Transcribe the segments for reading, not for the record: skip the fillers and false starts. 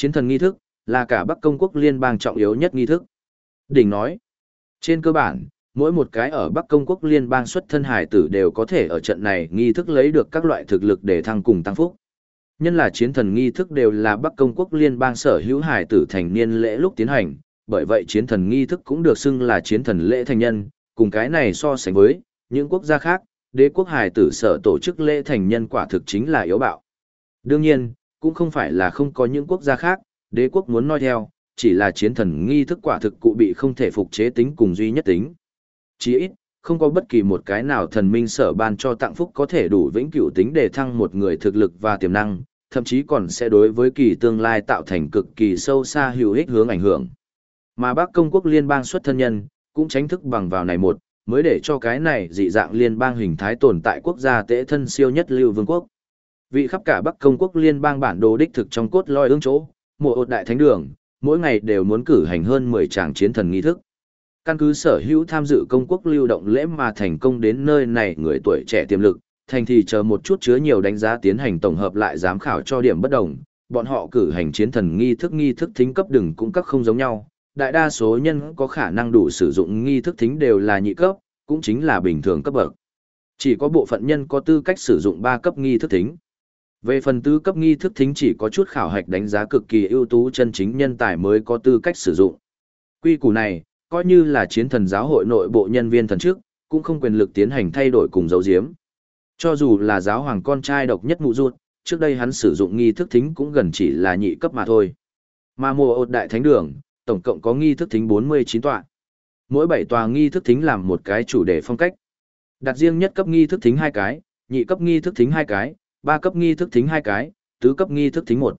chiến thần nghi thức, là cả Bắc Công quốc liên bang trọng yếu nhất nghi thức. Đỉnh nói, trên cơ bản, mỗi một cái ở Bắc Công quốc liên bang xuất thân hải tử đều có thể ở trận này nghi thức lấy được các loại thực lực để thăng cùng tăng phúc. Nhân là chiến thần nghi thức đều là Bắc Công quốc liên bang sở hữu hải tử thành niên lễ lúc tiến hành, bởi vậy chiến thần nghi thức cũng được xưng là chiến thần lễ thành nhân, cùng cái này so sánh với những quốc gia khác, đế quốc hải tử sở tổ chức lễ thành nhân quả thực chính là yếu bạo. Đương nhiên, cũng không phải là không có những quốc gia khác, đế quốc muốn noi theo, chỉ là chiến thần nghi thức quả thực cụ bị không thể phục chế tính cùng duy nhất tính. Chỉ ít, không có bất kỳ một cái nào thần minh sở ban cho tặng phúc có thể đủ vĩnh cửu tính để thăng một người thực lực và tiềm năng, thậm chí còn sẽ đối với kỳ tương lai tạo thành cực kỳ sâu xa hữu ích hướng ảnh hưởng. Mà Bắc Công quốc liên bang xuất thân nhân, cũng tránh thức bằng vào này một, mới để cho cái này dị dạng liên bang hình thái tồn tại quốc gia tễ thân siêu nhất lưu vương quốc. Vị khắp cả Bắc Công quốc liên bang bản đồ đích thực trong cốt lõi ứng chỗ, mộ ột đại thánh đường, mỗi ngày đều muốn cử hành hơn 10 tràng chiến thần nghi thức. Căn cứ sở hữu tham dự công quốc lưu động lễ mà thành công đến nơi này người tuổi trẻ tiềm lực, thành thì chờ một chút chứa nhiều đánh giá tiến hành tổng hợp lại giám khảo cho điểm bất đồng, bọn họ cử hành chiến thần nghi thức thính cấp đừng cũng các không giống nhau, đại đa số nhân có khả năng đủ sử dụng nghi thức thính đều là nhị cấp, cũng chính là bình thường cấp bậc. Chỉ có bộ phận nhân có tư cách sử dụng 3 cấp nghi thức thính. Về phần tư cấp nghi thức thính chỉ có chút khảo hạch đánh giá cực kỳ ưu tú chân chính nhân tài mới có tư cách sử dụng. Quy củ này, coi như là chiến thần giáo hội nội bộ nhân viên thần trước, cũng không quyền lực tiến hành thay đổi cùng dấu diếm. Cho dù là giáo hoàng con trai độc nhất Mụ Ruột, trước đây hắn sử dụng nghi thức thính cũng gần chỉ là nhị cấp mà thôi. Mà mùa ột đại thánh đường, tổng cộng có nghi thức thính 49 tọa. Mỗi 7 tòa nghi thức thính làm một cái chủ đề phong cách. Đặt riêng nhất cấp nghi thức thính 2 cái, nhị cấp nghi thức thính 2 cái, 3 cấp nghi thức thính 2 cái, tứ cấp nghi thức thính 1.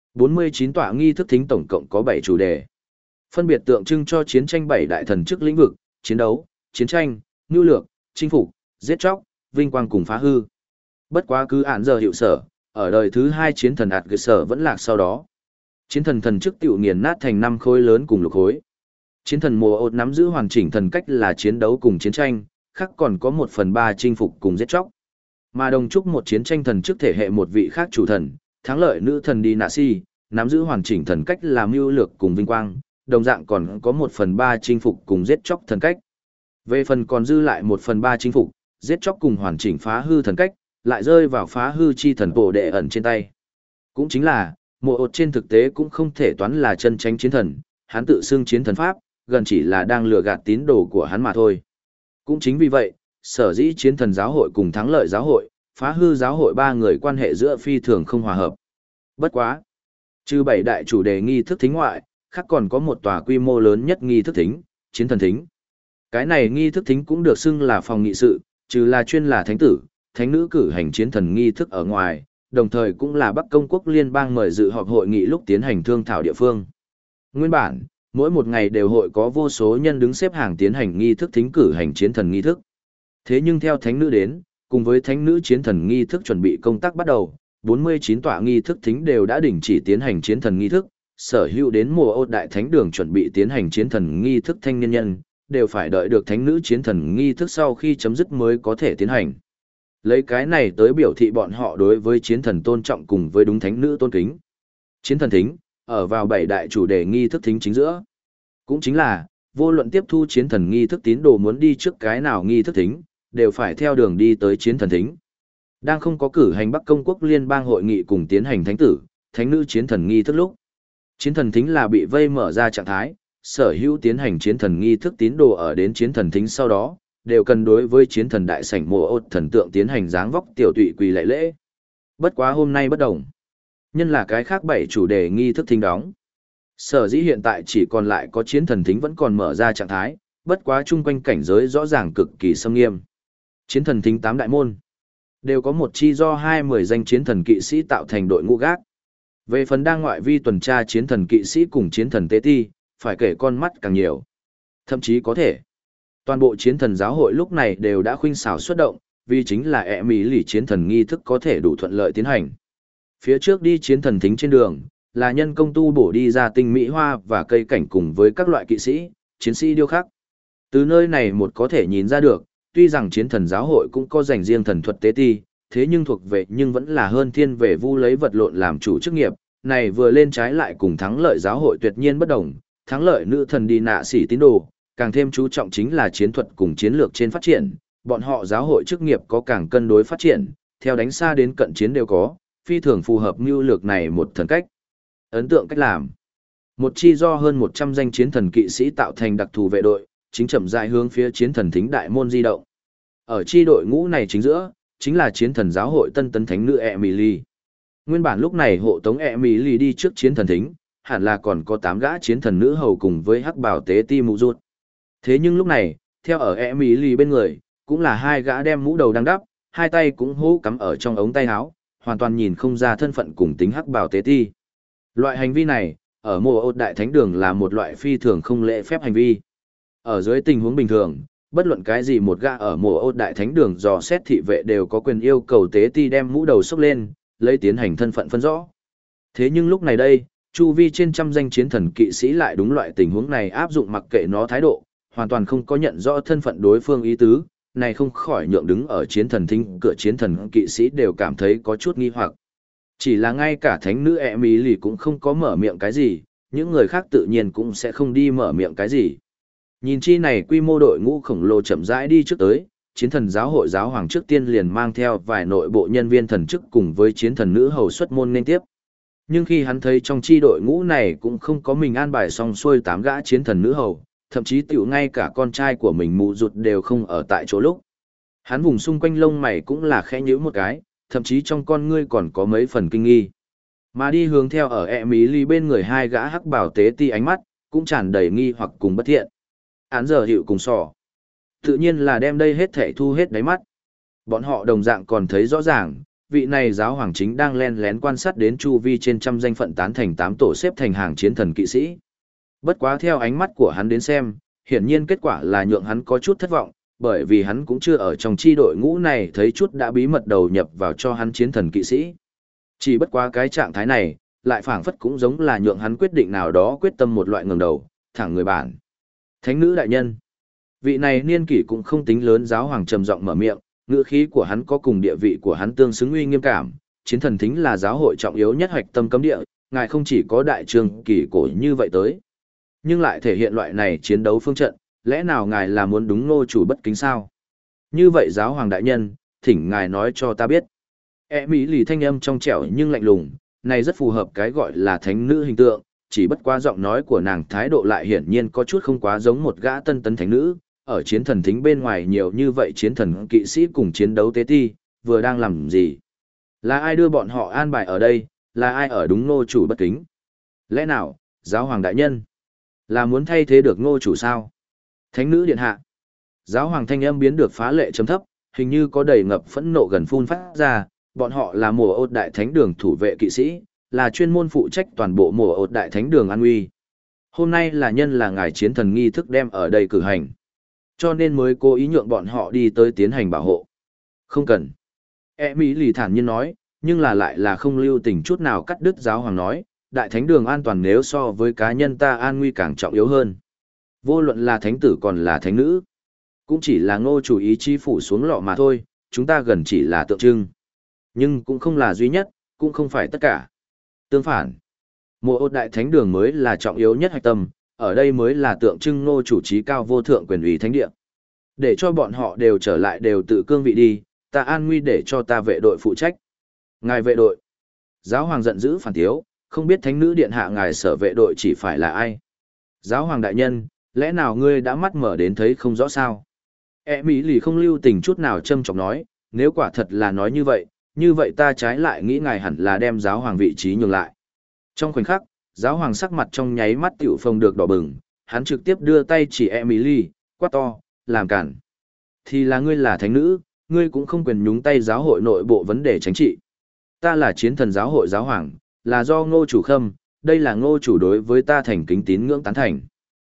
49 tọa nghi thức thính tổng cộng có 7 chủ đề. Phân biệt tượng trưng cho chiến tranh 7 đại thần chức lĩnh vực, chiến đấu, chiến tranh, nhu lược, chinh phục, giết chóc, vinh quang cùng phá hư. Bất quá cứ án giờ hiệu sở, ở đời thứ 2 chiến thần ạt gửi sở vẫn lạc sau đó. Chiến thần thần chức tiểu nghiền nát thành 5 khối lớn cùng lục khối. Chiến thần mùa ột nắm giữ hoàn chỉnh thần cách là chiến đấu cùng chiến tranh, khác còn có 1/3 chinh phục cùng giết chóc. Mà đồng trúc một chiến tranh thần chức thể hệ một vị khác chủ thần, thắng lợi nữ thần đi nạ si, nắm giữ hoàn chỉnh thần cách là mưu lược cùng vinh quang, đồng dạng còn có 1/3 chinh phục cùng giết chóc thần cách. Về phần còn dư lại 1/3 chinh phục, giết chóc cùng hoàn chỉnh phá hư thần cách, lại rơi vào phá hư chi thần bộ đệ ẩn trên tay. Cũng chính là, mùa ột trên thực tế cũng không thể toán là chân tránh chiến thần, hắn tự xưng chiến thần pháp, gần chỉ là đang lừa gạt tín đồ của hắn mà thôi. Cũng chính vì vậy, sở dĩ chiến thần giáo hội cùng thắng lợi giáo hội, phá hư giáo hội 3 người quan hệ giữa phi thường không hòa hợp. Bất quá. Trừ 7 đại chủ đề nghi thức thính ngoại, khác còn có một tòa quy mô lớn nhất nghi thức thính, chiến thần thính. Cái này nghi thức thính cũng được xưng là phòng nghị sự, trừ là chuyên là thánh tử, thánh nữ cử hành chiến thần nghi thức ở ngoài, đồng thời cũng là Bắc Công quốc liên bang mời dự họp hội nghị lúc tiến hành thương thảo địa phương. Nguyên bản, mỗi một ngày đều hội có vô số nhân đứng xếp hàng tiến hành nghi thức thính cử hành chiến thần nghi thức. Thế nhưng theo thánh nữ đến, cùng với thánh nữ chiến thần nghi thức chuẩn bị công tác bắt đầu, 49 tọa nghi thức thính đều đã đình chỉ tiến hành chiến thần nghi thức, sở hữu đến mùa ột đại thánh đường chuẩn bị tiến hành chiến thần nghi thức thanh niên nhân, đều phải đợi được thánh nữ chiến thần nghi thức sau khi chấm dứt mới có thể tiến hành. Lấy cái này tới biểu thị bọn họ đối với chiến thần tôn trọng cùng với đúng thánh nữ tôn kính. Chiến thần thính, ở vào 7 đại chủ đề nghi thức thính chính giữa. Cũng chính là, vô luận tiếp thu chiến thần nghi thức tín đồ muốn đi trước cái nào nghi thức thính, đều phải theo đường đi tới chiến thần thính. Đang không có cử hành Bắc Công quốc liên bang hội nghị cùng tiến hành thánh tử, thánh nữ chiến thần nghi thức lúc. Chiến thần thính là bị vây mở ra trạng thái, sở hữu tiến hành chiến thần nghi thức tín đồ ở đến chiến thần thính sau đó, đều cần đối với chiến thần đại sảnh mùa ột thần tượng tiến hành dáng vóc tiểu tụy quỳ lạy lễ. Bất quá hôm nay bất đồng. Nhân là cái khác 7 chủ đề nghi thức thính đóng. Sở dĩ hiện tại chỉ còn lại có chiến thần thính vẫn còn mở ra trạng thái, bất quá chung quanh cảnh giới rõ ràng cực kỳ xâm nghiêm. Chiến thần thính 8 đại môn, đều có một chi do 20 danh chiến thần kỵ sĩ tạo thành đội ngũ gác. Về phần đang ngoại vi tuần tra chiến thần kỵ sĩ cùng chiến thần tế ti, phải kể con mắt càng nhiều. Thậm chí có thể, toàn bộ chiến thần giáo hội lúc này đều đã khuynh xảo xuất động, vì chính là ẹ mỹ lì chiến thần nghi thức có thể đủ thuận lợi tiến hành. Phía trước đi chiến thần thính trên đường, là nhân công tu bổ đi ra tinh mỹ hoa và cây cảnh cùng với các loại kỵ sĩ, chiến sĩ điêu khắc. Từ nơi này một có thể nhìn ra được, tuy rằng chiến thần giáo hội cũng có dành riêng thần thuật tế ti, thế nhưng thuộc về nhưng vẫn là hơn thiên về vu lấy vật lộn làm chủ chức nghiệp, này vừa lên trái lại cùng thắng lợi giáo hội tuyệt nhiên bất đồng, thắng lợi nữ thần đi nạ sĩ tín đồ, càng thêm chú trọng chính là chiến thuật cùng chiến lược trên phát triển, bọn họ giáo hội chức nghiệp có càng cân đối phát triển, theo đánh xa đến cận chiến đều có, phi thường phù hợp mưu lược này một thần cách. Ấn tượng cách làm. Một chi do hơn 100 danh chiến thần kỵ sĩ tạo thành đặc thù vệ đội, chính chậm rãi hướng phía chiến thần thính đại môn di động. Ở chi đội ngũ này chính giữa, chính là chiến thần giáo hội tân tấn thánh nữ Emily. Nguyên bản lúc này hộ tống Emily đi trước chiến thần thính, hẳn là còn có 8 gã chiến thần nữ hầu cùng với hắc bảo tế ti mũ ruột. Thế nhưng lúc này, theo ở Emily bên người, cũng là 2 gã đem mũ đầu đang đắp, hai tay cũng hô cắm ở trong ống tay áo, hoàn toàn nhìn không ra thân phận cùng tính hắc bảo tế ti. Loại hành vi này, ở mùa ột đại thánh đường là một loại phi thường không lễ phép hành vi. Ở dưới tình huống bình thường, bất luận cái gì một gã ở mùa ột đại thánh đường dò xét thị vệ đều có quyền yêu cầu tế ti đem mũ đầu xốc lên, lấy tiến hành thân phận phân rõ. Thế nhưng lúc này đây, chu vi trên trăm danh chiến thần kỵ sĩ lại đúng loại tình huống này áp dụng mặc kệ nó thái độ, hoàn toàn không có nhận rõ thân phận đối phương ý tứ, này không khỏi nhượng đứng ở chiến thần thính cửa chiến thần kỵ sĩ đều cảm thấy có chút nghi hoặc. Chỉ là ngay cả thánh nữ Emily cũng không có mở miệng cái gì, những người khác tự nhiên cũng sẽ không đi mở miệng cái gì. Nhìn chi này quy mô đội ngũ khổng lồ chậm rãi đi trước tới, chiến thần giáo hội giáo hoàng trước tiên liền mang theo vài nội bộ nhân viên thần chức cùng với chiến thần nữ hầu xuất môn nên tiếp. Nhưng khi hắn thấy trong chi đội ngũ này cũng không có mình an bài xong xuôi 8 gã chiến thần nữ hầu, thậm chí tiểu ngay cả con trai của mình mụ rụt đều không ở tại chỗ lúc. Hắn vùng xung quanh lông mày cũng là khẽ nhíu một cái, thậm chí trong con ngươi còn có mấy phần kinh nghi. Mà đi hướng theo ở Emily bên người 2 gã hắc bảo tế ti ánh mắt, cũng tràn đầy nghi hoặc cùng bất thiện. Án giờ hiệu cùng sò. Tự nhiên là đem đây hết thể thu hết đáy mắt. Bọn họ đồng dạng còn thấy rõ ràng, vị này giáo hoàng chính đang len lén quan sát đến chu vi trên trăm danh phận tán thành 8 tổ xếp thành hàng chiến thần kỵ sĩ. Bất quá theo ánh mắt của hắn đến xem, hiển nhiên kết quả là nhượng hắn có chút thất vọng, bởi vì hắn cũng chưa ở trong chi đội ngũ này thấy chút đã bí mật đầu nhập vào cho hắn chiến thần kỵ sĩ. Chỉ bất quá cái trạng thái này, lại phảng phất cũng giống là nhượng hắn quyết định nào đó quyết tâm một loại ngẩng đầu, thẳng người bản. Thánh nữ đại nhân. Vị này niên kỷ cũng không tính lớn giáo hoàng trầm giọng mở miệng, ngữ khí của hắn có cùng địa vị của hắn tương xứng uy nghiêm cảm, chiến thần thính là giáo hội trọng yếu nhất hoạch tâm cấm địa, ngài không chỉ có đại trường kỳ cổ như vậy tới, nhưng lại thể hiện loại này chiến đấu phương trận, lẽ nào ngài là muốn đúng nô chủ bất kính sao? Như vậy giáo hoàng đại nhân, thỉnh ngài nói cho ta biết. Mỹ lì thanh âm trong trẻo nhưng lạnh lùng, này rất phù hợp cái gọi là thánh nữ hình tượng, chỉ bất quá giọng nói của nàng thái độ lại hiển nhiên có chút không quá giống một gã tân tấn thánh nữ, ở chiến thần thính bên ngoài nhiều như vậy chiến thần kỵ sĩ cùng chiến đấu tế ti, vừa đang làm gì? Là ai đưa bọn họ an bài ở đây, là ai ở đúng nô chủ bất kính? Lẽ nào, giáo hoàng đại nhân, là muốn thay thế được nô chủ sao? Thánh nữ điện hạ. Giáo hoàng thanh âm biến được phá lệ trầm thấp, hình như có đầy ngập phẫn nộ gần phun phát ra, bọn họ là mùa ột đại thánh đường thủ vệ kỵ sĩ, là chuyên môn phụ trách toàn bộ mùa ột đại thánh đường an uy. Hôm nay là nhân là ngài chiến thần nghi thức đem ở đây cử hành, cho nên mới cố ý nhượng bọn họ đi tới tiến hành bảo hộ. Không cần. Mỹ lì thản nhiên nói, nhưng là lại là không lưu tình chút nào cắt đứt giáo hoàng nói, đại thánh đường an toàn nếu so với cá nhân ta an nguy càng trọng yếu hơn. Vô luận là thánh tử còn là thánh nữ, cũng chỉ là ngô chủ ý chí phủ xuống lọ mà thôi, chúng ta gần chỉ là tượng trưng. Nhưng cũng không là duy nhất, cũng không phải tất cả. Tương phản, mùa ột đại thánh đường mới là trọng yếu nhất hạch tâm, ở đây mới là tượng trưng ngô chủ trí cao vô thượng quyền ủy thánh địa. Để cho bọn họ đều trở lại đều tự cương vị đi, ta an nguy để cho ta vệ đội phụ trách. Ngài vệ đội. Giáo hoàng giận dữ phản thiếu, không biết thánh nữ điện hạ ngài sở vệ đội chỉ phải là ai. Giáo hoàng đại nhân, lẽ nào ngươi đã mắt mở đến thấy không rõ sao? Mỹ lì không lưu tình chút nào châm chọc nói, nếu quả thật là nói như vậy ta trái lại nghĩ ngài hẳn là đem giáo hoàng vị trí nhường lại. Trong khoảnh khắc, giáo hoàng sắc mặt trong nháy mắt tiểu phồng được đỏ bừng, hắn trực tiếp đưa tay chỉ Emily, quát to, làm cản. Thì là ngươi là thánh nữ, ngươi cũng không quyền nhúng tay giáo hội nội bộ vấn đề chính trị. Ta là chiến thần giáo hội giáo hoàng, là do ngô chủ khâm, đây là ngô chủ đối với ta thành kính tín ngưỡng tán thành.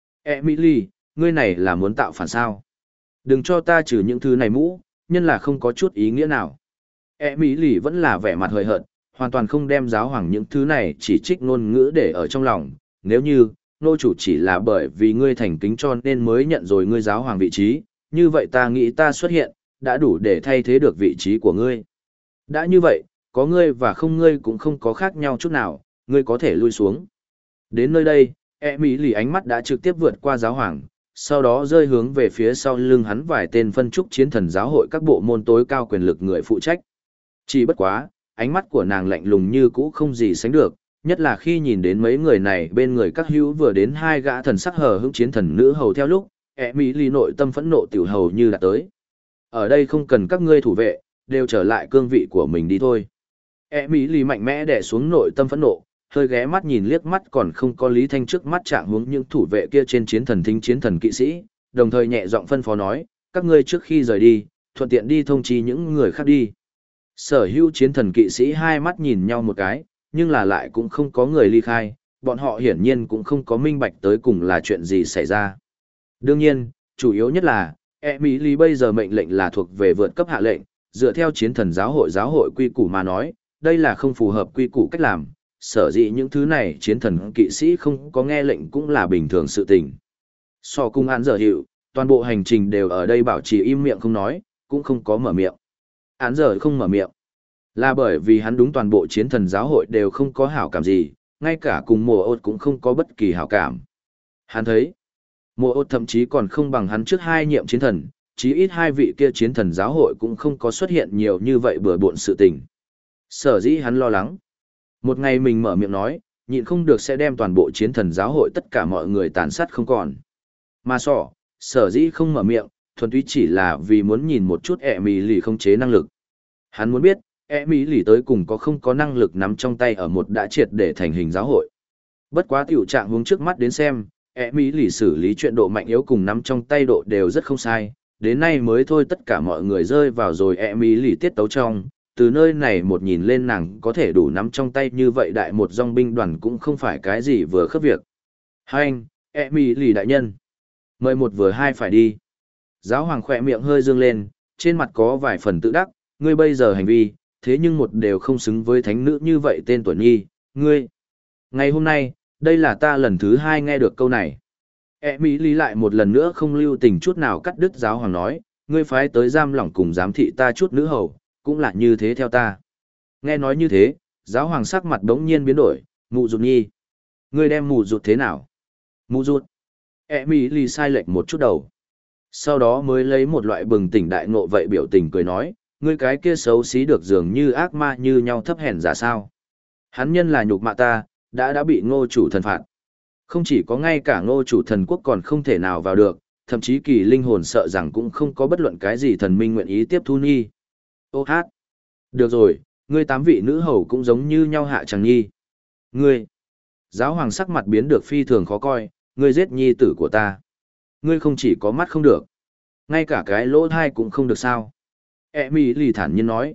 Emily, ngươi này là muốn tạo phản sao? Đừng cho ta trừ những thứ này mũ, nhân là không có chút ý nghĩa nào. Emily vẫn là vẻ mặt hời hợt, hoàn toàn không đem giáo hoàng những thứ này chỉ trích ngôn ngữ để ở trong lòng. Nếu như, ngô chủ chỉ là bởi vì ngươi thành kính cho nên mới nhận rồi ngươi giáo hoàng vị trí, như vậy ta nghĩ ta xuất hiện, đã đủ để thay thế được vị trí của ngươi. Đã như vậy, có ngươi và không ngươi cũng không có khác nhau chút nào, ngươi có thể lui xuống. Đến nơi đây, Emily ánh mắt đã trực tiếp vượt qua giáo hoàng, sau đó rơi hướng về phía sau lưng hắn vài tên phân trúc chiến thần giáo hội các bộ môn tối cao quyền lực người phụ trách. Chỉ bất quá, ánh mắt của nàng lạnh lùng như cũ không gì sánh được, nhất là khi nhìn đến mấy người này bên người các hữu vừa đến hai gã thần sắc hờ hững chiến thần nữ hầu theo lúc, Emily nội tâm phẫn nộ tiểu hầu như đã tới. Ở đây không cần các ngươi thủ vệ, đều trở lại cương vị của mình đi thôi. Emily mạnh mẽ đè xuống nội tâm phẫn nộ, hơi ghé mắt nhìn liếc mắt còn không có Lý Thanh trước mắt chạm hướng những thủ vệ kia trên chiến thần thính chiến thần kỵ sĩ, đồng thời nhẹ giọng phân phó nói, các ngươi trước khi rời đi, thuận tiện đi thông chi những người khác đi. Sở hữu chiến thần kỵ sĩ hai mắt nhìn nhau một cái, nhưng là lại cũng không có người ly khai, bọn họ hiển nhiên cũng không có minh bạch tới cùng là chuyện gì xảy ra. Đương nhiên, chủ yếu nhất là, Emily bây giờ mệnh lệnh là thuộc về vượt cấp hạ lệnh, dựa theo chiến thần giáo hội quy củ mà nói, đây là không phù hợp quy củ cách làm, sở dĩ những thứ này chiến thần kỵ sĩ không có nghe lệnh cũng là bình thường sự tình. So cung án giờ hiệu, toàn bộ hành trình đều ở đây bảo trì im miệng không nói, cũng không có mở miệng. Án giờ không mở miệng, là bởi vì hắn đúng toàn bộ chiến thần giáo hội đều không có hảo cảm gì, ngay cả cùng mùa ốt cũng không có bất kỳ hảo cảm. Hắn thấy, mùa ốt thậm chí còn không bằng hắn trước hai nhiệm chiến thần, chí ít hai vị kia chiến thần giáo hội cũng không có xuất hiện nhiều như vậy bừa bộn sự tình. Sở dĩ hắn lo lắng. Một ngày mình mở miệng nói, nhịn không được sẽ đem toàn bộ chiến thần giáo hội tất cả mọi người tàn sát không còn. Mà sở dĩ không mở miệng, thuần túy chỉ là vì muốn nhìn một chút Emily không chế năng lực. Hắn muốn biết, Emily tới cùng có không có năng lực nắm trong tay ở một đã triệt để thành hình giáo hội. Bất quá tiểu trạng hướng trước mắt đến xem, Emily xử lý chuyện độ mạnh yếu cùng nắm trong tay độ đều rất không sai. Đến nay mới thôi tất cả mọi người rơi vào rồi Emily tiết tấu trong, từ nơi này một nhìn lên nàng có thể đủ nắm trong tay như vậy đại một dòng binh đoàn cũng không phải cái gì vừa khớp việc. Hai anh, Emily đại nhân. Mời một vừa hai phải đi. Giáo hoàng khỏe miệng hơi dương lên, trên mặt có vài phần tự đắc, ngươi bây giờ hành vi, thế nhưng một đều không xứng với thánh nữ như vậy tên tuổi nhi, ngươi. Ngày hôm nay, đây là ta lần thứ hai nghe được câu này. Emily lại một lần nữa không lưu tình chút nào cắt đứt giáo hoàng nói, ngươi phái tới giam lỏng cùng giám thị ta chút nữ hầu, cũng là như thế theo ta. Nghe nói như thế, giáo hoàng sắc mặt đống nhiên biến đổi, mụ rụt nhi. Ngươi đem mụ rụt thế nào? Mụ rụt. Emily sai lệch một chút đầu. Sau đó mới lấy một loại bừng tỉnh đại ngộ vậy biểu tình cười nói, ngươi cái kia xấu xí được dường như ác ma như nhau thấp hèn giả sao. Hắn nhân là nhục mạ ta, đã bị ngô chủ thần phạt. Không chỉ có ngay cả ngô chủ thần quốc còn không thể nào vào được, thậm chí kỳ linh hồn sợ rằng cũng không có bất luận cái gì thần minh nguyện ý tiếp thu nhi. Ô hát. Được rồi, ngươi tám vị nữ hầu cũng giống như nhau hạ chẳng nhi. Ngươi. Giáo hoàng sắc mặt biến được phi thường khó coi, ngươi giết nhi tử của ta. Ngươi không chỉ có mắt không được, ngay cả cái lỗ thai cũng không được sao. Emily thản nhiên nói,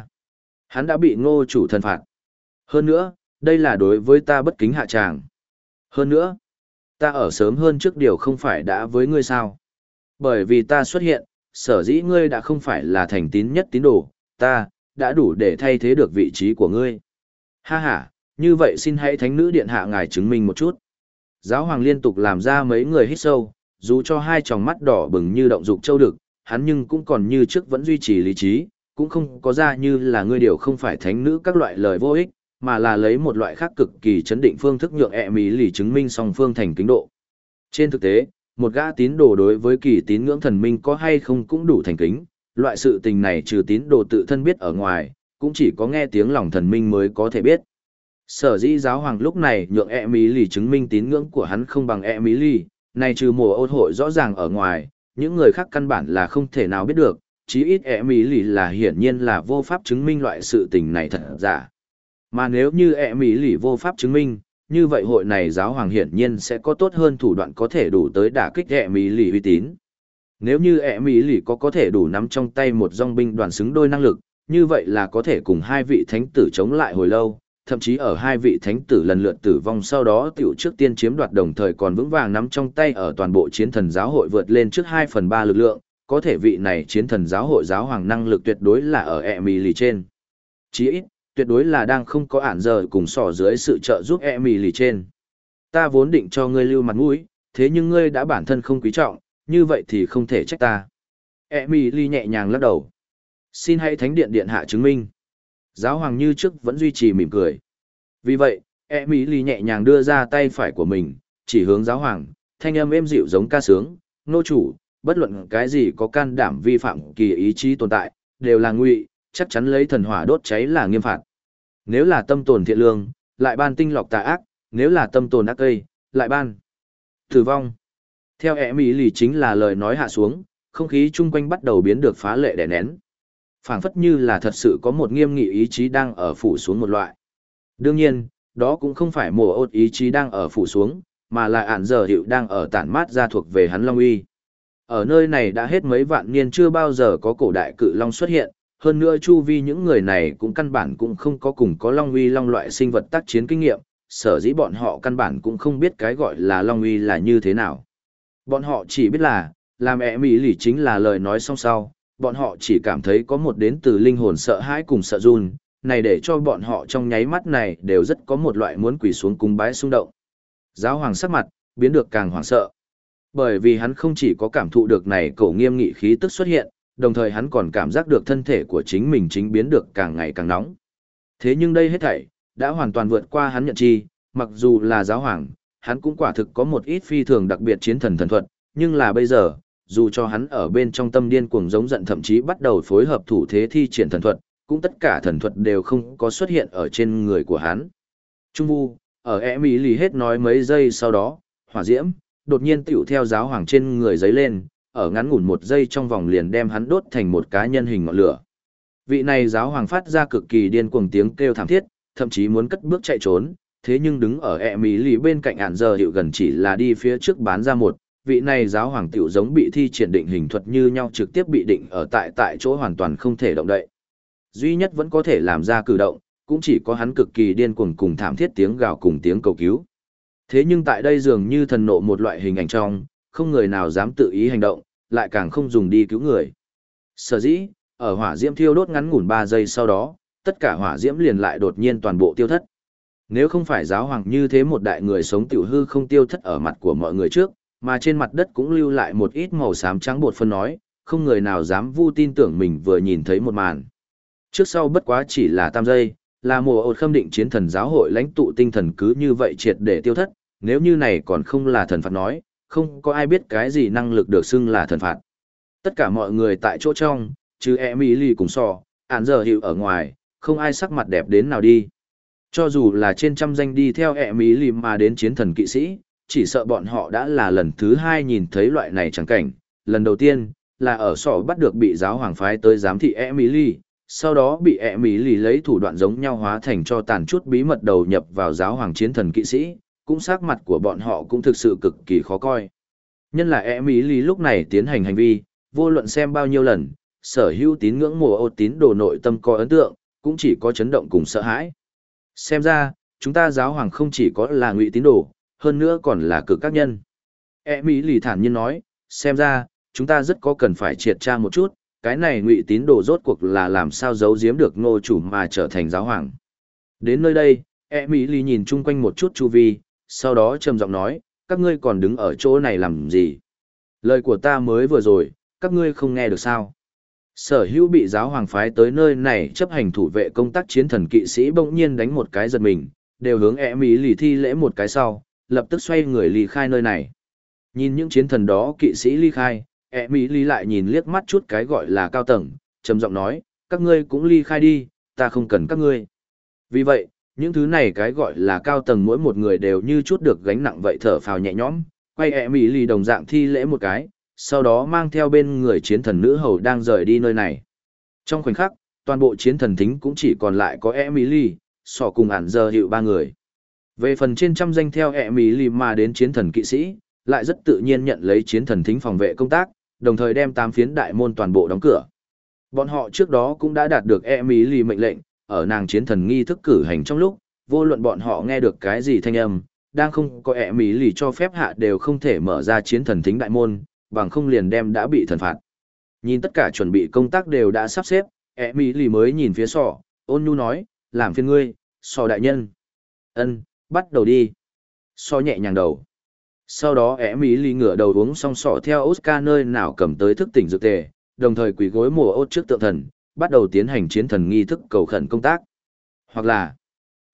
hắn đã bị ngô chủ thần phạt. Hơn nữa, đây là đối với ta bất kính hạ tràng. Hơn nữa, ta ở sớm hơn trước điều không phải đã với ngươi sao. Bởi vì ta xuất hiện, sở dĩ ngươi đã không phải là thành tín nhất tín đồ, ta, đã đủ để thay thế được vị trí của ngươi. Ha ha, như vậy xin hãy thánh nữ điện hạ ngài chứng minh một chút. Giáo hoàng liên tục làm ra mấy người hít sâu, dù cho hai tròng mắt đỏ bừng như động dục châu đực, hắn nhưng cũng còn như trước vẫn duy trì lý trí, cũng không có ra như là ngươi điều không phải thánh nữ các loại lời vô ích, mà là lấy một loại khác cực kỳ chấn định phương thức nhượng Emily chứng minh song phương thành kính độ. Trên thực tế, một gã tín đồ đối với kỳ tín ngưỡng thần minh có hay không cũng đủ thành kính, loại sự tình này trừ tín đồ tự thân biết ở ngoài, cũng chỉ có nghe tiếng lòng thần minh mới có thể biết. Sở dĩ giáo hoàng lúc này nhượng Emily chứng minh tín ngưỡng của hắn không bằng Emily, này trừ mùa ôn hội rõ ràng ở ngoài, những người khác căn bản là không thể nào biết được, chí ít Emily là hiển nhiên là vô pháp chứng minh loại sự tình này thật giả. Mà nếu như Emily vô pháp chứng minh, như vậy hội này giáo hoàng hiển nhiên sẽ có tốt hơn thủ đoạn có thể đủ tới đả kích Emily uy tín. Nếu như Emily có thể đủ nắm trong tay một dòng binh đoàn xứng đôi năng lực, như vậy là có thể cùng hai vị thánh tử chống lại hồi lâu, thậm chí ở hai vị thánh tử lần lượt tử vong sau đó tiểu trước tiên chiếm đoạt đồng thời còn vững vàng nắm trong tay ở toàn bộ chiến thần giáo hội vượt lên trước 2/3 lực lượng, có thể vị này chiến thần giáo hội giáo hoàng năng lực tuyệt đối là ở Emily trên. Chí ít, tuyệt đối là đang không có ản giờ cùng sỏ dưới sự trợ giúp Emily trên. Ta vốn định cho ngươi lưu mặt mũi, thế nhưng ngươi đã bản thân không quý trọng, như vậy thì không thể trách ta. Emily nhẹ nhàng lắc đầu. Xin hãy thánh điện điện hạ chứng minh. Giáo hoàng như trước vẫn duy trì mỉm cười. Vì vậy, Emily nhẹ nhàng đưa ra tay phải của mình, chỉ hướng giáo hoàng, thanh âm êm dịu giống ca sướng, nô chủ, bất luận cái gì có can đảm vi phạm kỳ ý chí tồn tại, đều là ngụy, chắc chắn lấy thần hỏa đốt cháy là nghiêm phạt. Nếu là tâm tồn thiện lương, lại ban tinh lọc tà ác, nếu là tâm tồn ác cây, lại ban tử vong. Theo Emily chính là lời nói hạ xuống, không khí chung quanh bắt đầu biến được phá lệ đè nén. Phảng phất như là thật sự có một nghiêm nghị ý chí đang ở phủ xuống một loại. Đương nhiên, đó cũng không phải mùa ốt ý chí đang ở phủ xuống, mà là ản giờ hiệu đang ở tản mát ra thuộc về hắn Long uy. Ở nơi này đã hết mấy vạn niên chưa bao giờ có cổ đại cự long xuất hiện, hơn nữa chu vi những người này cũng căn bản cũng không có cùng có Long uy long loại sinh vật tác chiến kinh nghiệm, sở dĩ bọn họ căn bản cũng không biết cái gọi là Long uy là như thế nào. Bọn họ chỉ biết là, làm mỹ lì chính là lời nói song sau, bọn họ chỉ cảm thấy có một đến từ linh hồn sợ hãi cùng sợ run, này để cho bọn họ trong nháy mắt này đều rất có một loại muốn quỳ xuống cung bái xung động. Giáo hoàng sắc mặt, biến được càng hoảng sợ. Bởi vì hắn không chỉ có cảm thụ được này cổ nghiêm nghị khí tức xuất hiện, đồng thời hắn còn cảm giác được thân thể của chính mình chính biến được càng ngày càng nóng. Thế nhưng đây hết thảy, đã hoàn toàn vượt qua hắn nhận chi, mặc dù là giáo hoàng, hắn cũng quả thực có một ít phi thường đặc biệt chiến thần thần thuật, nhưng là bây giờ, dù cho hắn ở bên trong tâm điên cuồng giống giận thậm chí bắt đầu phối hợp thủ thế thi triển thần thuật, cũng tất cả thần thuật đều không có xuất hiện ở trên người của hắn. Trung vu, ở Emily hết nói mấy giây sau đó, hỏa diễm, đột nhiên tiểu theo giáo hoàng trên người giấy lên, ở ngắn ngủn một giây trong vòng liền đem hắn đốt thành một cá nhân hình ngọn lửa. Vị này giáo hoàng phát ra cực kỳ điên cuồng tiếng kêu thảm thiết, thậm chí muốn cất bước chạy trốn, thế nhưng đứng ở Emily bên cạnh ản giờ hiệu gần chỉ là đi phía trước bán ra một, vị này giáo hoàng tiểu giống bị thi triển định hình thuật như nhau trực tiếp bị định ở tại chỗ hoàn toàn không thể động đậy. Duy nhất vẫn có thể làm ra cử động, cũng chỉ có hắn cực kỳ điên cuồng cùng thảm thiết tiếng gào cùng tiếng cầu cứu. Thế nhưng tại đây dường như thần nộ một loại hình ảnh trong, không người nào dám tự ý hành động, lại càng không dùng đi cứu người. Sở dĩ, ở hỏa diễm thiêu đốt ngắn ngủn 3 giây sau đó, tất cả hỏa diễm liền lại đột nhiên toàn bộ tiêu thất. Nếu không phải giáo hoàng như thế một đại người sống tiểu hư không tiêu thất ở mặt của mọi người trước, mà trên mặt đất cũng lưu lại một ít màu xám trắng bột phân nói, không người nào dám vu tin tưởng mình vừa nhìn thấy một màn. Trước sau bất quá chỉ là 3 giây, là mùa ột khâm định chiến thần giáo hội lãnh tụ tinh thần cứ như vậy triệt để tiêu thất, nếu như này còn không là thần phạt nói, không có ai biết cái gì năng lực được xưng là thần phạt. Tất cả mọi người tại chỗ trong, chứ Emily cùng án giờ hiệu ở ngoài, không ai sắc mặt đẹp đến nào đi. Cho dù là trên trăm danh đi theo Emily mà đến chiến thần kỵ sĩ, chỉ sợ bọn họ đã là lần thứ 2 nhìn thấy loại này chẳng cảnh. Lần đầu tiên, là ở bắt được bị giáo hoàng phái tới giám thị Emily, sau đó bị Emily lấy thủ đoạn giống nhau hóa thành cho tàn chút bí mật đầu nhập vào giáo hoàng chiến thần kỵ sĩ, cũng sắc mặt của bọn họ cũng thực sự cực kỳ khó coi. Nhân là Emily lúc này tiến hành hành vi, vô luận xem bao nhiêu lần, sở hữu tín ngưỡng mùa ột tín đồ nội tâm có ấn tượng, cũng chỉ có chấn động cùng sợ hãi. Xem ra, chúng ta giáo hoàng không chỉ có là ngụy tín đồ, hơn nữa còn là cực các nhân. Emily thản nhiên nói, xem ra, chúng ta rất có cần phải triệt tra một chút, cái này ngụy tín đồ rốt cuộc là làm sao giấu giếm được ngô chủ mà trở thành giáo hoàng. Đến nơi đây, Emily nhìn chung quanh một chút chu vi, sau đó trầm giọng nói, các ngươi còn đứng ở chỗ này làm gì? Lời của ta mới vừa rồi, các ngươi không nghe được sao? Sở hữu bị giáo hoàng phái tới nơi này chấp hành thủ vệ công tác chiến thần kỵ sĩ bỗng nhiên đánh một cái giật mình, đều hướng Emily thi lễ một cái sau, lập tức xoay người ly khai nơi này. Nhìn những chiến thần đó kỵ sĩ ly khai, Emily lại nhìn liếc mắt chút cái gọi là cao tầng, trầm giọng nói, các ngươi cũng ly khai đi, ta không cần các ngươi. Vì vậy, những thứ này cái gọi là cao tầng mỗi một người đều như chút được gánh nặng vậy thở phào nhẹ nhõm, quay Emily đồng dạng thi lễ một cái, sau đó mang theo bên người chiến thần nữ hầu đang rời đi nơi này. Trong khoảnh khắc, toàn bộ chiến thần thính cũng chỉ còn lại có Emily, cùng ản giờ hiệu 3 người. Về phần trên trăm danh theo Emily mà đến chiến thần kỵ sĩ, lại rất tự nhiên nhận lấy chiến thần thính phòng vệ công tác, đồng thời đem 8 phiến đại môn toàn bộ đóng cửa. Bọn họ trước đó cũng đã đạt được Emily mệnh lệnh, ở nàng chiến thần nghi thức cử hành trong lúc, vô luận bọn họ nghe được cái gì thanh âm, đang không có Emily cho phép hạ đều không thể mở ra chiến thần thính đại môn, bằng không liền đem đã bị thần phạt. Nhìn tất cả chuẩn bị công tác đều đã sắp xếp, Emily mới nhìn phía ôn nhu nói, làm phiền ngươi, đại nhân. Ân, bắt đầu đi. Nhẹ nhàng đầu. Sau đó Emily ngửa đầu uống xong theo Oscar nơi nào cầm tới thức tỉnh dược tề, đồng thời quỳ gối mùa ốt trước tượng thần, bắt đầu tiến hành chiến thần nghi thức cầu khẩn công tác. Hoặc là,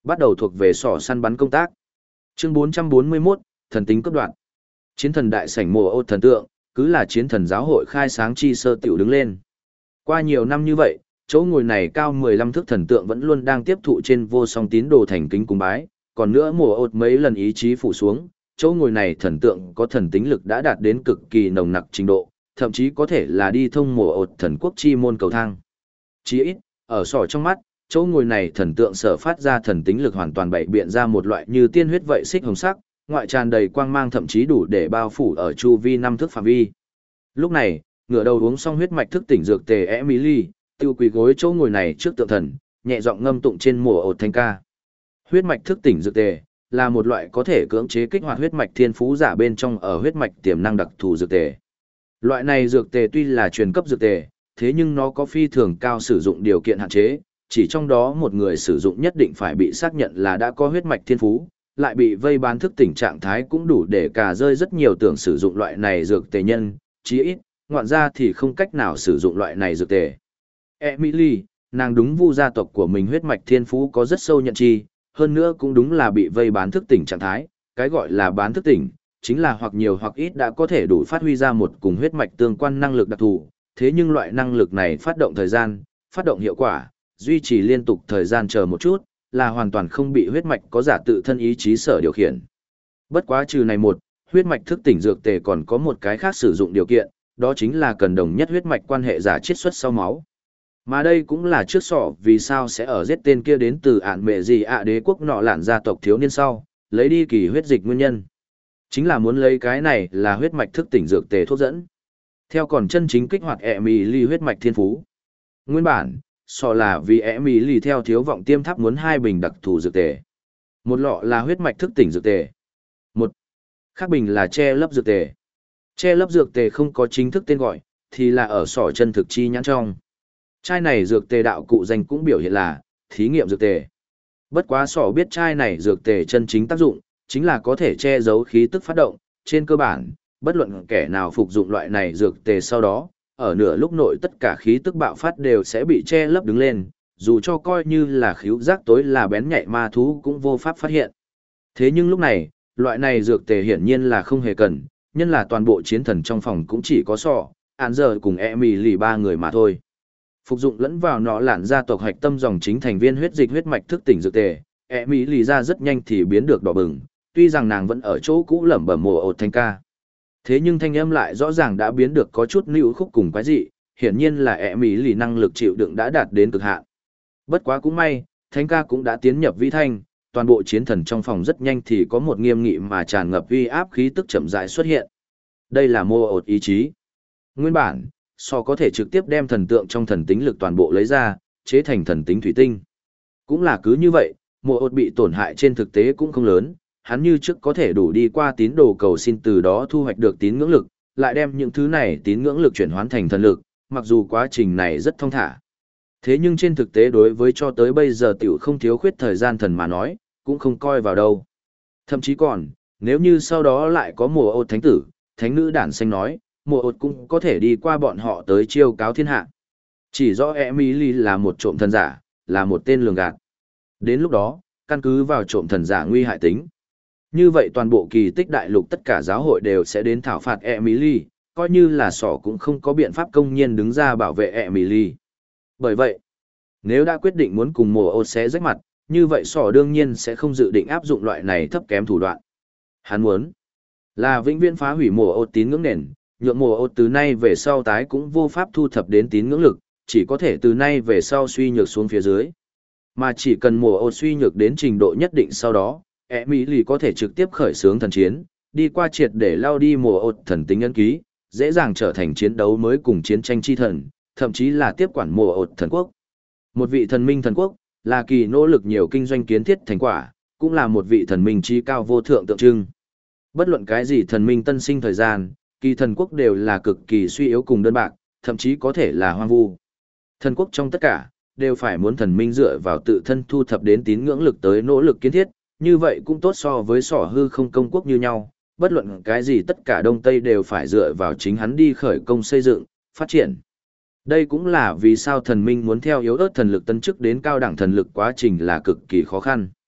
Bắt đầu thuộc về sỏ săn bắn công tác. Chương 441, thần tính cấp đoạn. Chiến thần đại sảnh mùa ô thần tượng, cứ là chiến thần giáo hội khai sáng chi sơ tiểu đứng lên. Qua nhiều năm như vậy, chỗ ngồi này cao 15 thước thần tượng vẫn luôn đang tiếp thụ trên vô song tín đồ thành kính cung bái, còn nữa mùa ột mấy lần ý chí phủ xuống, chỗ ngồi này thần tượng có thần tính lực đã đạt đến cực kỳ nồng nặc trình độ, thậm chí có thể là đi thông mùa ột thần quốc chi môn cầu thang. Chí ít, ở sỏ trong mắt, chỗ ngồi này thần tượng sở phát ra thần tính lực hoàn toàn bày biện ra một loại như tiên huyết vậy xích hồng sắc, ngoại tràn đầy quang mang thậm chí đủ để bao phủ ở chu vi 5 thước phạm vi. Lúc này, ngửa đầu uống xong huyết mạch thức tỉnh dược tề Emily, tiêu quỳ gối chỗ ngồi này trước tượng thần, nhẹ giọng ngâm tụng trên mùa ột thanh ca. Huyết mạch thức tỉnh dược tề là một loại có thể cưỡng chế kích hoạt huyết mạch thiên phú giả bên trong ở huyết mạch tiềm năng đặc thù dược tề. Loại này dược tề tuy là truyền cấp dược tề, thế nhưng nó có phi thường cao sử dụng điều kiện hạn chế, chỉ trong đó một người sử dụng nhất định phải bị xác nhận là đã có huyết mạch thiên phú, lại bị vây bán thức tỉnh trạng thái cũng đủ để cả rơi rất nhiều tưởng sử dụng loại này dược tề nhân, chí ít, ngoạn ra thì không cách nào sử dụng loại này dược tề. Emily, nàng đúng vu gia tộc của mình huyết mạch thiên phú có rất sâu nhận chi, hơn nữa cũng đúng là bị vây bán thức tỉnh trạng thái, cái gọi là bán thức tỉnh, chính là hoặc nhiều hoặc ít đã có thể đủ phát huy ra một cùng huyết mạch tương quan năng lực đặc thù, thế nhưng loại năng lực này phát động thời gian, phát động hiệu quả, duy trì liên tục thời gian chờ một chút, là hoàn toàn không bị huyết mạch có giả tự thân ý chí sở điều khiển. Bất quá trừ này một, huyết mạch thức tỉnh dược tề còn có một cái khác sử dụng điều kiện, đó chính là cần đồng nhất huyết mạch quan hệ giả chiết xuất sau máu. Mà đây cũng là trước sọ vì sao sẽ ở giết tên kia đến từ ản mẹ gì đế quốc nọ lạn gia tộc thiếu niên sau, lấy đi kỳ huyết dịch nguyên nhân. Chính là muốn lấy cái này là huyết mạch thức tỉnh dược tề thuốc dẫn. Theo còn chân chính kích hoạt Emily huyết mạch thiên phú. Nguyên bản, sọ là vì Emily theo thiếu vọng tiêm tháp muốn 2 bình đặc thù dược tề. Một lọ là huyết mạch thức tỉnh dược tề. Một khác bình là che lấp dược tề. Che lấp dược tề không có chính thức tên gọi, thì là ở sọ chân thực chi nhãn trong. Chai này dược tề đạo cụ danh cũng biểu hiện là thí nghiệm dược tề. Bất quá sọ biết chai này dược tề chân chính tác dụng, chính là có thể che giấu khí tức phát động. Trên cơ bản, bất luận kẻ nào phục dụng loại này dược tề sau đó, ở nửa lúc nội tất cả khí tức bạo phát đều sẽ bị che lấp đứng lên, dù cho coi như là khứu giác tối là bén nhạy ma thú cũng vô pháp phát hiện. Thế nhưng lúc này, loại này dược tề hiển nhiên là không hề cần, nhân là toàn bộ chiến thần trong phòng cũng chỉ có sọ, án giờ cùng Emily 3 người mà thôi. Phục dụng lẫn vào nọ lạn gia tộc hạch tâm dòng chính thành viên huyết dịch huyết mạch thức tỉnh dược tề, Emily ra rất nhanh thì biến được đỏ bừng, tuy rằng nàng vẫn ở chỗ cũ lẩm bẩm mùa ột thanh ca. Thế nhưng thanh âm lại rõ ràng đã biến được có chút lưu khúc cùng quái dị, hiển nhiên là Emily năng lực chịu đựng đã đạt đến cực hạn. Bất quá cũng may, thanh ca cũng đã tiến nhập vĩ thanh, toàn bộ chiến thần trong phòng rất nhanh thì có một nghiêm nghị mà tràn ngập uy áp khí tức chậm rãi xuất hiện. Đây là mùa ột ý chí. Nguyên bản, so có thể trực tiếp đem thần tượng trong thần tính lực toàn bộ lấy ra, chế thành thần tính thủy tinh. Cũng là cứ như vậy, mùa ột bị tổn hại trên thực tế cũng không lớn, hắn như trước có thể đủ đi qua tín đồ cầu xin từ đó thu hoạch được tín ngưỡng lực, lại đem những thứ này tín ngưỡng lực chuyển hóa thành thần lực, mặc dù quá trình này rất thong thả. Thế nhưng trên thực tế đối với cho tới bây giờ tiểu không thiếu khuyết thời gian thần mà nói, cũng không coi vào đâu. Thậm chí còn, nếu như sau đó lại có mùa ột thánh tử, thánh nữ đản xanh nói, mùa ột cũng có thể đi qua bọn họ tới chiêu cáo thiên hạ. Chỉ rõ Emily là một trộm thần giả, là một tên lường gạt. Đến lúc đó, căn cứ vào trộm thần giả nguy hại tính. Như vậy toàn bộ kỳ tích đại lục tất cả giáo hội đều sẽ đến thảo phạt Emily, coi như là sỏ cũng không có biện pháp công nhiên đứng ra bảo vệ Emily. Bởi vậy, nếu đã quyết định muốn cùng mùa ột xé rách mặt, như vậy sỏ đương nhiên sẽ không dự định áp dụng loại này thấp kém thủ đoạn. Hắn muốn là vĩnh viễn phá hủy mùa ột tín ngưỡng nền, nhượng mùa ột từ nay về sau tái cũng vô pháp thu thập đến tín ngưỡng lực, chỉ có thể từ nay về sau suy nhược xuống phía dưới. Mà chỉ cần mùa ột suy nhược đến trình độ nhất định sau đó, Emily có thể trực tiếp khởi xướng thần chiến, đi qua triệt để lao đi mùa ột thần tính ấn ký, dễ dàng trở thành chiến đấu mới cùng chiến tranh chi thần, thậm chí là tiếp quản mùa ột thần quốc. Một vị thần minh thần quốc, là kỳ nỗ lực nhiều kinh doanh kiến thiết thành quả, cũng là một vị thần minh trí cao vô thượng tượng trưng. Bất luận cái gì thần minh tân sinh thời gian, kỳ thần quốc đều là cực kỳ suy yếu cùng đơn bạc, thậm chí có thể là hoang vu. Thần quốc trong tất cả, đều phải muốn thần minh dựa vào tự thân thu thập đến tín ngưỡng lực tới nỗ lực kiến thiết, như vậy cũng tốt so với sỏ hư không công quốc như nhau, bất luận cái gì tất cả Đông Tây đều phải dựa vào chính hắn đi khởi công xây dựng, phát triển. Đây cũng là vì sao thần minh muốn theo yếu ớt thần lực tấn chức đến cao đẳng thần lực quá trình là cực kỳ khó khăn.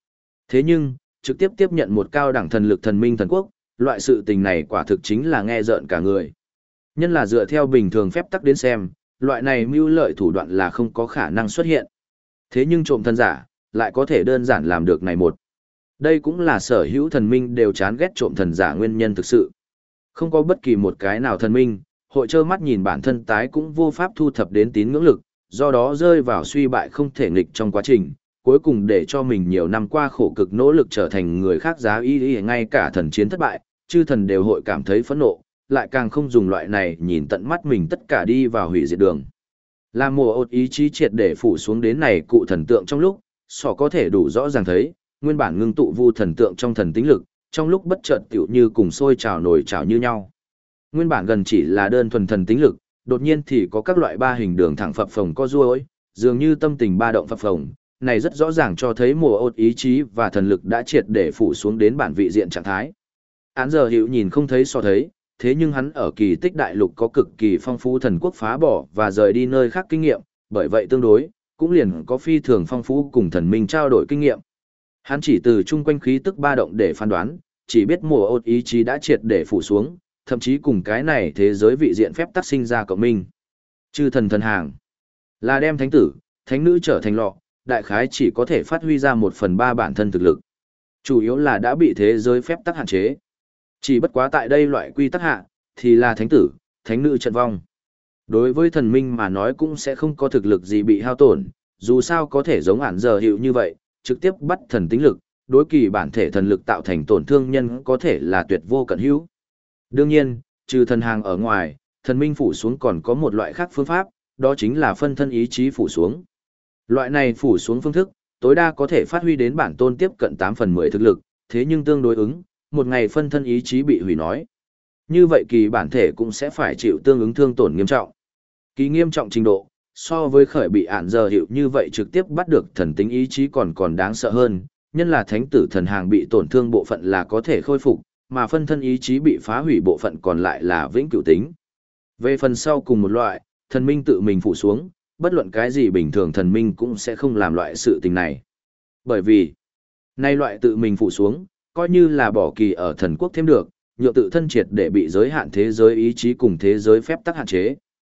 Thế nhưng, trực tiếp tiếp nhận một cao đẳng thần lực thần minh thần quốc, loại sự tình này quả thực chính là nghe rợn cả người. Nhân là dựa theo bình thường phép tắc đến xem, loại này mưu lợi thủ đoạn là không có khả năng xuất hiện. Thế nhưng trộm thần giả, lại có thể đơn giản làm được này một. Đây cũng là sở hữu thần minh đều chán ghét trộm thần giả nguyên nhân thực sự. Không có bất kỳ một cái nào thần minh, hội trơ mắt nhìn bản thân tái cũng vô pháp thu thập đến tín ngưỡng lực, do đó rơi vào suy bại không thể nghịch trong quá trình, cuối cùng để cho mình nhiều năm qua khổ cực nỗ lực trở thành người khác giá y ngay cả thần chiến thất bại, chư thần đều hội cảm thấy phẫn nộ, lại càng không dùng loại này nhìn tận mắt mình tất cả đi vào hủy diệt đường. Làm mùa ột ý chí triệt để phủ xuống đến này cụ thần tượng trong lúc, sọ có thể đủ rõ ràng thấy, nguyên bản ngưng tụ vu thần tượng trong thần tính lực, trong lúc bất chợt tiểu như cùng sôi trào nổi trào như nhau. Nguyên bản gần chỉ là đơn thuần thần tính lực, đột nhiên thì có các loại ba hình đường thẳng phập phồng co duỗi, dường như tâm tình ba động phập phồng, này rất rõ ràng cho thấy mùa ột ý chí và thần lực đã triệt để phủ xuống đến bản vị diện trạng thái. Án giờ hiểu nhìn không thấy so thấy, thế nhưng hắn ở kỳ tích đại lục có cực kỳ phong phú thần quốc phá bỏ và rời đi nơi khác kinh nghiệm, bởi vậy tương đối, cũng liền có phi thường phong phú cùng thần minh trao đổi kinh nghiệm. Hắn chỉ từ chung quanh khí tức ba động để phán đoán, chỉ biết mùa ột ý chí đã triệt để phủ xuống, thậm chí cùng cái này thế giới vị diện phép tắc sinh ra cộng minh. Chư thần thần hàng là đem thánh tử, thánh nữ trở thành lọ, đại khái chỉ có thể phát huy ra 1/3 bản thân thực lực. Chủ yếu là đã bị thế giới phép tắc hạn chế. Chỉ bất quá tại đây loại quy tắc hạ, thì là thánh tử, thánh nữ trận vong. Đối với thần minh mà nói cũng sẽ không có thực lực gì bị hao tổn, dù sao có thể giống ản giờ hiệu như vậy, trực tiếp bắt thần tính lực, đối kỳ bản thể thần lực tạo thành tổn thương nhân có thể là tuyệt vô cận hữu. Đương nhiên, trừ thần hàng ở ngoài, thần minh phủ xuống còn có một loại khác phương pháp, đó chính là phân thân ý chí phủ xuống. Loại này phủ xuống phương thức, tối đa có thể phát huy đến bản tôn tiếp cận 8/10 thực lực, thế nhưng tương đối ứng, một ngày phân thân ý chí bị hủy nói. Như vậy kỳ bản thể cũng sẽ phải chịu tương ứng thương tổn nghiêm trọng. Kỳ nghiêm trọng trình độ, so với khởi bị ản giờ hiệu như vậy trực tiếp bắt được thần tính ý chí còn đáng sợ hơn, nhân là thánh tử thần hàng bị tổn thương bộ phận là có thể khôi phục, mà phân thân ý chí bị phá hủy bộ phận còn lại là vĩnh cửu tính. Về phần sau cùng một loại, thần minh tự mình phụ xuống, bất luận cái gì bình thường thần minh cũng sẽ không làm loại sự tình này. Bởi vì, nay loại tự mình phụ xuống, coi như là bỏ kỳ ở thần quốc thêm được, nhượng tự thân triệt để bị giới hạn thế giới ý chí cùng thế giới phép tắc hạn chế.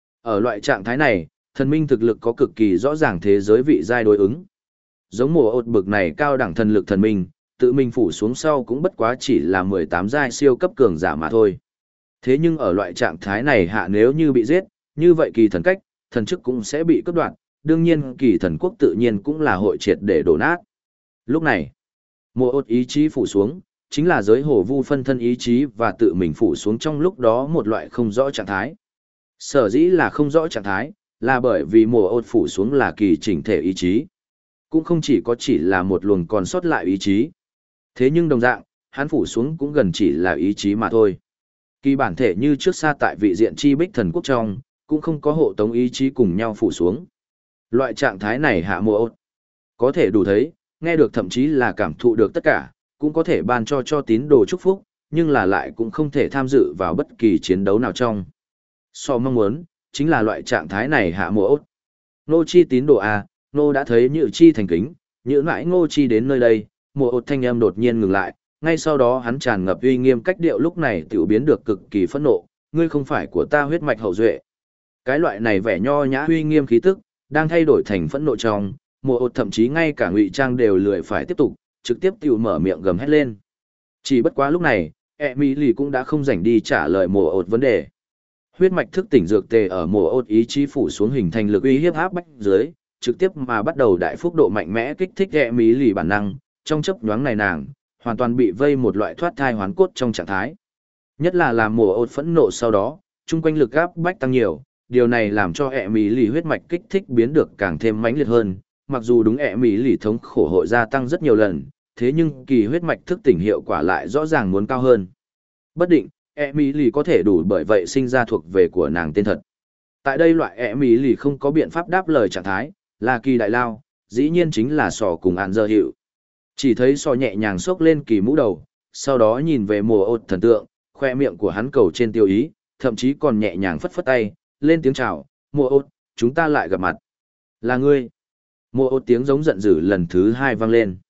Ở loại trạng thái này, thần minh thực lực có cực kỳ rõ ràng thế giới vị giai đối ứng. Giống mùa ột bực này cao đẳng thần lực thần minh, tự mình phủ xuống sau cũng bất quá chỉ là 18 giai siêu cấp cường giả mà thôi. Thế nhưng ở loại trạng thái này hạ nếu như bị giết, như vậy kỳ thần cách, thần chức cũng sẽ bị cắt đoạn, đương nhiên kỳ thần quốc tự nhiên cũng là hội triệt để đổ nát. Lúc này, mùa ột ý chí phủ xuống, chính là giới hồ vu phân thân ý chí và tự mình phủ xuống trong lúc đó một loại không rõ trạng thái. Sở dĩ là không rõ trạng thái, là bởi vì mùa ột phủ xuống là kỳ chỉnh thể ý chí. Cũng không chỉ là một luồng còn sót lại ý chí. Thế nhưng đồng dạng, hắn phủ xuống cũng gần chỉ là ý chí mà thôi. Kỳ bản thể như trước xa tại vị diện chi bích thần quốc trong, cũng không có hộ tống ý chí cùng nhau phủ xuống. Loại trạng thái này hạ mùa ột. Có thể đủ thấy, nghe được thậm chí là cảm thụ được tất cả, cũng có thể ban cho tín đồ chúc phúc, nhưng là lại cũng không thể tham dự vào bất kỳ chiến đấu nào trong. So mong muốn, chính là loại trạng thái này hạ mùa ốt. Nô chi tín đồ A, nô đã thấy Nhự chi thành kính, Nhự mãi Ngô chi đến nơi đây, mùa ốt thanh âm đột nhiên ngừng lại, ngay sau đó hắn tràn ngập uy nghiêm cách điệu lúc này tiểu biến được cực kỳ phẫn nộ, ngươi không phải của ta huyết mạch hậu duệ. Cái loại này vẻ nho nhã uy nghiêm khí tức, đang thay đổi thành phẫn nộ trong, mùa ốt thậm chí ngay cả ngụy trang đều lười phải tiếp tục, trực tiếp tiểu mở miệng gầm hét lên. Chỉ bất quá lúc này, Emily cũng đã không rảnh đi trả lời mùa ốt vấn đề. Huyết mạch thức tỉnh dược tề ở mùa ốt ý chí phủ xuống hình thành lực uy hiếp áp bách dưới, trực tiếp mà bắt đầu đại phúc độ mạnh mẽ kích thích Emily bản năng, trong chớp nhoáng này nàng hoàn toàn bị vây một loại thoát thai hoán cốt trong trạng thái. Nhất là làm mùa ốt phẫn nộ sau đó, chung quanh lực áp bách tăng nhiều, điều này làm cho Emily huyết mạch kích thích biến được càng thêm mãnh liệt hơn, mặc dù đúng Emily thống khổ hội gia tăng rất nhiều lần, thế nhưng kỳ huyết mạch thức tỉnh hiệu quả lại rõ ràng muốn cao hơn. Bất định, Emily có thể đủ bởi vậy sinh ra thuộc về của nàng tên thật. Tại đây loại Emily không có biện pháp đáp lời trạng thái, là kỳ đại lao, dĩ nhiên chính là sò cùng ạn dơ hiệu. Chỉ thấy sò nhẹ nhàng xốc lên kỳ mũ đầu, sau đó nhìn về mùa ột thần tượng, khoe miệng của hắn cầu trên tiêu ý, thậm chí còn nhẹ nhàng phất phất tay, lên tiếng chào, mùa ột, chúng ta lại gặp mặt. Là ngươi. Mùa ột tiếng giống giận dữ lần thứ 2 vang lên.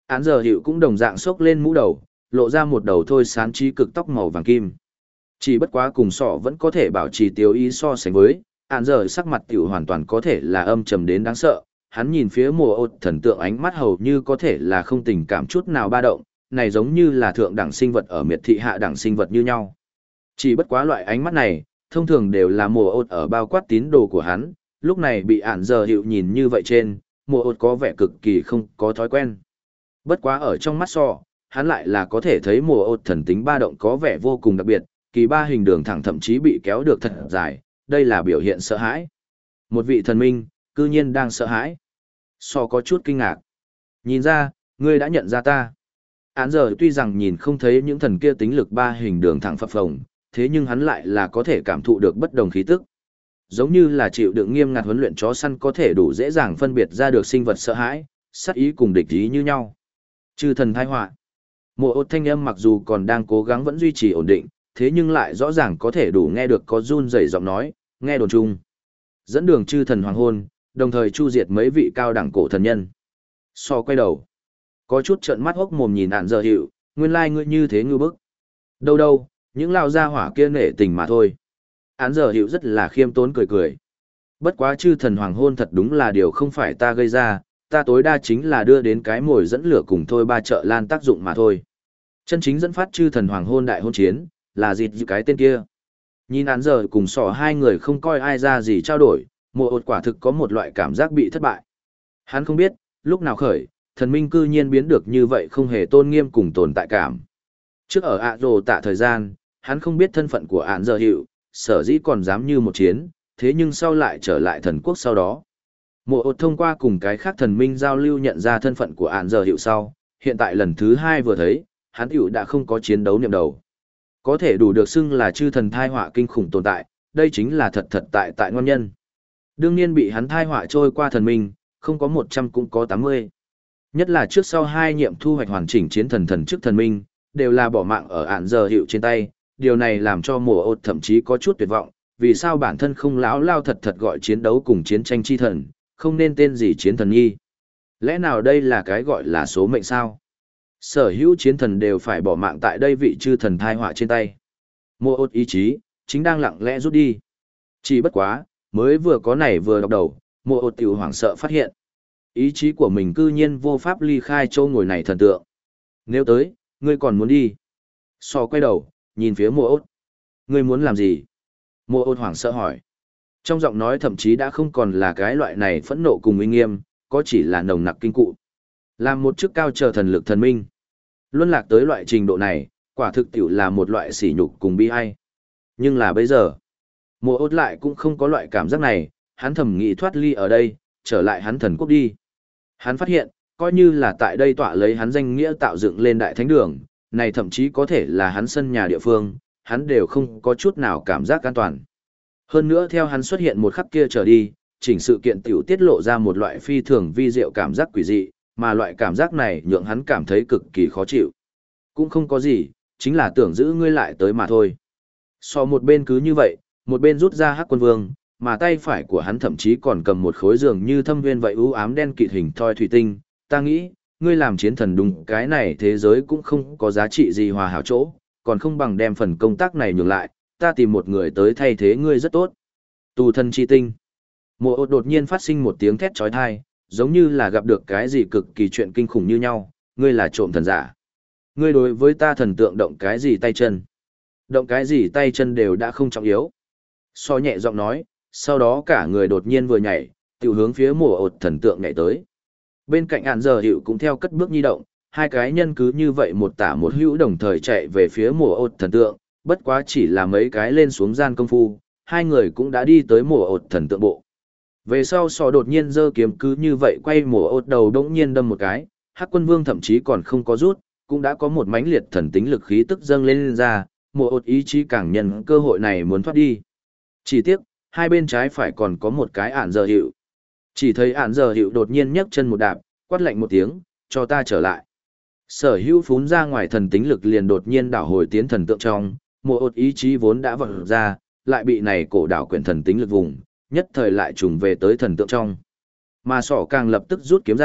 Án giờ hiệu cũng đồng dạng xốc lên mũ đầu, lộ ra một đầu thôi sán trí cực tóc màu vàng kim. Chỉ bất quá cùng sọ vẫn có thể bảo trì tiêu ý so sánh với, án giờ sắc mặt tiểu hoàn toàn có thể là âm trầm đến đáng sợ. Hắn nhìn phía mùa ột thần tượng ánh mắt hầu như có thể là không tình cảm chút nào ba động, này giống như là thượng đẳng sinh vật ở miệt thị hạ đẳng sinh vật như nhau. Chỉ bất quá loại ánh mắt này, thông thường đều là mùa ột ở bao quát tín đồ của hắn, lúc này bị án giờ hiệu nhìn như vậy trên, mùa ột có vẻ cực kỳ không có thói quen. Bất quá ở trong mắt sọ, hắn lại là có thể thấy mùa ột thần tính ba động có vẻ vô cùng đặc biệt, kỳ ba hình đường thẳng thậm chí bị kéo được thật dài, đây là biểu hiện sợ hãi. Một vị thần minh, cư nhiên đang sợ hãi. Sọ có chút kinh ngạc. Nhìn ra, ngươi đã nhận ra ta. Án giờ tuy rằng nhìn không thấy những thần kia tính lực ba hình đường thẳng phập phồng, thế nhưng hắn lại là có thể cảm thụ được bất đồng khí tức. Giống như là chịu đựng nghiêm ngặt huấn luyện chó săn có thể đủ dễ dàng phân biệt ra được sinh vật sợ hãi, sát ý cùng địch ý như nhau. Chư thần thai họa. Mùa ột thanh âm mặc dù còn đang cố gắng vẫn duy trì ổn định, thế nhưng lại rõ ràng có thể đủ nghe được có run rẩy giọng nói, nghe đồn chung. Dẫn đường chư thần hoàng hôn, đồng thời chu diệt mấy vị cao đẳng cổ thần nhân. So quay đầu. Có chút trợn mắt hốc mồm nhìn ạn giờ hiệu, nguyên lai ngươi như thế ngư bức. Đâu đâu, những lao gia hỏa kia nể tình mà thôi. Án giờ hiệu rất là khiêm tốn cười cười. Bất quá chư thần hoàng hôn thật đúng là điều không phải ta gây ra, ta tối đa chính là đưa đến cái mồi dẫn lửa cùng thôi ba trợ lan tác dụng mà thôi. Chân chính dẫn phát chư thần hoàng hôn đại hôn chiến, là dịt cái tên kia. Nhìn án giờ cùng sỏ hai người không coi ai ra gì trao đổi, mùa ột quả thực có một loại cảm giác bị thất bại. Hắn không biết, lúc nào khởi, thần minh cư nhiên biến được như vậy không hề tôn nghiêm cùng tồn tại cảm. Trước ở ạ rồ tạ thời gian, hắn không biết thân phận của án giờ hiệu, sở dĩ còn dám như một chiến, thế nhưng sau lại trở lại thần quốc sau đó. Mùa ột thông qua cùng cái khác thần minh giao lưu nhận ra thân phận của án giờ hiệu sau, hiện tại lần thứ hai vừa thấy, hắn hiệu đã không có chiến đấu niệm đầu. Có thể đủ được xưng là chư thần thai họa kinh khủng tồn tại, đây chính là thật thật tại ngon nhân. Đương nhiên bị hắn thai họa trôi qua thần minh, không có 100 cũng có 80. Nhất là trước sau hai nhiệm thu hoạch hoàn chỉnh chiến thần thần trước thần minh, đều là bỏ mạng ở án giờ hiệu trên tay, điều này làm cho mùa ột thậm chí có chút tuyệt vọng, vì sao bản thân không láo lao thật thật gọi chiến đấu cùng chiến tranh chi thần, không nên tên gì chiến thần nhi. Lẽ nào đây là cái gọi là số mệnh sao? Sở hữu chiến thần đều phải bỏ mạng tại đây vị chư thần thai họa trên tay. Mùa ột ý chí, chính đang lặng lẽ rút đi. Chỉ bất quá, mới vừa có này vừa đọc đầu, mùa ột tiểu hoảng sợ phát hiện. Ý chí của mình cư nhiên vô pháp ly khai châu ngồi này thần tượng. Nếu tới, ngươi còn muốn đi. So quay đầu, nhìn phía mùa ốt. Ngươi muốn làm gì? Mùa ốt hoảng sợ hỏi. Trong giọng nói thậm chí đã không còn là cái loại này phẫn nộ cùng uy nghiêm, có chỉ là nồng nặc kinh cụ. Làm một chức cao chờ thần lực thần minh. Luân lạc tới loại trình độ này, quả thực tiểu là một loại sỉ nhục cùng bi ai. Nhưng là bây giờ, mùa ốt lại cũng không có loại cảm giác này, hắn thầm nghĩ thoát ly ở đây, trở lại hắn thần quốc đi. Hắn phát hiện, coi như là tại đây tọa lấy hắn danh nghĩa tạo dựng lên đại thánh đường, này thậm chí có thể là hắn sân nhà địa phương, hắn đều không có chút nào cảm giác an toàn. Hơn nữa theo hắn xuất hiện một khắc kia trở đi, chỉnh sự kiện tiểu tiết lộ ra một loại phi thường vi diệu cảm giác quỷ dị, mà loại cảm giác này nhượng hắn cảm thấy cực kỳ khó chịu. Cũng không có gì, chính là tưởng giữ ngươi lại tới mà thôi. So một bên cứ như vậy, một bên rút ra hắc quân vương, mà tay phải của hắn thậm chí còn cầm một khối giường như thâm viên vậy u ám đen kịt hình thoi thủy tinh. Ta nghĩ, ngươi làm chiến thần đúng cái này thế giới cũng không có giá trị gì hòa hảo chỗ, còn không bằng đem phần công tác này nhường lại, ta tìm một người tới thay thế ngươi rất tốt. Tù thân chi tinh. Mùa ột đột nhiên phát sinh một tiếng thét trói thai, giống như là gặp được cái gì cực kỳ chuyện kinh khủng như nhau, ngươi là trộm thần giả. Ngươi đối với ta thần tượng động cái gì tay chân. Động cái gì tay chân đều đã không trọng yếu. So nhẹ giọng nói, sau đó cả người đột nhiên vừa nhảy, tiểu hướng phía mùa ột thần tượng nhảy tới. Bên cạnh ạn giờ hiệu cũng theo cất bước nhi động, hai cái nhân cứ như vậy một tả một hữu đồng thời chạy về phía mùa ột thần tượng, bất quá chỉ là mấy cái lên xuống gian công phu, hai người cũng đã đi tới mùa ột thần tượng bộ. Về sau sò đột nhiên giơ kiếm cứ như vậy quay mùa ột đầu đống nhiên đâm một cái, Hắc Quân Vương thậm chí còn không có rút, cũng đã có một mãnh liệt thần tính lực khí tức dâng lên ra, mùa ột ý chí càng nhân cơ hội này muốn thoát đi. Chỉ tiếc, hai bên trái phải còn có một cái ản giờ hiệu. Chỉ thấy ản giờ hiệu đột nhiên nhấc chân một đạp, quát lạnh một tiếng, cho ta trở lại. Sở hữu phún ra ngoài thần tính lực liền đột nhiên đảo hồi tiến thần tượng trong, mùa ột ý chí vốn đã vọt ra, lại bị này cổ đảo quyển thần tính lực vùng, nhất thời lại trùng về tới thần tượng trong. Mà sỏ càng lập tức rút kiếm ra,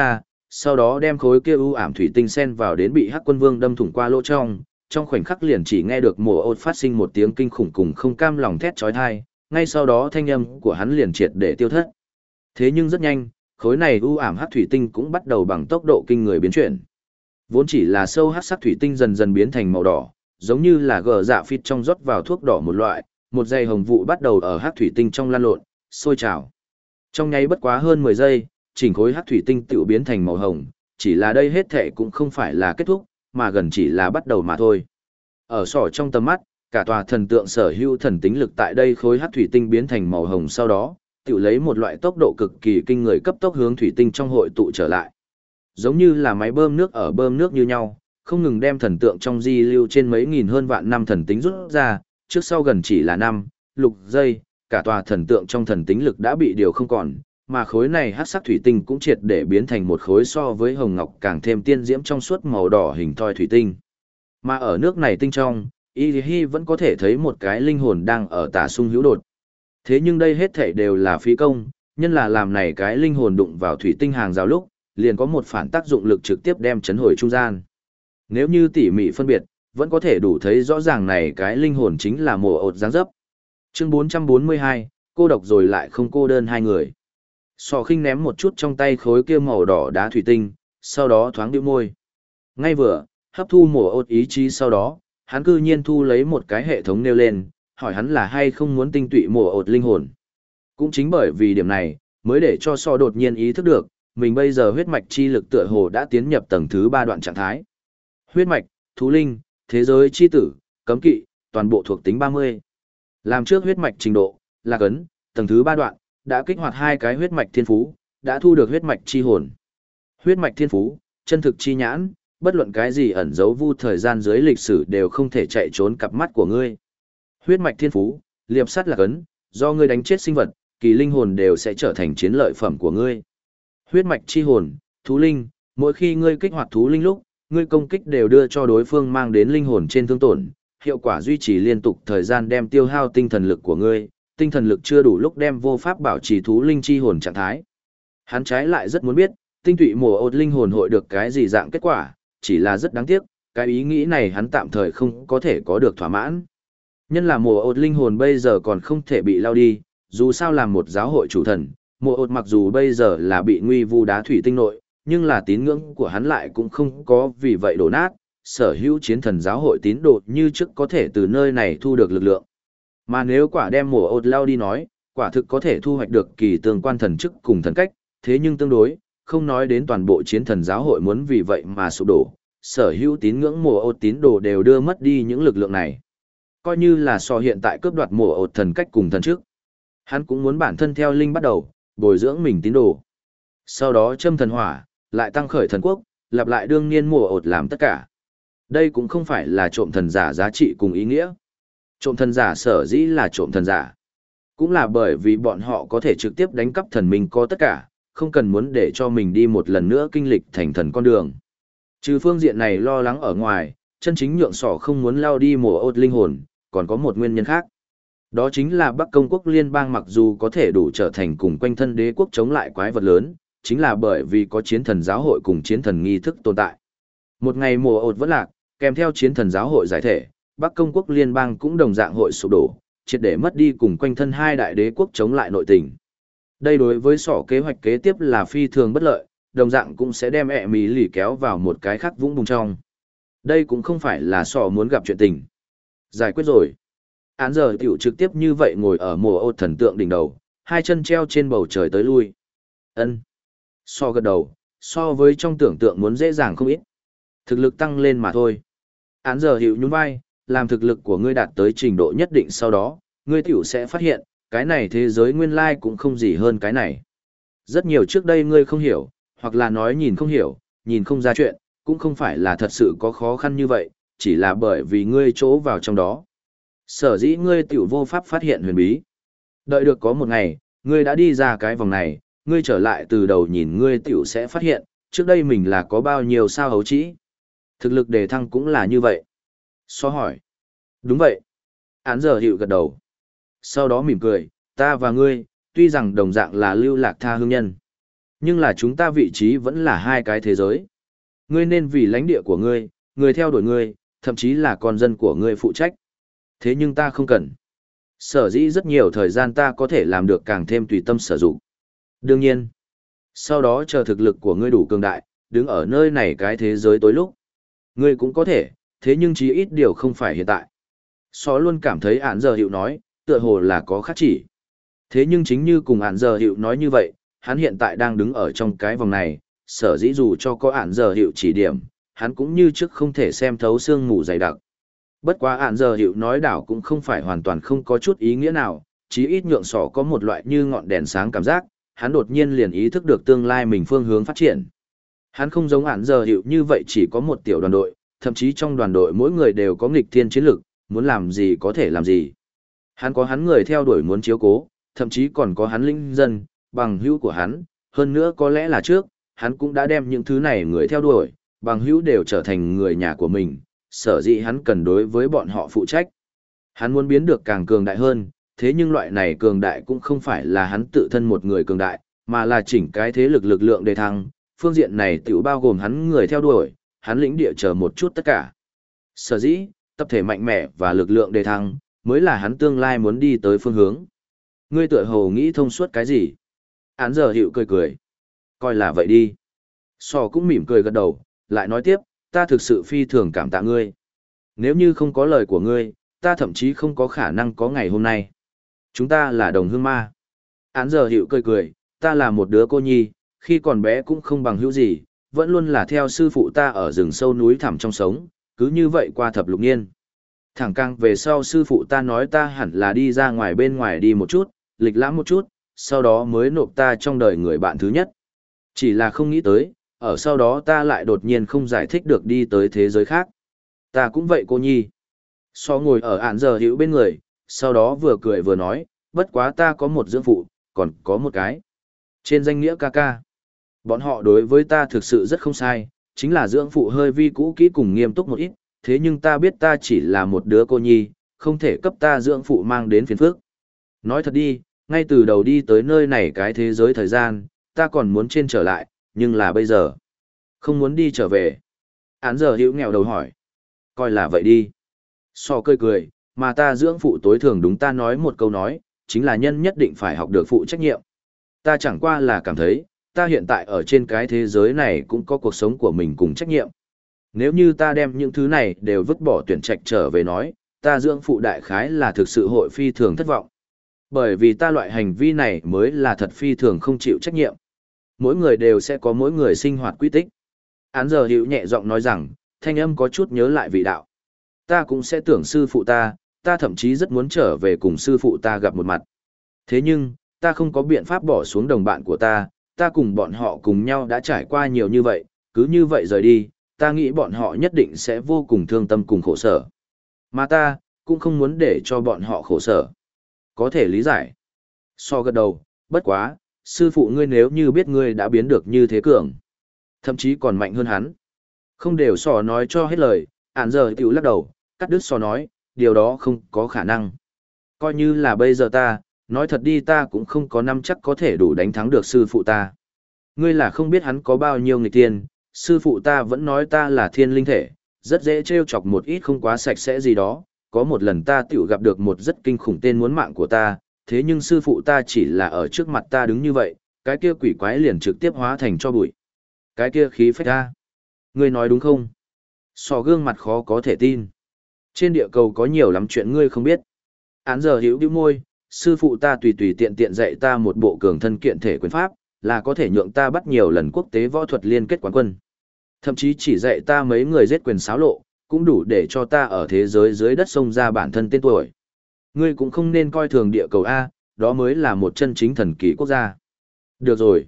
sau đó đem khối kia u ảm thủy tinh sen vào đến bị Hắc Quân Vương đâm thủng qua lỗ trong khoảnh khắc liền chỉ nghe được mồ ột phát sinh một tiếng kinh khủng cùng không cam lòng thét chói tai, ngay sau đó thanh âm của hắn liền triệt để tiêu thất. Thế nhưng rất nhanh, khối này u ảm hắc thủy tinh cũng bắt đầu bằng tốc độ kinh người biến chuyển. Vốn chỉ là sâu hắc sắc thủy tinh dần dần biến thành màu đỏ, giống như là gờ dạ phít trong rót vào thuốc đỏ một loại, một dây hồng vụ bắt đầu ở hắc thủy tinh trong lan lộn, sôi trào. Trong nháy bất quá hơn 10 giây, chỉnh khối hắc thủy tinh tự biến thành màu hồng, chỉ là đây hết thể cũng không phải là kết thúc, mà gần chỉ là bắt đầu mà thôi. Ở sỏ trong tầm mắt, cả tòa thần tượng sở hữu thần tính lực tại đây khối hắc thủy tinh biến thành màu hồng sau đó, tự lấy một loại tốc độ cực kỳ kinh người cấp tốc hướng thủy tinh trong hội tụ trở lại. Giống như là máy bơm nước ở bơm nước như nhau, không ngừng đem thần tượng trong di lưu trên mấy nghìn hơn vạn năm thần tính rút ra, trước sau gần chỉ là 5, 6 giây, cả tòa thần tượng trong thần tính lực đã bị điều không còn, mà khối này hắc sắc thủy tinh cũng triệt để biến thành một khối so với hồng ngọc càng thêm tiên diễm trong suốt màu đỏ hình thoi thủy tinh. Mà ở nước này tinh trong, Y Hi vẫn có thể thấy một cái linh hồn đang ở tả sung hữu đột. Thế nhưng đây hết thảy đều là phí công, nhân là làm này cái linh hồn đụng vào thủy tinh hàng rào lúc, liền có một phản tác dụng lực trực tiếp đem chấn hồi trung gian. Nếu như tỉ mỉ phân biệt, vẫn có thể đủ thấy rõ ràng này cái linh hồn chính là mồ ột dáng dấp. Chương 442, cô độc rồi lại không cô đơn hai người. Sò khinh ném một chút trong tay khối kia màu đỏ đá thủy tinh, sau đó thoáng điệu môi. Ngay vừa, hấp thu mồ ột ý chí sau đó, hắn cư nhiên thu lấy một cái hệ thống nêu lên, hỏi hắn là hay không muốn tinh tụy mồ ột linh hồn. Cũng chính bởi vì điểm này, mới để cho Sò đột nhiên ý thức được, mình bây giờ huyết mạch chi lực tựa hồ đã tiến nhập tầng thứ 3 đoạn trạng thái. Huyết mạch, thú linh, thế giới chi tử, cấm kỵ, toàn bộ thuộc tính 30. Làm trước huyết mạch trình độ, là cấn, tầng thứ 3 đoạn, đã kích hoạt 2 cái huyết mạch thiên phú, đã thu được huyết mạch chi hồn. Huyết mạch thiên phú, chân thực chi nhãn, bất luận cái gì ẩn giấu vu thời gian dưới lịch sử đều không thể chạy trốn cặp mắt của ngươi. Huyết mạch thiên phú, liệp sắt là cấn, do ngươi đánh chết sinh vật, kỳ linh hồn đều sẽ trở thành chiến lợi phẩm của ngươi. Huyết mạch chi hồn, thú linh, mỗi khi ngươi kích hoạt thú linh lúc, ngươi công kích đều đưa cho đối phương mang đến linh hồn trên thương tổn, hiệu quả duy trì liên tục thời gian đem tiêu hao tinh thần lực của ngươi, tinh thần lực chưa đủ lúc đem vô pháp bảo trì thú linh chi hồn trạng thái. Hắn trái lại rất muốn biết, tinh tụy mồ ột linh hồn hội được cái gì dạng kết quả, chỉ là rất đáng tiếc, cái ý nghĩ này hắn tạm thời không có thể có được thỏa mãn. Nhân là mồ ột linh hồn bây giờ còn không thể bị lao đi, dù sao làm một giáo hội chủ thần, mồ ột mặc dù bây giờ là bị nguy vu đá thủy tinh nội, nhưng là tín ngưỡng của hắn lại cũng không có vì vậy đổ nát, sở hữu chiến thần giáo hội tín đồ như trước có thể từ nơi này thu được lực lượng. Mà nếu quả đem mồ ột lao đi nói, quả thực có thể thu hoạch được kỳ tương quan thần chức cùng thần cách, thế nhưng tương đối, không nói đến toàn bộ chiến thần giáo hội muốn vì vậy mà sụp đổ, sở hữu tín ngưỡng mồ ột tín đồ đều đưa mất đi những lực lượng này. Coi như là so hiện tại cướp đoạt mồ ột thần cách cùng thần chức. Hắn cũng muốn bản thân theo linh bắt đầu, bồi dưỡng mình tín đồ. Sau đó châm thần hỏa, lại tăng khởi thần quốc, lặp lại đương niên mùa ột làm tất cả. Đây cũng không phải là trộm thần giả giá trị cùng ý nghĩa. Trộm thần giả sở dĩ là trộm thần giả. Cũng là bởi vì bọn họ có thể trực tiếp đánh cắp thần mình có tất cả, không cần muốn để cho mình đi một lần nữa kinh lịch thành thần con đường. Trừ phương diện này lo lắng ở ngoài, chân chính nhượng sỏ không muốn lao đi mùa ột linh hồn, còn có một nguyên nhân khác. Đó chính là Bắc Công quốc liên bang mặc dù có thể đủ trở thành cùng quanh thân đế quốc chống lại quái vật lớn, chính là bởi vì có chiến thần giáo hội cùng chiến thần nghi thức tồn tại. Một ngày mùa ột vẫn lạc, kèm theo chiến thần giáo hội giải thể, Bắc Công quốc liên bang cũng đồng dạng hội sụp đổ, triệt để mất đi cùng quanh thân hai đại đế quốc chống lại nội tình. Đây đối với sỏ kế hoạch kế tiếp là phi thường bất lợi, đồng dạng cũng sẽ đem ẹ mì lì kéo vào một cái khác vũng bùng trong. Đây cũng không phải là sỏ muốn gặp chuyện tình. Giải quyết rồi. Án giờ tiểu trực tiếp như vậy ngồi ở mùa ột thần tượng đỉnh đầu, hai chân treo trên bầu trời tới lui. Ân. So gật đầu, so với trong tưởng tượng muốn dễ dàng không ít. Thực lực tăng lên mà thôi. Án giờ hiệu nhún vai, làm thực lực của ngươi đạt tới trình độ nhất định sau đó, ngươi tiểu sẽ phát hiện, cái này thế giới nguyên lai cũng không gì hơn cái này. Rất nhiều trước đây ngươi không hiểu, hoặc là nói nhìn không hiểu, nhìn không ra chuyện, cũng không phải là thật sự có khó khăn như vậy, chỉ là bởi vì ngươi chỗ vào trong đó. Sở dĩ ngươi tiểu vô pháp phát hiện huyền bí. Đợi được có một ngày, ngươi đã đi ra cái vòng này, ngươi trở lại từ đầu nhìn ngươi tiểu sẽ phát hiện, trước đây mình là có bao nhiêu sao hấu trĩ. Thực lực đề thăng cũng là như vậy. So hỏi. Đúng vậy. Án giờ hiệu gật đầu. Sau đó mỉm cười, ta và ngươi, tuy rằng đồng dạng là lưu lạc tha hương nhân. Nhưng là chúng ta vị trí vẫn là hai cái thế giới. Ngươi nên vì lãnh địa của ngươi, người theo đuổi ngươi, thậm chí là con dân của ngươi phụ trách. Thế nhưng ta không cần. Sở dĩ rất nhiều thời gian ta có thể làm được càng thêm tùy tâm sử dụng. Đương nhiên, sau đó chờ thực lực của ngươi đủ cường đại, đứng ở nơi này cái thế giới tối lúc. Ngươi cũng có thể, thế nhưng chí ít điều không phải hiện tại. Só luôn cảm thấy ản giờ hiệu nói, tựa hồ là có khác chỉ. Thế nhưng chính như cùng ản giờ hiệu nói như vậy, hắn hiện tại đang đứng ở trong cái vòng này, sở dĩ dù cho có ản giờ hiệu chỉ điểm, hắn cũng như trước không thể xem thấu xương ngủ dày đặc. Bất quá ản giờ hiệu nói đảo cũng không phải hoàn toàn không có chút ý nghĩa nào, chí ít nhượng sỏ có một loại như ngọn đèn sáng cảm giác, hắn đột nhiên liền ý thức được tương lai mình phương hướng phát triển. Hắn không giống ản giờ hiệu như vậy chỉ có một tiểu đoàn đội, thậm chí trong đoàn đội mỗi người đều có nghịch thiên chiến lực, muốn làm gì có thể làm gì. Hắn có hắn người theo đuổi muốn chiếu cố, thậm chí còn có hắn linh dân, bằng hữu của hắn, hơn nữa có lẽ là trước, hắn cũng đã đem những thứ này người theo đuổi, bằng hữu đều trở thành người nhà của mình, sở dĩ hắn cần đối với bọn họ phụ trách. Hắn muốn biến được càng cường đại hơn, thế nhưng loại này cường đại cũng không phải là hắn tự thân một người cường đại, mà là chỉnh cái thế lực lực lượng đề thăng, phương diện này tiểu bao gồm hắn người theo đuổi, hắn lĩnh địa chờ một chút tất cả. Sở dĩ, tập thể mạnh mẽ và lực lượng đề thăng, mới là hắn tương lai muốn đi tới phương hướng. Ngươi tựa hồ nghĩ thông suốt cái gì? Án giờ hiệu cười cười. Coi là vậy đi. Sò cũng mỉm cười gật đầu, lại nói tiếp, ta thực sự phi thường cảm tạ ngươi. Nếu như không có lời của ngươi, ta thậm chí không có khả năng có ngày hôm nay. Chúng ta là đồng hương ma. Án giờ hiệu cười cười, ta là một đứa cô nhi, khi còn bé cũng không bằng hữu gì, vẫn luôn là theo sư phụ ta ở rừng sâu núi thẳm trong sống, cứ như vậy qua thập lục niên. Thẳng càng về sau sư phụ ta nói ta hẳn là đi ra ngoài bên ngoài đi một chút, lịch lãm một chút, sau đó mới nộp ta trong đời người bạn thứ nhất. Chỉ là không nghĩ tới, ở sau đó ta lại đột nhiên không giải thích được đi tới thế giới khác. Ta cũng vậy cô nhi. So ngồi ở ản giờ hữu bên người, sau đó vừa cười vừa nói, bất quá ta có một dưỡng phụ, còn có một cái. Trên danh nghĩa ca ca. Bọn họ đối với ta thực sự rất không sai, chính là dưỡng phụ hơi vi cũ kỹ cùng nghiêm túc một ít, thế nhưng ta biết ta chỉ là một đứa cô nhi, không thể cấp ta dưỡng phụ mang đến phiền phức. Nói thật đi, ngay từ đầu đi tới nơi này cái thế giới thời gian, ta còn muốn trên trở lại, nhưng là bây giờ, không muốn đi trở về. Án giờ hữu nghèo đầu hỏi. Coi là vậy đi. So cười cười, mà ta dưỡng phụ tối thường đúng ta nói một câu nói, chính là nhân nhất định phải học được phụ trách nhiệm. Ta chẳng qua là cảm thấy, ta hiện tại ở trên cái thế giới này cũng có cuộc sống của mình cùng trách nhiệm. Nếu như ta đem những thứ này đều vứt bỏ tuyển trạch trở về nói, ta dưỡng phụ đại khái là thực sự hội phi thường thất vọng. Bởi vì ta loại hành vi này mới là thật phi thường không chịu trách nhiệm. Mỗi người đều sẽ có mỗi người sinh hoạt quy tích. Án giờ hữu nhẹ giọng nói rằng, thanh âm có chút nhớ lại vị đạo. Ta cũng sẽ tưởng sư phụ ta thậm chí rất muốn trở về cùng sư phụ ta gặp một mặt. Thế nhưng, ta không có biện pháp bỏ xuống đồng bạn của ta cùng bọn họ cùng nhau đã trải qua nhiều như vậy, cứ như vậy rời đi, ta nghĩ bọn họ nhất định sẽ vô cùng thương tâm cùng khổ sở. Mà ta, cũng không muốn để cho bọn họ khổ sở. Có thể lý giải. So gật đầu, bất quá, sư phụ ngươi nếu như biết ngươi đã biến được như thế cường, thậm chí còn mạnh hơn hắn. Không đều sò nói cho hết lời, ản giờ tiểu lắc đầu, cắt đứt sò nói, điều đó không có khả năng. Coi như là bây giờ ta, nói thật đi ta cũng không có năm chắc có thể đủ đánh thắng được sư phụ ta. Ngươi là không biết hắn có bao nhiêu nghịch tiên, sư phụ ta vẫn nói ta là thiên linh thể, rất dễ trêu chọc một ít không quá sạch sẽ gì đó. Có một lần ta tiểu gặp được một rất kinh khủng tên muốn mạng của ta, thế nhưng sư phụ ta chỉ là ở trước mặt ta đứng như vậy, cái kia quỷ quái liền trực tiếp hóa thành cho bụi. Cái kia khí phách ta. Ngươi nói đúng không? So gương mặt khó có thể tin. Trên địa cầu có nhiều lắm chuyện ngươi không biết. Án giờ hiểu bĩu môi, sư phụ ta tùy tùy tiện tiện dạy ta một bộ cường thân kiện thể quyền pháp, là có thể nhượng ta bắt nhiều lần quốc tế võ thuật liên kết quán quân. Thậm chí chỉ dạy ta mấy người giết quyền xáo lộ, cũng đủ để cho ta ở thế giới dưới đất xông ra bản thân tên tuổi. Ngươi cũng không nên coi thường địa cầu A, đó mới là một chân chính thần kỳ quốc gia. Được rồi.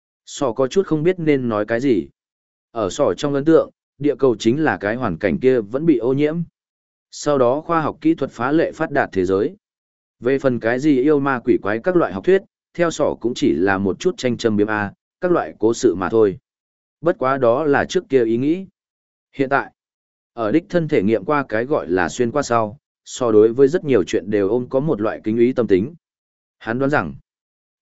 Sò có chút không biết nên nói cái gì. Ở sò trong ấn tượng, địa cầu chính là cái hoàn cảnh kia vẫn bị ô nhiễm. Sau đó khoa học kỹ thuật phá lệ phát đạt thế giới. Về phần cái gì yêu ma quỷ quái các loại học thuyết, theo sỏ cũng chỉ là một chút tranh châm biếm A, các loại cố sự mà thôi. Bất quá đó là trước kia ý nghĩ. Hiện tại, ở đích thân thể nghiệm qua cái gọi là xuyên qua sau, so đối với rất nhiều chuyện đều ôm có một loại kính ý tâm tính. Hắn đoán rằng,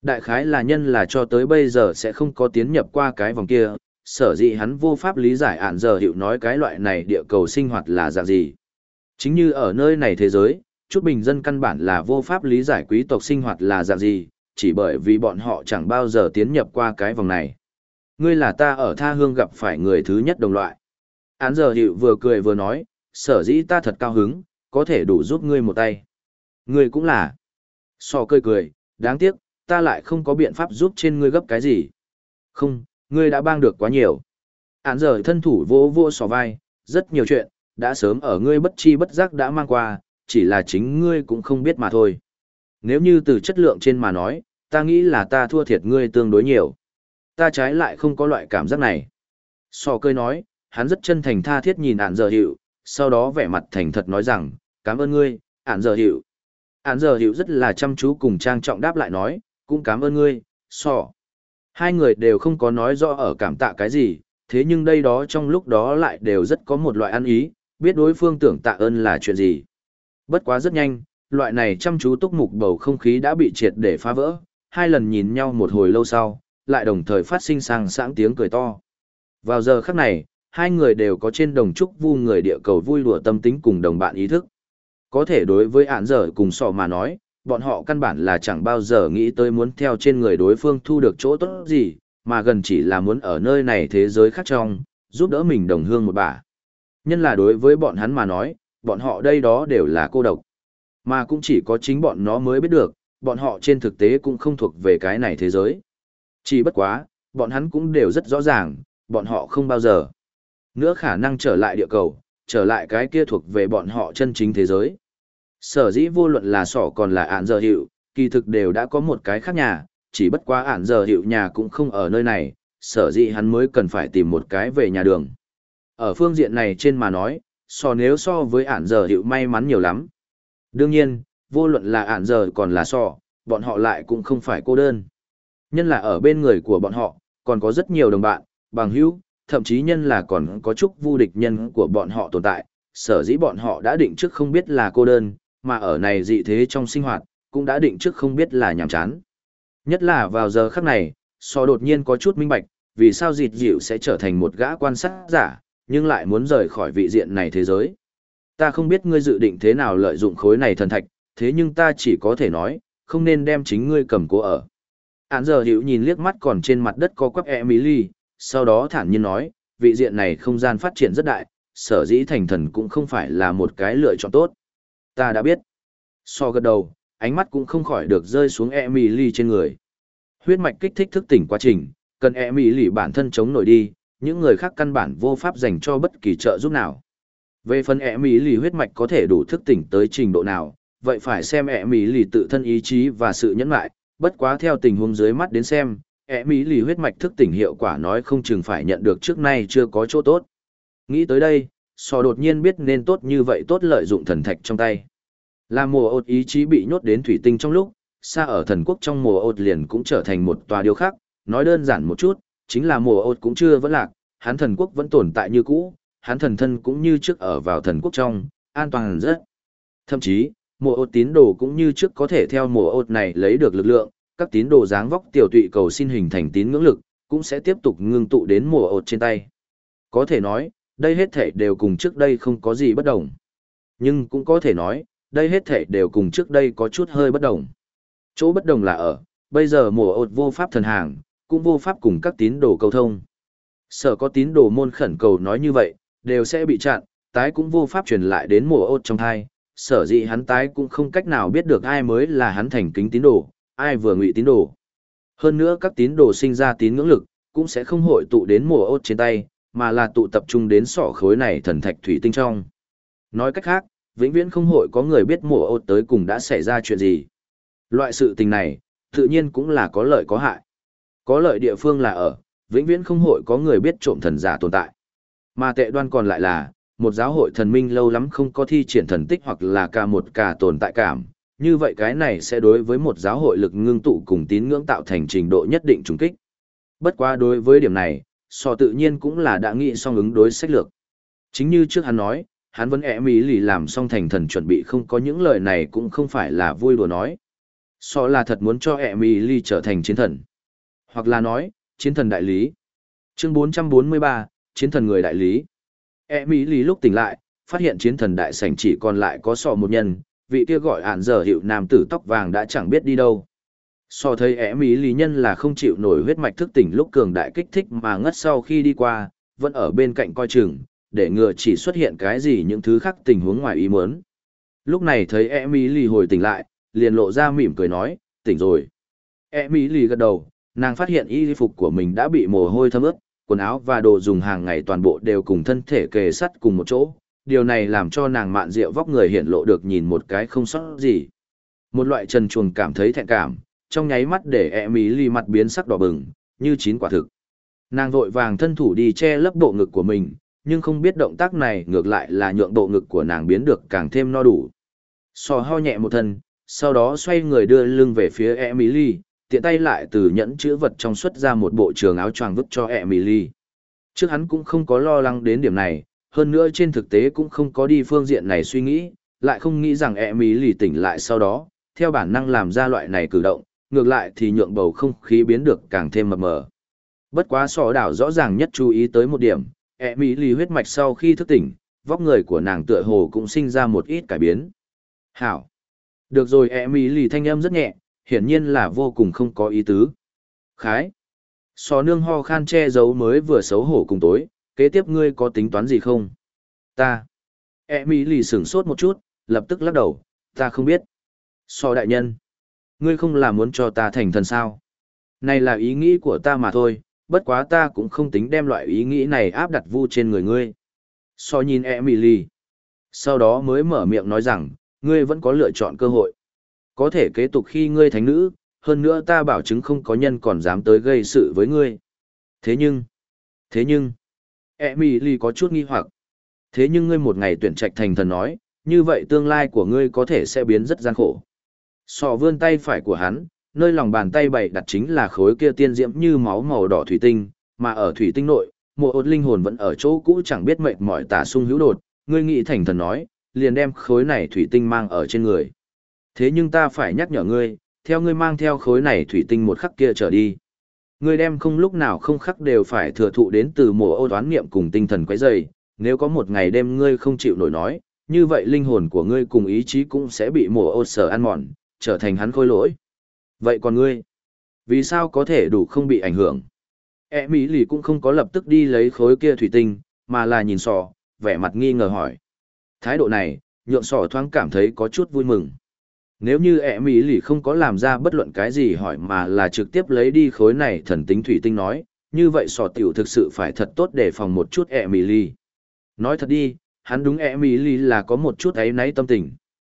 Đại khái là nhân là cho tới bây giờ sẽ không có tiến nhập qua cái vòng kia, sở dĩ hắn vô pháp lý giải ản giờ hiệu nói cái loại này địa cầu sinh hoạt là dạng gì. Chính như ở nơi này thế giới, chút bình dân căn bản là vô pháp lý giải quý tộc sinh hoạt là dạng gì, chỉ bởi vì bọn họ chẳng bao giờ tiến nhập qua cái vòng này. Ngươi là ta ở tha hương gặp phải người thứ nhất đồng loại. Án giờ hiệu vừa cười vừa nói, sở dĩ ta thật cao hứng, có thể đủ giúp ngươi một tay. Ngươi cũng là. Sò cười cười, đáng tiếc, ta lại không có biện pháp giúp trên ngươi gấp cái gì. Không, ngươi đã bang được quá nhiều. Án giờ thân thủ vô vô sò vai, rất nhiều chuyện, đã sớm ở ngươi bất chi bất giác đã mang qua, chỉ là chính ngươi cũng không biết mà thôi. Nếu như từ chất lượng trên mà nói, ta nghĩ là ta thua thiệt ngươi tương đối nhiều. Ta trái lại không có loại cảm giác này. Sò cười nói, hắn rất chân thành tha thiết nhìn ản giờ hiệu, sau đó vẻ mặt thành thật nói rằng, cảm ơn ngươi, ản giờ hiệu. Ản giờ hiệu rất là chăm chú cùng trang trọng đáp lại nói, cũng cảm ơn ngươi, sò. Hai người đều không có nói rõ ở cảm tạ cái gì, thế nhưng đây đó trong lúc đó lại đều rất có một loại ăn ý, biết đối phương tưởng tạ ơn là chuyện gì. Bất quá rất nhanh, loại này chăm chú túc mục bầu không khí đã bị triệt để phá vỡ, hai lần nhìn nhau một hồi lâu sau, lại đồng thời phát sinh sang sảng tiếng cười to. Vào giờ khắc này, hai người đều có trên đồng trúc vu người địa cầu vui đùa tâm tính cùng đồng bạn ý thức. Có thể đối với ản dở cùng sọ mà nói, bọn họ căn bản là chẳng bao giờ nghĩ tới muốn theo trên người đối phương thu được chỗ tốt gì, mà gần chỉ là muốn ở nơi này thế giới khác trong, giúp đỡ mình đồng hương một bà. Nhân là đối với bọn hắn mà nói, bọn họ đây đó đều là cô độc. Mà cũng chỉ có chính bọn nó mới biết được, bọn họ trên thực tế cũng không thuộc về cái này thế giới. Chỉ bất quá, bọn hắn cũng đều rất rõ ràng, bọn họ không bao giờ nữa khả năng trở lại địa cầu, trở lại cái kia thuộc về bọn họ chân chính thế giới. Sở dĩ vô luận là sỏ còn là ản giờ hiệu, kỳ thực đều đã có một cái khác nhà, chỉ bất quá ản giờ hiệu nhà cũng không ở nơi này, sở dĩ hắn mới cần phải tìm một cái về nhà đường. Ở phương diện này trên mà nói, nếu so với ản giờ hiệu may mắn nhiều lắm. Đương nhiên, vô luận là ản giờ còn là bọn họ lại cũng không phải cô đơn. Nhân là ở bên người của bọn họ, còn có rất nhiều đồng bạn, bằng hữu, thậm chí nhân là còn có chút vô địch nhân của bọn họ tồn tại, sở dĩ bọn họ đã định trước không biết là cô đơn, mà ở này dị thế trong sinh hoạt, cũng đã định trước không biết là nhàm chán. Nhất là vào giờ khắc này, đột nhiên có chút minh bạch, vì sao dịt dịu sẽ trở thành một gã quan sát giả, nhưng lại muốn rời khỏi vị diện này thế giới. Ta không biết ngươi dự định thế nào lợi dụng khối này thần thạch, thế nhưng ta chỉ có thể nói, không nên đem chính ngươi cầm cố ở. Án giờ hiểu nhìn liếc mắt còn trên mặt đất có quắp Emily, sau đó thản nhiên nói, vị diện này không gian phát triển rất đại, sở dĩ thành thần cũng không phải là một cái lựa chọn tốt. Ta đã biết. Gật đầu, ánh mắt cũng không khỏi được rơi xuống Emily trên người. Huyết mạch kích thích thức tỉnh quá trình, cần Emily bản thân chống nổi đi, những người khác căn bản vô pháp dành cho bất kỳ trợ giúp nào. Về phần Emily huyết mạch có thể đủ thức tỉnh tới trình độ nào, vậy phải xem Emily tự thân ý chí và sự nhẫn nại, bất quá theo tình huống dưới mắt đến xem, Emily huyết mạch thức tỉnh hiệu quả nói không chừng phải nhận được trước nay chưa có chỗ tốt. Nghĩ tới đây, đột nhiên biết nên tốt như vậy tốt lợi dụng thần thạch trong tay. Là mùa ột ý chí bị nhốt đến thủy tinh trong lúc, xa ở thần quốc trong mùa ột liền cũng trở thành một tòa điêu khắc, nói đơn giản một chút, chính là mùa ột cũng chưa vẫn lạc, hắn thần quốc vẫn tồn tại như cũ, hắn thần thân cũng như trước ở vào thần quốc trong, an toàn rất. Thậm chí, mùa ột tín đồ cũng như trước có thể theo mùa ột này lấy được lực lượng, các tín đồ dáng vóc tiểu tụy cầu xin hình thành tín ngưỡng lực, cũng sẽ tiếp tục ngưng tụ đến mùa ột trên tay. Có thể nói, đây hết thể đều cùng trước đây không có gì bất đồng. Nhưng cũng có thể nói, đây hết thể đều cùng trước đây có chút hơi bất đồng. Chỗ bất đồng là ở, bây giờ mùa ột vô pháp thần hàng, cũng vô pháp cùng các tín đồ cầu thông. Sở có tín đồ môn khẩn cầu nói như vậy, đều sẽ bị chặn, tái cũng vô pháp truyền lại đến mùa ột trong thai, sở dĩ hắn tái cũng không cách nào biết được ai mới là hắn thành kính tín đồ, ai vừa ngụy tín đồ. Hơn nữa các tín đồ sinh ra tín ngưỡng lực, cũng sẽ không hội tụ đến mùa ốt trên tay, mà là tụ tập trung đến sọ khối này thần thạch thủy tinh trong. Nói cách khác, vĩnh viễn không hội có người biết mùa ốt tới cùng đã xảy ra chuyện gì. Loại sự tình này, tự nhiên cũng là có lợi có hại. Có lợi địa phương là ở, vĩnh viễn không hội có người biết trộm thần giả tồn tại. Mà tệ đoan còn lại là, một giáo hội thần minh lâu lắm không có thi triển thần tích hoặc là cả một cả tồn tại cảm, như vậy cái này sẽ đối với một giáo hội lực ngưng tụ cùng tín ngưỡng tạo thành trình độ nhất định trùng kích. Bất quá đối với điểm này, tự nhiên cũng là đã nghĩ xong ứng đối sách lược. Chính như trước hắn nói, hắn vẫn ẻ mỹ lì làm xong thành thần chuẩn bị không có những lời này cũng không phải là vui đùa nói. So là thật muốn cho Emily trở thành chiến thần. Hoặc là nói, chiến thần đại lý. Chương 443, chiến thần người đại lý. Emily lúc tỉnh lại, phát hiện chiến thần đại sảnh chỉ còn lại có sọ một nhân, vị kia gọi ản giờ hiệu nam tử tóc vàng đã chẳng biết đi đâu. So thấy Emily nhân là không chịu nổi huyết mạch thức tỉnh lúc cường đại kích thích mà ngất sau khi đi qua, vẫn ở bên cạnh coi chừng, để ngừa chỉ xuất hiện cái gì những thứ khác tình huống ngoài ý muốn. Lúc này thấy Emily hồi tỉnh lại, liền lộ ra mỉm cười nói, tỉnh rồi. Emily gật đầu, nàng phát hiện y phục của mình đã bị mồ hôi thấm ướt, quần áo và đồ dùng hàng ngày toàn bộ đều cùng thân thể kề sắt cùng một chỗ. Điều này làm cho nàng mạn rượu vóc người hiện lộ được nhìn một cái không sót gì. Một loại trần truồng cảm thấy thẹn cảm, trong nháy mắt để Emily mặt biến sắc đỏ bừng, như chín quả thực. Nàng vội vàng thân thủ đi che lấp bộ ngực của mình, nhưng không biết động tác này ngược lại là nhượng bộ ngực của nàng biến được càng thêm no đủ. So ho nhẹ một thân, sau đó xoay người đưa lưng về phía Emily, tiện tay lại từ nhẫn chữ vật trong xuất ra một bộ trường áo choàng vứt cho Emily. Trước hắn cũng không có lo lắng đến điểm này, hơn nữa trên thực tế cũng không có đi phương diện này suy nghĩ, lại không nghĩ rằng Emily tỉnh lại sau đó, theo bản năng làm ra loại này cử động, ngược lại thì nhượng bầu không khí biến được càng thêm mập mờ. Bất quá sọ đảo rõ ràng nhất chú ý tới một điểm, Emily huyết mạch sau khi thức tỉnh, vóc người của nàng tựa hồ cũng sinh ra một ít cải biến. Hảo! Được rồi, Emily thanh âm rất nhẹ, hiển nhiên là vô cùng không có ý tứ. Khái! Sọ nương ho khan che giấu mới vừa xấu hổ cùng tối, kế tiếp ngươi có tính toán gì không? Ta! Emily sửng sốt một chút, lập tức lắc đầu, ta không biết. Sọ đại nhân! Ngươi không là muốn cho ta thành thần sao? Này là ý nghĩ của ta mà thôi, bất quá ta cũng không tính đem loại ý nghĩ này áp đặt vu trên người ngươi. So nhìn Emily. Sau đó mới mở miệng nói rằng, ngươi vẫn có lựa chọn cơ hội. Có thể kế tục khi ngươi thánh nữ, hơn nữa ta bảo chứng không có nhân còn dám tới gây sự với ngươi. Thế nhưng, Emily có chút nghi hoặc. Thế nhưng ngươi một ngày tuyển trạch thành thần nói, như vậy tương lai của ngươi có thể sẽ biến rất gian khổ. So vươn tay phải của hắn, nơi lòng bàn tay bày đặt chính là khối kia tiên diễm như máu màu đỏ thủy tinh, mà ở thủy tinh nội, một ột linh hồn vẫn ở chỗ cũ chẳng biết mệt mỏi tả sung hữu đột, ngươi nghĩ thành thần nói, liền đem khối này thủy tinh mang ở trên người. Thế nhưng ta phải nhắc nhở ngươi, theo ngươi mang theo khối này thủy tinh một khắc kia trở đi. Ngươi đem không lúc nào không khắc đều phải thừa thụ đến từ mồ ô toán niệm cùng tinh thần quấy rầy, nếu có một ngày đêm ngươi không chịu nổi nói, như vậy linh hồn của ngươi cùng ý chí cũng sẽ bị mồ ô sở ăn mòn, trở thành hắn khôi lỗi. Vậy còn ngươi, vì sao có thể đủ không bị ảnh hưởng? Emily cũng không có lập tức đi lấy khối kia thủy tinh, mà là nhìn sò, vẻ mặt nghi ngờ hỏi. Thái độ này, nhượng sò thoáng cảm thấy có chút vui mừng. Nếu như Emily không có làm ra bất luận cái gì hỏi mà là trực tiếp lấy đi khối này thần tính thủy tinh nói, như vậy sò tiểu thực sự phải thật tốt để phòng một chút Emily. Nói thật đi, hắn đúng Emily là có một chút áy náy tâm tình.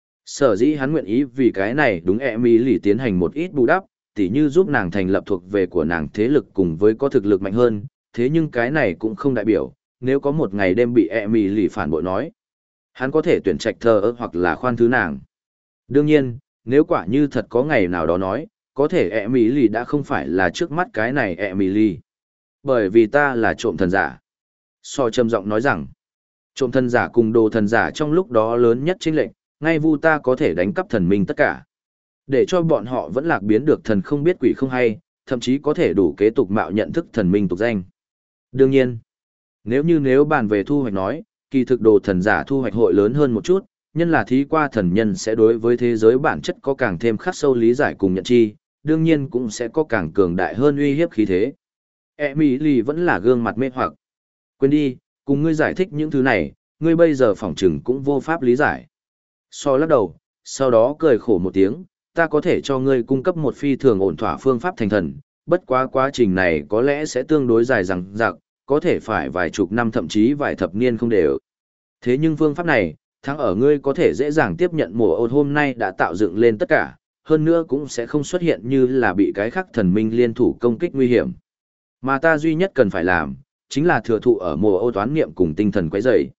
Sở dĩ hắn nguyện ý vì cái này đúng Emily tiến hành một ít bù đắp, tỉ như giúp nàng thành lập thuộc về của nàng thế lực cùng với có thực lực mạnh hơn, thế nhưng cái này cũng không đại biểu, nếu có một ngày đêm bị Emily phản bội nói, hắn có thể tuyển trạch thờ ơ hoặc là khoan thứ nàng. Đương nhiên, nếu quả như thật có ngày nào đó nói, có thể Emily đã không phải là trước mắt cái này Emily. Bởi vì ta là trộm thần giả. So trầm giọng nói rằng, trộm thần giả cùng đồ thần giả trong lúc đó lớn nhất chênh lệch, ngay vu ta có thể đánh cắp thần minh tất cả. Để cho bọn họ vẫn lạc biến được thần không biết quỷ không hay, thậm chí có thể đủ kế tục mạo nhận thức thần minh tục danh. Đương nhiên, nếu bàn về thu hoạch nói, kỳ thực đồ thần giả thu hoạch hội lớn hơn một chút, nhân là thí qua thần nhân sẽ đối với thế giới bản chất có càng thêm khắc sâu lý giải cùng nhận chi, đương nhiên cũng sẽ có càng cường đại hơn uy hiếp khí thế. Emily vẫn là gương mặt mê hoặc. Quên đi, cùng ngươi giải thích những thứ này, ngươi bây giờ phỏng chừng cũng vô pháp lý giải. So lắc đầu, sau đó cười khổ một tiếng, ta có thể cho ngươi cung cấp một phi thường ổn thỏa phương pháp thành thần, bất quá quá trình này có lẽ sẽ tương đối dài dằng dặc, có thể phải vài chục năm thậm chí vài thập niên không đều. Thế nhưng phương pháp này, thắng ở ngươi có thể dễ dàng tiếp nhận mùa ôn hôm nay đã tạo dựng lên tất cả, hơn nữa cũng sẽ không xuất hiện như là bị cái khắc thần minh liên thủ công kích nguy hiểm. Mà ta duy nhất cần phải làm, chính là thừa thụ ở mùa ô toán niệm cùng tinh thần quấy rầy.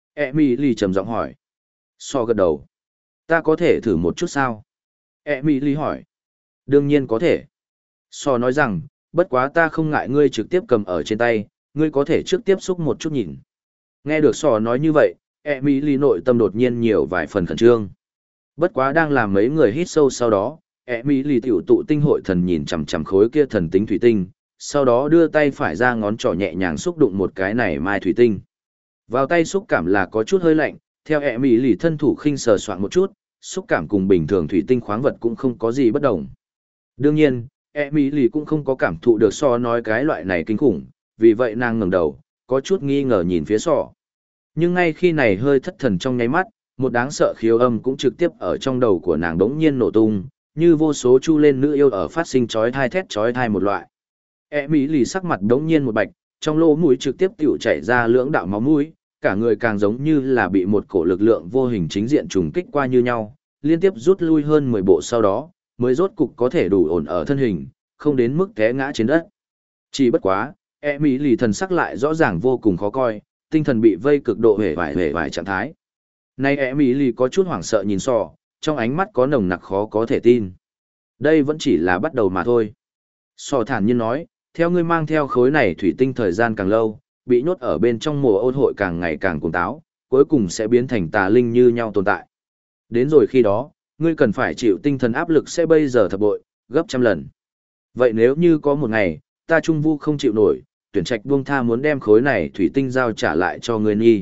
Emily trầm giọng hỏi. So gật đầu. Ta có thể thử một chút sao? Emily hỏi. Đương nhiên có thể. So nói rằng, bất quá ta không ngại ngươi trực tiếp cầm ở trên tay, ngươi có thể trước tiếp xúc một chút nhìn. Nghe được So nói như vậy, Emily nội tâm đột nhiên nhiều vài phần khẩn trương. Bất quá đang làm mấy người hít sâu sau đó, Emily tiểu tụ tinh hội thần nhìn chằm chằm khối kia thần tính thủy tinh, sau đó đưa tay phải ra ngón trỏ nhẹ nhàng xúc đụng một cái này mai thủy tinh. Vào tay xúc cảm là có chút hơi lạnh, theo Emily thân thủ khinh sờ soạn một chút, xúc cảm cùng bình thường thủy tinh khoáng vật cũng không có gì bất đồng. Đương nhiên, Emily cũng không có cảm thụ được so nói cái loại này kinh khủng, vì vậy nàng ngẩng đầu, có chút nghi ngờ nhìn phía sọ. Nhưng ngay khi này hơi thất thần trong nháy mắt, một đáng sợ khiếu âm cũng trực tiếp ở trong đầu của nàng đống nhiên nổ tung, như vô số chu lên nữ yêu ở phát sinh chói thai thét chói thai một loại. Emily sắc mặt đống nhiên một bạch, trong lỗ mũi trực tiếp tiểu chảy ra lưỡng đạo máu mũi, cả người càng giống như là bị một cổ lực lượng vô hình chính diện trùng kích qua như nhau, liên tiếp rút lui hơn 10 bộ sau đó, mới rốt cục có thể đủ ổn ở thân hình, không đến mức té ngã trên đất. Chỉ bất quá, Emily thần sắc lại rõ ràng vô cùng khó coi, tinh thần bị vây cực độ hề vải trạng thái. Nay Emily có chút hoảng sợ nhìn sọ, trong ánh mắt có nồng nặc khó có thể tin. Đây vẫn chỉ là bắt đầu mà thôi. Sọ thản nhiên nói, theo ngươi mang theo khối này thủy tinh thời gian càng lâu, bị nhốt ở bên trong mùa ôn hội càng ngày càng cuồng táo, cuối cùng sẽ biến thành tà linh như nhau tồn tại. Đến rồi khi đó, ngươi cần phải chịu tinh thần áp lực sẽ bây giờ thập bội, gấp trăm lần. Vậy nếu như có một ngày, ta trung vu không chịu nổi, tuyển trạch buông tha muốn đem khối này thủy tinh giao trả lại cho ngươi nghi.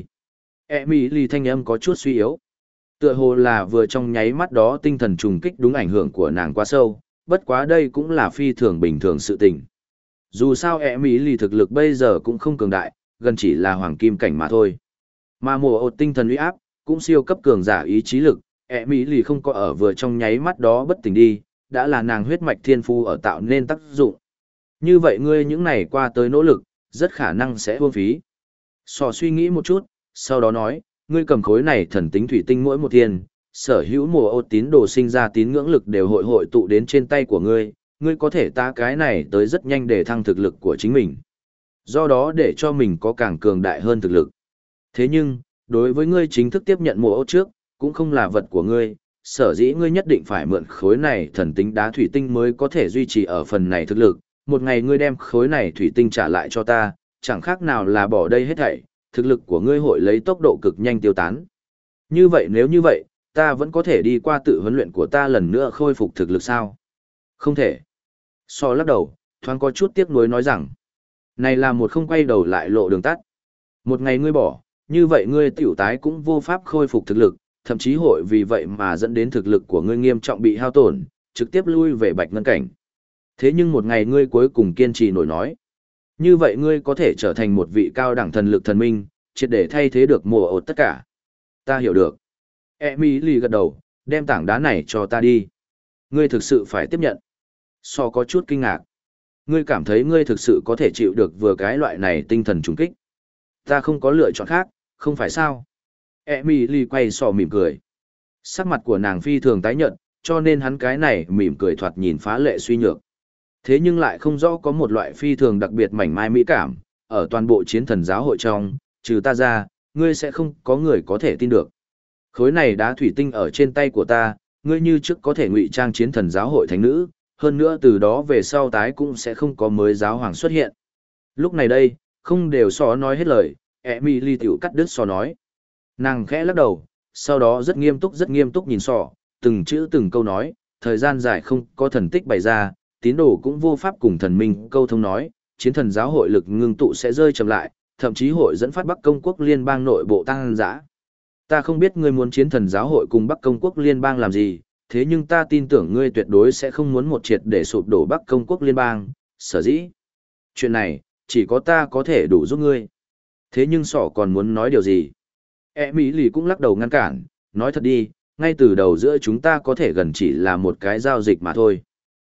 Emily thanh âm có chút suy yếu. Tựa hồ là vừa trong nháy mắt đó tinh thần trùng kích đúng ảnh hưởng của nàng quá sâu, bất quá đây cũng là phi thường bình thường sự tình. Dù sao Emily thực lực bây giờ cũng không cường đại, gần chỉ là hoàng kim cảnh mà thôi. Mà mùa ột tinh thần uy áp, cũng siêu cấp cường giả ý chí lực, Emily không có ở vừa trong nháy mắt đó bất tỉnh đi, đã là nàng huyết mạch thiên phu ở tạo nên tác dụng. Như vậy ngươi những này qua tới nỗ lực, rất khả năng sẽ hoang phí. Sò suy nghĩ một chút, sau đó nói, ngươi cầm khối này thần tính thủy tinh mỗi một thiên, sở hữu mùa ô tín đồ sinh ra tín ngưỡng lực đều hội tụ đến trên tay của ngươi, ngươi có thể ta cái này tới rất nhanh để thăng thực lực của chính mình. Do đó để cho mình có càng cường đại hơn thực lực. Thế nhưng, đối với ngươi chính thức tiếp nhận mùa ô trước, cũng không là vật của ngươi, sở dĩ ngươi nhất định phải mượn khối này thần tính đá thủy tinh mới có thể duy trì ở phần này thực lực. Một ngày ngươi đem khối này thủy tinh trả lại cho ta, chẳng khác nào là bỏ đây hết thảy, thực lực của ngươi hội lấy tốc độ cực nhanh tiêu tán. Như vậy nếu như vậy, ta vẫn có thể đi qua tự huấn luyện của ta lần nữa khôi phục thực lực sao? Không thể. So lắc đầu, thoáng có chút tiếc nuối nói rằng, này là một không quay đầu lại lộ đường tắt. Một ngày ngươi bỏ, như vậy ngươi tiểu tái cũng vô pháp khôi phục thực lực, thậm chí hội vì vậy mà dẫn đến thực lực của ngươi nghiêm trọng bị hao tổn, trực tiếp lui về bạch ngân cảnh. Thế nhưng một ngày ngươi cuối cùng kiên trì nổi nói, như vậy ngươi có thể trở thành một vị cao đẳng thần lực thần minh, triệt để thay thế được mùa ột tất cả. Ta hiểu được. Emily gật đầu, đem tảng đá này cho ta đi. Ngươi thực sự phải tiếp nhận. So có chút kinh ngạc. Ngươi cảm thấy ngươi thực sự có thể chịu được vừa cái loại này tinh thần trùng kích. Ta không có lựa chọn khác, không phải sao? Emily quay sò mỉm cười. Sắc mặt của nàng phi thường tái nhợt, cho nên hắn cái này mỉm cười thoạt nhìn phá lệ suy nhược. Thế nhưng lại không rõ có một loại phi thường đặc biệt mảnh mai mỹ cảm, ở toàn bộ chiến thần giáo hội trong, trừ ta ra, ngươi sẽ không có người có thể tin được. Khối này đá thủy tinh ở trên tay của ta, ngươi như trước có thể ngụy trang chiến thần giáo hội thánh nữ, hơn nữa từ đó về sau tái cũng sẽ không có mới giáo hoàng xuất hiện. Lúc này đây, không đều sò nói hết lời, Emily tiểu cắt đứt sò nói. Nàng khẽ lắc đầu, sau đó rất nghiêm túc nhìn sò, từng chữ từng câu nói, thời gian dài không có thần tích bày ra, tín đồ cũng vô pháp cùng thần minh câu thông nói, chiến thần giáo hội lực ngưng tụ sẽ rơi chậm lại, thậm chí hội dẫn phát Bắc Công quốc liên bang nội bộ tăng dã. Ta không biết ngươi muốn chiến thần giáo hội cùng Bắc Công quốc liên bang làm gì, thế nhưng ta tin tưởng ngươi tuyệt đối sẽ không muốn một triệt để sụp đổ Bắc Công quốc liên bang, sở dĩ. Chuyện này, chỉ có ta có thể đủ giúp ngươi. Thế nhưng sỏ còn muốn nói điều gì? Emily cũng lắc đầu ngăn cản, nói thật đi, ngay từ đầu giữa chúng ta có thể gần chỉ là một cái giao dịch mà thôi.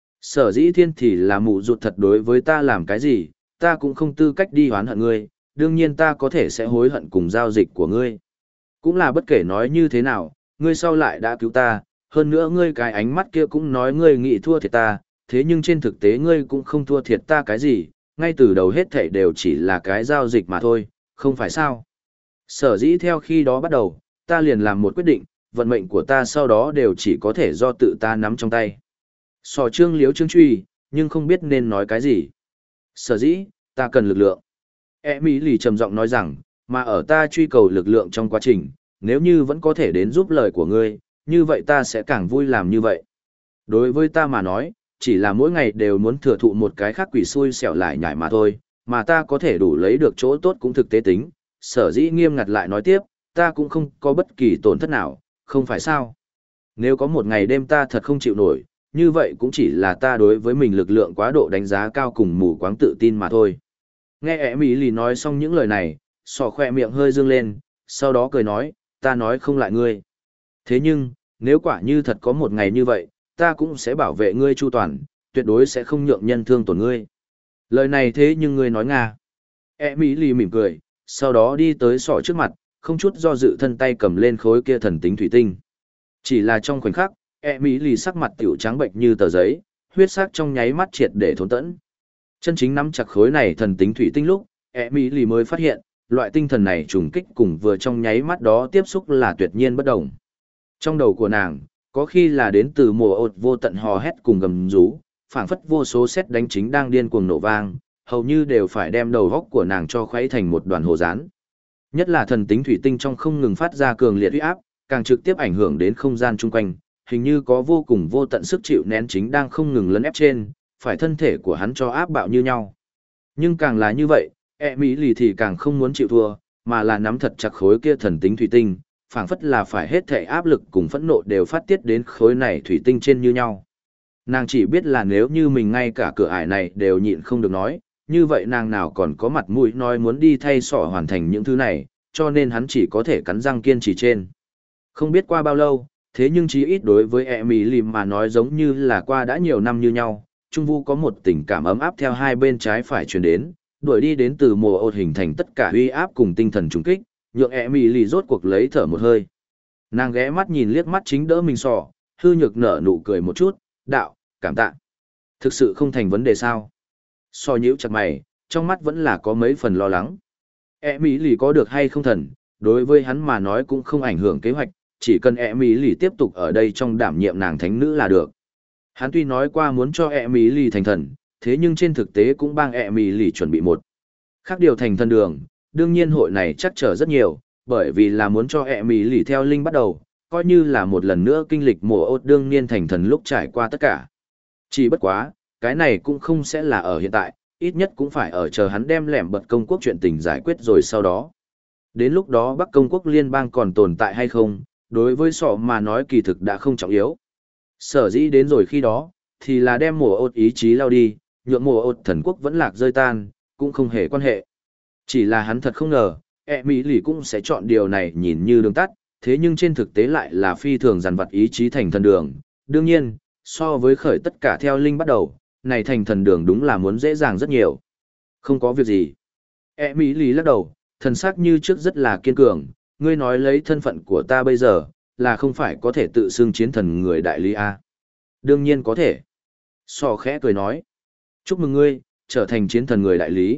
Sở dĩ thiên thì là mụ ruột thật đối với ta làm cái gì, ta cũng không tư cách đi oán hận ngươi, đương nhiên ta có thể sẽ hối hận cùng giao dịch của ngươi. Cũng là bất kể nói như thế nào, ngươi sau lại đã cứu ta, hơn nữa ngươi cái ánh mắt kia cũng nói ngươi nghĩ thua thiệt ta, thế nhưng trên thực tế ngươi cũng không thua thiệt ta cái gì, ngay từ đầu hết thảy đều chỉ là cái giao dịch mà thôi, không phải sao. Sở dĩ theo khi đó bắt đầu, ta liền làm một quyết định, vận mệnh của ta sau đó đều chỉ có thể do tự ta nắm trong tay. Sò trương liếu trương truy, nhưng không biết nên nói cái gì. Sở dĩ, ta cần lực lượng. Emily trầm giọng nói rằng, mà ở ta truy cầu lực lượng trong quá trình, nếu như vẫn có thể đến giúp lời của ngươi, như vậy ta sẽ càng vui làm như vậy. Đối với ta mà nói, chỉ là mỗi ngày đều muốn thừa thụ một cái khác quỷ xui xẻo lại nhảy mà thôi, mà ta có thể đủ lấy được chỗ tốt cũng thực tế tính, sở dĩ nghiêm ngặt lại nói tiếp, ta cũng không có bất kỳ tổn thất nào, không phải sao. Nếu có một ngày đêm ta thật không chịu nổi, như vậy cũng chỉ là ta đối với mình lực lượng quá độ đánh giá cao cùng mù quáng tự tin mà thôi. Nghe Emily nói xong những lời này, sọ khoe miệng hơi dương lên, sau đó cười nói, ta nói không lại ngươi. Thế nhưng, nếu quả như thật có một ngày như vậy, ta cũng sẽ bảo vệ ngươi chu toàn, tuyệt đối sẽ không nhượng nhân thương tổn ngươi. Lời này thế nhưng ngươi nói Nga. Emily mỉm cười, sau đó đi tới sọ trước mặt, không chút do dự thân tay cầm lên khối kia thần tính thủy tinh. Chỉ là trong khoảnh khắc, Emily sắc mặt tiểu trắng bệnh như tờ giấy, huyết sắc trong nháy mắt triệt để thốn tẫn. Chân chính nắm chặt khối này thần tính thủy tinh lúc, Emily mới phát hiện, loại tinh thần này trùng kích cùng vừa trong nháy mắt đó tiếp xúc là tuyệt nhiên bất đồng. Trong đầu của nàng, có khi là đến từ mùa ột vô tận hò hét cùng gầm rú, phảng phất vô số sét đánh chính đang điên cuồng nổ vang, hầu như đều phải đem đầu góc của nàng cho khuấy thành một đoàn hồ rán. Nhất là thần tính thủy tinh trong không ngừng phát ra cường liệt uy áp, càng trực tiếp ảnh hưởng đến không gian chung quanh, hình như có vô cùng vô tận sức chịu nén chính đang không ngừng lấn ép trên, phải thân thể của hắn cho áp bạo như nhau. Nhưng càng là như vậy, Emily thì càng không muốn chịu thua, mà là nắm thật chặt khối kia thần tính thủy tinh, phảng phất là phải hết thể áp lực cùng phẫn nộ đều phát tiết đến khối này thủy tinh trên như nhau. Nàng chỉ biết là nếu như mình ngay cả cửa ải này đều nhịn không được nói, như vậy nàng nào còn có mặt mũi nói muốn đi thay sỏ hoàn thành những thứ này, cho nên hắn chỉ có thể cắn răng kiên trì trên. Không biết qua bao lâu, thế nhưng chí ít đối với Emily mà nói giống như là qua đã nhiều năm như nhau, Trung Vu có một tình cảm ấm áp theo hai bên trái phải truyền đến, đuổi đi đến từ mùa ột hình thành tất cả uy áp cùng tinh thần trùng kích, nhượng Emily rốt cuộc lấy thở một hơi. Nàng ghé mắt nhìn liếc mắt chính đỡ mình sỏ, hư nhược nở nụ cười một chút, đạo, cảm tạ. Thực sự không thành vấn đề sao? So nhíu chặt mày, trong mắt vẫn là có mấy phần lo lắng. Emily có được hay không thần, đối với hắn mà nói cũng không ảnh hưởng kế hoạch, chỉ cần Emily tiếp tục ở đây trong đảm nhiệm nàng thánh nữ là được. Hắn tuy nói qua muốn cho Emily thành thần, thế nhưng trên thực tế cũng bang Emily chuẩn bị một khác điều thành thần đường, đương nhiên hội này chắc trở rất nhiều, bởi vì là muốn cho Emily theo linh bắt đầu, coi như là một lần nữa kinh lịch mùa ốt đương niên thành thần lúc trải qua tất cả. Chỉ bất quá, cái này cũng không sẽ là ở hiện tại, ít nhất cũng phải ở chờ hắn đem lẻm bật công quốc chuyện tình giải quyết rồi sau đó. Đến lúc đó Bắc Công quốc liên bang còn tồn tại hay không, đối với sọ mà nói kỳ thực đã không trọng yếu. Sở dĩ đến rồi khi đó, thì là đem mùa ốt ý chí lao đi, nhượng mùa ốt thần quốc vẫn lạc rơi tan, cũng không hề quan hệ. Chỉ là hắn thật không ngờ, Emily cũng sẽ chọn điều này nhìn như đường tắt, thế nhưng trên thực tế lại là phi thường dằn vặt ý chí thành thần đường. Đương nhiên, so với khởi tất cả theo linh bắt đầu, này thành thần đường đúng là muốn dễ dàng rất nhiều. Không có việc gì. Emily lắc đầu, thần sắc như trước rất là kiên cường, ngươi nói lấy thân phận của ta bây giờ, là không phải có thể tự xưng chiến thần người đại lý A. Đương nhiên có thể. So khẽ cười nói. Chúc mừng ngươi, trở thành chiến thần người đại lý.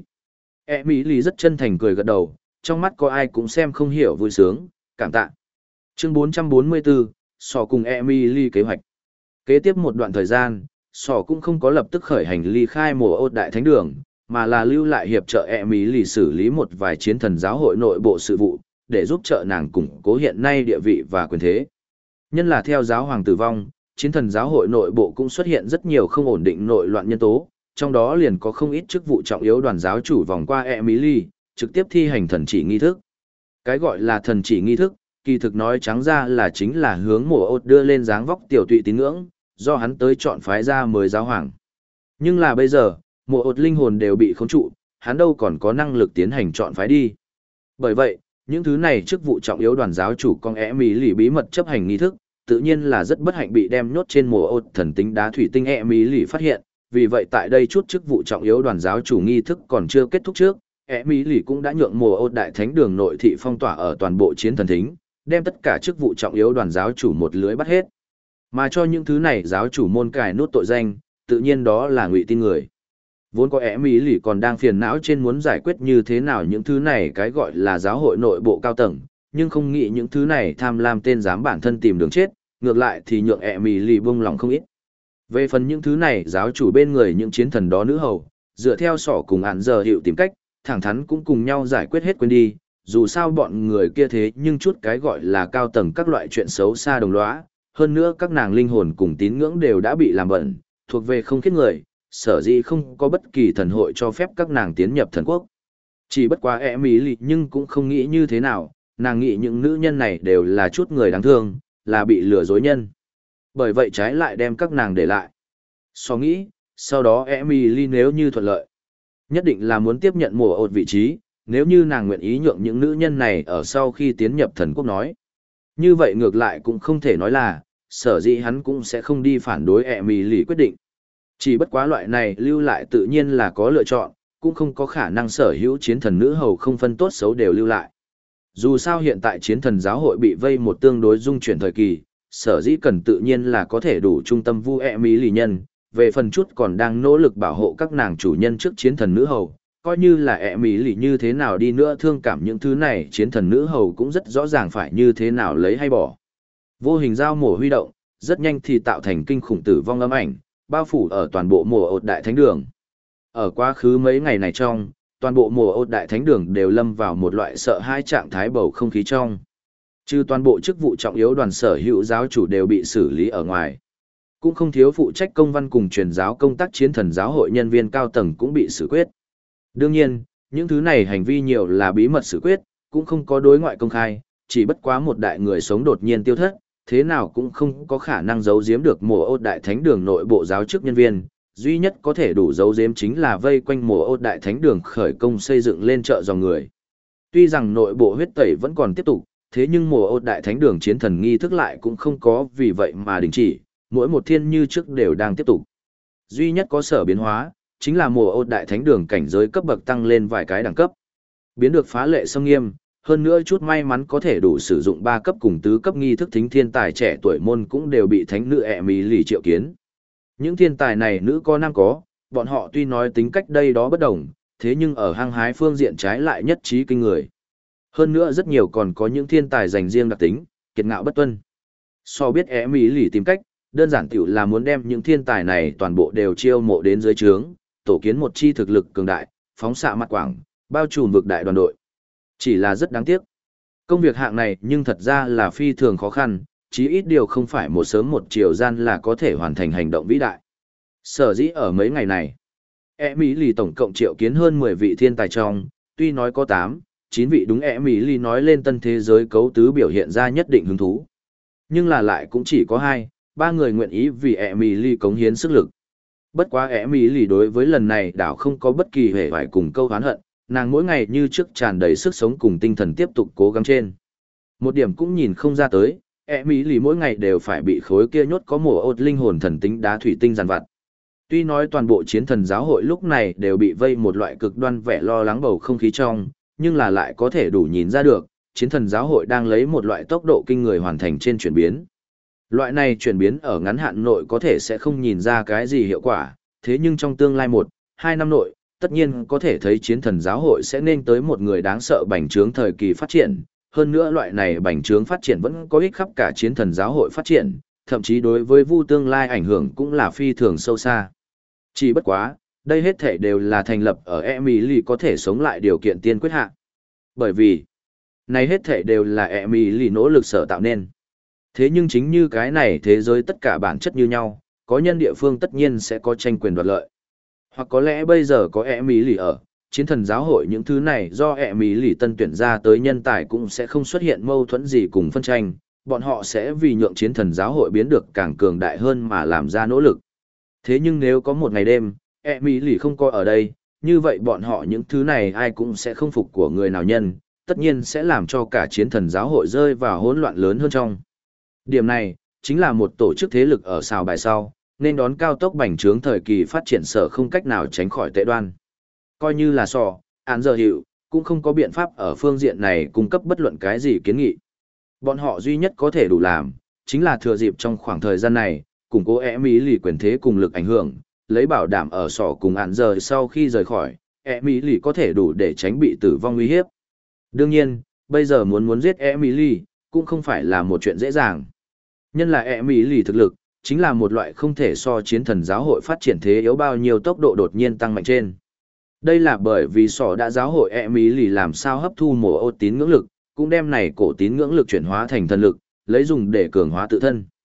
Emily rất chân thành cười gật đầu, trong mắt có ai cũng xem không hiểu vui sướng, cảm tạ. Chương 444, So cùng Emily kế hoạch. Kế tiếp một đoạn thời gian, So cũng không có lập tức khởi hành ly khai mùa ốt đại thánh đường, mà là lưu lại hiệp trợ Emily xử lý một vài chiến thần giáo hội nội bộ sự vụ, để giúp trợ nàng củng cố hiện nay địa vị và quyền thế. Nhân là theo giáo hoàng tử vong, chiến thần giáo hội nội bộ cũng xuất hiện rất nhiều không ổn định nội loạn nhân tố, trong đó liền có không ít chức vụ trọng yếu đoàn giáo chủ vòng qua Emily, trực tiếp thi hành thần chỉ nghi thức. Cái gọi là thần chỉ nghi thức, kỳ thực nói trắng ra là chính là hướng mùa ốt đưa lên dáng vóc tiểu tụy tín ngưỡng, do hắn tới chọn phái ra mới giáo hoàng. Nhưng là bây giờ, mùa ốt linh hồn đều bị khống trụ, hắn đâu còn có năng lực tiến hành chọn phái đi. Bởi vậy, những thứ này chức vụ trọng yếu đoàn giáo chủ con Emily bí mật chấp hành nghi thức, tự nhiên là rất bất hạnh bị đem nhốt trên mùa ốt thần tính đá thủy tinh Emily phát hiện, vì vậy tại đây chút chức vụ trọng yếu đoàn giáo chủ nghi thức còn chưa kết thúc trước, Emily cũng đã nhượng mùa ốt đại thánh đường nội thị phong tỏa ở toàn bộ chiến thần thính, đem tất cả chức vụ trọng yếu đoàn giáo chủ một lưới bắt hết. Mà cho những thứ này giáo chủ môn cài nút tội danh, tự nhiên đó là ngụy tin người. Vốn có Emily còn đang phiền não trên muốn giải quyết như thế nào những thứ này cái gọi là giáo hội nội bộ cao tầng, nhưng không nghĩ những thứ này tham lam tên dám bản thân tìm đường chết, ngược lại thì nhượng Emily buông lòng không ít. Về phần những thứ này giáo chủ bên người những chiến thần đó nữ hầu, dựa theo sỏ cùng hạn giờ hiệu tìm cách, thẳng thắn cũng cùng nhau giải quyết hết quên đi, dù sao bọn người kia thế nhưng chút cái gọi là cao tầng các loại chuyện xấu xa đồng lõa, hơn nữa các nàng linh hồn cùng tín ngưỡng đều đã bị làm bẩn, thuộc về không khiết người, sở dĩ không có bất kỳ thần hội cho phép các nàng tiến nhập thần quốc. Chỉ bất quá Emily nhưng cũng không nghĩ như thế nào, nàng nghĩ những nữ nhân này đều là chút người đáng thương, là bị lừa dối nhân. Bởi vậy trái lại đem các nàng để lại. So nghĩ, sau đó Emily nếu như thuận lợi, nhất định là muốn tiếp nhận mùa ột vị trí, nếu như nàng nguyện ý nhượng những nữ nhân này ở sau khi tiến nhập thần quốc nói. Như vậy ngược lại cũng không thể nói là, sở dĩ hắn cũng sẽ không đi phản đối Emily quyết định. Chỉ bất quá loại này lưu lại tự nhiên là có lựa chọn, cũng không có khả năng sở hữu chiến thần nữ hầu không phân tốt xấu đều lưu lại. Dù sao hiện tại chiến thần giáo hội bị vây một tương đối dung chuyển thời kỳ, sở dĩ cần tự nhiên là có thể đủ trung tâm vu Emily nhân, về phần chút còn đang nỗ lực bảo hộ các nàng chủ nhân trước chiến thần nữ hầu, coi như là Emily như thế nào đi nữa thương cảm những thứ này chiến thần nữ hầu cũng rất rõ ràng phải như thế nào lấy hay bỏ. Vô hình dao mổ huy động, rất nhanh thì tạo thành kinh khủng tử vong âm ảnh, bao phủ ở toàn bộ mùa ột đại thánh đường. Ở quá khứ mấy ngày này trong, toàn bộ mùa ột đại thánh đường đều lâm vào một loại sợ hãi trạng thái bầu không khí trong. Trừ toàn bộ chức vụ trọng yếu đoàn sở hữu giáo chủ đều bị xử lý ở ngoài. Cũng không thiếu phụ trách công văn cùng truyền giáo công tác chiến thần giáo hội nhân viên cao tầng cũng bị xử quyết. Đương nhiên, những thứ này hành vi nhiều là bí mật xử quyết, cũng không có đối ngoại công khai, chỉ bất quá một đại người sống đột nhiên tiêu thất, thế nào cũng không có khả năng giấu giếm được mùa ột đại thánh đường nội bộ giáo chức nhân viên, duy nhất có thể đủ giấu giếm chính là vây quanh mùa ột đại thánh đường khởi công xây dựng lên chợ dòng người. Tuy rằng nội bộ huyết tẩy vẫn còn tiếp tục, thế nhưng mùa ột đại thánh đường chiến thần nghi thức lại cũng không có vì vậy mà đình chỉ, mỗi một thiên như trước đều đang tiếp tục. Duy nhất có sở biến hóa, chính là mùa ột đại thánh đường cảnh giới cấp bậc tăng lên vài cái đẳng cấp. Biến được phá lệ sông nghiêm, hơn nữa chút may mắn có thể đủ sử dụng 3 cấp cùng tứ cấp nghi thức thính thiên tài trẻ tuổi môn cũng đều bị thánh nữ Emily triệu kiến. Những thiên tài này nữ có nam có, bọn họ tuy nói tính cách đây đó bất đồng, thế nhưng ở hăng hái phương diện trái lại nhất trí kinh người. Hơn nữa rất nhiều còn có những thiên tài dành riêng đặc tính, kiệt ngạo bất tuân. So biết Emily tìm cách, đơn giản tiểu là muốn đem những thiên tài này toàn bộ đều chiêu mộ đến dưới trướng, tổ kiến một chi thực lực cường đại, phóng xạ mặt quảng, bao trùm vực đại đoàn đội. Chỉ là rất đáng tiếc. Công việc hạng này nhưng thật ra là phi thường khó khăn, chí ít điều không phải một sớm một chiều gian là có thể hoàn thành hành động vĩ đại. Sở dĩ ở mấy ngày này, Emily tổng cộng triệu kiến hơn 10 vị thiên tài trong, tuy nói có 8, 9 vị đúng Emily nói lên tân thế giới cấu tứ biểu hiện ra nhất định hứng thú. Nhưng là lại cũng chỉ có 2, 3 người nguyện ý vì Emily cống hiến sức lực. Bất quá Emily đối với lần này đảo không có bất kỳ hề hoài cùng câu oán hận, nàng mỗi ngày như trước tràn đầy sức sống cùng tinh thần tiếp tục cố gắng trên. Một điểm cũng nhìn không ra tới, Emily mỗi ngày đều phải bị khối kia nhốt có mùa ột linh hồn thần tính đá thủy tinh giàn vặt. Tuy nói toàn bộ chiến thần giáo hội lúc này đều bị vây một loại cực đoan vẻ lo lắng bầu không khí trong, nhưng là lại có thể đủ nhìn ra được, chiến thần giáo hội đang lấy một loại tốc độ kinh người hoàn thành trên chuyển biến. Loại này chuyển biến ở ngắn hạn nội có thể sẽ không nhìn ra cái gì hiệu quả, thế nhưng trong tương lai 1-2 năm nội, tất nhiên có thể thấy chiến thần giáo hội sẽ nên tới một người đáng sợ bành trướng thời kỳ phát triển. Hơn nữa loại này bành trướng phát triển vẫn có ích khắp cả chiến thần giáo hội phát triển, thậm chí đối với vu tương lai ảnh hưởng cũng là phi thường sâu xa. Chỉ bất quá, đây hết thể đều là thành lập ở Emily có thể sống lại điều kiện tiên quyết hạ. Bởi vì, này hết thể đều là Emily nỗ lực sở tạo nên. Thế nhưng chính như cái này thế giới tất cả bản chất như nhau, có nhân địa phương tất nhiên sẽ có tranh quyền đoạt lợi. Hoặc có lẽ bây giờ có Emily ở, chiến thần giáo hội những thứ này do Emily tân tuyển ra tới nhân tài cũng sẽ không xuất hiện mâu thuẫn gì cùng phân tranh, bọn họ sẽ vì nhượng chiến thần giáo hội biến được càng cường đại hơn mà làm ra nỗ lực. Thế nhưng nếu có một ngày đêm, Emily không có ở đây, như vậy bọn họ những thứ này ai cũng sẽ không phục của người nào nhân, tất nhiên sẽ làm cho cả chiến thần giáo hội rơi vào hỗn loạn lớn hơn trong. Điểm này, chính là một tổ chức thế lực ở sào bài sau, nên đón cao tốc bành trướng thời kỳ phát triển sở không cách nào tránh khỏi tệ đoan. Coi như là án giờ hiệu, cũng không có biện pháp ở phương diện này cung cấp bất luận cái gì kiến nghị. Bọn họ duy nhất có thể đủ làm, chính là thừa dịp trong khoảng thời gian này, củng cố Emily quyền thế cùng lực ảnh hưởng, lấy bảo đảm ở cùng án giờ sau khi rời khỏi, Emily có thể đủ để tránh bị tử vong uy hiếp. Đương nhiên, bây giờ muốn giết Emily, cũng không phải là một chuyện dễ dàng. Nhân là Emily thực lực, chính là một loại không thể so chiến thần giáo hội phát triển thế yếu bao nhiêu tốc độ đột nhiên tăng mạnh trên. Đây là bởi vì đã giáo hội Emily làm sao hấp thu mồ ô tín ngưỡng lực, cũng đem này cổ tín ngưỡng lực chuyển hóa thành thần lực, lấy dùng để cường hóa tự thân.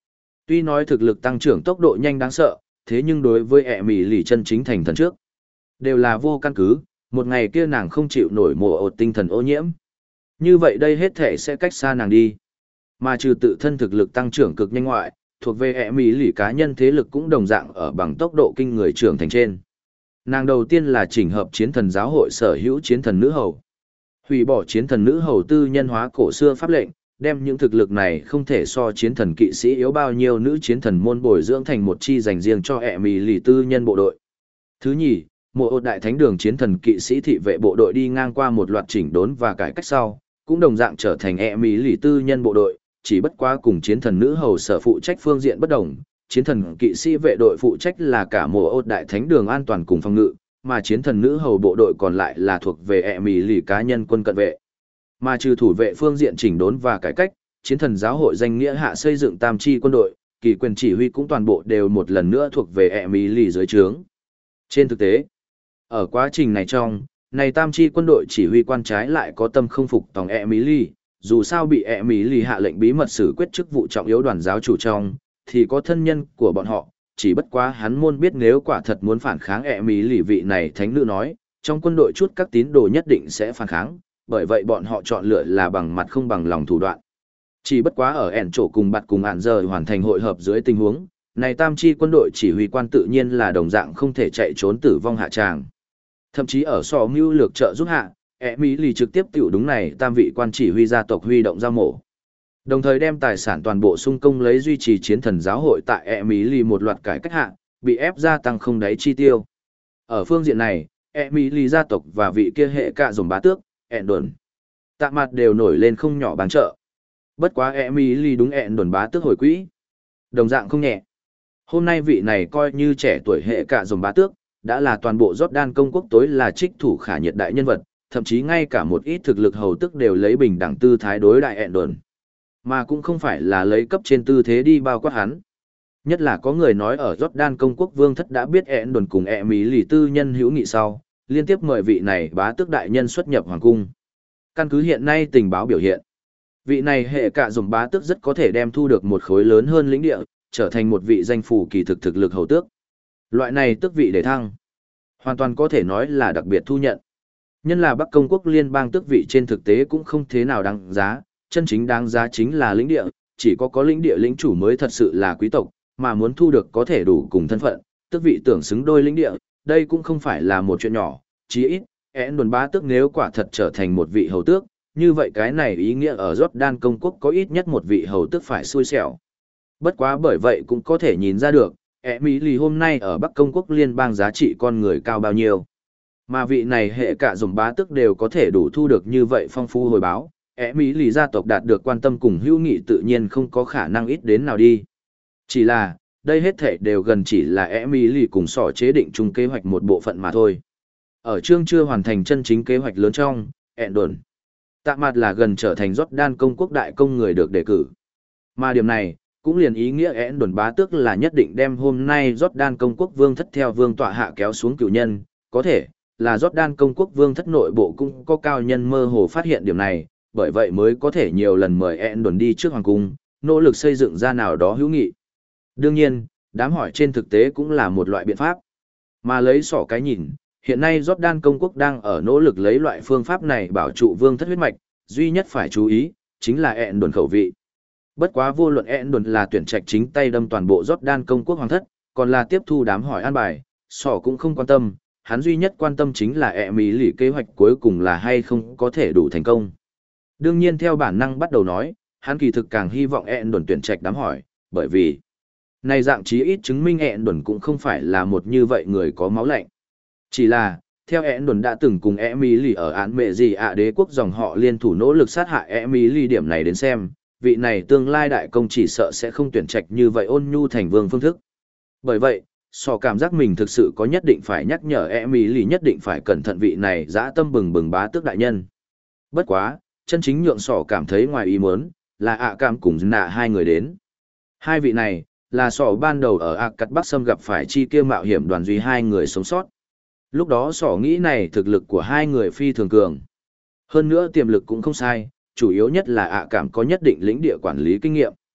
Tuy nói thực lực tăng trưởng tốc độ nhanh đáng sợ, thế nhưng đối với ẹ mỉ lì chân chính thành thần trước, đều là vô căn cứ, một ngày kia nàng không chịu nổi mồ ột tinh thần ô nhiễm. Như vậy đây hết thể sẽ cách xa nàng đi. Mà trừ tự thân thực lực tăng trưởng cực nhanh ngoại, thuộc về ẹ mỉ lì cá nhân thế lực cũng đồng dạng ở bằng tốc độ kinh người trưởng thành trên. Nàng đầu tiên là chỉnh hợp chiến thần giáo hội sở hữu chiến thần nữ hầu. Hủy bỏ chiến thần nữ hầu tư nhân hóa cổ xưa pháp lệnh, đem những thực lực này không thể so chiến thần kỵ sĩ yếu bao nhiêu nữ chiến thần môn bồi dưỡng thành một chi dành riêng cho ẹ mỉ lì tư nhân bộ đội. Thứ nhì, mộ ột đại thánh đường chiến thần kỵ sĩ thị vệ bộ đội đi ngang qua một loạt chỉnh đốn và cải cách sau, cũng đồng dạng trở thành ẹ mỉ lì tư nhân bộ đội, chỉ bất quá cùng chiến thần nữ hầu sở phụ trách phương diện bất đồng. Chiến thần kỵ sĩ vệ đội phụ trách là cả mộ ột đại thánh đường an toàn cùng phòng ngự, mà chiến thần nữ hầu bộ đội còn lại là thuộc về ẹ mỉ lì cá nhân quân cận vệ. Mà trừ thủ vệ phương diện chỉnh đốn và cải cách, chiến thần giáo hội danh nghĩa hạ xây dựng tam chi quân đội, kỳ quyền chỉ huy cũng toàn bộ đều một lần nữa thuộc về ẹ mỉ lì dưới trướng. Trên thực tế, ở quá trình này trong, này tam chi quân đội chỉ huy quan trái lại có tâm không phục tòng ẹ mỉ lì, dù sao bị ẹ mỉ lì hạ lệnh bí mật xử quyết chức vụ trọng yếu đoàn giáo chủ trong, thì có thân nhân của bọn họ, chỉ bất quá hắn môn biết nếu quả thật muốn phản kháng ẹ mỉ lì vị này thánh nữ nói, trong quân đội chút các tín đồ nhất định sẽ phản kháng, bởi vậy bọn họ chọn lựa là bằng mặt không bằng lòng thủ đoạn. Chỉ bất quá ở ẻn chỗ cùng bạt cùng ạn giờ hoàn thành hội hợp dưới tình huống, này tam chi quân đội chỉ huy quan tự nhiên là đồng dạng không thể chạy trốn tử vong hạ tràng. Thậm chí ở sò mưu lược trợ giúp hạ, ẹ mỹ lì trực tiếp tiểu đúng này tam vị quan chỉ huy gia tộc huy động giao mổ. Đồng thời đem tài sản toàn bộ sung công lấy duy trì chiến thần giáo hội tại ẹ mỹ lì một loạt cải cách hạ, bị ép gia tăng không đáy chi tiêu. Ở phương diện này, ẹ mỹ lì gia tộc và vị kia hệ cạ dồn bá tước, ẹn đồn, tạ mặt đều nổi lên không nhỏ báng trợ. Bất quá ẹ mỹ lì đúng ẹn đồn bá tước hồi quỹ, đồng dạng không nhẹ. Hôm nay vị này coi như trẻ tuổi hệ cạ dồn bá tước, đã là toàn bộ Jordan công quốc tối là trích thủ khả nhiệt đại nhân vật, thậm chí ngay cả một ít thực lực hầu tức đều lấy bình đẳng tư thái đối đại ẹn đồn. Mà cũng không phải là lấy cấp trên tư thế đi bao quát hắn. Nhất là có người nói ở Jordan công quốc vương thất đã biết ẹn đồn cùng ẹ mỹ lì tư nhân hữu nghị sau, liên tiếp mời vị này bá tước đại nhân xuất nhập hoàng cung. Căn cứ hiện nay tình báo biểu hiện, vị này hệ cạ dồn bá tước rất có thể đem thu được một khối lớn hơn lĩnh địa, trở thành một vị danh phủ kỳ thực lực hầu tước. Loại này tước vị để thăng, hoàn toàn có thể nói là đặc biệt thu nhận. Nhân là Bắc Công quốc liên bang tước vị trên thực tế cũng không thế nào đáng giá, chân chính đáng giá chính là lĩnh địa, chỉ có lĩnh địa lĩnh chủ mới thật sự là quý tộc, mà muốn thu được có thể đủ cùng thân phận, tước vị tưởng xứng đôi lĩnh địa, đây cũng không phải là một chuyện nhỏ, chí ít, én đồn bá tước nếu quả thật trở thành một vị hầu tước, như vậy cái này ý nghĩa ở Jordan công quốc có ít nhất một vị hầu tước phải xui xẻo. Bất quá bởi vậy cũng có thể nhìn ra được, Emily hôm nay ở Bắc Công quốc liên bang giá trị con người cao bao nhiêu. Mà vị này hệ cả dòng bá tước đều có thể đủ thu được như vậy phong phú hồi báo, Emily gia tộc đạt được quan tâm cùng hữu nghị tự nhiên không có khả năng ít đến nào đi. Chỉ là, đây hết thể đều gần chỉ là Emily cùng sỏ chế định chung kế hoạch một bộ phận mà thôi. Ở chương chưa hoàn thành chân chính kế hoạch lớn trong, ẹn đồn. Tạ mặt là gần trở thành Jordan công quốc đại công người được đề cử. Mà điểm này, cũng liền ý nghĩa én đồn bá tước là nhất định đem hôm nay Jordan công quốc vương thất theo vương tọa hạ kéo xuống cựu nhân, có thể là Jordan công quốc vương thất nội bộ cũng có cao nhân mơ hồ phát hiện điểm này, bởi vậy mới có thể nhiều lần mời én đồn đi trước hoàng cung, nỗ lực xây dựng ra nào đó hữu nghị. Đương nhiên, đám hỏi trên thực tế cũng là một loại biện pháp. Mà lấy sỏ cái nhìn, hiện nay Jordan công quốc đang ở nỗ lực lấy loại phương pháp này bảo trụ vương thất huyết mạch, duy nhất phải chú ý, chính là én đồn khẩu vị. Bất quá vô luận én đồn là tuyển trạch chính tay đâm toàn bộ Jordan công quốc hoàng thất, còn là tiếp thu đám hỏi an bài, sỏ cũng không quan tâm, hắn duy nhất quan tâm chính là Emily kế hoạch cuối cùng là hay không có thể đủ thành công. Đương nhiên theo bản năng bắt đầu nói, hắn kỳ thực càng hy vọng én đồn tuyển trạch đám hỏi, bởi vì này dạng chí ít chứng minh én đồn cũng không phải là một như vậy người có máu lạnh. Chỉ là, theo én đồn đã từng cùng Emily ở án mẹ gì ạ đế quốc dòng họ liên thủ nỗ lực sát hại Emily điểm này đến xem, vị này tương lai đại công chỉ sợ sẽ không tuyển trạch như vậy ôn nhu thành vương phương thức. Bởi vậy, sò cảm giác mình thực sự có nhất định phải nhắc nhở Emily nhất định phải cẩn thận vị này dã tâm bừng bừng bá tước đại nhân. Bất quá, chân chính nhượng sò cảm thấy ngoài ý muốn, là ạ cảm cùng nạ hai người đến. Hai vị này, là sò ban đầu ở ạ cắt Bắc Sâm gặp phải chi kia mạo hiểm đoàn duy hai người sống sót. Lúc đó sò nghĩ này thực lực của hai người phi thường cường. Hơn nữa tiềm lực cũng không sai, chủ yếu nhất là ạ cảm có nhất định lĩnh địa quản lý kinh nghiệm.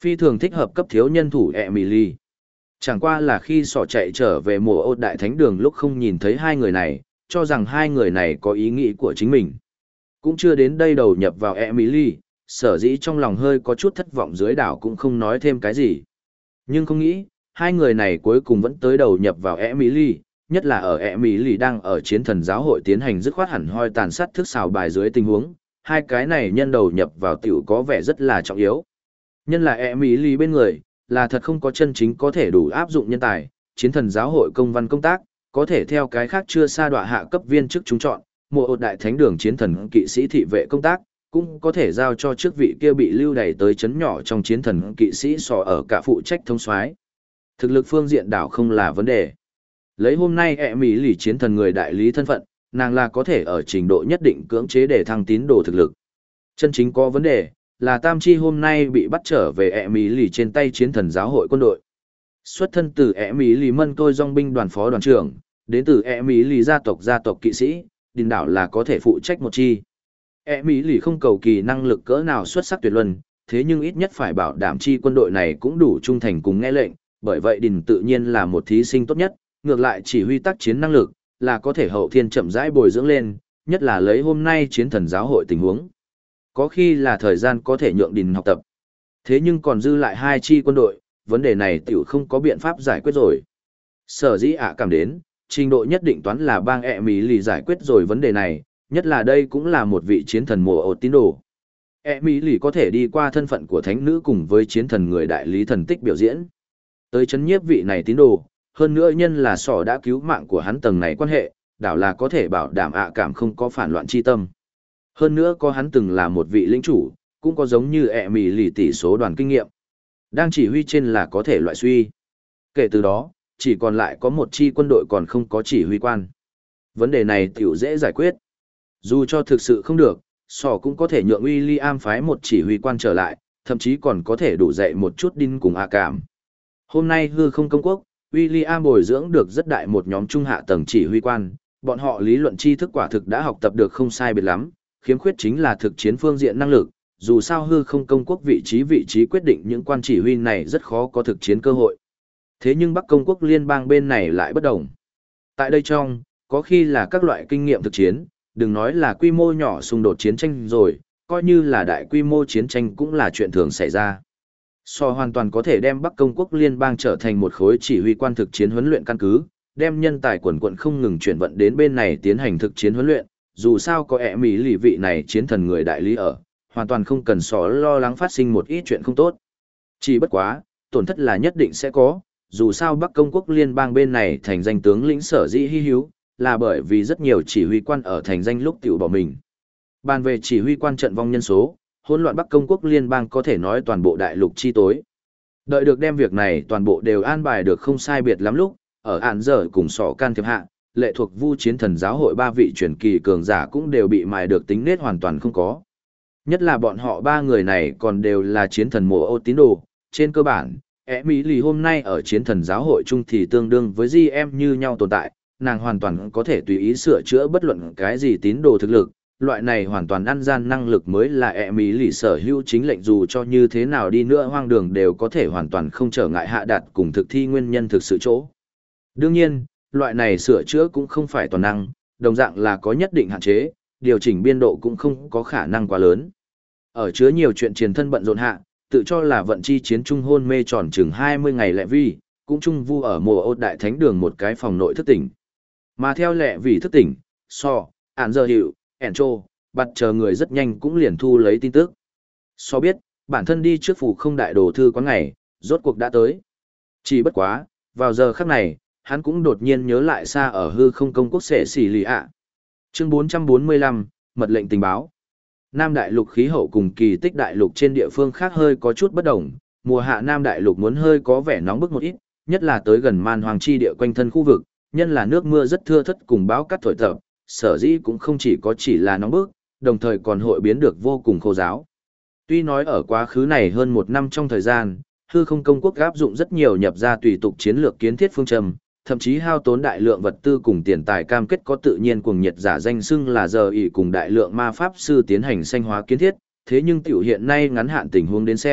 Phi thường thích hợp cấp thiếu nhân thủ Emily. Chẳng qua là khi sỏ chạy trở về mùa ốt đại thánh đường lúc không nhìn thấy hai người này, cho rằng hai người này có ý nghĩ của chính mình. Cũng chưa đến đây đầu nhập vào Emily, sở dĩ trong lòng hơi có chút thất vọng dưới đảo cũng không nói thêm cái gì. Nhưng không nghĩ, hai người này cuối cùng vẫn tới đầu nhập vào Emily, nhất là ở Emily đang ở chiến thần giáo hội tiến hành dứt khoát hẳn hoi tàn sát thức xào bài dưới tình huống, hai cái này nhân đầu nhập vào tiểu có vẻ rất là trọng yếu. Nhân là Emily bên người, là thật không có chân chính có thể đủ áp dụng nhân tài, chiến thần giáo hội công văn công tác, có thể theo cái khác chưa sa đọa hạ cấp viên chức chúng chọn, mùa ột đại thánh đường chiến thần kỵ sĩ thị vệ công tác, cũng có thể giao cho trước vị kia bị lưu đày tới chấn nhỏ trong chiến thần kỵ sĩ sò ở cả phụ trách thống soái. Thực lực phương diện đảo không là vấn đề. Lấy hôm nay Mỹ lì chiến thần người đại lý thân phận, nàng là có thể ở trình độ nhất định cưỡng chế để thăng tín đồ thực lực. Chân chính có vấn đề, là Tam Chi hôm nay bị bắt trở về Mỹ lì trên tay chiến thần giáo hội quân đội. Xuất thân từ Mỹ lì mân tôi dòng binh đoàn phó đoàn trưởng, đến từ Mỹ lì gia tộc kỵ sĩ, đình đảo là có thể phụ trách một chi. Mỹ lì không cầu kỳ năng lực cỡ nào xuất sắc tuyệt luân, thế nhưng ít nhất phải bảo đảm chi quân đội này cũng đủ trung thành cùng nghe lệnh, bởi vậy đình tự nhiên là một thí sinh tốt nhất, ngược lại chỉ huy tác chiến năng lực, là có thể hậu thiên chậm rãi bồi dưỡng lên, nhất là lấy hôm nay chiến thần giáo hội tình huống. Có khi là thời gian có thể nhượng đình học tập. Thế nhưng còn dư lại hai chi quân đội, vấn đề này tiểu không có biện pháp giải quyết rồi. Sở dĩ cảm đến, trình độ nhất định toán là bang Mỹ lì giải quyết rồi vấn đề này, nhất là đây cũng là một vị chiến thần mùa ột tín đồ. Mỹ lì có thể đi qua thân phận của thánh nữ cùng với chiến thần người đại lý thần tích biểu diễn. Tới chấn nhiếp vị này tín đồ, hơn nữa nhân là sỏ đã cứu mạng của hắn tầng này quan hệ, đảo là có thể bảo đảm cảm không có phản loạn chi tâm. Hơn nữa có hắn từng là một vị lĩnh chủ, cũng có giống như Mỹ lì tỷ số đoàn kinh nghiệm. Đang chỉ huy trên là có thể loại suy. Kể từ đó, chỉ còn lại có một chi quân đội còn không có chỉ huy quan. Vấn đề này tiểu dễ giải quyết. Dù cho thực sự không được, sỏ cũng có thể nhượng William phái một chỉ huy quan trở lại, thậm chí còn có thể đủ dạy một chút đinh cùng cảm. Hôm nay hư không công quốc, William bồi dưỡng được rất đại một nhóm trung hạ tầng chỉ huy quan, bọn họ lý luận tri thức quả thực đã học tập được không sai biệt lắm, khiếm khuyết chính là thực chiến phương diện năng lực, dù sao hư không công quốc vị trí quyết định những quan chỉ huy này rất khó có thực chiến cơ hội. Thế nhưng Bắc công quốc liên bang bên này lại bất đồng. Tại đây trong, có khi là các loại kinh nghiệm thực chiến, đừng nói là quy mô nhỏ xung đột chiến tranh rồi, coi như là đại quy mô chiến tranh cũng là chuyện thường xảy ra. Hoàn toàn có thể đem Bắc công quốc liên bang trở thành một khối chỉ huy quan thực chiến huấn luyện căn cứ, đem nhân tài quần quận không ngừng chuyển vận đến bên này tiến hành thực chiến huấn luyện, dù sao có Mỹ lì vị này chiến thần người đại lý ở, hoàn toàn không cần lo lắng phát sinh một ít chuyện không tốt. Chỉ bất quá, tổn thất là nhất định sẽ có, dù sao Bắc công quốc liên bang bên này thành danh tướng lĩnh sở dĩ hy hữu, là bởi vì rất nhiều chỉ huy quan ở thành danh lúc tiểu bỏ mình. Bàn về chỉ huy quan trận vong nhân số, hỗn loạn Bắc công quốc liên bang có thể nói toàn bộ đại lục chi tối. Đợi được đem việc này toàn bộ đều an bài được không sai biệt lắm lúc, ở án giờ cùng sỏ can thiệp hạ, lệ thuộc Vu chiến thần giáo hội ba vị truyền kỳ cường giả cũng đều bị mài được tính nết hoàn toàn không có. Nhất là bọn họ ba người này còn đều là chiến thần mùa ô tín đồ, trên cơ bản, Mỹ lì hôm nay ở chiến thần giáo hội chung thì tương đương với GM như nhau tồn tại, nàng hoàn toàn có thể tùy ý sửa chữa bất luận cái gì tín đồ thực lực, loại này hoàn toàn ăn gian năng lực mới là Mỹ lì sở hữu chính lệnh, dù cho như thế nào đi nữa hoang đường đều có thể hoàn toàn không trở ngại hạ đạt cùng thực thi nguyên nhân thực sự chỗ. Đương nhiên, loại này sửa chữa cũng không phải toàn năng, đồng dạng là có nhất định hạn chế, điều chỉnh biên độ cũng không có khả năng quá lớn. Ở chứa nhiều chuyện truyền thân bận rộn hạ, tự cho là vận chi chiến trung hôn mê tròn chừng 20 ngày lẹ vi, cũng trung vu ở mùa ốt đại thánh đường một cái phòng nội thức tỉnh. Mà theo lẹ vì thức tỉnh, ản giờ hiệu, Encho, bặt chờ người rất nhanh cũng liền thu lấy tin tức. Biết, bản thân đi trước phủ không đại đồ thư quán ngày, rốt cuộc đã tới. Chỉ bất quá, vào giờ khắc này, hắn cũng đột nhiên nhớ lại xa ở hư không công quốc sệ xỉ lì ạ. Chương 445, mật lệnh tình báo. Nam đại lục khí hậu cùng kỳ tích đại lục trên địa phương khác hơi có chút bất đồng, mùa hạ Nam đại lục muốn hơi có vẻ nóng bức một ít, nhất là tới gần man hoàng chi địa quanh thân khu vực, nhân là nước mưa rất thưa thớt cùng bão cát thổi tập, sở dĩ cũng không chỉ là nóng bức, đồng thời còn hội biến được vô cùng khô giáo. Tuy nói ở quá khứ này hơn một năm trong thời gian, hư không công quốc áp dụng rất nhiều nhập ra tùy tục chiến lược kiến thiết phương châm, thậm chí hao tốn đại lượng vật tư cùng tiền tài cam kết có tự nhiên cuồng nhiệt giả danh xưng là giờ ỷ cùng đại lượng ma pháp sư tiến hành sanh hóa kiến thiết, thế nhưng tiểu hiện nay ngắn hạn tình huống đến xem,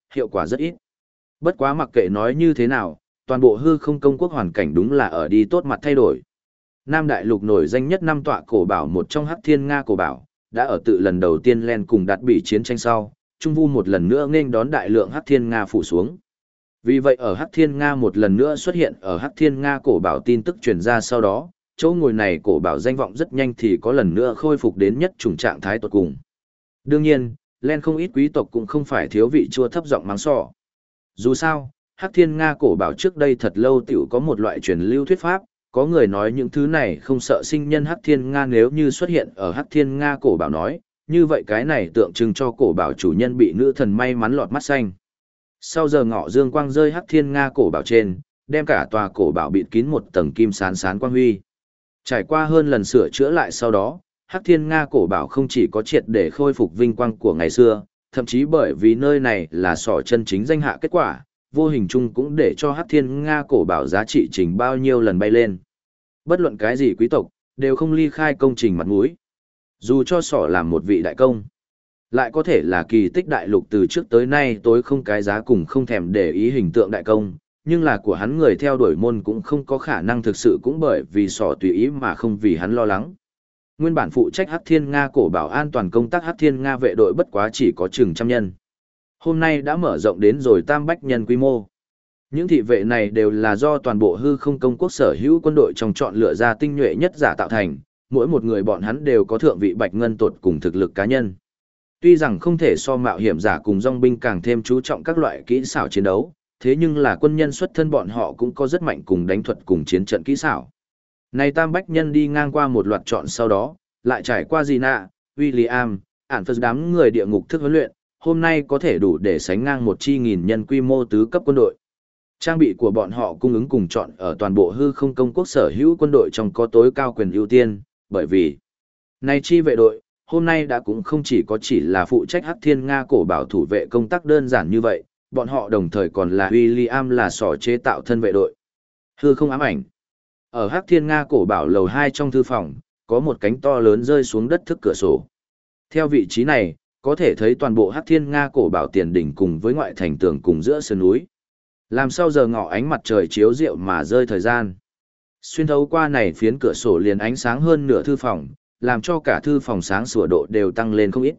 hiệu quả rất ít. Bất quá mặc kệ nói như thế nào, toàn bộ hư không công quốc hoàn cảnh đúng là ở đi tốt mặt thay đổi. Nam Đại Lục nổi danh nhất năm tọa cổ bảo một trong Hắc Thiên Nga cổ bảo, đã ở tự lần đầu tiên len cùng đạt bị chiến tranh sau, Trung Vu một lần nữa nên đón đại lượng Hắc Thiên Nga phủ xuống. Vì vậy ở Hắc Thiên Nga một lần nữa xuất hiện ở Hắc Thiên Nga cổ bảo tin tức truyền ra sau đó, chỗ ngồi này cổ bảo danh vọng rất nhanh thì có lần nữa khôi phục đến nhất chủng trạng thái tột cùng. Đương nhiên, len không ít quý tộc cũng không phải thiếu vị chua thấp giọng mắng sọ. Dù sao, Hắc Thiên Nga cổ bảo trước đây thật lâu tiểu có một loại truyền lưu thuyết pháp, có người nói những thứ này không sợ sinh nhân Hắc Thiên Nga nếu như xuất hiện ở Hắc Thiên Nga cổ bảo nói, như vậy cái này tượng trưng cho cổ bảo chủ nhân bị nữ thần may mắn lọt mắt xanh. Sau giờ ngọ dương quang rơi Hắc Thiên Nga cổ bảo trên, đem cả tòa cổ bảo bịt kín một tầng kim sán sán quang huy. Trải qua hơn lần sửa chữa lại sau đó, Hắc Thiên Nga cổ bảo không chỉ có triệt để khôi phục vinh quang của ngày xưa, thậm chí bởi vì nơi này là sỏ chân chính danh hạ kết quả, vô hình chung cũng để cho Hắc Thiên Nga cổ bảo giá trị trình bao nhiêu lần bay lên. Bất luận cái gì quý tộc, đều không ly khai công trình mặt mũi. Dù cho sỏ làm một vị đại công, lại có thể là kỳ tích đại lục từ trước tới nay tối không cái giá cùng không thèm để ý hình tượng đại công, nhưng là của hắn người theo đuổi môn cũng không có khả năng thực sự cũng bởi vì sỏ tùy ý mà không vì hắn lo lắng. Nguyên bản phụ trách Hắc Thiên Nga cổ bảo an toàn công tác Hắc Thiên Nga vệ đội bất quá chỉ có chừng trăm nhân. Hôm nay đã mở rộng đến rồi tam bách nhân quy mô. Những thị vệ này đều là do toàn bộ hư không công quốc sở hữu quân đội trong chọn lựa ra tinh nhuệ nhất giả tạo thành, mỗi một người bọn hắn đều có thượng vị bạch ngân tột cùng thực lực cá nhân. Tuy rằng không thể so mạo hiểm giả cùng dòng binh càng thêm chú trọng các loại kỹ xảo chiến đấu, thế nhưng là quân nhân xuất thân bọn họ cũng có rất mạnh cùng đánh thuật cùng chiến trận kỹ xảo. Này tam bách nhân đi ngang qua một loạt chọn sau đó, lại trải qua Gina, William, ản phật đám người địa ngục thức huấn luyện, hôm nay có thể đủ để sánh ngang một chi nghìn nhân quy mô tứ cấp quân đội. Trang bị của bọn họ cung ứng cùng chọn ở toàn bộ hư không công quốc sở hữu quân đội trong có tối cao quyền ưu tiên, bởi vì này chi vệ đội, hôm nay đã cũng không chỉ là phụ trách Hắc Thiên Nga cổ bảo thủ vệ công tác đơn giản như vậy, bọn họ đồng thời còn là William là sỏ chế tạo thân vệ đội. Hư không ám ảnh. Ở Hắc Thiên Nga cổ bảo lầu 2 trong thư phòng, có một cánh to lớn rơi xuống đất thức cửa sổ. Theo vị trí này, có thể thấy toàn bộ Hắc Thiên Nga cổ bảo tiền đỉnh cùng với ngoại thành tường cùng giữa sườn núi. Làm sao giờ ngọ ánh mặt trời chiếu rượu mà rơi thời gian. Xuyên thấu qua này phiến cửa sổ liền ánh sáng hơn nửa thư phòng, làm cho cả thư phòng sáng sủa độ đều tăng lên không ít.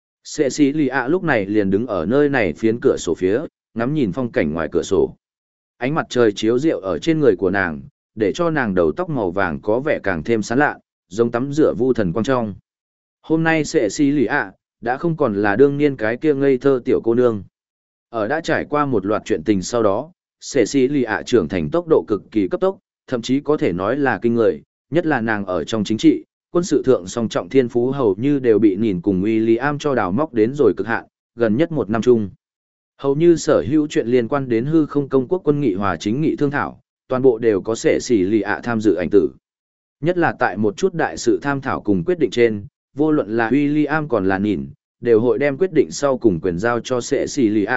Cecilia lúc này liền đứng ở nơi này phiến cửa sổ phía, ngắm nhìn phong cảnh ngoài cửa sổ. Ánh mặt trời chiếu rượu ở trên người của nàng, để cho nàng đầu tóc màu vàng có vẻ càng thêm sáng lạ, giống tắm rửa vu thần quang trong. Hôm nay Cecilia đã không còn là đương niên cái kia ngây thơ tiểu cô nương. Ở đã trải qua một loạt chuyện tình sau đó, Cecilia trưởng thành tốc độ cực kỳ cấp tốc, thậm chí có thể nói là kinh người, nhất là nàng ở trong chính trị, quân sự thượng song trọng thiên phú hầu như đều bị nhìn cùng William cho đào móc đến rồi cực hạn, gần nhất một năm chung. Hầu như sở hữu chuyện liên quan đến hư không công quốc quân nghị hòa chính nghị thương thảo, toàn bộ đều có Cecilia tham dự ảnh tử. Nhất là tại một chút đại sự tham thảo cùng quyết định trên, vô luận là William còn là nhìn, đều hội đem quyết định sau cùng quyền giao cho Cecilia.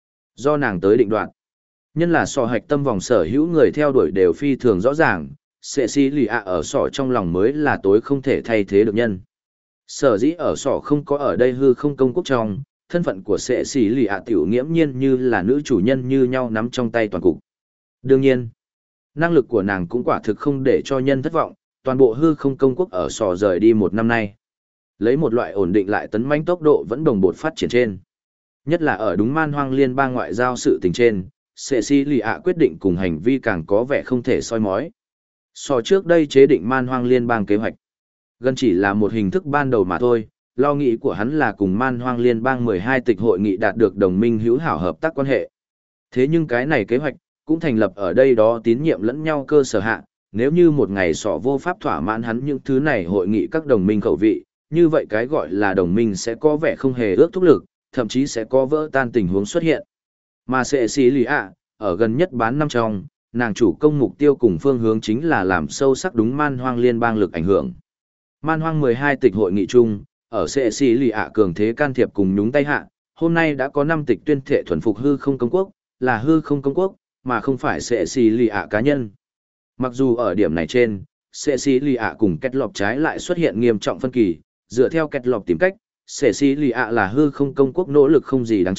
Do nàng tới định đoạt. Nhân là sọ hạch tâm vòng sở hữu người theo đuổi đều phi thường rõ ràng, Cecilia ở sọ trong lòng mới là tối không thể thay thế được nhân. Sở dĩ ở sọ không có ở đây hư không công quốc trong, thân phận của Cecilia tiểu nghiễm nhiên như là nữ chủ nhân như nhau nắm trong tay toàn cục. Đương nhiên, năng lực của nàng cũng quả thực không để cho nhân thất vọng, toàn bộ hư không công quốc ở sọ rời đi một năm nay. Lấy một loại ổn định lại tấn mãnh tốc độ vẫn đồng bột phát triển trên. Nhất là ở đúng man hoang liên bang ngoại giao sự tình trên, Cecilia quyết định cùng hành vi càng có vẻ không thể soi mói. So trước đây chế định man hoang liên bang kế hoạch, gần chỉ là một hình thức ban đầu mà thôi, lo nghĩ của hắn là cùng man hoang liên bang 12 tịch hội nghị đạt được đồng minh hữu hảo hợp tác quan hệ. Thế nhưng cái này kế hoạch, cũng thành lập ở đây đó tín nhiệm lẫn nhau cơ sở hạ, nếu như một ngày sọ vô pháp thỏa mãn hắn những thứ này hội nghị các đồng minh khẩu vị, như vậy cái gọi là đồng minh sẽ có vẻ không hề ước thúc lực, thậm chí sẽ có vỡ tan tình huống xuất hiện. Mà Cecilia, ở gần nhất bán năm trong, nàng chủ công mục tiêu cùng phương hướng chính là làm sâu sắc đúng man hoang liên bang lực ảnh hưởng. Man hoang 12 tịch hội nghị chung, ở Cecilia cường thế can thiệp cùng nhúng tay hạ, hôm nay đã có 5 tịch tuyên thệ thuần phục hư không công quốc, là hư không công quốc, mà không phải Cecilia cá nhân. Mặc dù ở điểm này trên, Cecilia cùng Kết Lọc trái lại xuất hiện nghiêm trọng phân kỳ, dựa theo Kết Lọc tìm cách, Cecilia là hư không công quốc nỗ lực không gì đáng trách,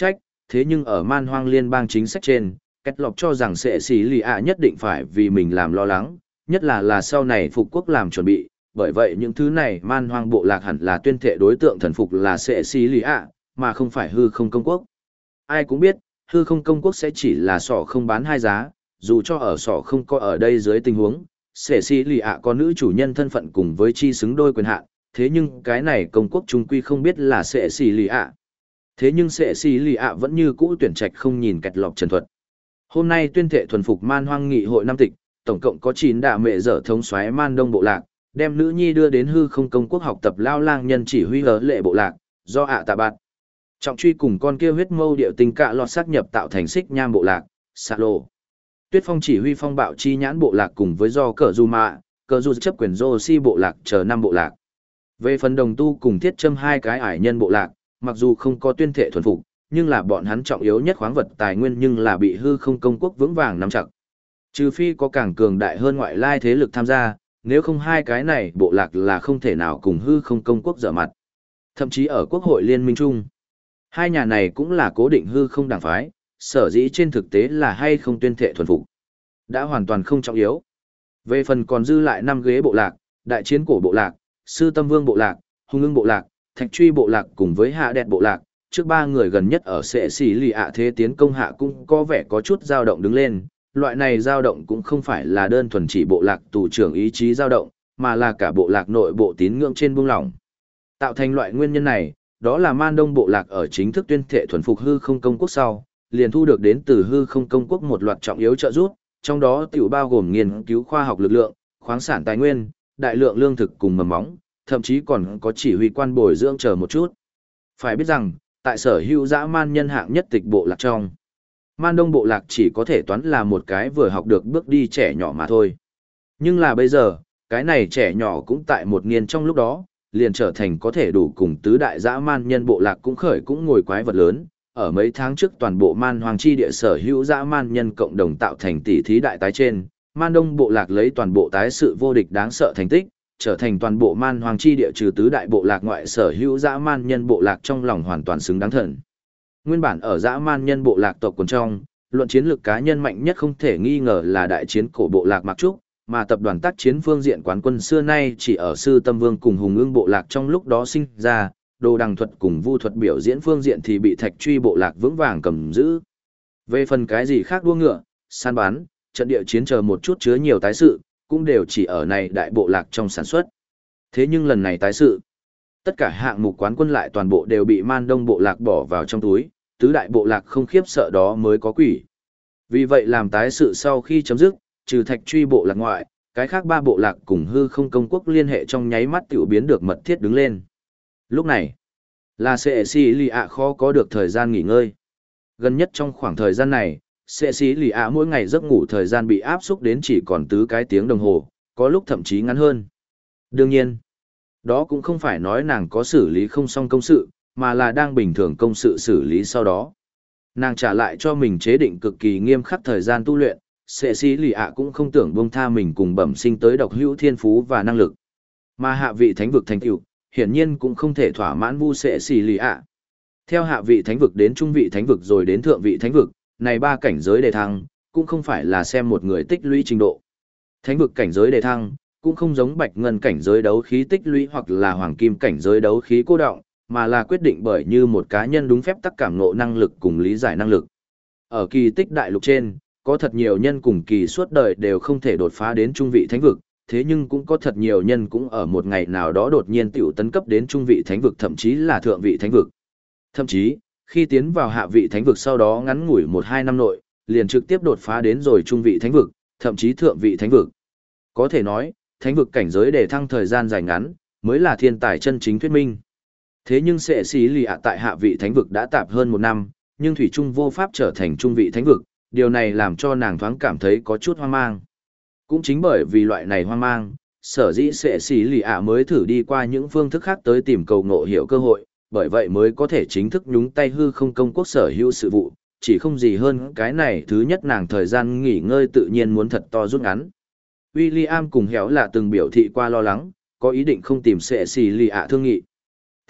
thế nhưng ở man hoang liên bang chính sách trên, Kết Lộc cho rằng sẽ xì lì ạ nhất định phải vì mình làm lo lắng, nhất là sau này phục quốc làm chuẩn bị, bởi vậy những thứ này man hoang bộ lạc hẳn là tuyên thệ đối tượng thần phục là sẽ xì lì ạ, mà không phải hư không công quốc. Ai cũng biết, hư không công quốc sẽ chỉ là sỏ không bán hai giá, dù cho ở sỏ không có ở đây dưới tình huống, sẽ xì lì ạ có nữ chủ nhân thân phận cùng với chi xứng đôi quyền hạn, thế nhưng cái này công quốc trung quy không biết là sẽ xì lì ạ. Thế nhưng sẽ xì lì ạ vẫn như cũ tuyển trạch không nhìn Kết Lộc trần thuật. Hôm nay tuyên thệ thuần phục man hoang nghị hội năm tịch, tổng cộng có 9 đạ mẹ dở thống soái man đông bộ lạc, đem nữ nhi đưa đến hư không công quốc học tập lao lang nhân chỉ huy hớ lệ bộ lạc, do ạ tạ bạt. Trọng truy cùng con kia huyết mâu điệu tình cạ lọt xác nhập tạo thành xích nham bộ lạc, xạ lộ. Tuyết phong chỉ huy phong bạo chi nhãn bộ lạc cùng với do cờ du mạ, cờ du chấp quyền dô si bộ lạc chờ 5 bộ lạc. Về phần đồng tu cùng thiết châm 2 cái ải nhân bộ lạc, mặc dù không có tuyên thệ thuần phục, nhưng là bọn hắn trọng yếu nhất khoáng vật tài nguyên nhưng là bị hư không công quốc vững vàng nắm chặt. Trừ phi có càng cường đại hơn ngoại lai thế lực tham gia, nếu không hai cái này bộ lạc là không thể nào cùng hư không công quốc dở mặt. Thậm chí ở quốc hội liên minh chung, hai nhà này cũng là cố định hư không đảng phái, sở dĩ trên thực tế là hay không tuyên thệ thuần phục, đã hoàn toàn không trọng yếu. Về phần còn dư lại 5 ghế bộ lạc, đại chiến cổ bộ lạc, sư tâm vương bộ lạc, hung ưng bộ lạc, thạch truy bộ lạc cùng với hạ đẹp bộ lạc, trước 3 người gần nhất ở sệ xỉ lì ạ thế tiến công hạ cũng có vẻ có chút dao động đứng lên. Loại này dao động cũng không phải là đơn thuần chỉ bộ lạc tù trưởng ý chí dao động, mà là cả bộ lạc nội bộ tín ngưỡng trên buông lỏng. Tạo thành loại nguyên nhân này, đó là man đông bộ lạc ở chính thức tuyên thệ thuần phục hư không công quốc sau, liền thu được đến từ hư không công quốc một loạt trọng yếu trợ giúp, trong đó tiểu bao gồm nghiên cứu khoa học lực lượng, khoáng sản tài nguyên, đại lượng lương thực cùng mầm móng, thậm chí còn có chỉ huy quan bồi dưỡng chờ một chút. Phải biết rằng, tại sở hữu dã man nhân hạng nhất tịch bộ lạc trong, man đông bộ lạc chỉ có thể toán là một cái vừa học được bước đi trẻ nhỏ mà thôi. Nhưng là bây giờ, cái này trẻ nhỏ cũng tại một niên trong lúc đó, liền trở thành có thể đủ cùng tứ đại dã man nhân bộ lạc cũng ngồi quái vật lớn. Ở mấy tháng trước toàn bộ man hoàng chi địa sở hữu dã man nhân cộng đồng tạo thành tỷ thí đại tái trên, man đông bộ lạc lấy toàn bộ tái sự vô địch đáng sợ thành tích, trở thành toàn bộ man hoàng chi địa trừ tứ đại bộ lạc ngoại sở hữu dã man nhân bộ lạc trong lòng hoàn toàn xứng đáng thần. Nguyên bản ở dã man nhân bộ lạc tộc quần trong, luận chiến lược cá nhân mạnh nhất không thể nghi ngờ là đại chiến cổ bộ lạc Mạc Trúc, mà tập đoàn tác chiến phương diện quán quân xưa nay chỉ ở sư tâm vương cùng hùng ương bộ lạc trong lúc đó sinh ra, đồ đằng thuật cùng vu thuật biểu diễn phương diện thì bị thạch truy bộ lạc vững vàng cầm giữ. Về phần cái gì khác đua ngựa, săn bắn, trận địa chiến chờ một chút chứa nhiều tái sự, cũng đều chỉ ở này đại bộ lạc trong sản xuất. Thế nhưng lần này tái sự, tất cả hạng mục quán quân lại toàn bộ đều bị man đông bộ lạc bỏ vào trong túi, tứ đại bộ lạc không khiếp sợ đó mới có quỷ. Vì vậy làm tái sự sau khi chấm dứt, trừ thạch truy bộ lạc ngoại, cái khác 3 bộ lạc cùng hư không công quốc liên hệ trong nháy mắt tiểu biến được mật thiết đứng lên. Lúc này, là sệ xì lì ạ khó có được thời gian nghỉ ngơi. Gần nhất trong khoảng thời gian này, sệ xì lì ạ mỗi ngày giấc ngủ thời gian bị áp xúc đến chỉ còn tứ cái tiếng đồng hồ, có lúc thậm chí ngắn hơn. Đương nhiên, đó cũng không phải nói nàng có xử lý không xong công sự, mà là đang bình thường công sự xử lý sau đó. Nàng trả lại cho mình chế định cực kỳ nghiêm khắc thời gian tu luyện, sệ xì lì ạ cũng không tưởng buông tha mình cùng bẩm sinh tới độc hữu thiên phú và năng lực. Mà hạ vị thánh vực thành tựu, hiển nhiên cũng không thể thỏa mãn vu sệ xì lì ạ. Theo hạ vị thánh vực đến trung vị thánh vực rồi đến thượng vị thánh vực, này 3 cảnh giới đề thăng, cũng không phải là xem một người tích lũy trình độ. Thánh vực cảnh giới đề thăng, cũng không giống bạch ngân cảnh giới đấu khí tích lũy hoặc là hoàng kim cảnh giới đấu khí cô đọng, mà là quyết định bởi như một cá nhân đúng phép tắc cảm ngộ năng lực cùng lý giải năng lực. Ở kỳ tích đại lục trên, có thật nhiều nhân cùng kỳ suốt đời đều không thể đột phá đến trung vị thánh vực, thế nhưng cũng có thật nhiều nhân cũng ở một ngày nào đó đột nhiên tiểu tấn cấp đến trung vị thánh vực thậm chí là thượng vị thánh vực. Thậm chí, khi tiến vào hạ vị thánh vực sau đó ngắn ngủi 1-2 năm nội, liền trực tiếp đột phá đến rồi trung vị thánh vực, thậm chí thượng vị thánh vực. Có thể nói, thánh vực cảnh giới để thăng thời gian dài ngắn, mới là thiên tài chân chính thuyết minh. Thế nhưng sệ xí lì ạ tại hạ vị thánh vực đã tạp hơn 1 năm, nhưng thủy trung vô pháp trở thành trung vị thánh vực, điều này làm cho nàng thoáng cảm thấy có chút hoang mang. Cũng chính bởi vì loại này hoang mang, sở dĩ sệ xí lì ạ mới thử đi qua những phương thức khác tới tìm cầu ngộ hiểu cơ hội, bởi vậy mới có thể chính thức nhúng tay hư không công quốc sở hữu sự vụ, chỉ không gì hơn cái này thứ nhất nàng thời gian nghỉ ngơi tự nhiên muốn thật to rút ngắn. William cùng héo là từng biểu thị qua lo lắng, có ý định không tìm sệ xì lì ạ thương nghị.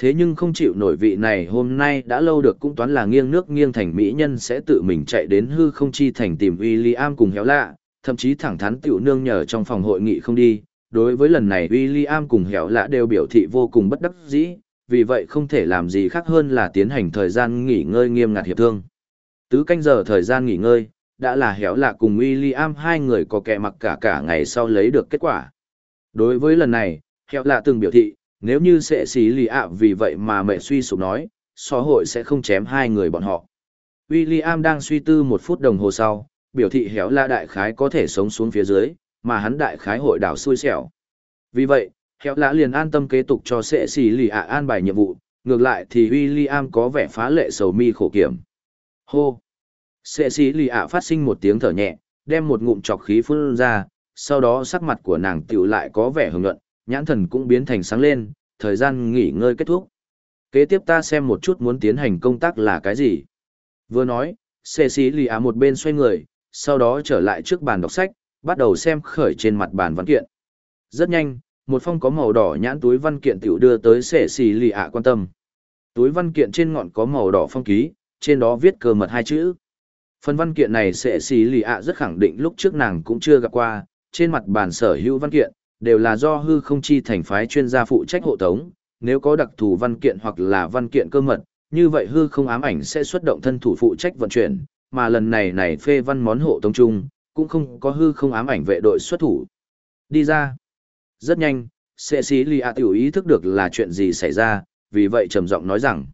Thế nhưng không chịu nổi vị này hôm nay đã lâu được cũng toán là nghiêng nước nghiêng thành mỹ nhân sẽ tự mình chạy đến hư không chi thành tìm William cùng héo lạ, thậm chí thẳng thắn tiểu nương nhờ trong phòng hội nghị không đi. Đối với lần này William cùng héo lạ đều biểu thị vô cùng bất đắc dĩ, vì vậy không thể làm gì khác hơn là tiến hành thời gian nghỉ ngơi nghiêm ngặt hiệp thương. Tứ canh giờ thời gian nghỉ ngơi, đã là héo lạ cùng William hai người có kẻ mặc cả ngày sau lấy được kết quả. Đối với lần này, héo lạ từng biểu thị, nếu như sẽ xí lì ạ vì vậy mà mẹ suy sụp nói, xã hội sẽ không chém hai người bọn họ. William đang suy tư 1 phút đồng hồ sau, biểu thị héo lạ đại khái có thể sống xuống phía dưới, mà hắn đại khái hội đảo xui xẻo. Vì vậy, héo lạ liền an tâm kế tục cho sẽ xí lì ạ an bài nhiệm vụ, ngược lại thì William có vẻ phá lệ sầu mi khổ kiểm. Hô! Sẽ xí lì ạ phát sinh một tiếng thở nhẹ, đem một ngụm trọc khí phun ra, sau đó sắc mặt của nàng tiểu lại có vẻ hưng nhuận, nhãn thần cũng biến thành sáng lên, thời gian nghỉ ngơi kết thúc. Kế tiếp ta xem một chút muốn tiến hành công tác là cái gì. Vừa nói, Cecilia một bên xoay người, sau đó trở lại trước bàn đọc sách, bắt đầu xem khởi trên mặt bàn văn kiện. Rất nhanh, một phong có màu đỏ nhãn túi văn kiện tiểu đưa tới Cecilia quan tâm. Túi văn kiện trên ngọn có màu đỏ phong ký, trên đó viết cơ mật 2 chữ. Phần văn kiện này Cecilia rất khẳng định lúc trước nàng cũng chưa gặp qua, trên mặt bàn sở hữu văn kiện, đều là do hư không chi thành phái chuyên gia phụ trách hộ tống, nếu có đặc thù văn kiện hoặc là văn kiện cơ mật, như vậy hư không ám ảnh sẽ xuất động thân thủ phụ trách vận chuyển, mà lần này phê văn món hộ tống chung, cũng không có hư không ám ảnh vệ đội xuất thủ. Đi ra. Rất nhanh, Cecilia tiểu ý thức được là chuyện gì xảy ra, vì vậy trầm giọng nói rằng,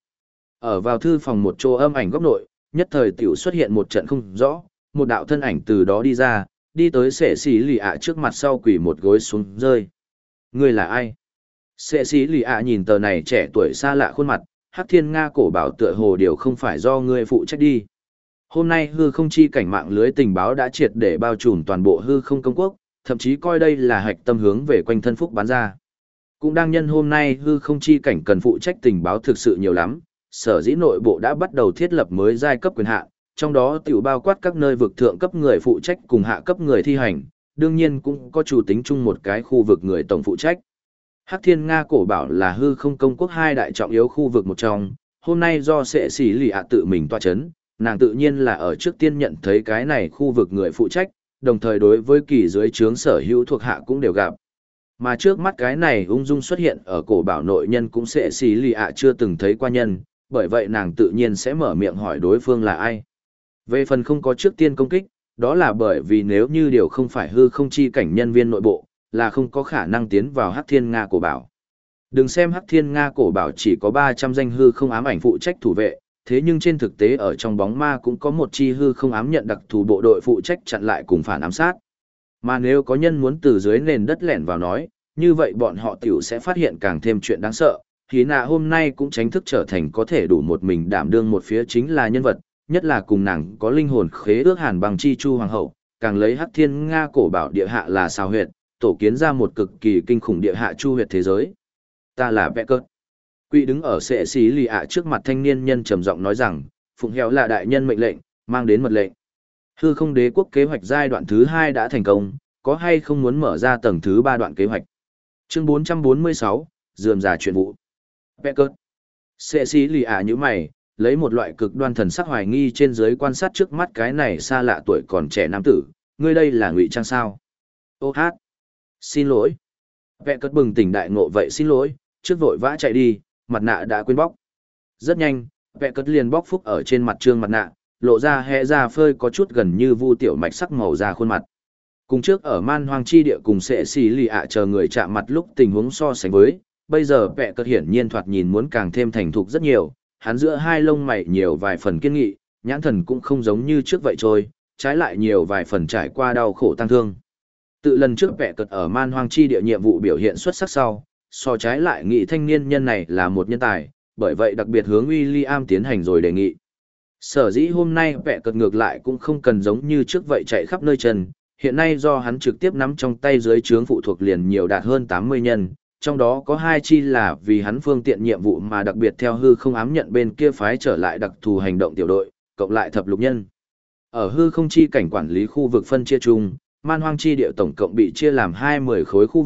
ở vào thư phòng một chỗ âm ảnh góc nội, nhất thời tiểu xuất hiện một trận không rõ, một đạo thân ảnh từ đó đi ra, đi tới sệ xí lì ạ trước mặt sau quỳ một gối xuống rơi. Ngươi là ai? Sệ xí lì ạ nhìn tờ này trẻ tuổi xa lạ khuôn mặt, Hắc Thiên Nga cổ bảo tựa hồ điều không phải do ngươi phụ trách đi. Hôm nay hư không chi cảnh mạng lưới tình báo đã triệt để bao trùm toàn bộ hư không công quốc, thậm chí coi đây là hạch tâm hướng về quanh thân phúc bán ra. Cũng đang nhân hôm nay hư không chi cảnh cần phụ trách tình báo thực sự nhiều lắm, sở dĩ nội bộ đã bắt đầu thiết lập mới giai cấp quyền hạn, trong đó tiểu bao quát các nơi vực thượng cấp người phụ trách cùng hạ cấp người thi hành, đương nhiên cũng có chủ tính chung một cái khu vực người tổng phụ trách. Hắc Thiên Nga cổ bảo là hư không công quốc 2 đại trọng yếu khu vực một trong, hôm nay do sệ sĩ lì ạ tự mình tọa chấn, nàng tự nhiên là ở trước tiên nhận thấy cái này khu vực người phụ trách, đồng thời đối với kỳ dưới trướng sở hữu thuộc hạ cũng đều gặp. Mà trước mắt cái này ung dung xuất hiện ở cổ bảo nội nhân cũng sệ sĩ lì ạ chưa từng thấy qua nhân, bởi vậy nàng tự nhiên sẽ mở miệng hỏi đối phương là ai. Về phần không có trước tiên công kích, đó là bởi vì nếu như điều không phải hư không chi cảnh nhân viên nội bộ, là không có khả năng tiến vào Hắc Thiên Nga cổ bảo. Đừng xem Hắc Thiên Nga cổ bảo chỉ có 300 danh hư không ám ảnh phụ trách thủ vệ, thế nhưng trên thực tế ở trong bóng ma cũng có một chi hư không ám nhận đặc thù bộ đội phụ trách chặn lại cùng phản ám sát. Mà nếu có nhân muốn từ dưới nền đất lẻn vào nói, như vậy bọn họ tiểu sẽ phát hiện càng thêm chuyện đáng sợ. Hí nạ hôm nay cũng tránh thức trở thành có thể đủ một mình đảm đương một phía chính là nhân vật, nhất là cùng nàng có linh hồn khế ước hàn bằng chi chu hoàng hậu, càng lấy Hắc Thiên Nga cổ bảo địa hạ là sao huyệt, tổ kiến ra một cực kỳ kinh khủng địa hạ chu huyệt thế giới. Ta là Beckett. Quỷ đứng ở sệ xí lì ạ trước mặt thanh niên nhân trầm giọng nói rằng, phụng héo là đại nhân mệnh lệnh, mang đến mật lệnh. Hư không đế quốc kế hoạch giai đoạn thứ 2 đã thành công, có hay không muốn mở ra tầng thứ 3 đoạn kế hoạch. Chương 446, rườm rà chuyện vụ. Beckett. Sệ xí lì ạ như mày, lấy một loại cực đoan thần sắc hoài nghi trên dưới quan sát trước mắt cái này xa lạ tuổi còn trẻ nam tử, ngươi đây là ngụy trang sao? Ô hát. Xin lỗi. Vẹ cất bừng tỉnh đại ngộ vậy xin lỗi, trước vội vã chạy đi, mặt nạ đã quên bóc. Rất nhanh, vẹ cất liền bóc phúc ở trên mặt trương mặt nạ, lộ ra hẹ ra phơi có chút gần như vu tiểu mạch sắc màu da khuôn mặt. Cùng trước ở man hoang chi địa cùng sệ xì lì ạ chờ người chạm mặt lúc tình huống so sánh với, bây giờ vẹ cất hiển nhiên thoạt nhìn muốn càng thêm thành thục rất nhiều, hắn giữa hai lông mày nhiều vài phần kiên nghị, nhãn thần cũng không giống như trước vậy trôi, trái lại nhiều vài phần trải qua đau khổ tăng thương. Tự lần trước vẽ cật ở man hoang chi địa nhiệm vụ biểu hiện xuất sắc sau, so trái lại nghị thanh niên nhân này là một nhân tài, bởi vậy đặc biệt hướng William tiến hành rồi đề nghị. Sở dĩ hôm nay vẽ cật ngược lại cũng không cần giống như trước vậy chạy khắp nơi trần, hiện nay do hắn trực tiếp nắm trong tay dưới trướng phụ thuộc liền nhiều đạt hơn 80 nhân, trong đó có 2 chi là vì hắn phương tiện nhiệm vụ mà đặc biệt theo hư không ám nhận bên kia phái trở lại đặc thù hành động tiểu đội, cộng lại thập lục nhân. Ở hư không chi cảnh quản lý khu vực phân chia chung, man hoang chi địa tổng cộng bị chia làm 20 khối khu vực,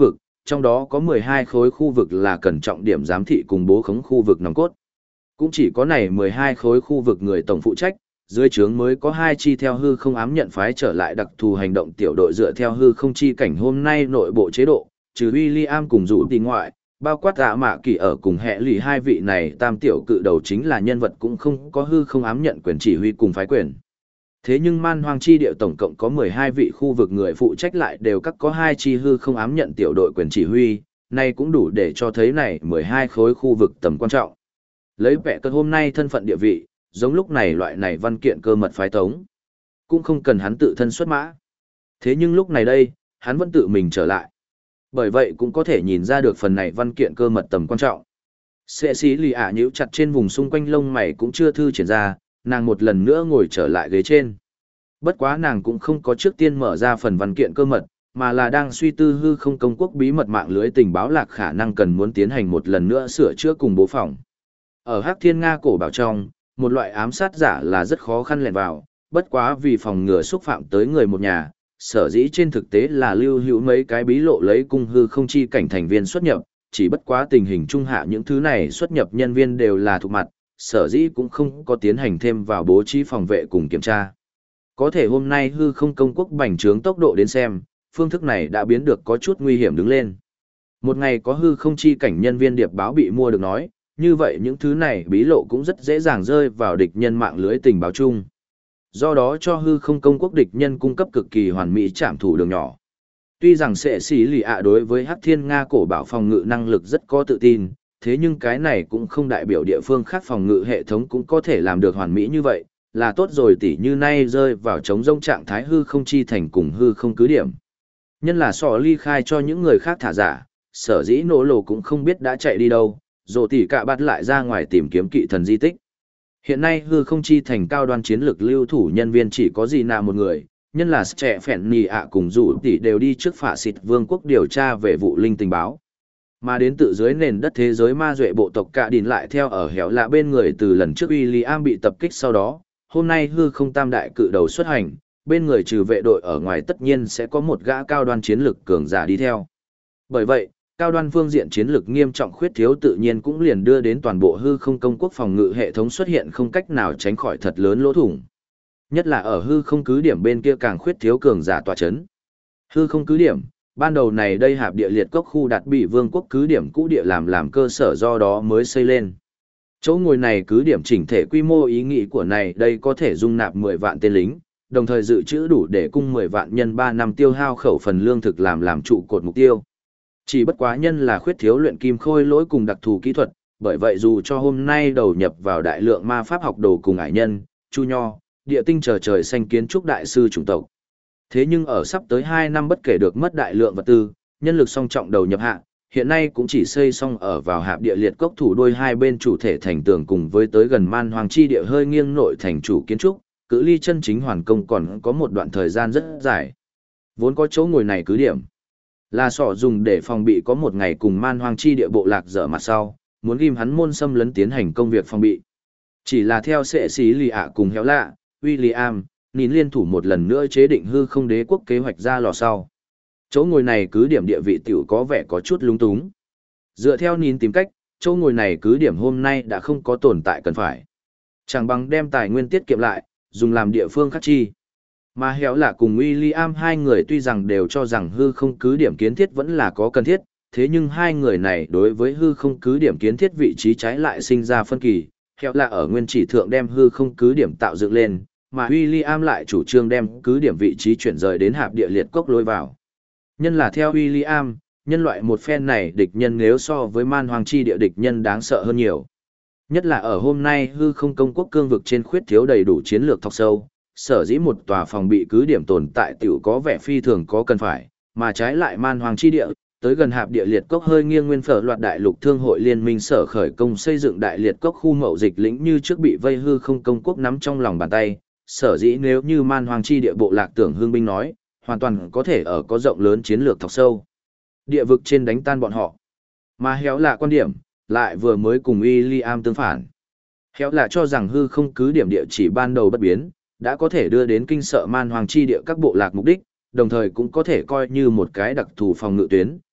trong đó có 12 khối khu vực là cần trọng điểm giám thị cùng bố khống khu vực nòng cốt. Cũng chỉ có này 12 khối khu vực người tổng phụ trách, dưới trướng mới có 2 chi theo hư không ám nhận phái trở lại đặc thù hành động tiểu đội dựa theo hư không chi cảnh hôm nay nội bộ chế độ, trừ William cùng rủ tì ngoại, bao quát ạ mạ kỳ ở cùng hệ lì hai vị này tam tiểu cự đầu chính là nhân vật cũng không có hư không ám nhận quyền chỉ huy cùng phái quyền. Thế nhưng man hoang chi địa tổng cộng có 12 vị khu vực người phụ trách lại đều các có 2 chi hư không ám nhận tiểu đội quyền chỉ huy, này cũng đủ để cho thấy này 12 khối khu vực tầm quan trọng. Lấy vẻ cơn hôm nay thân phận địa vị, giống lúc này loại này văn kiện cơ mật phái tống, cũng không cần hắn tự thân xuất mã. Thế nhưng lúc này đây, hắn vẫn tự mình trở lại. Bởi vậy cũng có thể nhìn ra được phần này văn kiện cơ mật tầm quan trọng. Sệ xí lì ả nhíu chặt trên vùng xung quanh lông mày cũng chưa thư triển ra, nàng một lần nữa ngồi trở lại ghế trên. Bất quá nàng cũng không có trước tiên mở ra phần văn kiện cơ mật, mà là đang suy tư hư không công quốc bí mật mạng lưới tình báo lạc khả năng cần muốn tiến hành một lần nữa sửa chữa cùng bố phòng. Ở Hắc Thiên Nga cổ bảo trong, một loại ám sát giả là rất khó khăn lẻn vào, bất quá vì phòng ngừa xúc phạm tới người một nhà, sở dĩ trên thực tế là lưu hữu mấy cái bí lộ lấy cung hư không chi cảnh thành viên xuất nhập, chỉ bất quá tình hình trung hạ những thứ này xuất nhập nhân viên đều là thuộc mặt, sở dĩ cũng không có tiến hành thêm vào bố trí phòng vệ cùng kiểm tra. Có thể hôm nay hư không công quốc bành trướng tốc độ đến xem, phương thức này đã biến được có chút nguy hiểm đứng lên. Một ngày có hư không chi cảnh nhân viên điệp báo bị mua được nói, như vậy những thứ này bí lộ cũng rất dễ dàng rơi vào địch nhân mạng lưới tình báo chung. Do đó cho hư không công quốc địch nhân cung cấp cực kỳ hoàn mỹ trảm thủ đường nhỏ. Tuy rằng Sệ Sĩ Lì ạ đối với Hắc Thiên Nga cổ bảo phòng ngự năng lực rất có tự tin, thế nhưng cái này cũng không đại biểu địa phương khác phòng ngự hệ thống cũng có thể làm được hoàn mỹ như vậy, là tốt rồi tỉ như nay rơi vào chống rông trạng thái hư không chi thành cùng hư không cứ điểm. Nhân là sọ ly khai cho những người khác thả giả, sở dĩ nỗ lộ cũng không biết đã chạy đi đâu, rồi tỉ cả bắt lại ra ngoài tìm kiếm kỵ thần di tích. Hiện nay hư không chi thành cao đoan chiến lược lưu thủ nhân viên chỉ có gì nào một người, nhân là trẻ phèn nì ạ cùng rủ tỉ đều đi trước phả xịt vương quốc điều tra về vụ linh tình báo. Mà đến tự dưới nền đất thế giới ma duệ bộ tộc cả đìn lại theo ở héo lạ bên người từ lần trước William bị tập kích sau đó, hôm nay hư không tam đại cự đầu xuất hành, bên người trừ vệ đội ở ngoài tất nhiên sẽ có một gã cao đoan chiến lược cường giả đi theo. Bởi vậy, cao đoan phương diện chiến lược nghiêm trọng khuyết thiếu tự nhiên cũng liền đưa đến toàn bộ hư không công quốc phòng ngự hệ thống xuất hiện không cách nào tránh khỏi thật lớn lỗ thủng. Nhất là ở hư không cứ điểm bên kia càng khuyết thiếu cường giả tọa chấn. Hư không cứ điểm, ban đầu này đây hạp địa liệt cốc khu đạt bị vương quốc cứ điểm cũ địa làm cơ sở do đó mới xây lên. Chỗ ngồi này cứ điểm chỉnh thể quy mô ý nghĩ của này đây có thể dung nạp 10 vạn tên lính, đồng thời dự trữ đủ để cung 10 vạn nhân 3 năm tiêu hao khẩu phần lương thực làm trụ cột mục tiêu. Chỉ bất quá nhân là khuyết thiếu luyện kim khôi lỗi cùng đặc thù kỹ thuật, bởi vậy dù cho hôm nay đầu nhập vào đại lượng ma pháp học đồ cùng ải nhân, chu nho, địa tinh trời xanh kiến trúc đại sư chủng tộc. Thế nhưng ở sắp tới 2 năm bất kể được mất đại lượng vật tư, nhân lực song trọng đầu nhập hạ, hiện nay cũng chỉ xây xong ở vào hạp địa liệt cốc thủ đôi hai bên chủ thể thành tường cùng với tới gần man hoàng chi địa hơi nghiêng nội thành chủ kiến trúc, cự ly chân chính hoàn công còn có một đoạn thời gian rất dài. Vốn có chỗ ngồi này cứ điểm là sọ dùng để phòng bị có một ngày cùng man hoang chi địa bộ lạc dở mặt sau, muốn ghim hắn môn xâm lấn tiến hành công việc phòng bị. Chỉ là theo Sệ Sĩ Lì ạ cùng héo lạ, William, nhìn liên thủ một lần nữa chế định hư không đế quốc kế hoạch ra lò sau. Chỗ ngồi này cứ điểm địa vị tiểu có vẻ có chút lung túng. Dựa theo nhìn tìm cách, chỗ ngồi này cứ điểm hôm nay đã không có tồn tại cần phải. Chẳng bằng đem tài nguyên tiết kiệm lại, dùng làm địa phương khác chi. Mà héo lạ cùng William hai người tuy rằng đều cho rằng hư không cứ điểm kiến thiết vẫn là có cần thiết, thế nhưng hai người này đối với hư không cứ điểm kiến thiết vị trí trái lại sinh ra phân kỳ. Héo lạ ở nguyên chỉ thượng đem hư không cứ điểm tạo dựng lên, mà William lại chủ trương đem cứ điểm vị trí chuyển rời đến hạp địa liệt cốc lối vào. Nhân là theo William, nhân loại một phen này địch nhân nếu so với man hoàng chi địa địch nhân đáng sợ hơn nhiều. Nhất là ở hôm nay hư không công quốc cương vực trên khuyết thiếu đầy đủ chiến lược thọc sâu, sở dĩ một tòa phòng bị cứ điểm tồn tại tiểu có vẻ phi thường có cần phải, mà trái lại man hoàng chi địa, tới gần hạp địa liệt cốc hơi nghiêng nguyên phở loạt đại lục thương hội liên minh sở khởi công xây dựng đại liệt cốc khu mậu dịch lĩnh như trước bị vây hư không công quốc nắm trong lòng bàn tay, sở dĩ nếu như man hoàng chi địa bộ lạc tưởng hương binh nói, hoàn toàn có thể ở có rộng lớn chiến lược thọc sâu. Địa vực trên đánh tan bọn họ. Mà héo là quan điểm, lại vừa mới cùng William tương phản. Héo là cho rằng hư không cứ điểm địa chỉ ban đầu bất biến, đã có thể đưa đến kinh sợ man hoàng chi địa các bộ lạc mục đích, đồng thời cũng có thể coi như một cái đặc thù phòng ngự tuyến,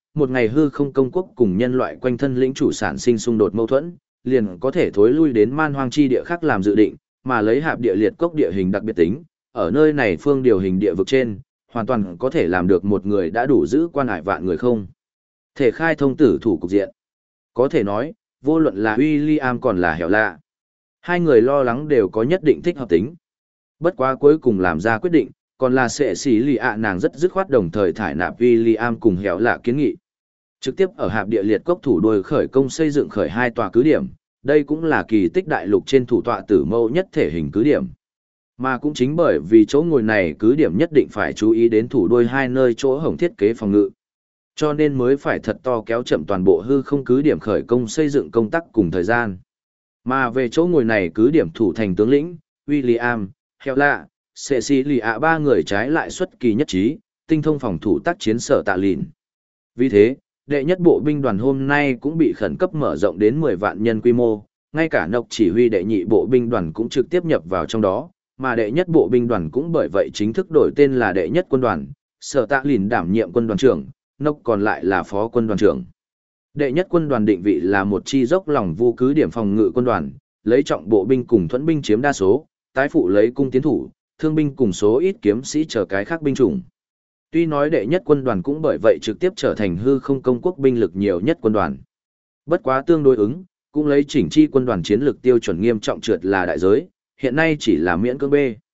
một ngày hư không công quốc cùng nhân loại quanh thân lĩnh chủ sản sinh xung đột mâu thuẫn, liền có thể thối lui đến man hoang chi địa khác làm dự định, mà lấy hạp địa liệt cốc địa hình đặc biệt tính, ở nơi này phương điều hình địa vực trên, hoàn toàn có thể làm được một người đã đủ giữ quan hải vạn người không. Thể khai thông tử thủ cục diện. Có thể nói, vô luận là William còn là Hẻo Lạ. Hai người lo lắng đều có nhất định thích hợp tính. Bất quá cuối cùng làm ra quyết định, còn là sẽ xỉ lì ạ nàng rất dứt khoát đồng thời thải nạp William cùng Hẻo Lạ kiến nghị. Trực tiếp ở hạp địa liệt cốc thủ đôi khởi công xây dựng khởi hai tòa cứ điểm, đây cũng là kỳ tích đại lục trên thủ tọa tử mâu nhất thể hình cứ điểm. Mà cũng chính bởi vì chỗ ngồi này cứ điểm nhất định phải chú ý đến thủ đôi hai nơi chỗ hổng thiết kế phòng ngự. Cho nên mới phải thật to kéo chậm toàn bộ hư không cứ điểm khởi công xây dựng công tác cùng thời gian. Mà về chỗ ngồi này cứ điểm thủ thành tướng lĩnh, William, Hẻo Lạ, Cecilia ba người trái lại xuất kỳ nhất trí, tinh thông phòng thủ tác chiến sở tạ lìn. Vì thế, đệ nhất bộ binh đoàn hôm nay cũng bị khẩn cấp mở rộng đến 10 vạn nhân quy mô, ngay cả Nộc chỉ huy đệ nhị bộ binh đoàn cũng trực tiếp nhập vào trong đó, mà đệ nhất bộ binh đoàn cũng bởi vậy chính thức đổi tên là đệ nhất quân đoàn, sở tạ lìn đảm nhiệm quân đoàn trưởng, Nộc còn lại là phó quân đoàn trưởng. Đệ nhất quân đoàn định vị là một chi dốc lòng vu cứ điểm phòng ngự quân đoàn, lấy trọng bộ binh cùng thuẫn binh chiếm đa số, tái phụ lấy cung tiến thủ, thương binh cùng số ít kiếm sĩ chờ cái khác binh chủng. Tuy nói đệ nhất quân đoàn cũng bởi vậy trực tiếp trở thành hư không công quốc binh lực nhiều nhất quân đoàn. Bất quá tương đối ứng, cũng lấy chỉnh chi quân đoàn chiến lược tiêu chuẩn nghiêm trọng trượt là đại giới, hiện nay chỉ là miễn cưỡng B.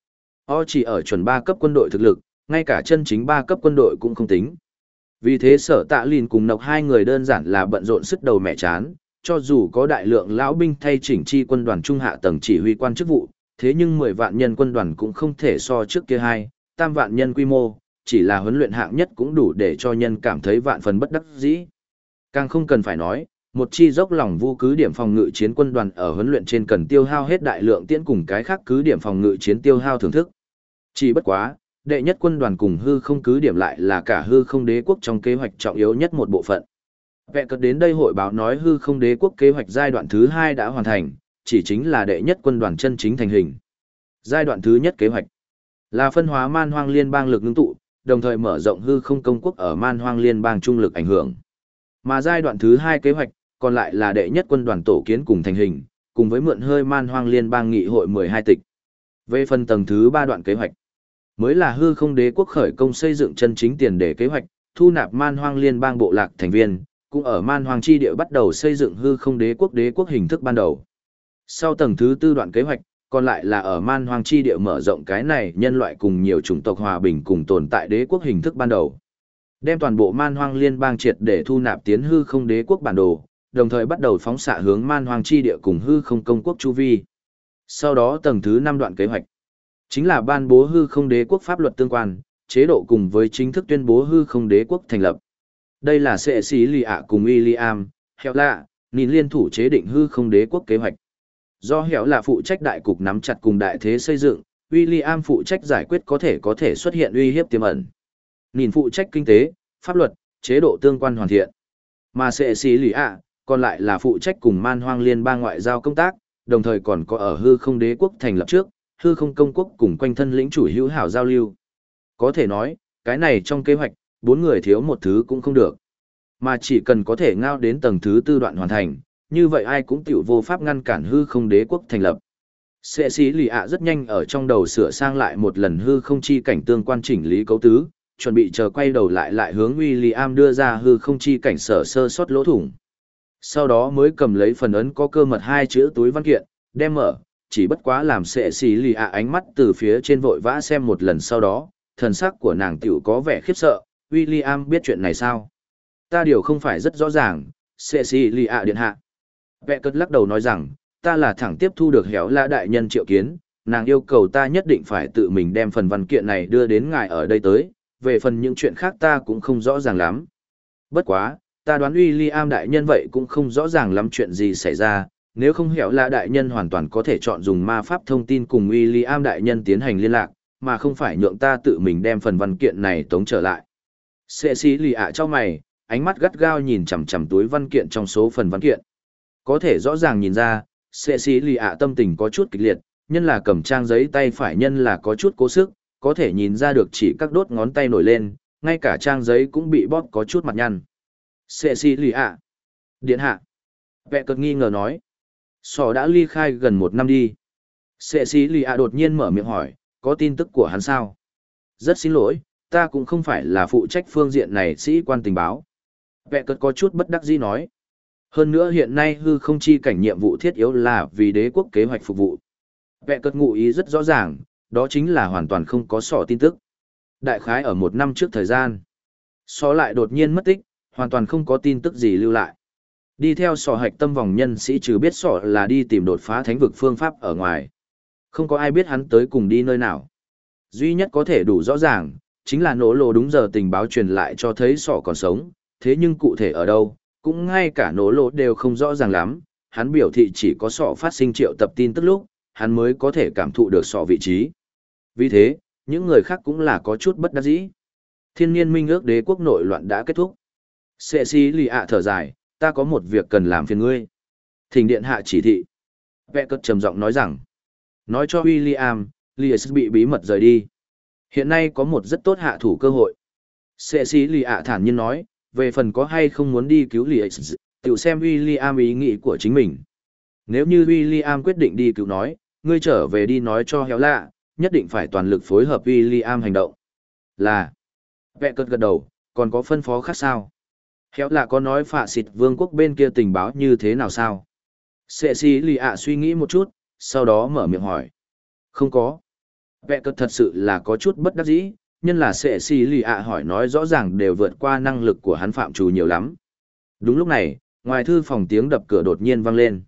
O chỉ ở chuẩn 3 cấp quân đội thực lực, ngay cả chân chính 3 cấp quân đội cũng không tính. Vì thế sở tạ lìn cùng Nộc hai người đơn giản là bận rộn sức đầu mẹ chán, cho dù có đại lượng lão binh thay chỉnh chi quân đoàn trung hạ tầng chỉ huy quan chức vụ, thế nhưng 10 vạn nhân quân đoàn cũng không thể so trước kia 2, 3 vạn nhân quy mô, chỉ là huấn luyện hạng nhất cũng đủ để cho nhân cảm thấy vạn phần bất đắc dĩ. Càng không cần phải nói, một chi dốc lòng vu cứ điểm phòng ngự chiến quân đoàn ở huấn luyện trên cần tiêu hao hết đại lượng tiễn cùng cái khác cứ điểm phòng ngự chiến tiêu hao thưởng thức. Chỉ bất quá, đệ nhất quân đoàn cùng hư không cứ điểm lại là cả hư không đế quốc trong kế hoạch trọng yếu nhất một bộ phận. Vẹ cật đến đây hội báo nói hư không đế quốc kế hoạch giai đoạn thứ 2 đã hoàn thành, chỉ chính là đệ nhất quân đoàn chân chính thành hình. Giai đoạn thứ nhất kế hoạch là phân hóa man hoang liên bang lực ngưng tụ, đồng thời mở rộng hư không công quốc ở man hoang liên bang trung lực ảnh hưởng. Mà giai đoạn thứ 2 kế hoạch, còn lại là đệ nhất quân đoàn tổ kiến cùng thành hình, cùng với mượn hơi man hoang liên bang nghị hội 12 tịch. Về phần tầng thứ 3 đoạn kế hoạch, mới là hư không đế quốc khởi công xây dựng chân chính tiền đề kế hoạch, thu nạp man hoang liên bang bộ lạc thành viên, cũng ở man hoang chi địa bắt đầu xây dựng hư không đế quốc hình thức ban đầu. Sau tầng thứ 4 đoạn kế hoạch, còn lại là ở man hoang chi địa mở rộng cái này nhân loại cùng nhiều chủng tộc hòa bình cùng tồn tại đế quốc hình thức ban đầu. Đem toàn bộ man hoang liên bang triệt để thu nạp tiến hư không đế quốc bản đồ, đồng thời bắt đầu phóng xạ hướng man hoang chi địa cùng hư không công quốc chu vi. Sau đó tầng thứ 5 đoạn kế hoạch, chính là ban bố hư không đế quốc pháp luật tương quan, chế độ cùng với chính thức tuyên bố hư không đế quốc thành lập. Đây là Cecilia cùng William, Hẻo Lạ, nhìn liên thủ chế định hư không đế quốc kế hoạch. Do Hẻo Lạ phụ trách đại cục nắm chặt cùng đại thế xây dựng, William phụ trách giải quyết có thể xuất hiện uy hiếp tiềm ẩn. Nhìn phụ trách kinh tế, pháp luật, chế độ tương quan hoàn thiện. Mà Cecilia, còn lại là phụ trách cùng man hoang liên bang ngoại giao công tác, đồng thời còn có ở hư không đế quốc thành lập trước, hư không công quốc cùng quanh thân lĩnh chủ hữu hảo giao lưu. Có thể nói, cái này trong kế hoạch, 4 người thiếu một thứ cũng không được. Mà chỉ cần có thể ngao đến tầng thứ 4 đoạn hoàn thành, như vậy ai cũng tiểu vô pháp ngăn cản hư không đế quốc thành lập. Cecilia rất nhanh ở trong đầu sửa sang lại một lần hư không chi cảnh tương quan chỉnh lý cấu tứ, chuẩn bị chờ quay đầu lại hướng William đưa ra hư không chi cảnh sở sơ sót lỗ thủng. Sau đó mới cầm lấy phần ấn có cơ mật 2 chữ túi văn kiện, đem mở, chỉ bất quá làm Cecilia ánh mắt từ phía trên vội vã xem một lần sau đó, thần sắc của nàng tiểu có vẻ khiếp sợ, William biết chuyện này sao? Ta điều không phải rất rõ ràng, Cecilia điện hạ. Vẹ cất lắc đầu nói rằng, ta là thẳng tiếp thu được Hẻo Lạ đại nhân triệu kiến, nàng yêu cầu ta nhất định phải tự mình đem phần văn kiện này đưa đến ngài ở đây tới, về phần những chuyện khác ta cũng không rõ ràng lắm. Bất quá, ta đoán William đại nhân vậy cũng không rõ ràng lắm chuyện gì xảy ra, nếu không Hẻo Lạ đại nhân hoàn toàn có thể chọn dùng ma pháp thông tin cùng William đại nhân tiến hành liên lạc, mà không phải nhượng ta tự mình đem phần văn kiện này tống trở lại. Cecilia cho mày, ánh mắt gắt gao nhìn chằm chằm túi văn kiện trong số phần văn kiện. Có thể rõ ràng nhìn ra, Cecilia tâm tình có chút kịch liệt, nhân là cầm trang giấy tay phải nhân là có chút cố sức, có thể nhìn ra được chỉ các đốt ngón tay nổi lên, ngay cả trang giấy cũng bị bóp có chút mặt nhăn. Cecilia. Điện hạ. Vẹ cật nghi ngờ nói. Sọ đã ly khai gần 1 năm đi. Cecilia đột nhiên mở miệng hỏi, có tin tức của hắn sao? Rất xin lỗi, ta cũng không phải là phụ trách phương diện này sĩ quan tình báo. Vẹ cật có chút bất đắc dĩ nói. Hơn nữa hiện nay hư không chi cảnh nhiệm vụ thiết yếu là vì đế quốc kế hoạch phục vụ. Vẹ cật ngụ ý rất rõ ràng, đó chính là hoàn toàn không có sọ tin tức. Đại khái ở 1 năm trước thời gian, sọ lại đột nhiên mất tích, hoàn toàn không có tin tức gì lưu lại. Đi theo sọ hạch tâm vòng nhân sĩ trừ biết sọ là đi tìm đột phá thánh vực phương pháp ở ngoài. Không có ai biết hắn tới cùng đi nơi nào. Duy nhất có thể đủ rõ ràng, chính là nỗ lộ đúng giờ tình báo truyền lại cho thấy sọ còn sống, thế nhưng cụ thể ở đâu, cũng ngay cả nỗ lộ đều không rõ ràng lắm. Hắn biểu thị chỉ có sọ phát sinh triệu tập tin tức lúc, hắn mới có thể cảm thụ được sọ vị trí. Vì thế, những người khác cũng là có chút bất đắc dĩ. Thiên niên minh ước đế quốc nội loạn đã kết thúc. Cecilia thở dài, ta có một việc cần làm phiền ngươi. Thỉnh điện hạ chỉ thị. Vẹ cất trầm giọng nói rằng, nói cho William, Lies bị bí mật rời đi. Hiện nay có một rất tốt hạ thủ cơ hội. Cecilia thản nhiên nói, về phần có hay không muốn đi cứu Lies, tự xem William ý nghĩ của chính mình. Nếu như William quyết định đi cứu nói, ngươi trở về đi nói cho Héo lạ, nhất định phải toàn lực phối hợp William hành động. Là, vẹ cất gật đầu, còn có phân phó khác sao? Héo lạ có nói phạ xịt vương quốc bên kia tình báo như thế nào sao? Cecilia suy nghĩ một chút, sau đó mở miệng hỏi. Không có. Vẹ cất thật sự là có chút bất đắc dĩ, nhân là Cecilia hỏi nói rõ ràng đều vượt qua năng lực của hắn phạm trù nhiều lắm. Đúng lúc này, ngoài thư phòng tiếng đập cửa đột nhiên vang lên.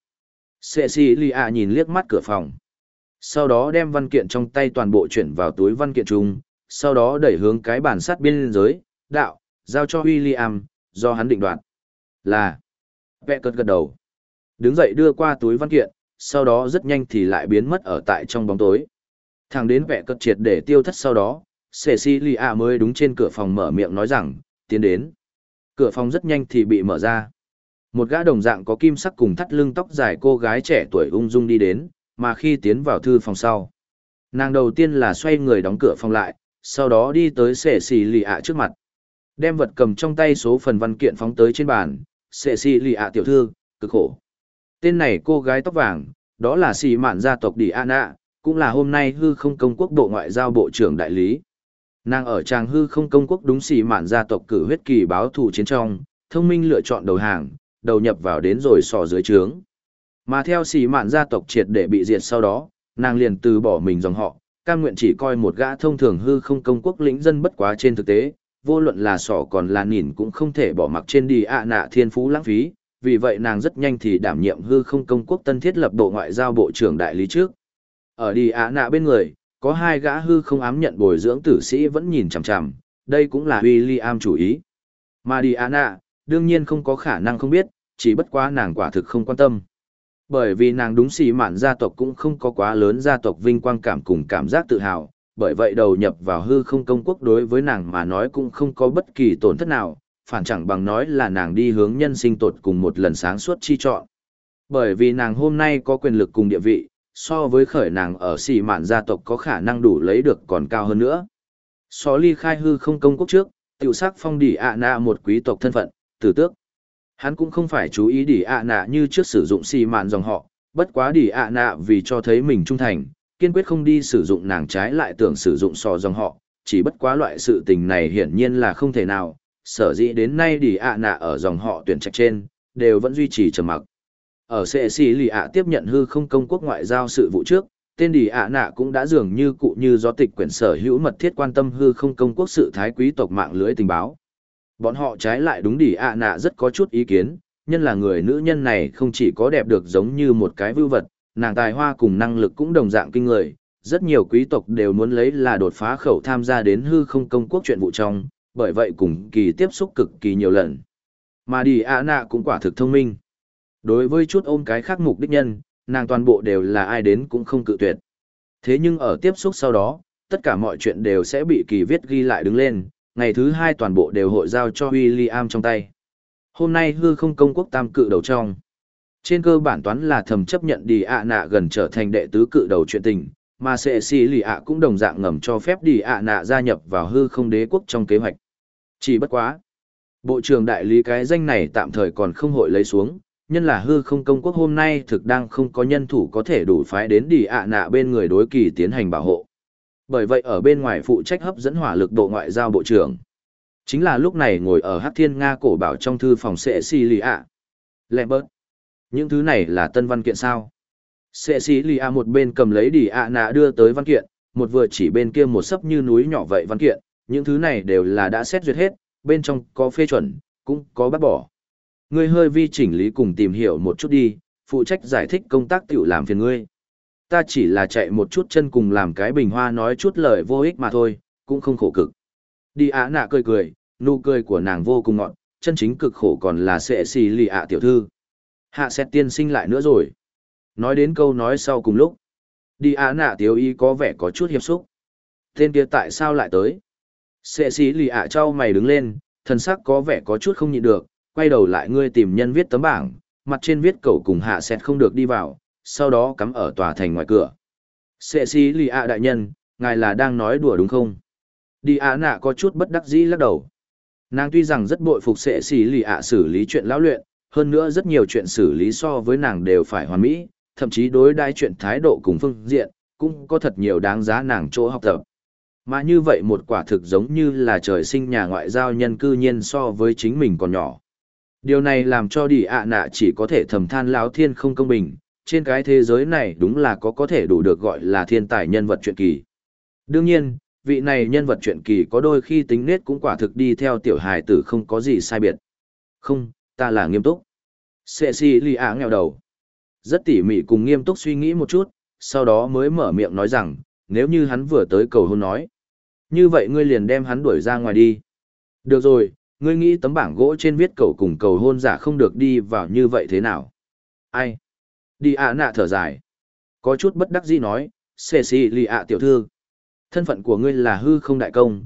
Cecilia nhìn liếc mắt cửa phòng. Sau đó đem văn kiện trong tay toàn bộ chuyển vào túi văn kiện chung, sau đó đẩy hướng cái bàn sát biên giới, đạo, giao cho William, do hắn định đoạt. Là, vẹ cất gật đầu. Đứng dậy đưa qua túi văn kiện, sau đó rất nhanh thì lại biến mất ở tại trong bóng tối. Thẳng đến vẹ cất triệt để tiêu thất sau đó, Cecilia mới đúng trên cửa phòng mở miệng nói rằng, tiến đến. Cửa phòng rất nhanh thì bị mở ra. Một gã đồng dạng có kim sắc cùng thắt lưng tóc dài cô gái trẻ tuổi ung dung đi đến, mà khi tiến vào thư phòng sau. Nàng đầu tiên là xoay người đóng cửa phòng lại, sau đó đi tới Cecilia trước mặt. Đem vật cầm trong tay số phần văn kiện phóng tới trên bàn, Cecilia tiểu thư, cực khổ. Tên này cô gái tóc vàng, đó là xì mạn gia tộc Diana, cũng là hôm nay hư không công quốc bộ ngoại giao bộ trưởng đại lý. Nàng ở tràng hư không công quốc đúng xì mạn gia tộc cử huyết kỳ báo thù chiến trong, thông minh lựa chọn đầu hàng, đầu nhập vào đến rồi sò dưới trướng. Mà theo xì mạn gia tộc triệt để bị diệt sau đó, nàng liền từ bỏ mình dòng họ, cam nguyện chỉ coi một gã thông thường hư không công quốc lĩnh dân bất quá trên thực tế, vô luận là sỏ còn là nhìn cũng không thể bỏ mặc trên đi ạ nạ thiên phú lãng phí, vì vậy nàng rất nhanh thì đảm nhiệm hư không công quốc tân thiết lập bộ ngoại giao bộ trưởng đại lý trước. Ở đi ạ nạ bên người, có 2 gã hư không ám nhận bồi dưỡng tử sĩ vẫn nhìn chằm chằm, đây cũng là William chủ ý. Mà đi ạ nạ, đương nhiên không có khả năng không biết, chỉ bất quá nàng quả thực không quan tâm. Bởi vì nàng đúng xì mạn gia tộc cũng không có quá lớn gia tộc vinh quang cảm cùng cảm giác tự hào, bởi vậy đầu nhập vào hư không công quốc đối với nàng mà nói cũng không có bất kỳ tổn thất nào, phản chẳng bằng nói là nàng đi hướng nhân sinh tột cùng một lần sáng suốt chi chọn. Bởi vì nàng hôm nay có quyền lực cùng địa vị, so với khởi nàng ở xì mạn gia tộc có khả năng đủ lấy được còn cao hơn nữa. So ly khai hư không công quốc trước, tiểu sắc phong đỉ ạ nạ một quý tộc thân phận, tử tước. Hắn cũng không phải chú ý đỉ ạ nạ như trước sử dụng xì mạn dòng họ, bất quá đỉ ạ nạ vì cho thấy mình trung thành, kiên quyết không đi sử dụng nàng trái lại tưởng sử dụng sò dòng họ, chỉ bất quá loại sự tình này hiển nhiên là không thể nào, sở dĩ đến nay đỉ ạ nạ ở dòng họ tuyển trạch trên, đều vẫn duy trì trầm mặc. Ở Cecilia tiếp nhận hư không công quốc ngoại giao sự vụ trước, tên đỉ ạ nạ cũng đã dường như cụ như do tịch quyển sở hữu mật thiết quan tâm hư không công quốc sự thái quý tộc mạng lưới tình báo. Bọn họ trái lại đúng đỉ ạ nạ rất có chút ý kiến, nhân là người nữ nhân này không chỉ có đẹp được giống như một cái vưu vật, nàng tài hoa cùng năng lực cũng đồng dạng kinh người, rất nhiều quý tộc đều muốn lấy là đột phá khẩu tham gia đến hư không công quốc chuyện vụ trong, bởi vậy cùng kỳ tiếp xúc cực kỳ nhiều lần. Mà đi ạ nạ cũng quả thực thông minh. Đối với chút ôm cái khác mục đích nhân, nàng toàn bộ đều là ai đến cũng không cự tuyệt. Thế nhưng ở tiếp xúc sau đó, tất cả mọi chuyện đều sẽ bị kỳ viết ghi lại đứng lên, ngày thứ 2 toàn bộ đều hội giao cho William trong tay. Hôm nay hư không công quốc tam cự đầu trong. Trên cơ bản toán là thầm chấp nhận đi ạ nạ gần trở thành đệ tứ cự đầu chuyện tình, mà Cecilia cũng đồng dạng ngầm cho phép đi ạ nạ gia nhập vào hư không đế quốc trong kế hoạch. Chỉ bất quá. Bộ trưởng đại lý cái danh này tạm thời còn không hội lấy xuống, nhân là hư không công quốc hôm nay thực đang không có nhân thủ có thể đủ phái đến đi ạ nạ bên người đối kỳ tiến hành bảo hộ. Bởi vậy ở bên ngoài phụ trách hấp dẫn hỏa lực bộ ngoại giao bộ trưởng. Chính là lúc này ngồi ở Hắc Thiên Nga cổ bảo trong thư phòng Cecilia. Lambert. Những thứ này là tân văn kiện sao? Cecilia một bên cầm lấy đi ạ nạ đưa tới văn kiện, một vừa chỉ bên kia một sấp như núi nhỏ vậy văn kiện, những thứ này đều là đã xét duyệt hết, bên trong có phê chuẩn, cũng có bác bỏ. Ngươi hơi vi chỉnh lý cùng tìm hiểu một chút đi, phụ trách giải thích công tác tiểu làm phiền ngươi. Ta chỉ là chạy một chút chân cùng làm cái bình hoa nói chút lời vô ích mà thôi, cũng không khổ cực. Đi á nạ cười cười, nụ cười của nàng vô cùng ngọt, chân chính cực khổ còn là sẽ xì lì ạ tiểu thư. Hạ xét tiên sinh lại nữa rồi. Nói đến câu nói sau cùng lúc. Đi á nạ tiểu y có vẻ có chút hiệp xúc. Tên kia tại sao lại tới? Sẽ xì lì ạ trao mày đứng lên, thần sắc có vẻ có chút không nhịn được, quay đầu lại ngươi tìm nhân viết tấm bảng, mặt trên viết cậu cùng hạ xét không được đi vào, sau đó cắm ở tòa thành ngoài cửa. Sẽ xì lì ạ đại nhân, ngài là đang nói đùa đúng không? Đi á nạ có chút bất đắc dĩ lắc đầu. Nàng tuy rằng rất bội phục sẽ xì lì ạ xử lý chuyện lão luyện, hơn nữa rất nhiều chuyện xử lý so với nàng đều phải hoàn mỹ, thậm chí đối đãi chuyện thái độ cùng phương diện, cũng có thật nhiều đáng giá nàng chỗ học tập. Mà như vậy một quả thực giống như là trời sinh nhà ngoại giao nhân cư nhiên so với chính mình còn nhỏ. Điều này làm cho đi ạ nạ chỉ có thể thầm than láo thiên không công bình, trên cái thế giới này đúng là có thể đủ được gọi là thiên tài nhân vật truyện kỳ. Đương nhiên, vị này nhân vật truyện kỳ có đôi khi tính nết cũng quả thực đi theo tiểu hài tử không có gì sai biệt. Không, ta là nghiêm túc. Cecilia nghèo đầu. Rất tỉ mỉ cùng nghiêm túc suy nghĩ một chút, sau đó mới mở miệng nói rằng, nếu như hắn vừa tới cầu hôn nói. Như vậy ngươi liền đem hắn đuổi ra ngoài đi. Được rồi, ngươi nghĩ tấm bảng gỗ trên viết cầu cùng cầu hôn giả không được đi vào như vậy thế nào? Ai? Đi ạ nạ thở dài. Có chút bất đắc dĩ nói, Cecilia tiểu thư. Thân phận của ngươi là hư không đại công,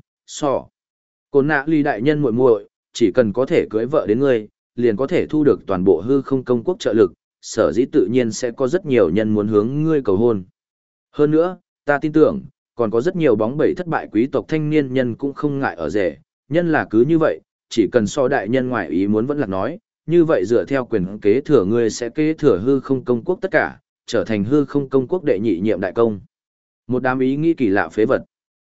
Côn nạ ly đại nhân muội muội, chỉ cần có thể cưới vợ đến ngươi, liền có thể thu được toàn bộ hư không công quốc trợ lực, sở dĩ tự nhiên sẽ có rất nhiều nhân muốn hướng ngươi cầu hôn. Hơn nữa, ta tin tưởng, còn có rất nhiều bóng bẩy thất bại quý tộc thanh niên nhân cũng không ngại ở rể, nhân là cứ như vậy, chỉ cần đại nhân ngoại ý muốn vẫn là nói, như vậy dựa theo quyền kế thừa ngươi sẽ kế thừa hư không công quốc tất cả, trở thành hư không công quốc đệ nhị nhiệm đại công. Một đám ý nghĩ kỳ lạ phế vật.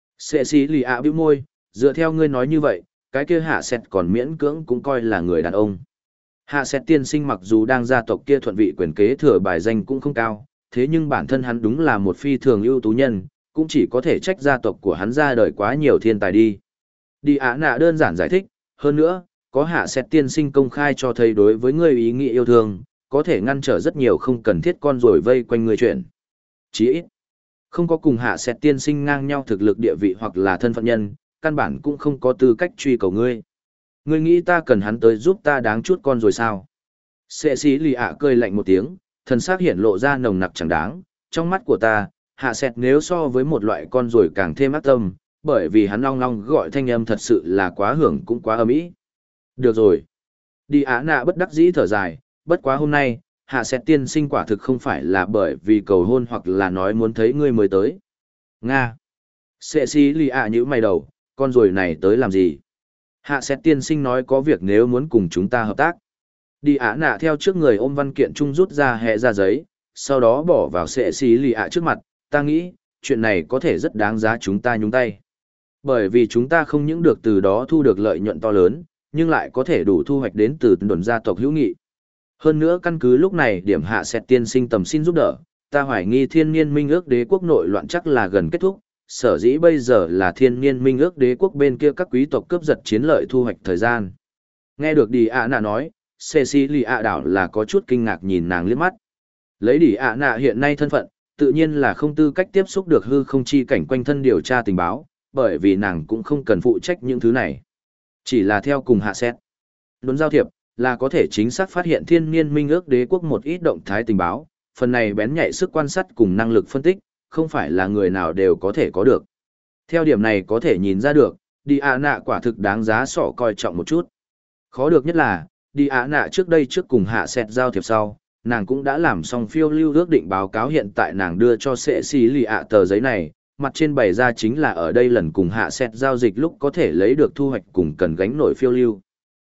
Cecilia bĩu môi, dựa theo ngươi nói như vậy, cái kia hạ sẹt còn miễn cưỡng cũng coi là người đàn ông. Hạ sẹt tiên sinh mặc dù đang gia tộc kia thuận vị quyền kế thừa bài danh cũng không cao, thế nhưng bản thân hắn đúng là một phi thường ưu tú nhân, cũng chỉ có thể trách gia tộc của hắn ra đời quá nhiều thiên tài đi. Đi ạ nạ đơn giản giải thích, hơn nữa, có hạ sẹt tiên sinh công khai cho thấy đối với ngươi ý nghĩ yêu thương, có thể ngăn trở rất nhiều không cần thiết con rồi vây quanh người chuyện. Chỉ ít, không có cùng hạ sẹt tiên sinh ngang nhau thực lực địa vị hoặc là thân phận nhân, căn bản cũng không có tư cách truy cầu ngươi. Ngươi nghĩ ta cần hắn tới giúp ta đáng chút con rồi sao? Cecilia cười lạnh một tiếng, thần sắc hiện lộ ra nồng nặc chẳng đáng, trong mắt của ta, hạ sẹt nếu so với một loại con rồi càng thêm ác tâm, bởi vì hắn long long gọi thanh âm thật sự là quá hưởng cũng quá ầm ĩ. Được rồi. Đi á nạ bất đắc dĩ thở dài, bất quá hôm nay, hạ sẹt tiên sinh quả thực không phải là bởi vì cầu hôn hoặc là nói muốn thấy ngươi mới tới. Nga. Cecilia nhíu mày đầu, con rồi này tới làm gì? Hạ sẹt tiên sinh nói có việc nếu muốn cùng chúng ta hợp tác. Đi á nạ theo trước người ôm văn kiện chung rút ra hệ ra giấy, sau đó bỏ vào Cecilia trước mặt, ta nghĩ, chuyện này có thể rất đáng giá chúng ta nhúng tay. Bởi vì chúng ta không những được từ đó thu được lợi nhuận to lớn, nhưng lại có thể đủ thu hoạch đến từ đồn gia tộc hữu nghị. Hơn nữa căn cứ lúc này điểm hạ sẹt tiên sinh tầm xin giúp đỡ, ta hoài nghi thiên niên minh ước đế quốc nội loạn chắc là gần kết thúc, sở dĩ bây giờ là thiên niên minh ước đế quốc bên kia các quý tộc cướp giật chiến lợi thu hoạch thời gian. Nghe được đi ạ nạ nói, Cecilia đảo là có chút kinh ngạc nhìn nàng liếc mắt. Lấy đi ạ nạ hiện nay thân phận, tự nhiên là không tư cách tiếp xúc được hư không chi cảnh quanh thân điều tra tình báo, bởi vì nàng cũng không cần phụ trách những thứ này. Chỉ là theo cùng hạ xét. Đốn giao thiệp, là có thể chính xác phát hiện thiên niên minh ước đế quốc một ít động thái tình báo, phần này bén nhạy sức quan sát cùng năng lực phân tích, không phải là người nào đều có thể có được. Theo điểm này có thể nhìn ra được, đi ạ nạ quả thực đáng giá sỏ coi trọng một chút. Khó được nhất là, đi ạ nạ trước đây trước cùng hạ xét giao thiệp sau, nàng cũng đã làm xong phiêu lưu ước định báo cáo hiện tại nàng đưa cho Cecilia tờ giấy này, mặt trên bày ra chính là ở đây lần cùng hạ xét giao dịch lúc có thể lấy được thu hoạch cùng cần gánh nổi phiêu lưu.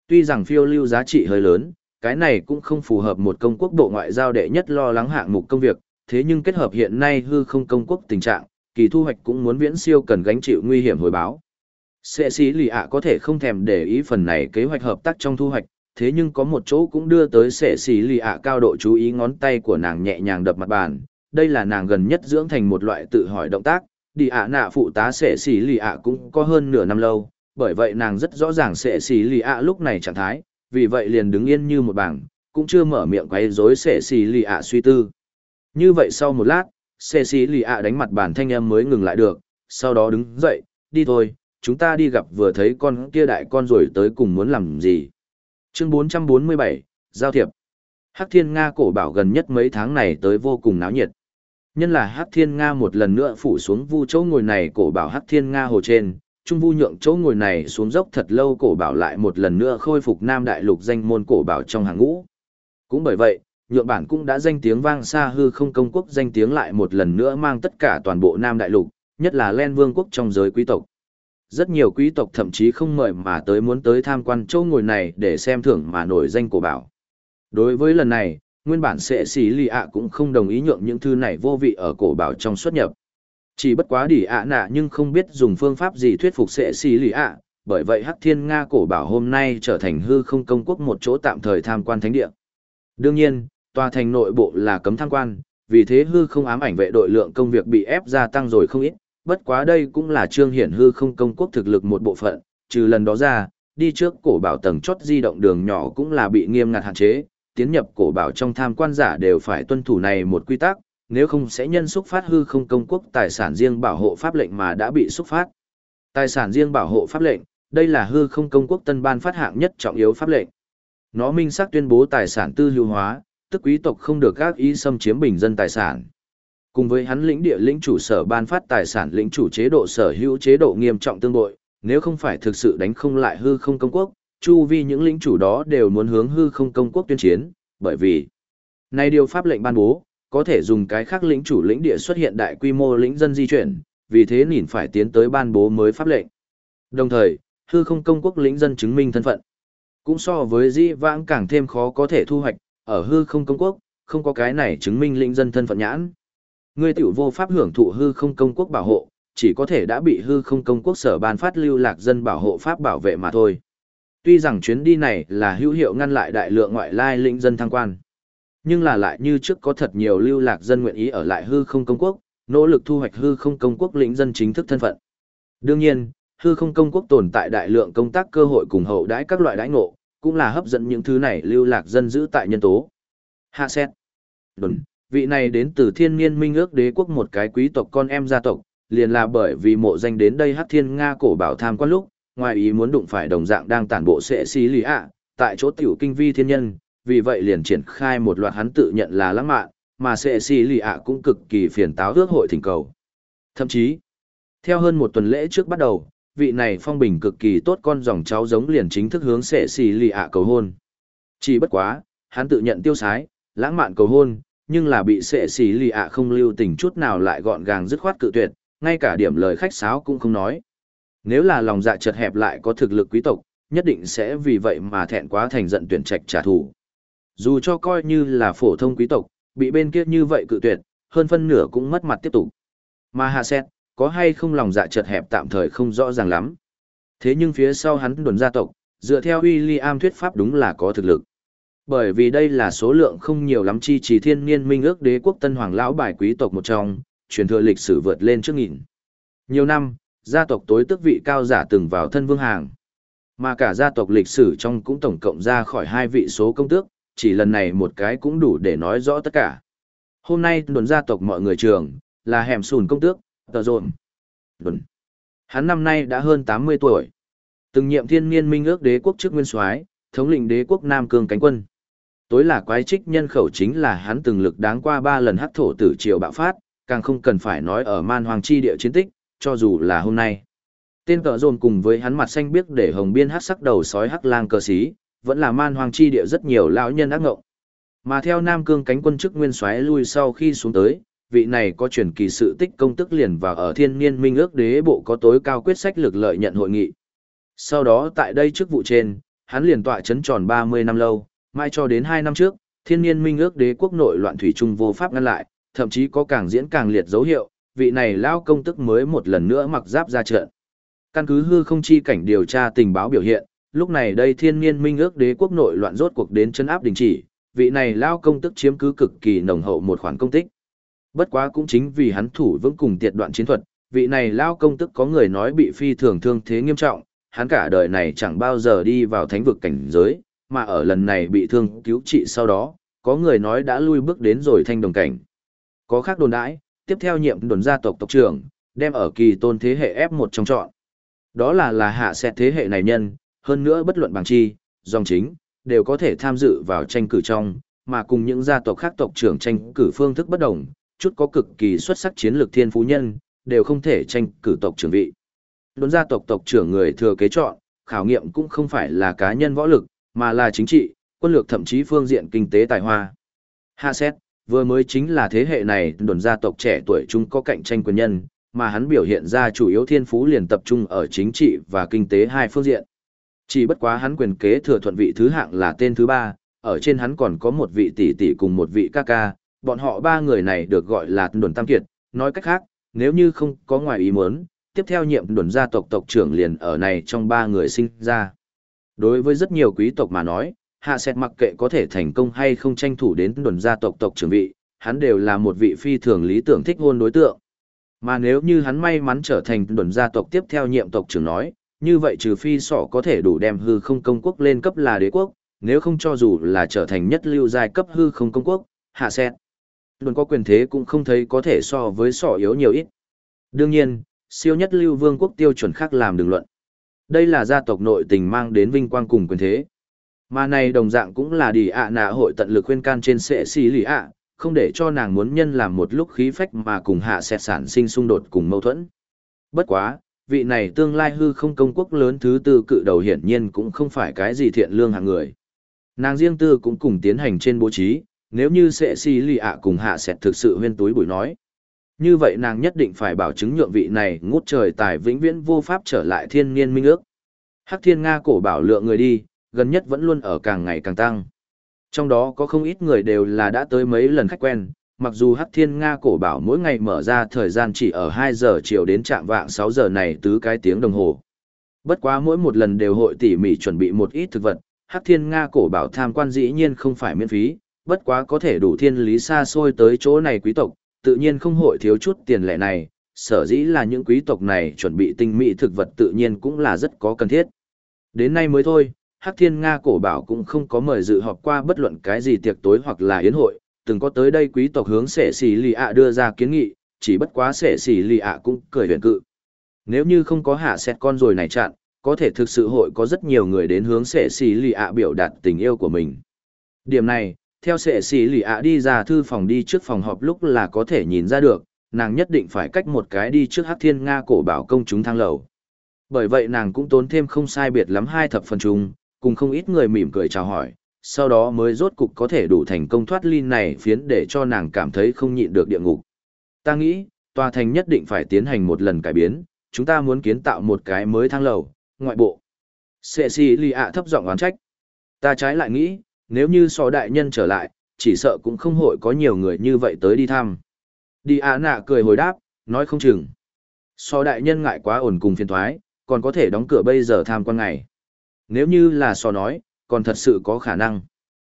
Tuy rằng phiêu lưu giá trị hơi lớn, cái này cũng không phù hợp một công quốc bộ ngoại giao đệ nhất lo lắng hạng mục công việc, thế nhưng kết hợp hiện nay hư không công quốc tình trạng, kỳ thu hoạch cũng muốn viễn siêu cần gánh chịu nguy hiểm hồi báo. Sệ sĩ lì ạ có thể không thèm để ý phần này kế hoạch hợp tác trong thu hoạch, thế nhưng có một chỗ cũng đưa tới sệ sĩ lì ạ cao độ chú ý, ngón tay của nàng nhẹ nhàng đập mặt bàn. Đây là nàng gần nhất dưỡng thành một loại tự hỏi động tác. Đi ạ nạ phụ tá sệ sĩ lì ạ cũng có hơn nửa năm lâu, bởi vậy nàng rất rõ ràng sệ sĩ lì ạ lúc này trạng thái, vì vậy liền đứng yên như một bảng, cũng chưa mở miệng quấy rối sệ sĩ lì ạ suy tư. Như vậy sau một lát, sệ sĩ lì ạ đánh mặt bàn thanh âm mới ngừng lại được, sau đó đứng dậy, đi thôi, chúng ta đi gặp vừa thấy con kia đại con rồi tới cùng muốn làm gì. Chương 447, Giao thiệp. Hắc Thiên Nga cổ bảo gần nhất mấy tháng này tới vô cùng náo nhiệt. Nhân là Hắc Thiên Nga một lần nữa phủ xuống vu chỗ ngồi này cổ bảo Hắc Thiên Nga hồ trên, trung vu nhượng chỗ ngồi này xuống dốc thật lâu cổ bảo lại một lần nữa khôi phục Nam Đại Lục danh môn cổ bảo trong hàng ngũ. Cũng bởi vậy, nhượng bản cũng đã danh tiếng vang xa hư không công quốc danh tiếng lại một lần nữa mang tất cả toàn bộ Nam Đại Lục, nhất là Len Vương quốc trong giới quý tộc. Rất nhiều quý tộc thậm chí không mời mà tới muốn tới tham quan chỗ ngồi này để xem thưởng mà nổi danh cổ bảo. Đối với lần này, nguyên bản sệ sĩ lì ạ cũng không đồng ý nhượng những thư này vô vị ở cổ bảo trong xuất nhập. Chỉ bất quá đỉ ạ nạ nhưng không biết dùng phương pháp gì thuyết phục sệ sĩ lì ạ, bởi vậy Hắc Thiên Nga cổ bảo hôm nay trở thành hư không công quốc một chỗ tạm thời tham quan thánh địa. Đương nhiên, tòa thành nội bộ là cấm tham quan, vì thế hư không ám ảnh vệ đội lượng công việc bị ép gia tăng rồi không ít, bất quá đây cũng là trương hiển hư không công quốc thực lực một bộ phận, trừ lần đó ra, đi trước cổ bảo tầng chót di động đường nhỏ cũng là bị nghiêm ngặt hạn chế, tiến nhập cổ bảo trong tham quan giả đều phải tuân thủ này một quy tắc, nếu không sẽ nhân xúc phát hư không công quốc tài sản riêng bảo hộ pháp lệnh mà đã bị xúc phát. Tài sản riêng bảo hộ pháp lệnh, đây là hư không công quốc tân ban phát hạng nhất trọng yếu pháp lệnh. Nó minh xác tuyên bố tài sản tư hữu hóa, tức quý tộc không được gác ý xâm chiếm bình dân tài sản. Cùng với hắn lĩnh địa lĩnh chủ sở ban phát tài sản lĩnh chủ chế độ sở hữu chế độ nghiêm trọng tương bội, nếu không phải thực sự đánh không lại hư không công quốc, chu vi những lĩnh chủ đó đều muốn hướng hư không công quốc tuyên chiến, bởi vì nay điều pháp lệnh ban bố, có thể dùng cái khác lĩnh chủ lĩnh địa xuất hiện đại quy mô lĩnh dân di chuyển, vì thế nhìn phải tiến tới ban bố mới pháp lệnh. Đồng thời, hư không công quốc lĩnh dân chứng minh thân phận, cũng so với dĩ vãng càng thêm khó có thể thu hoạch, ở hư không công quốc, không có cái này chứng minh lĩnh dân thân phận nhãn. Ngươi tiểu vô pháp hưởng thụ hư không công quốc bảo hộ, chỉ có thể đã bị hư không công quốc sở ban phát lưu lạc dân bảo hộ pháp bảo vệ mà thôi. Tuy rằng chuyến đi này là hữu hiệu ngăn lại đại lượng ngoại lai lĩnh dân thăng quan, nhưng là lại như trước có thật nhiều lưu lạc dân nguyện ý ở lại hư không công quốc, nỗ lực thu hoạch hư không công quốc lĩnh dân chính thức thân phận. Đương nhiên, hư không công quốc tồn tại đại lượng công tác cơ hội cùng hậu đãi các loại đãi ngộ, cũng là hấp dẫn những thứ này lưu lạc dân giữ tại nhân tố. Hạ xét. Đồn, vị này đến từ Thiên Niên Minh Ước Đế quốc một cái quý tộc con em gia tộc, liền là bởi vì mộ danh đến đây Hắc Thiên Nga cổ bảo tham quan lúc, ngoài ý muốn đụng phải đồng dạng đang tản bộ sệ xí lý ạ, tại chỗ tiểu kinh vi thiên nhân, vì vậy liền triển khai một loạt hắn tự nhận là lãng mạn, mà sệ xí lý ạ cũng cực kỳ phiền táo ước hội thỉnh cầu. Thậm chí, theo hơn một tuần lễ trước bắt đầu, vị này phong bình cực kỳ tốt con dòng cháu giống liền chính thức hướng sệ xí lý ạ cầu hôn. Chỉ bất quá, hắn tự nhận tiêu sái, lãng mạn cầu hôn, nhưng là bị sệ xí lì ạ không lưu tình chút nào lại gọn gàng dứt khoát cự tuyệt, ngay cả điểm lời khách sáo cũng không nói. Nếu là lòng dạ chật hẹp lại có thực lực quý tộc, nhất định sẽ vì vậy mà thẹn quá thành giận tuyển trạch trả thù. Dù cho coi như là phổ thông quý tộc, bị bên kia như vậy cự tuyệt, hơn phân nửa cũng mất mặt tiếp tục. Mà hạ xét, có hay không lòng dạ chật hẹp tạm thời không rõ ràng lắm. Thế nhưng phía sau hắn đồn gia tộc, dựa theo William thuyết pháp đúng là có thực lực. Bởi vì đây là số lượng không nhiều lắm chi trì Thiên Niên Minh Ước Đế quốc tân hoàng lão bài quý tộc một trong, truyền thừa lịch sử vượt lên trước nghìn. Nhiều năm, gia tộc tối tước vị cao giả từng vào thân vương hàng. Mà cả gia tộc lịch sử trong cũng tổng cộng ra khỏi 2 vị số công tước, chỉ lần này một cái cũng đủ để nói rõ tất cả. Hôm nay đồn gia tộc mọi người trường, là hẻm sùn công tước, tờ rộn. Hắn năm nay đã hơn 80 tuổi. Từng nhiệm Thiên Niên Minh Ước Đế quốc trước nguyên soái, thống lĩnh đế quốc Nam Cương cánh quân. Tối là quái trích nhân khẩu chính là hắn từng lực đáng qua 3 lần hắc thổ tử triều bạo phát, càng không cần phải nói ở man hoàng chi địa chiến tích, cho dù là hôm nay. Tên tợ dồn cùng với hắn mặt xanh biếc để hồng biên hắc sắc đầu sói hắc lang cờ xí, vẫn là man hoàng chi địa rất nhiều lão nhân ác ngộng. Mà theo Nam Cương cánh quân chức nguyên soái lui sau khi xuống tới, vị này có truyền kỳ sự tích công tức liền vào ở Thiên Niên Minh Ước Đế bộ có tối cao quyết sách lực lợi nhận hội nghị. Sau đó tại đây chức vụ trên, hắn liền tọa chấn tròn 30 năm lâu, mai cho đến 2 năm trước, thiên niên minh ước đế quốc nội loạn thủy chung vô pháp ngăn lại, thậm chí có càng diễn càng liệt dấu hiệu, vị này lao công tức mới một lần nữa mặc giáp ra trận. Căn cứ hư không chi cảnh điều tra tình báo biểu hiện, lúc này đây thiên niên minh ước đế quốc nội loạn rốt cuộc đến chân áp đình chỉ, vị này lao công tức chiếm cứ cực kỳ nồng hậu một khoản công tích. Bất quá cũng chính vì hắn thủ vững cùng tiệt đoạn chiến thuật, vị này lao công tức có người nói bị phi thường thương thế nghiêm trọng, hắn cả đời này chẳng bao giờ đi vào thánh vực cảnh giới, mà ở lần này bị thương cứu trị sau đó, có người nói đã lui bước đến rồi thanh đồng cảnh. Có khác đồn đãi, tiếp theo nhiệm đồn gia tộc tộc trưởng, đem ở kỳ tôn thế hệ F1 trong chọn. Đó là hạ xét thế hệ này nhân, hơn nữa bất luận bằng chi, dòng chính, đều có thể tham dự vào tranh cử trong, mà cùng những gia tộc khác tộc trưởng tranh cử phương thức bất đồng, chút có cực kỳ xuất sắc chiến lược thiên phú nhân, đều không thể tranh cử tộc trưởng vị. Đồn gia tộc tộc trưởng người thừa kế chọn, khảo nghiệm cũng không phải là cá nhân võ lực, mà là chính trị, quân lược thậm chí phương diện kinh tế tài hoa. Hạ xét, vừa mới chính là thế hệ này đồn gia tộc trẻ tuổi chúng có cạnh tranh quyền nhân, mà hắn biểu hiện ra chủ yếu thiên phú liền tập trung ở chính trị và kinh tế hai phương diện. Chỉ bất quá hắn quyền kế thừa thuận vị thứ hạng là tên thứ 3, ở trên hắn còn có một vị tỷ tỷ cùng một vị ca ca, bọn họ 3 người này được gọi là đồn tam kiệt, nói cách khác, nếu như không có ngoài ý muốn, tiếp theo nhiệm đồn gia tộc tộc trưởng liền ở này trong 3 người sinh ra. Đối với rất nhiều quý tộc mà nói, hạ xét mặc kệ có thể thành công hay không tranh thủ đến đồn gia tộc tộc trưởng vị, hắn đều là một vị phi thường lý tưởng thích hôn đối tượng. Mà nếu như hắn may mắn trở thành đồn gia tộc tiếp theo nhiệm tộc trưởng nói, như vậy trừ phi sọ có thể đủ đem hư không công quốc lên cấp là đế quốc, nếu không cho dù là trở thành nhất lưu giai cấp hư không công quốc, hạ xét. Đồn có quyền thế cũng không thấy có thể so với sọ yếu nhiều ít. Đương nhiên, siêu nhất lưu vương quốc tiêu chuẩn khác làm đường luận. Đây là gia tộc nội tình mang đến vinh quang cùng quyền thế. Mà này đồng dạng cũng là đi ạ nạ hội tận lực khuyên can trên sệ xì lì ạ, không để cho nàng muốn nhân làm một lúc khí phách mà cùng hạ sẹt sản sinh xung đột cùng mâu thuẫn. Bất quá, vị này tương lai hư không công quốc lớn thứ 4 cự đầu hiển nhiên cũng không phải cái gì thiện lương hạng người. Nàng riêng tư cũng cùng tiến hành trên bố trí, nếu như sệ xì lì ạ cùng hạ sẹt thực sự huyên túi bụi nói. Như vậy nàng nhất định phải bảo chứng nhượng vị này ngút trời tài vĩnh viễn vô pháp trở lại thiên niên minh ước. Hắc Thiên Nga cổ bảo lượng người đi, gần nhất vẫn luôn ở càng ngày càng tăng. Trong đó có không ít người đều là đã tới mấy lần khách quen, mặc dù Hắc Thiên Nga cổ bảo mỗi ngày mở ra thời gian chỉ ở 2 giờ chiều đến trạm vạng 6 giờ này tứ cái tiếng đồng hồ. Bất quá mỗi một lần đều hội tỉ mỉ chuẩn bị một ít thực vật, Hắc Thiên Nga cổ bảo tham quan dĩ nhiên không phải miễn phí, bất quá có thể đủ thiên lý xa xôi tới chỗ này quý tộc, tự nhiên không hội thiếu chút tiền lệ này, sở dĩ là những quý tộc này chuẩn bị tinh mỹ thực vật tự nhiên cũng là rất có cần thiết. Đến nay mới thôi, Hắc Thiên Nga cổ bảo cũng không có mời dự họp qua bất luận cái gì tiệc tối hoặc là yến hội, từng có tới đây quý tộc hướng Sệ Xỉ Lì ạ đưa ra kiến nghị, chỉ bất quá Sệ Xỉ Lì ạ cũng cười huyền cự. Nếu như không có hạ xét con rồi này chặn, có thể thực sự hội có rất nhiều người đến hướng Sệ Xỉ Lì ạ biểu đạt tình yêu của mình. Điểm này, theo Sệ Xỉ Lì ạ đi ra thư phòng đi trước phòng họp lúc là có thể nhìn ra được, nàng nhất định phải cách một cái đi trước Hắc Thiên Nga cổ bảo công chúng thang lầu. Bởi vậy nàng cũng tốn thêm không sai biệt lắm 2 thập phần chung, cùng không ít người mỉm cười chào hỏi, sau đó mới rốt cục có thể đủ thành công thoát ly này phiến để cho nàng cảm thấy không nhịn được địa ngục. Ta nghĩ, tòa thành nhất định phải tiến hành một lần cải biến, chúng ta muốn kiến tạo một cái mới thang lầu, ngoại bộ. Sệ xì lì ạ thấp giọng oán trách. Ta trái lại nghĩ, nếu như sò đại nhân trở lại, chỉ sợ cũng không hội có nhiều người như vậy tới đi thăm. Đi ạ nạ cười hồi đáp, nói không chừng. Sò đại nhân ngại quá ổn cùng phiền thoái, còn có thể đóng cửa bây giờ tham quan ngày. Nếu như là sò nói, còn thật sự có khả năng.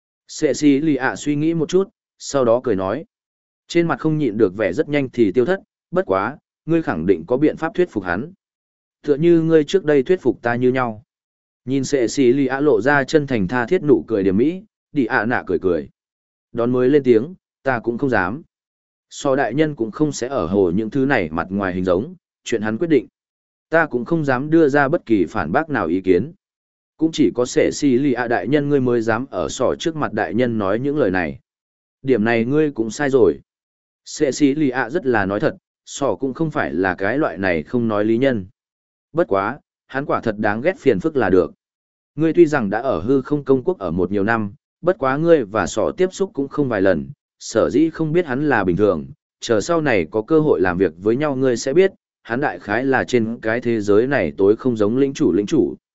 Sệ xì lì ạ suy nghĩ một chút, sau đó cười nói. Trên mặt không nhịn được vẻ rất nhanh thì tiêu thất, bất quá, ngươi khẳng định có biện pháp thuyết phục hắn. Tựa như ngươi trước đây thuyết phục ta như nhau. Nhìn sệ xì lì ạ lộ ra chân thành tha thiết nụ cười điểm mỹ, đi ạ nạ cười cười. Đón mới lên tiếng, ta cũng không dám. So đại nhân cũng không sẽ ở hồ những thứ này mặt ngoài hình giống, chuyện hắn quyết định. Ta cũng không dám đưa ra bất kỳ phản bác nào ý kiến. Cũng chỉ có sệ xì lì ạ đại nhân ngươi mới dám ở sỏ trước mặt đại nhân nói những lời này. Điểm này ngươi cũng sai rồi. Sệ xì lì ạ rất là nói thật, sỏ cũng không phải là cái loại này không nói lý nhân. Bất quá, hắn quả thật đáng ghét phiền phức là được. Ngươi tuy rằng đã ở hư không công quốc ở một nhiều năm, bất quá ngươi và sỏ tiếp xúc cũng không vài lần, sở dĩ không biết hắn là bình thường, chờ sau này có cơ hội làm việc với nhau ngươi sẽ biết, hắn đại khái là trên cái thế giới này tối không giống lĩnh chủ.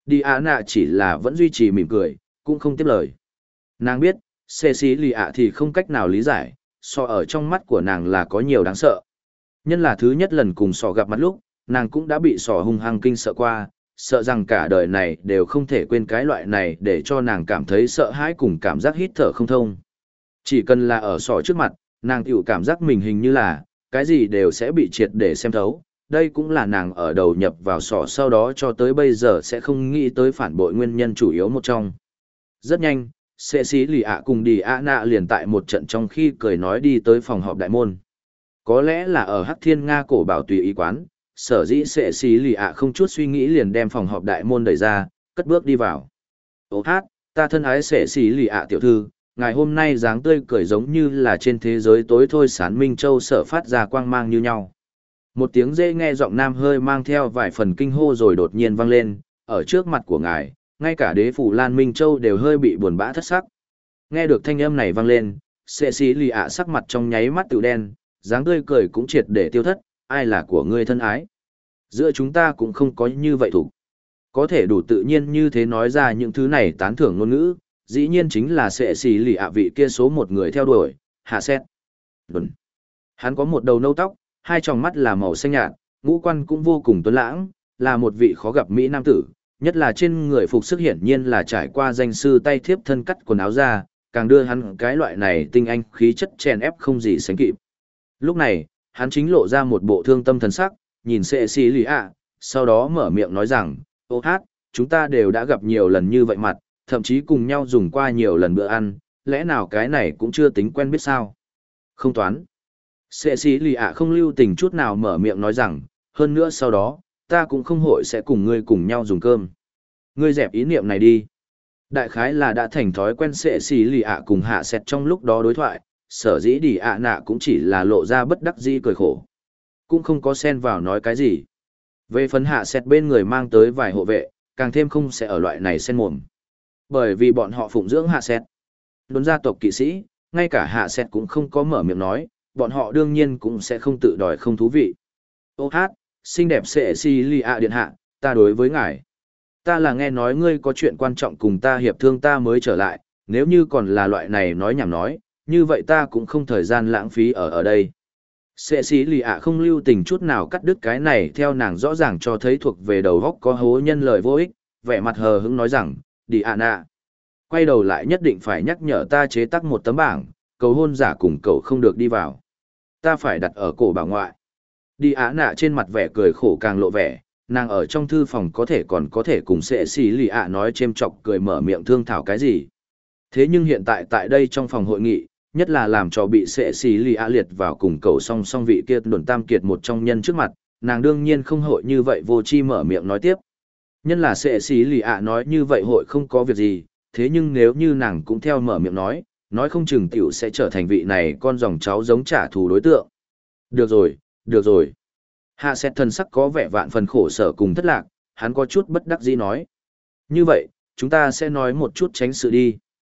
Đi ạ nạ chỉ là vẫn duy trì mỉm cười, cũng không tiếp lời. Nàng biết, xê xí lì ạ thì không cách nào lý giải, sọ ở trong mắt của nàng là có nhiều đáng sợ. Nhân là thứ nhất lần cùng sọ gặp mặt lúc, nàng cũng đã bị sọ hung hăng kinh sợ qua, sợ rằng cả đời này đều không thể quên cái loại này để cho nàng cảm thấy sợ hãi cùng cảm giác hít thở không thông. Chỉ cần là ở sọ trước mặt, nàng tiểu cảm giác mình hình như là, cái gì đều sẽ bị triệt để xem thấu. Đây cũng là nàng ở đầu nhập vào sọ sau đó cho tới bây giờ sẽ không nghĩ tới phản bội nguyên nhân chủ yếu một trong. Rất nhanh, Sệ sĩ lì ạ cùng đi ạ nạ liền tại một trận trong khi cười nói đi tới phòng họp đại môn. Có lẽ là ở Hắc Thiên Nga cổ bảo tùy ý quán, sở dĩ Sệ sĩ lì ạ không chút suy nghĩ liền đem phòng họp đại môn đẩy ra, cất bước đi vào. Ô hát, ta thân ái Sệ sĩ lì ạ tiểu thư, ngày hôm nay dáng tươi cười giống như là trên thế giới tối thôi sán minh châu sở phát ra quang mang như nhau. Một tiếng dễ nghe giọng nam hơi mang theo vài phần kinh hô rồi đột nhiên vang lên, ở trước mặt của ngài, ngay cả đế phủ Lan Minh Châu đều hơi bị buồn bã thất sắc. Nghe được thanh âm này vang lên, Sệ sĩ lì ạ sắc mặt trong nháy mắt tự đen, dáng tươi cười cũng triệt để tiêu thất, ai là của ngươi thân ái. Giữa chúng ta cũng không có như vậy thủ. Có thể đủ tự nhiên như thế nói ra những thứ này tán thưởng ngôn ngữ, dĩ nhiên chính là Sệ sĩ lì ạ vị kia số một người theo đuổi, Hạ Xét. Đúng. Hắn có một đầu nâu tóc, hai tròng mắt là màu xanh nhạt, ngũ quan cũng vô cùng tuấn lãng, là một vị khó gặp mỹ nam tử, nhất là trên người phục sức hiển nhiên là trải qua danh sư tay thiếp thân cắt quần áo ra, càng đưa hắn cái loại này tinh anh khí chất chèn ép không gì sánh kịp. Lúc này, hắn chính lộ ra một bộ thương tâm thần sắc, nhìn Sệ sĩ lì ạ, sau đó mở miệng nói rằng, ô hát, chúng ta đều đã gặp nhiều lần như vậy mặt, thậm chí cùng nhau dùng qua nhiều lần bữa ăn, lẽ nào cái này cũng chưa tính quen biết sao? Không toán. Sệ sĩ lì ạ không lưu tình chút nào mở miệng nói rằng, hơn nữa sau đó, ta cũng không hội sẽ cùng ngươi cùng nhau dùng cơm. Ngươi dẹp ý niệm này đi. Đại khái là đã thành thói quen Sệ sĩ lì ạ cùng Hạ Sẹt trong lúc đó đối thoại, sở dĩ đi ạ nạ cũng chỉ là lộ ra bất đắc dĩ cười khổ. Cũng không có xen vào nói cái gì. Về phần Hạ Sẹt bên người mang tới vài hộ vệ, càng thêm không sẽ ở loại này xen mồm. Bởi vì bọn họ phụng dưỡng Hạ Sẹt. Đốn gia tộc kỵ sĩ, ngay cả Hạ Sẹt cũng không có mở miệng nói, bọn họ đương nhiên cũng sẽ không tự đòi không thú vị. Ô hát, xinh đẹp Sệ sĩ lì ạ điện hạ, ta đối với ngài. Ta là nghe nói ngươi có chuyện quan trọng cùng ta hiệp thương ta mới trở lại, nếu như còn là loại này nói nhảm nói, như vậy ta cũng không thời gian lãng phí ở đây. Sệ sĩ lì ạ không lưu tình chút nào cắt đứt cái này theo nàng rõ ràng cho thấy thuộc về đầu góc có hố nhân lời vô ích, vẻ mặt hờ hững nói rằng, đi ạ nạ. Quay đầu lại nhất định phải nhắc nhở ta chế tác một tấm bảng, cầu hôn giả cùng cậu không được đi vào. Ta phải đặt ở cổ bà ngoại. Đi ạ nạ trên mặt vẻ cười khổ càng lộ vẻ, nàng ở trong thư phòng còn có thể cùng Sệ sĩ lì ạ nói chêm chọc cười mở miệng thương thảo cái gì. Thế nhưng hiện tại tại đây trong phòng hội nghị, nhất là làm cho bị Sệ sĩ lì ạ liệt vào cùng cầu song song vị kia đồn tam kiệt một trong nhân trước mặt, nàng đương nhiên không hội như vậy vô chi mở miệng nói tiếp. Nhân là Sệ sĩ lì ạ nói như vậy hội không có việc gì, thế nhưng nếu như nàng cũng theo mở miệng nói không chừng tiểu sẽ trở thành vị này con dòng cháu giống trả thù đối tượng. Được rồi, được rồi. Hạ Sẹt thần sắc có vẻ vạn phần khổ sở cùng thất lạc, hắn có chút bất đắc dĩ nói. Như vậy, chúng ta sẽ nói một chút tránh sự đi.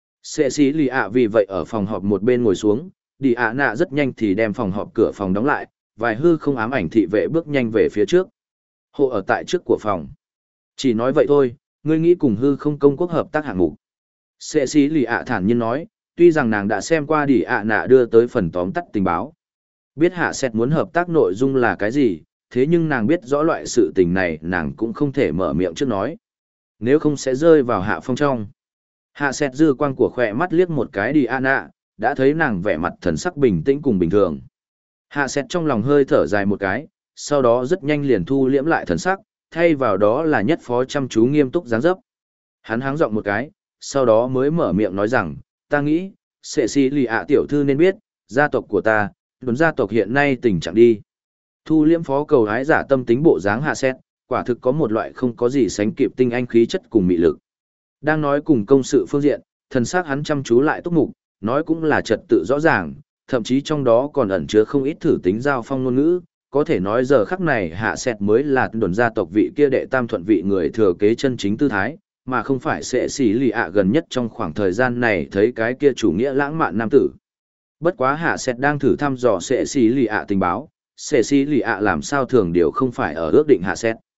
Sệ sĩ lì ạ vì vậy ở phòng họp một bên ngồi xuống, đi ạ nạ rất nhanh thì đem phòng họp cửa phòng đóng lại, vài hư không ám ảnh thị vệ bước nhanh về phía trước. Hộ ở tại trước của phòng. Chỉ nói vậy thôi, ngươi nghĩ cùng hư không công quốc hợp tác hạng mục. Sệ sĩ lì ạ thản nhiên nói, tuy rằng nàng đã xem qua đi ạ nạ đưa tới phần tóm tắt tình báo. Biết Hạ Sẹt muốn hợp tác nội dung là cái gì, thế nhưng nàng biết rõ loại sự tình này nàng cũng không thể mở miệng trước nói. Nếu không sẽ rơi vào hạ phong trong. Hạ Sẹt dư quang của khỏe mắt liếc một cái đi ạ nạ, đã thấy nàng vẻ mặt thần sắc bình tĩnh cùng bình thường. Hạ Sẹt trong lòng hơi thở dài một cái, sau đó rất nhanh liền thu liễm lại thần sắc, thay vào đó là nhất phó chăm chú nghiêm túc dáng dấp. Hắn háng giọng một cái, sau đó mới mở miệng nói rằng, ta nghĩ, Sệ sĩ lì ạ tiểu thư nên biết, gia tộc của ta, đồn gia tộc hiện nay tình trạng đi. Thu liễm phó cầu hái giả tâm tính bộ dáng Hạ Sẹt, quả thực có một loại không có gì sánh kịp tinh anh khí chất cùng mị lực. Đang nói cùng công sự phương diện, thần sắc hắn chăm chú lại túc mục, nói cũng là trật tự rõ ràng, thậm chí trong đó còn ẩn chứa không ít thử tính giao phong ngôn ngữ, có thể nói giờ khắc này Hạ Sẹt mới là đồn gia tộc vị kia đệ tam thuận vị người thừa kế chân chính tư thái, mà không phải Sệ sĩ lì ạ gần nhất trong khoảng thời gian này thấy cái kia chủ nghĩa lãng mạn nam tử. Bất quá Hạ Sẹt đang thử thăm dò Sệ sĩ lì ạ tình báo, Sệ sĩ lì ạ làm sao thường điều không phải ở ước định Hạ Sẹt.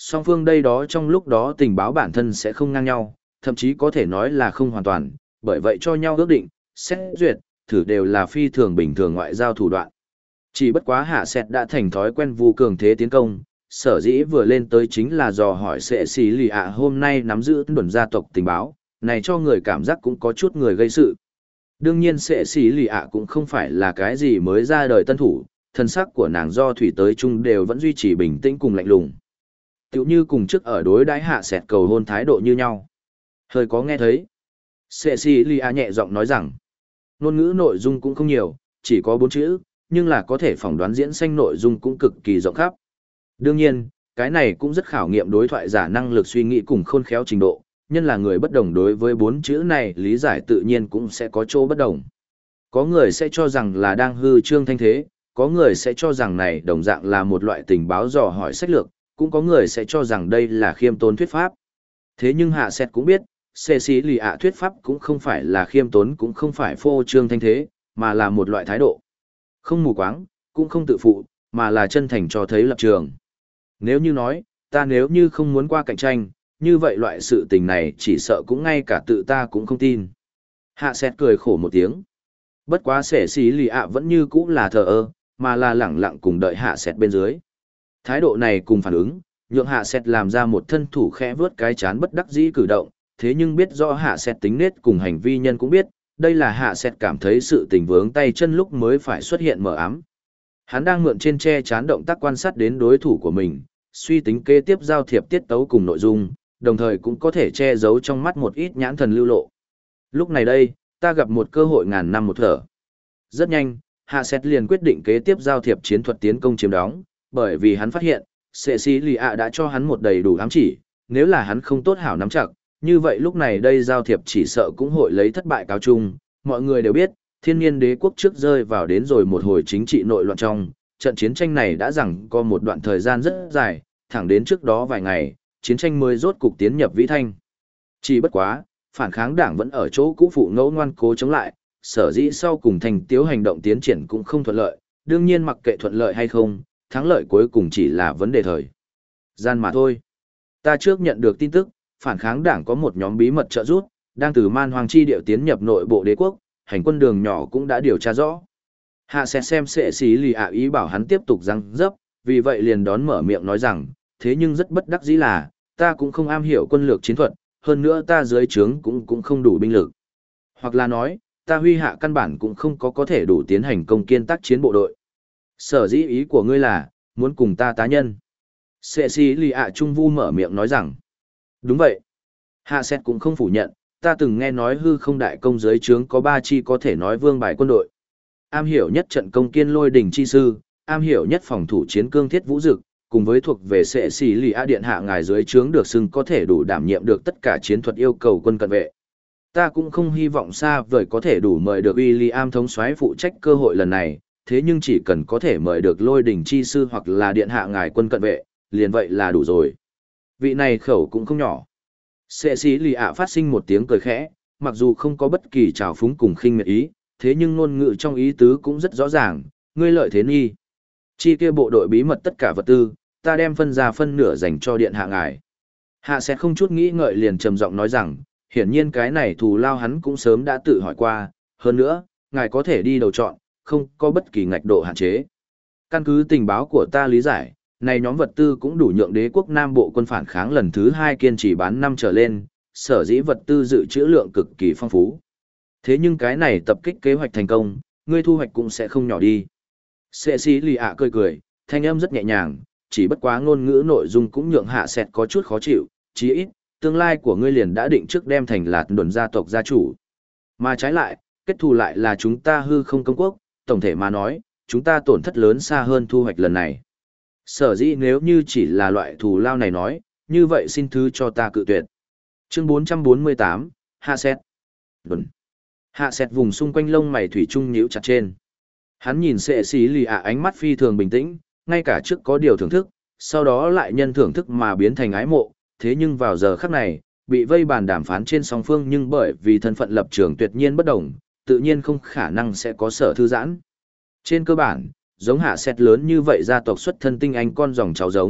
Song phương đây đó trong lúc đó tình báo bản thân sẽ không ngang nhau, thậm chí có thể nói là không hoàn toàn, bởi vậy cho nhau ước định, xét duyệt, thử đều là phi thường bình thường ngoại giao thủ đoạn. Chỉ bất quá Hạ Sẹt đã thành thói quen vu cường thế tiến công, sở dĩ vừa lên tới chính là dò hỏi sẽ xì lì ạ hôm nay nắm giữ đồn gia tộc tình báo, này cho người cảm giác cũng có chút người gây sự. Đương nhiên sẽ xì lì ạ cũng không phải là cái gì mới ra đời tân thủ, thân sắc của nàng do thủy tới chung đều vẫn duy trì bình tĩnh cùng lạnh lùng. Tiểu như cùng trước ở đối đãi Hạ Sẹt cầu hôn thái độ như nhau. Hơi có nghe thấy. Sẽ xì lì ạ nhẹ giọng nói rằng, ngôn ngữ nội dung cũng không nhiều, chỉ có 4 chữ, nhưng là có thể phỏng đoán diễn sanh nội dung cũng cực kỳ rộng khắp. Đương nhiên, cái này cũng rất khảo nghiệm đối thoại giả năng lực suy nghĩ cùng khôn khéo trình độ, nhân là người bất đồng đối với 4 chữ này lý giải tự nhiên cũng sẽ có chỗ bất đồng. Có người sẽ cho rằng là đang hư trương thanh thế, có người sẽ cho rằng này đồng dạng là một loại tình báo dò hỏi sách lược, cũng có người sẽ cho rằng đây là khiêm tốn thuyết pháp. Thế nhưng Hạ Sẹt cũng biết, xê xí lì ạ thuyết pháp cũng không phải là khiêm tốn cũng không phải phô trương thanh thế, mà là một loại thái độ. Không mù quáng, cũng không tự phụ, mà là chân thành cho thấy lập trường. Nếu như nói, ta nếu như không muốn qua cạnh tranh, như vậy loại sự tình này chỉ sợ cũng ngay cả tự ta cũng không tin. Hạ Sẹt cười khổ một tiếng. Bất quá xẻ xí lì ạ vẫn như cũ là thờ ơ, mà là lẳng lặng cùng đợi Hạ Sẹt bên dưới. Thái độ này cùng phản ứng, nhượng Hạ Sẹt làm ra một thân thủ khẽ vướt cái chán bất đắc dĩ cử động, thế nhưng biết rõ Hạ Sẹt tính nết cùng hành vi nhân cũng biết, đây là Hạ Sẹt cảm thấy sự tình vướng tay chân lúc mới phải xuất hiện mờ ám. Hắn đang mượn trên che chán động tác quan sát đến đối thủ của mình, suy tính kế tiếp giao thiệp tiết tấu cùng nội dung, đồng thời cũng có thể che giấu trong mắt một ít nhãn thần lưu lộ. Lúc này đây, ta gặp một cơ hội ngàn năm một thở. Rất nhanh, Hạ Sẹt liền quyết định kế tiếp giao thiệp chiến thuật tiến công chiếm đóng, bởi vì hắn phát hiện, Cecilia đã cho hắn một đầy đủ ám chỉ, nếu là hắn không tốt hảo nắm chặt, như vậy lúc này đây giao thiệp chỉ sợ cũng hội lấy thất bại cáo chung. Mọi người đều biết, Thiên Nhiên Đế quốc trước rơi vào đến rồi một hồi chính trị nội loạn trong, trận chiến tranh này đã rằng có một đoạn thời gian rất dài, thẳng đến trước đó vài ngày, chiến tranh mới rốt cục tiến nhập vĩ thanh. Chỉ bất quá, phản kháng đảng vẫn ở chỗ cũ phụ ngẫu ngoan cố chống lại, sở dĩ sau cùng thành tiếu hành động tiến triển cũng không thuận lợi, đương nhiên mặc kệ thuận lợi hay không, thắng lợi cuối cùng chỉ là vấn đề thời gian mà thôi. Ta trước nhận được tin tức, phản kháng đảng có một nhóm bí mật trợ giúp, đang từ man hoàng chi điệu tiến nhập nội bộ đế quốc, hành quân đường nhỏ cũng đã điều tra rõ. Hạ sẽ xem sẽ xí lì ạ ý bảo hắn tiếp tục răng dấp, vì vậy liền đón mở miệng nói rằng, thế nhưng rất bất đắc dĩ là, ta cũng không am hiểu quân lược chiến thuật, hơn nữa ta dưới trướng cũng không đủ binh lực. Hoặc là nói, ta huy hạ căn bản cũng không có thể đủ tiến hành công kiên tác chiến bộ đội. Sở dĩ ý của ngươi là, muốn cùng ta tá nhân. Sẽ xí lì ạ trung vu mở miệng nói rằng, đúng vậy. Hạ Sẹt cũng không phủ nhận, ta từng nghe nói hư không đại công dưới trướng có 3 chi có thể nói vương bài quân đội. Am hiểu nhất trận công kiên lôi đỉnh chi sư, am hiểu nhất phòng thủ chiến cương thiết vũ dực, cùng với thuộc về sẽ xỉ lì a điện hạ ngài dưới trướng được xưng có thể đủ đảm nhiệm được tất cả chiến thuật yêu cầu quân cận vệ. Ta cũng không hy vọng xa vời có thể đủ mời được William thống soái phụ trách cơ hội lần này, thế nhưng chỉ cần có thể mời được lôi đỉnh chi sư hoặc là điện hạ ngài quân cận vệ, liền vậy là đủ rồi. Vị này khẩu cũng không nhỏ. Sẽ xỉ lì ạ phát sinh một tiếng cười khẽ, mặc dù không có bất kỳ trào phúng cùng khinh miệt ý, thế nhưng ngôn ngữ trong ý tứ cũng rất rõ ràng, ngươi lợi thế nghi. Chi kia bộ đội bí mật tất cả vật tư, ta đem phân ra phân nửa dành cho điện hạ ngài. Hạ sẽ không chút nghĩ ngợi liền trầm giọng nói rằng, hiển nhiên cái này thù lao hắn cũng sớm đã tự hỏi qua, hơn nữa, ngài có thể đi đầu chọn, không có bất kỳ ngạch độ hạn chế. Căn cứ tình báo của ta lý giải, này nhóm vật tư cũng đủ nhượng đế quốc Nam Bộ quân phản kháng lần thứ 2 kiên trì bán năm trở lên, sở dĩ vật tư dự trữ lượng cực kỳ phong phú. Thế nhưng cái này tập kích kế hoạch thành công, ngươi thu hoạch cũng sẽ không nhỏ đi. Sệ sĩ lì ạ cười cười, thanh âm rất nhẹ nhàng, chỉ bất quá ngôn ngữ nội dung cũng nhượng Hạ Sẹt có chút khó chịu, chí ít, tương lai của ngươi liền đã định trước đem thành là đồn gia tộc gia chủ. Mà trái lại, kết thù lại là chúng ta hư không công quốc, tổng thể mà nói, chúng ta tổn thất lớn xa hơn thu hoạch lần này. Sở dĩ nếu như chỉ là loại thù lao này nói, như vậy xin thứ cho ta cự tuyệt. Chương 448, Hạ Sẹt. Đồn. Hạ Sẹt vùng xung quanh lông mày thủy chung nhíu chặt trên. Hắn nhìn Sệ Xí Lì ạ ánh mắt phi thường bình tĩnh, ngay cả trước có điều thưởng thức, sau đó lại nhân thưởng thức mà biến thành ái mộ, thế nhưng vào giờ khắc này, bị vây bàn đàm phán trên song phương nhưng bởi vì thân phận lập trường tuyệt nhiên bất đồng, tự nhiên không khả năng sẽ có sở thư giãn. Trên cơ bản, giống Hạ Sẹt lớn như vậy gia tộc xuất thân tinh anh con dòng cháu giống,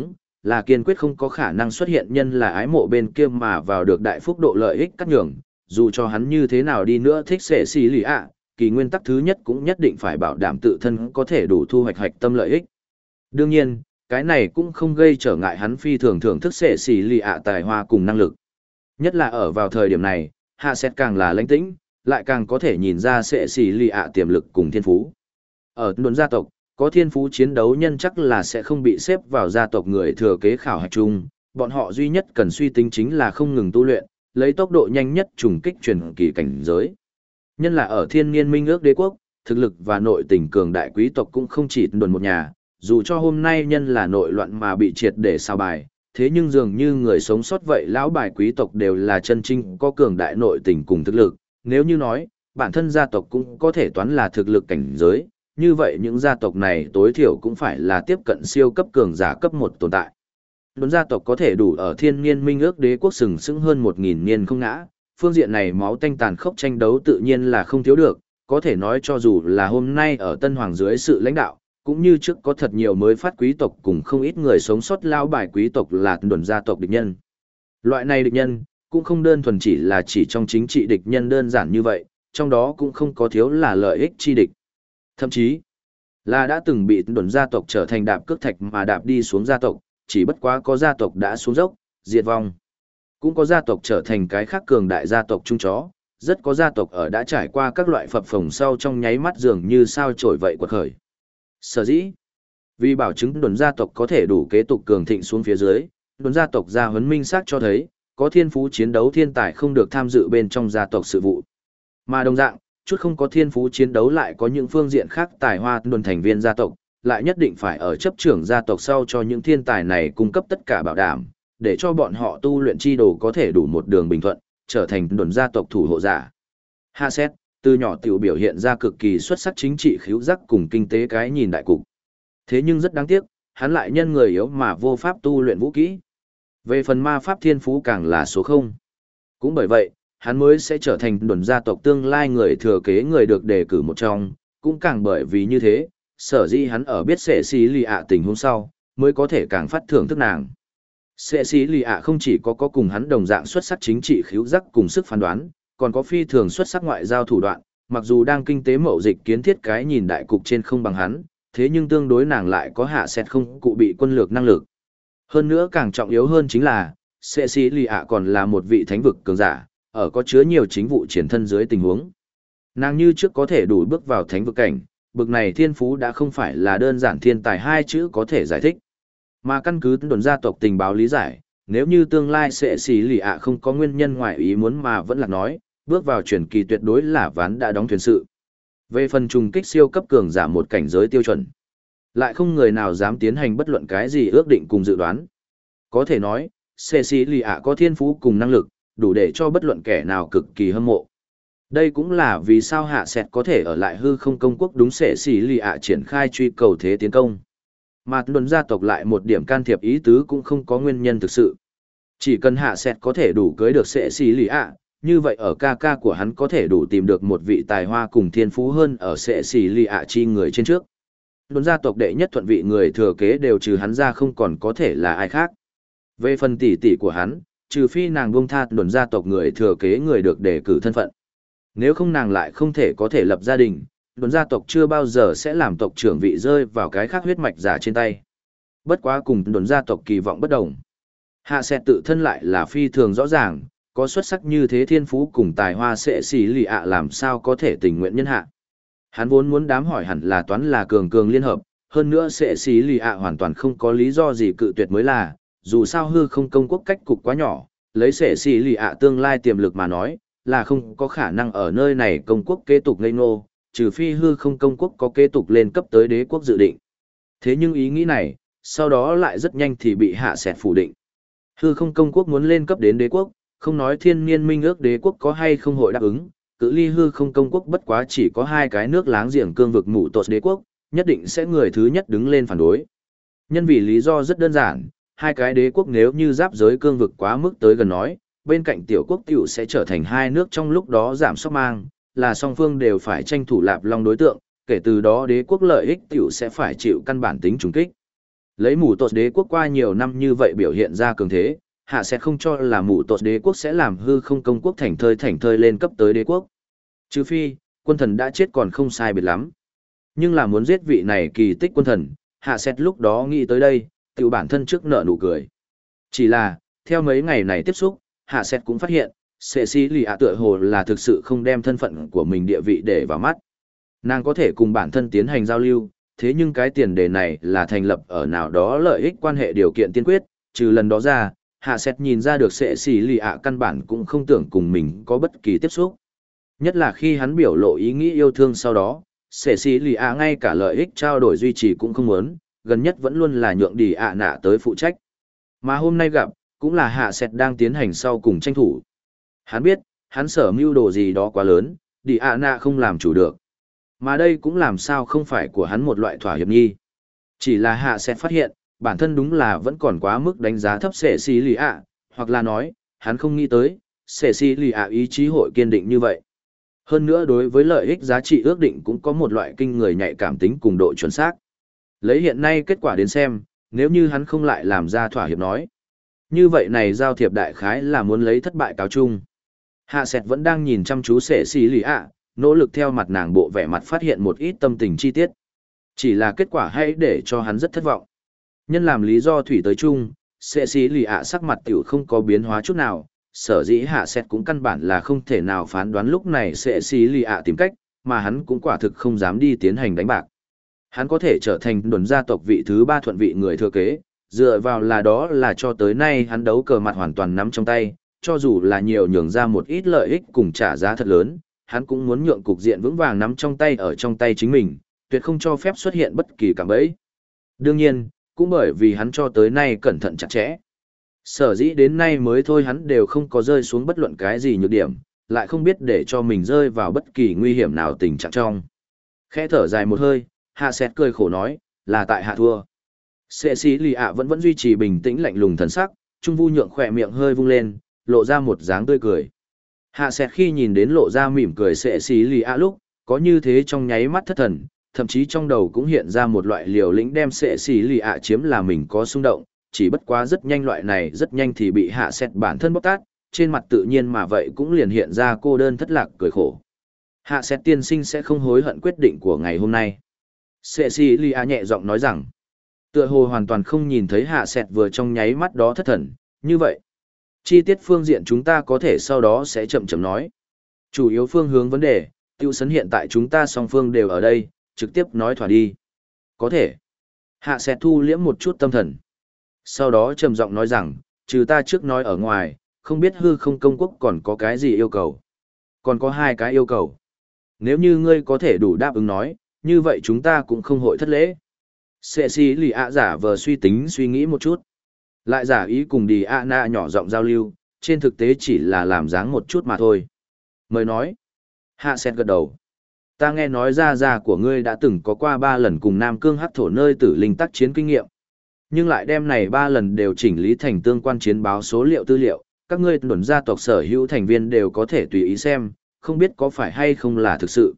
là kiên quyết không có khả năng xuất hiện nhân là ái mộ bên kia mà vào được đại phúc độ lợi ích cắt nhường, dù cho hắn như thế nào đi nữa thích sẽ xì lì ạ, kỳ nguyên tắc thứ nhất cũng nhất định phải bảo đảm tự thân có thể đủ thu hoạch hạch tâm lợi ích. Đương nhiên, cái này cũng không gây trở ngại hắn phi thường thưởng thức sẽ xì lì ạ tài hoa cùng năng lực. Nhất là ở vào thời điểm này, hạ xét càng là lãnh tĩnh, lại càng có thể nhìn ra sẽ xì lì ạ tiềm lực cùng thiên phú. Ở đồn gia tộc, có thiên phú chiến đấu nhân chắc là sẽ không bị xếp vào gia tộc người thừa kế khảo hạch chung, bọn họ duy nhất cần suy tính chính là không ngừng tu luyện, lấy tốc độ nhanh nhất trùng kích truyền kỳ cảnh giới. Nhân là ở thiên niên minh ước đế quốc, thực lực và nội tình cường đại quý tộc cũng không chỉ đồn một nhà, dù cho hôm nay nhân là nội loạn mà bị triệt để sao bài, thế nhưng dường như người sống sót vậy lão bài quý tộc đều là chân chính có cường đại nội tình cùng thực lực, nếu như nói, bản thân gia tộc cũng có thể toán là thực lực cảnh giới, như vậy những gia tộc này tối thiểu cũng phải là tiếp cận siêu cấp cường giả cấp 1 tồn tại. Đồn gia tộc có thể đủ ở thiên niên minh ước đế quốc sừng sững hơn 1000 niên không ngã, phương diện này máu tanh tàn khốc tranh đấu tự nhiên là không thiếu được, có thể nói cho dù là hôm nay ở Tân Hoàng dưới sự lãnh đạo, cũng như trước có thật nhiều mới phát quý tộc cùng không ít người sống sót lao bài quý tộc là đồn gia tộc địch nhân. Loại này địch nhân, cũng không đơn thuần chỉ là chỉ trong chính trị địch nhân đơn giản như vậy, trong đó cũng không có thiếu là lợi ích chi địch. Thậm chí, là đã từng bị đồn gia tộc trở thành đạp cước thạch mà đạp đi xuống gia tộc, chỉ bất quá có gia tộc đã xuống dốc, diệt vong. Cũng có gia tộc trở thành cái khác cường đại gia tộc trung chó, rất có gia tộc ở đã trải qua các loại phập phồng sau trong nháy mắt dường như sao trổi vậy quật khởi. Sở dĩ, vì bảo chứng đồn gia tộc có thể đủ kế tục cường thịnh xuống phía dưới, đồn gia tộc gia huấn minh xác cho thấy, có thiên phú chiến đấu thiên tài không được tham dự bên trong gia tộc sự vụ. Mà đồng dạng, chút không có thiên phú chiến đấu lại có những phương diện khác tài hoa đồn thành viên gia tộc, lại nhất định phải ở chấp trưởng gia tộc sau cho những thiên tài này cung cấp tất cả bảo đảm, để cho bọn họ tu luyện chi đồ có thể đủ một đường bình thuận, trở thành đồn gia tộc thủ hộ giả. Hạ xét, từ nhỏ tiểu biểu hiện ra cực kỳ xuất sắc chính trị khíu giác cùng kinh tế cái nhìn đại cục. Thế nhưng rất đáng tiếc, hắn lại nhân người yếu mà vô pháp tu luyện vũ kỹ. Về phần ma pháp thiên phú càng là số 0. Cũng bởi vậy, hắn mới sẽ trở thành đồn gia tộc tương lai người thừa kế người được đề cử một trong, cũng càng bởi vì như thế, sở dĩ hắn ở biết sẽ xí lì ạ tình huống sau, mới có thể càng phát thưởng thức nàng. Sẽ xí lì ạ không chỉ có cùng hắn đồng dạng xuất sắc chính trị khíu giác cùng sức phán đoán, còn có phi thường xuất sắc ngoại giao thủ đoạn, mặc dù đang kinh tế mậu dịch kiến thiết cái nhìn đại cục trên không bằng hắn, thế nhưng tương đối nàng lại có hạ xét không cụ bị quân lược năng lực. Hơn nữa càng trọng yếu hơn chính là, sẽ xí lì ạ còn là một vị thánh vực cường giả, ở có chứa nhiều chính vụ triển thân dưới tình huống. Nàng như trước có thể đủ bước vào thánh vực cảnh, bực này thiên phú đã không phải là đơn giản thiên tài hai chữ có thể giải thích. Mà căn cứ đồn gia tộc tình báo lý giải, nếu như tương lai sẽ xì lì ạ không có nguyên nhân ngoại ý muốn mà vẫn là nói, bước vào truyền kỳ tuyệt đối là ván đã đóng thuyền sự. Về phần trùng kích siêu cấp cường giả một cảnh giới tiêu chuẩn, lại không người nào dám tiến hành bất luận cái gì ước định cùng dự đoán. Có thể nói, sẽ xì lì ạ có thiên phú cùng năng lực, đủ để cho bất luận kẻ nào cực kỳ hâm mộ. Đây cũng là vì sao hạ sẹt có thể ở lại hư không công quốc đúng sẽ xì lì ạ triển khai truy cầu thế tiến công. Mà đồn gia tộc lại một điểm can thiệp ý tứ cũng không có nguyên nhân thực sự. Chỉ cần hạ sẹt có thể đủ cưới được sẽ xì lì ạ, như vậy ở ca ca của hắn có thể đủ tìm được một vị tài hoa cùng thiên phú hơn ở sẽ xì lì ạ chi người trên trước. Đồn gia tộc đệ nhất thuận vị người thừa kế đều trừ hắn ra không còn có thể là ai khác. Về phần tỷ tỷ của hắn, trừ phi nàng buông tha đồn gia tộc người thừa kế người được đề cử thân phận. Nếu không nàng lại không thể có thể lập gia đình, đồn gia tộc chưa bao giờ sẽ làm tộc trưởng vị rơi vào cái khác huyết mạch giả trên tay. Bất quá cùng đồn gia tộc kỳ vọng bất đồng. Hạ sẽ tự thân lại là phi thường rõ ràng, có xuất sắc như thế thiên phú cùng tài hoa sẽ xì lì ạ làm sao có thể tình nguyện nhân hạ. Hắn vốn muốn đám hỏi hẳn là toán là cường cường liên hợp, hơn nữa sẽ xì lì ạ hoàn toàn không có lý do gì cự tuyệt mới là, dù sao hư không công quốc cách cục quá nhỏ, lấy sẽ xì lì ạ tương lai tiềm lực mà nói, là không có khả năng ở nơi này công quốc kế tục ngây ngô, trừ phi hư không công quốc có kế tục lên cấp tới đế quốc dự định. Thế nhưng ý nghĩ này, sau đó lại rất nhanh thì bị hạ sẹt phủ định. Hư không công quốc muốn lên cấp đến đế quốc, không nói thiên niên minh ước đế quốc có hay không hội đáp ứng, cự ly hư không công quốc bất quá chỉ có hai cái nước láng giềng cương vực mụ tột đế quốc, nhất định sẽ người thứ nhất đứng lên phản đối. Nhân vì lý do rất đơn giản, hai cái đế quốc nếu như giáp giới cương vực quá mức tới gần nói, bên cạnh tiểu quốc tiểu sẽ trở thành hai nước trong lúc đó giảm sóc mang, là song phương đều phải tranh thủ lạp long đối tượng, kể từ đó đế quốc lợi ích tiểu sẽ phải chịu căn bản tính trùng kích. Lấy mù tột đế quốc qua nhiều năm như vậy biểu hiện ra cường thế, hạ sẽ không cho là mù tột đế quốc sẽ làm hư không công quốc thành thơi lên cấp tới đế quốc. Trừ phi, quân thần đã chết còn không sai biệt lắm. Nhưng là muốn giết vị này kỳ tích quân thần, hạ xét lúc đó nghĩ tới đây, tự bản thân trước nợ nụ cười. Chỉ là, theo mấy ngày này tiếp xúc, hạ xét cũng phát hiện, Cecilia tựa hồ là thực sự không đem thân phận của mình địa vị để vào mắt. Nàng có thể cùng bản thân tiến hành giao lưu, thế nhưng cái tiền đề này là thành lập ở nào đó lợi ích quan hệ điều kiện tiên quyết, trừ lần đó ra, hạ xét nhìn ra được Cecilia căn bản cũng không tưởng cùng mình có bất kỳ tiếp xúc. Nhất là khi hắn biểu lộ ý nghĩ yêu thương sau đó, Cecilia ngay cả lợi ích trao đổi duy trì cũng không muốn, gần nhất vẫn luôn là nhượng đi ạ nạ tới phụ trách. Mà hôm nay gặp, cũng là hạ xét đang tiến hành sau cùng tranh thủ. Hắn biết, hắn sở mưu đồ gì đó quá lớn, đi ạ nạ không làm chủ được. Mà đây cũng làm sao không phải của hắn một loại thỏa hiệp nhi. Chỉ là hạ xét phát hiện, bản thân đúng là vẫn còn quá mức đánh giá thấp Cecilia, hoặc là nói, hắn không nghĩ tới, Cecilia ý chí hội kiên định như vậy. Hơn nữa đối với lợi ích giá trị ước định cũng có một loại kinh người nhạy cảm tính cùng độ chuẩn xác. Lấy hiện nay kết quả đến xem, nếu như hắn không lại làm ra thỏa hiệp nói. Như vậy này giao thiệp đại khái là muốn lấy thất bại cáo chung. Hạ Sẹt vẫn đang nhìn chăm chú Cecilia, nỗ lực theo mặt nàng bộ vẻ mặt phát hiện một ít tâm tình chi tiết. Chỉ là kết quả hay để cho hắn rất thất vọng. Nhân làm lý do thủy tới chung, Cecilia sắc mặt tiểu không có biến hóa chút nào, sở dĩ Hạ Sẹt cũng căn bản là không thể nào phán đoán lúc này Cecilia tìm cách, mà hắn cũng quả thực không dám đi tiến hành đánh bạc. Hắn có thể trở thành đồn gia tộc vị thứ 3 thuận vị người thừa kế, dựa vào là đó là cho tới nay hắn đấu cờ mặt hoàn toàn nắm trong tay, cho dù là nhiều nhường ra một ít lợi ích cùng trả giá thật lớn, hắn cũng muốn nhượng cục diện vững vàng nắm trong tay ở trong tay chính mình, tuyệt không cho phép xuất hiện bất kỳ cạm bẫy. Đương nhiên, cũng bởi vì hắn cho tới nay cẩn thận chặt chẽ. Sở dĩ đến nay mới thôi hắn đều không có rơi xuống bất luận cái gì nhược điểm, lại không biết để cho mình rơi vào bất kỳ nguy hiểm nào tình trạng trong. Khẽ thở dài một hơi, Hạ Sẹt cười khổ nói, là tại hạ thua. Cecilia vẫn duy trì bình tĩnh lạnh lùng thần sắc, Trung Vu nhượng khỏe miệng hơi vung lên, lộ ra một dáng tươi cười. Hạ Sẹt khi nhìn đến lộ ra mỉm cười Cecilia lúc, có như thế trong nháy mắt thất thần, thậm chí trong đầu cũng hiện ra một loại liều lĩnh đem Cecilia chiếm là mình có xung động, chỉ bất quá rất nhanh loại này rất nhanh thì bị Hạ Sẹt bản thân bóc tát, trên mặt tự nhiên mà vậy cũng liền hiện ra cô đơn thất lạc cười khổ. Hạ Sẹt tiên sinh sẽ không hối hận quyết định của ngày hôm nay. Cecilia nhẹ giọng nói rằng, tựa hồ hoàn toàn không nhìn thấy Hạ Sẹt vừa trong nháy mắt đó thất thần, như vậy. Chi tiết phương diện chúng ta có thể sau đó sẽ chậm chậm nói. Chủ yếu phương hướng vấn đề, tiêu sấn hiện tại chúng ta song phương đều ở đây, trực tiếp nói thỏa đi. Có thể. Hạ Sẹt thu liễm một chút tâm thần. Sau đó trầm giọng nói rằng, trừ ta trước nói ở ngoài, không biết hư không công quốc còn có cái gì yêu cầu. Còn có 2 cái yêu cầu. Nếu như ngươi có thể đủ đáp ứng nói, như vậy chúng ta cũng không hội thất lễ. Cecilia giả vờ suy tính suy nghĩ một chút. Lại giả ý cùng đi Anna nhỏ giọng giao lưu, trên thực tế chỉ là làm dáng một chút mà thôi. Mời nói. Hạ Sẹt gật đầu. Ta nghe nói gia của ngươi đã từng có qua 3 lần cùng Nam Cương Hắc Thổ nơi tử linh tác chiến kinh nghiệm. Nhưng lại đem này 3 lần đều chỉnh lý thành tương quan chiến báo số liệu tư liệu, các ngươi đồn gia tộc sở hữu thành viên đều có thể tùy ý xem, không biết có phải hay không là thực sự.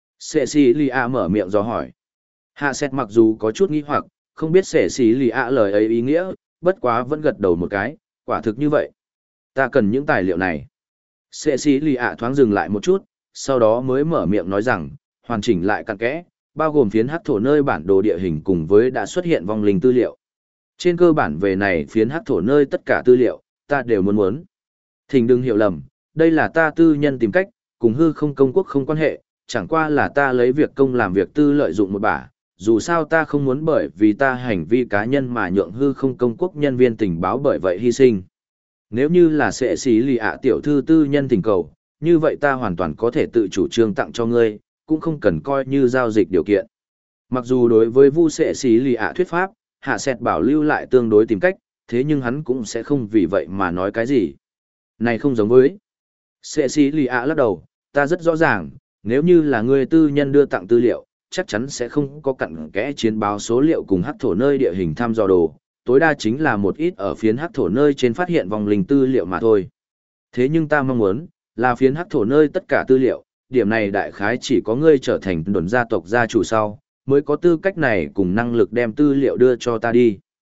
Cecilia mở miệng do hỏi. Hạ Sẹt mặc dù có chút nghi hoặc, không biết Cecilia lời ấy ý nghĩa, bất quá vẫn gật đầu một cái, quả thực như vậy. Ta cần những tài liệu này. Cecilia thoáng dừng lại một chút, sau đó mới mở miệng nói rằng, hoàn chỉnh lại cặn kẽ, bao gồm phiến hắc thổ nơi bản đồ địa hình cùng với đã xuất hiện vong linh tư liệu. Trên cơ bản về này phiến hắc thổ nơi tất cả tư liệu, ta đều muốn. Thỉnh đừng hiểu lầm, đây là ta tư nhân tìm cách, cùng hư không công quốc không quan hệ, chẳng qua là ta lấy việc công làm việc tư lợi dụng một bả, dù sao ta không muốn bởi vì ta hành vi cá nhân mà nhượng hư không công quốc nhân viên tình báo bởi vậy hy sinh. Nếu như là sẽ xí lì ạ tiểu thư tư nhân tình cầu, như vậy ta hoàn toàn có thể tự chủ trương tặng cho ngươi, cũng không cần coi như giao dịch điều kiện. Mặc dù đối với vu sẽ xí lì ạ thuyết pháp, Hạ Sẹt bảo lưu lại tương đối tìm cách, thế nhưng hắn cũng sẽ không vì vậy mà nói cái gì. Này không giống với. Sẽ xí lì ạ lắc đầu, ta rất rõ ràng, nếu như là ngươi tư nhân đưa tặng tư liệu, chắc chắn sẽ không có cặn kẽ chiến báo số liệu cùng hắc thổ nơi địa hình thăm dò đồ, tối đa chính là một ít ở phiến hắc thổ nơi trên phát hiện vòng linh tư liệu mà thôi. Thế nhưng ta mong muốn, là phiến hắc thổ nơi tất cả tư liệu, điểm này đại khái chỉ có ngươi trở thành đồn gia tộc gia chủ sau, mới có tư cách này cùng năng lực đem tư liệu đưa cho ta đi.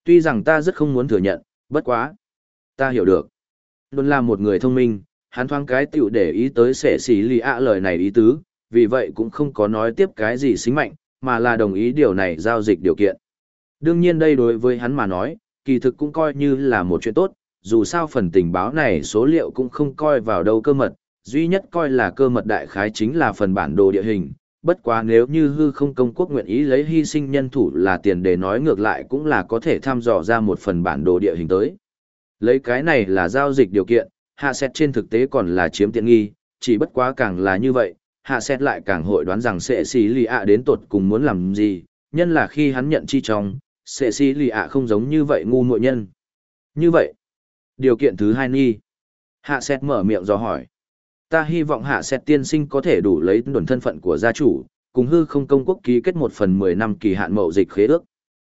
Tuy rằng ta rất không muốn thừa nhận, bất quá. Ta hiểu được. Luôn là một người thông minh, hắn thoáng cái tiểu để ý tới sẻ xì lì ạ lời này ý tứ, vì vậy cũng không có nói tiếp cái gì xính mạnh, mà là đồng ý điều này giao dịch điều kiện. Đương nhiên đây đối với hắn mà nói, kỳ thực cũng coi như là một chuyện tốt, dù sao phần tình báo này số liệu cũng không coi vào đâu cơ mật, duy nhất coi là cơ mật đại khái chính là phần bản đồ địa hình. Bất quá nếu như hư không công quốc nguyện ý lấy hy sinh nhân thủ là tiền để nói ngược lại cũng là có thể thăm dò ra một phần bản đồ địa hình tới. Lấy cái này là giao dịch điều kiện, hạ xét trên thực tế còn là chiếm tiện nghi, chỉ bất quá càng là như vậy, hạ xét lại càng hội đoán rằng sệ xì lì ạ đến tột cùng muốn làm gì, nhân là khi hắn nhận chi trong, sệ xì lì ạ không giống như vậy ngu muội nhân. Như vậy, điều kiện thứ hai nghi. Hạ xét mở miệng dò hỏi. Ta hy vọng hạ xét tiên sinh có thể đủ lấy đồn thân phận của gia chủ, cùng hư không công quốc ký kết 1/10 năm kỳ hạn mậu dịch khế ước.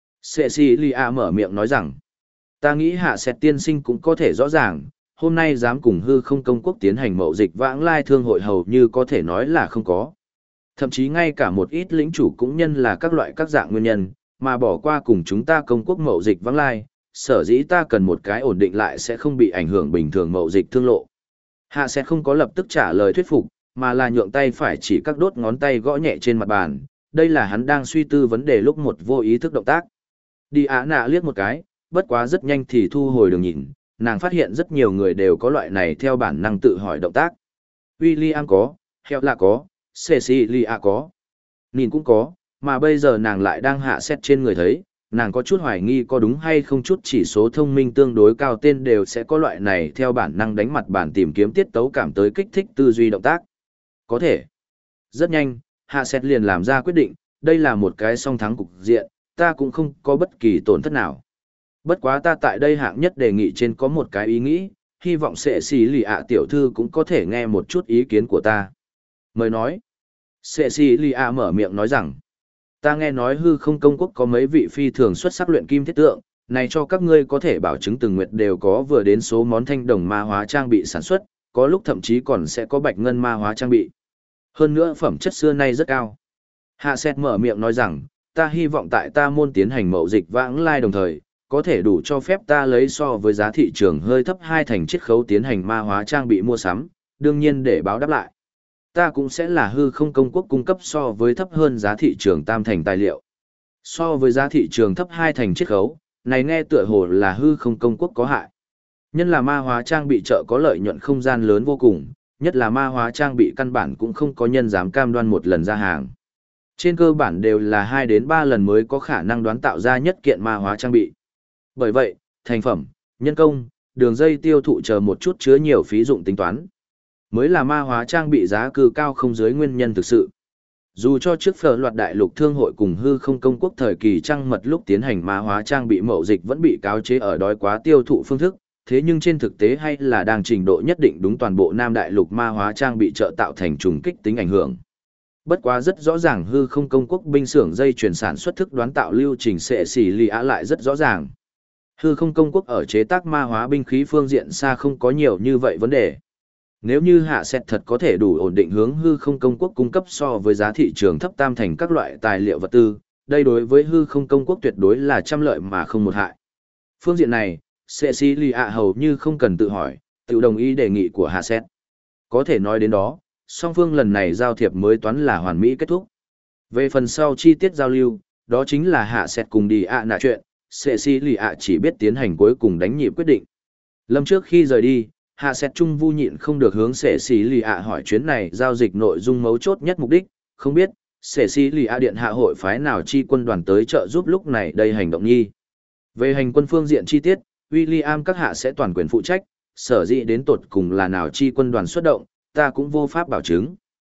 Cecilia mở miệng nói rằng, ta nghĩ hạ xét tiên sinh cũng có thể rõ ràng, hôm nay dám cùng hư không công quốc tiến hành mậu dịch vãng lai thương hội hầu như có thể nói là không có. Thậm chí ngay cả một ít lĩnh chủ cũng nhân là các loại các dạng nguyên nhân, mà bỏ qua cùng chúng ta công quốc mậu dịch vãng lai, sở dĩ ta cần một cái ổn định lại sẽ không bị ảnh hưởng bình thường mậu dịch thương lộ. Hạ sẽ không có lập tức trả lời thuyết phục, mà là nhượng tay phải chỉ các đốt ngón tay gõ nhẹ trên mặt bàn, đây là hắn đang suy tư vấn đề lúc một vô ý thức động tác. Đi Á nạ liếc một cái, bất quá rất nhanh thì thu hồi đường nhìn, nàng phát hiện rất nhiều người đều có loại này theo bản năng tự hỏi động tác. William có, Heo là có, Cecilia có, Nhìn cũng có, mà bây giờ nàng lại đang hạ xét trên người thấy, nàng có chút hoài nghi có đúng hay không chút chỉ số thông minh tương đối cao tên đều sẽ có loại này theo bản năng đánh mặt bản tìm kiếm tiết tấu cảm tới kích thích tư duy động tác. Có thể. Rất nhanh, hạ xét liền làm ra quyết định, đây là một cái song thắng cục diện, ta cũng không có bất kỳ tổn thất nào. Bất quá ta tại đây hạng nhất đề nghị trên có một cái ý nghĩ, hy vọng sệ xì lì ạ tiểu thư cũng có thể nghe một chút ý kiến của ta. Mời nói. Sệ xì lì ạ mở miệng nói rằng, ta nghe nói hư không công quốc có mấy vị phi thường xuất sắc luyện kim thiết tượng, này cho các ngươi có thể bảo chứng từng nguyệt đều có vừa đến số món thanh đồng ma hóa trang bị sản xuất, có lúc thậm chí còn sẽ có bạch ngân ma hóa trang bị. Hơn nữa phẩm chất xưa nay rất cao. Hạ Sẹt mở miệng nói rằng, ta hy vọng tại ta môn tiến hành mậu dịch vãng lai đồng thời, có thể đủ cho phép ta lấy so với giá thị trường hơi thấp 2 thành chiết khấu tiến hành ma hóa trang bị mua sắm, đương nhiên để báo đáp lại. Ta cũng sẽ là hư không công quốc cung cấp so với thấp hơn giá thị trường tam thành tài liệu. So với giá thị trường thấp 2 thành chiết khấu, này nghe tựa hồ là hư không công quốc có hại. Nhân là ma hóa trang bị chợ có lợi nhuận không gian lớn vô cùng, nhất là ma hóa trang bị căn bản cũng không có nhân dám cam đoan một lần ra hàng. Trên cơ bản đều là 2 đến 3 lần mới có khả năng đoán tạo ra nhất kiện ma hóa trang bị. Bởi vậy, thành phẩm, nhân công, đường dây tiêu thụ chờ một chút chứa nhiều phí dụng tính toán. Mới là ma hóa trang bị giá cư cao không dưới nguyên nhân thực sự. Dù cho trước phở loạt đại lục thương hội cùng hư không công quốc thời kỳ trăng mật lúc tiến hành ma hóa trang bị mậu dịch vẫn bị cáo chế ở đói quá tiêu thụ phương thức, thế nhưng trên thực tế hay là đang trình độ nhất định đúng toàn bộ Nam đại lục ma hóa trang bị trợ tạo thành trùng kích tính ảnh hưởng. Bất quá rất rõ ràng hư không công quốc binh xưởng dây chuyển sản xuất thức đoán tạo lưu trình sẽ xỉ lì á lại rất rõ ràng. Hư không công quốc ở chế tác ma hóa binh khí phương diện xa không có nhiều như vậy vấn đề. Nếu như hạ xét thật có thể đủ ổn định hướng hư không công quốc cung cấp so với giá thị trường thấp tam thành các loại tài liệu vật tư, đây đối với hư không công quốc tuyệt đối là trăm lợi mà không một hại. Phương diện này, Cecilia hầu như không cần tự hỏi, tự đồng ý đề nghị của hạ xét. Có thể nói đến đó, song phương lần này giao thiệp mới toán là hoàn mỹ kết thúc. Về phần sau chi tiết giao lưu, đó chính là hạ xét cùng đi nạ chuyện, Cecilia chỉ biết tiến hành cuối cùng đánh nhịp quyết định. Lâm trước khi rời đi, hạ xét trung vu nhịn không được hướng Cecilia hỏi chuyến này giao dịch nội dung mấu chốt nhất mục đích, không biết, Cecilia điện hạ hội phái nào chi quân đoàn tới trợ giúp lúc này đây hành động nhi. Về hành quân phương diện chi tiết, William các hạ sẽ toàn quyền phụ trách, sở dĩ đến tột cùng là nào chi quân đoàn xuất động, ta cũng vô pháp bảo chứng.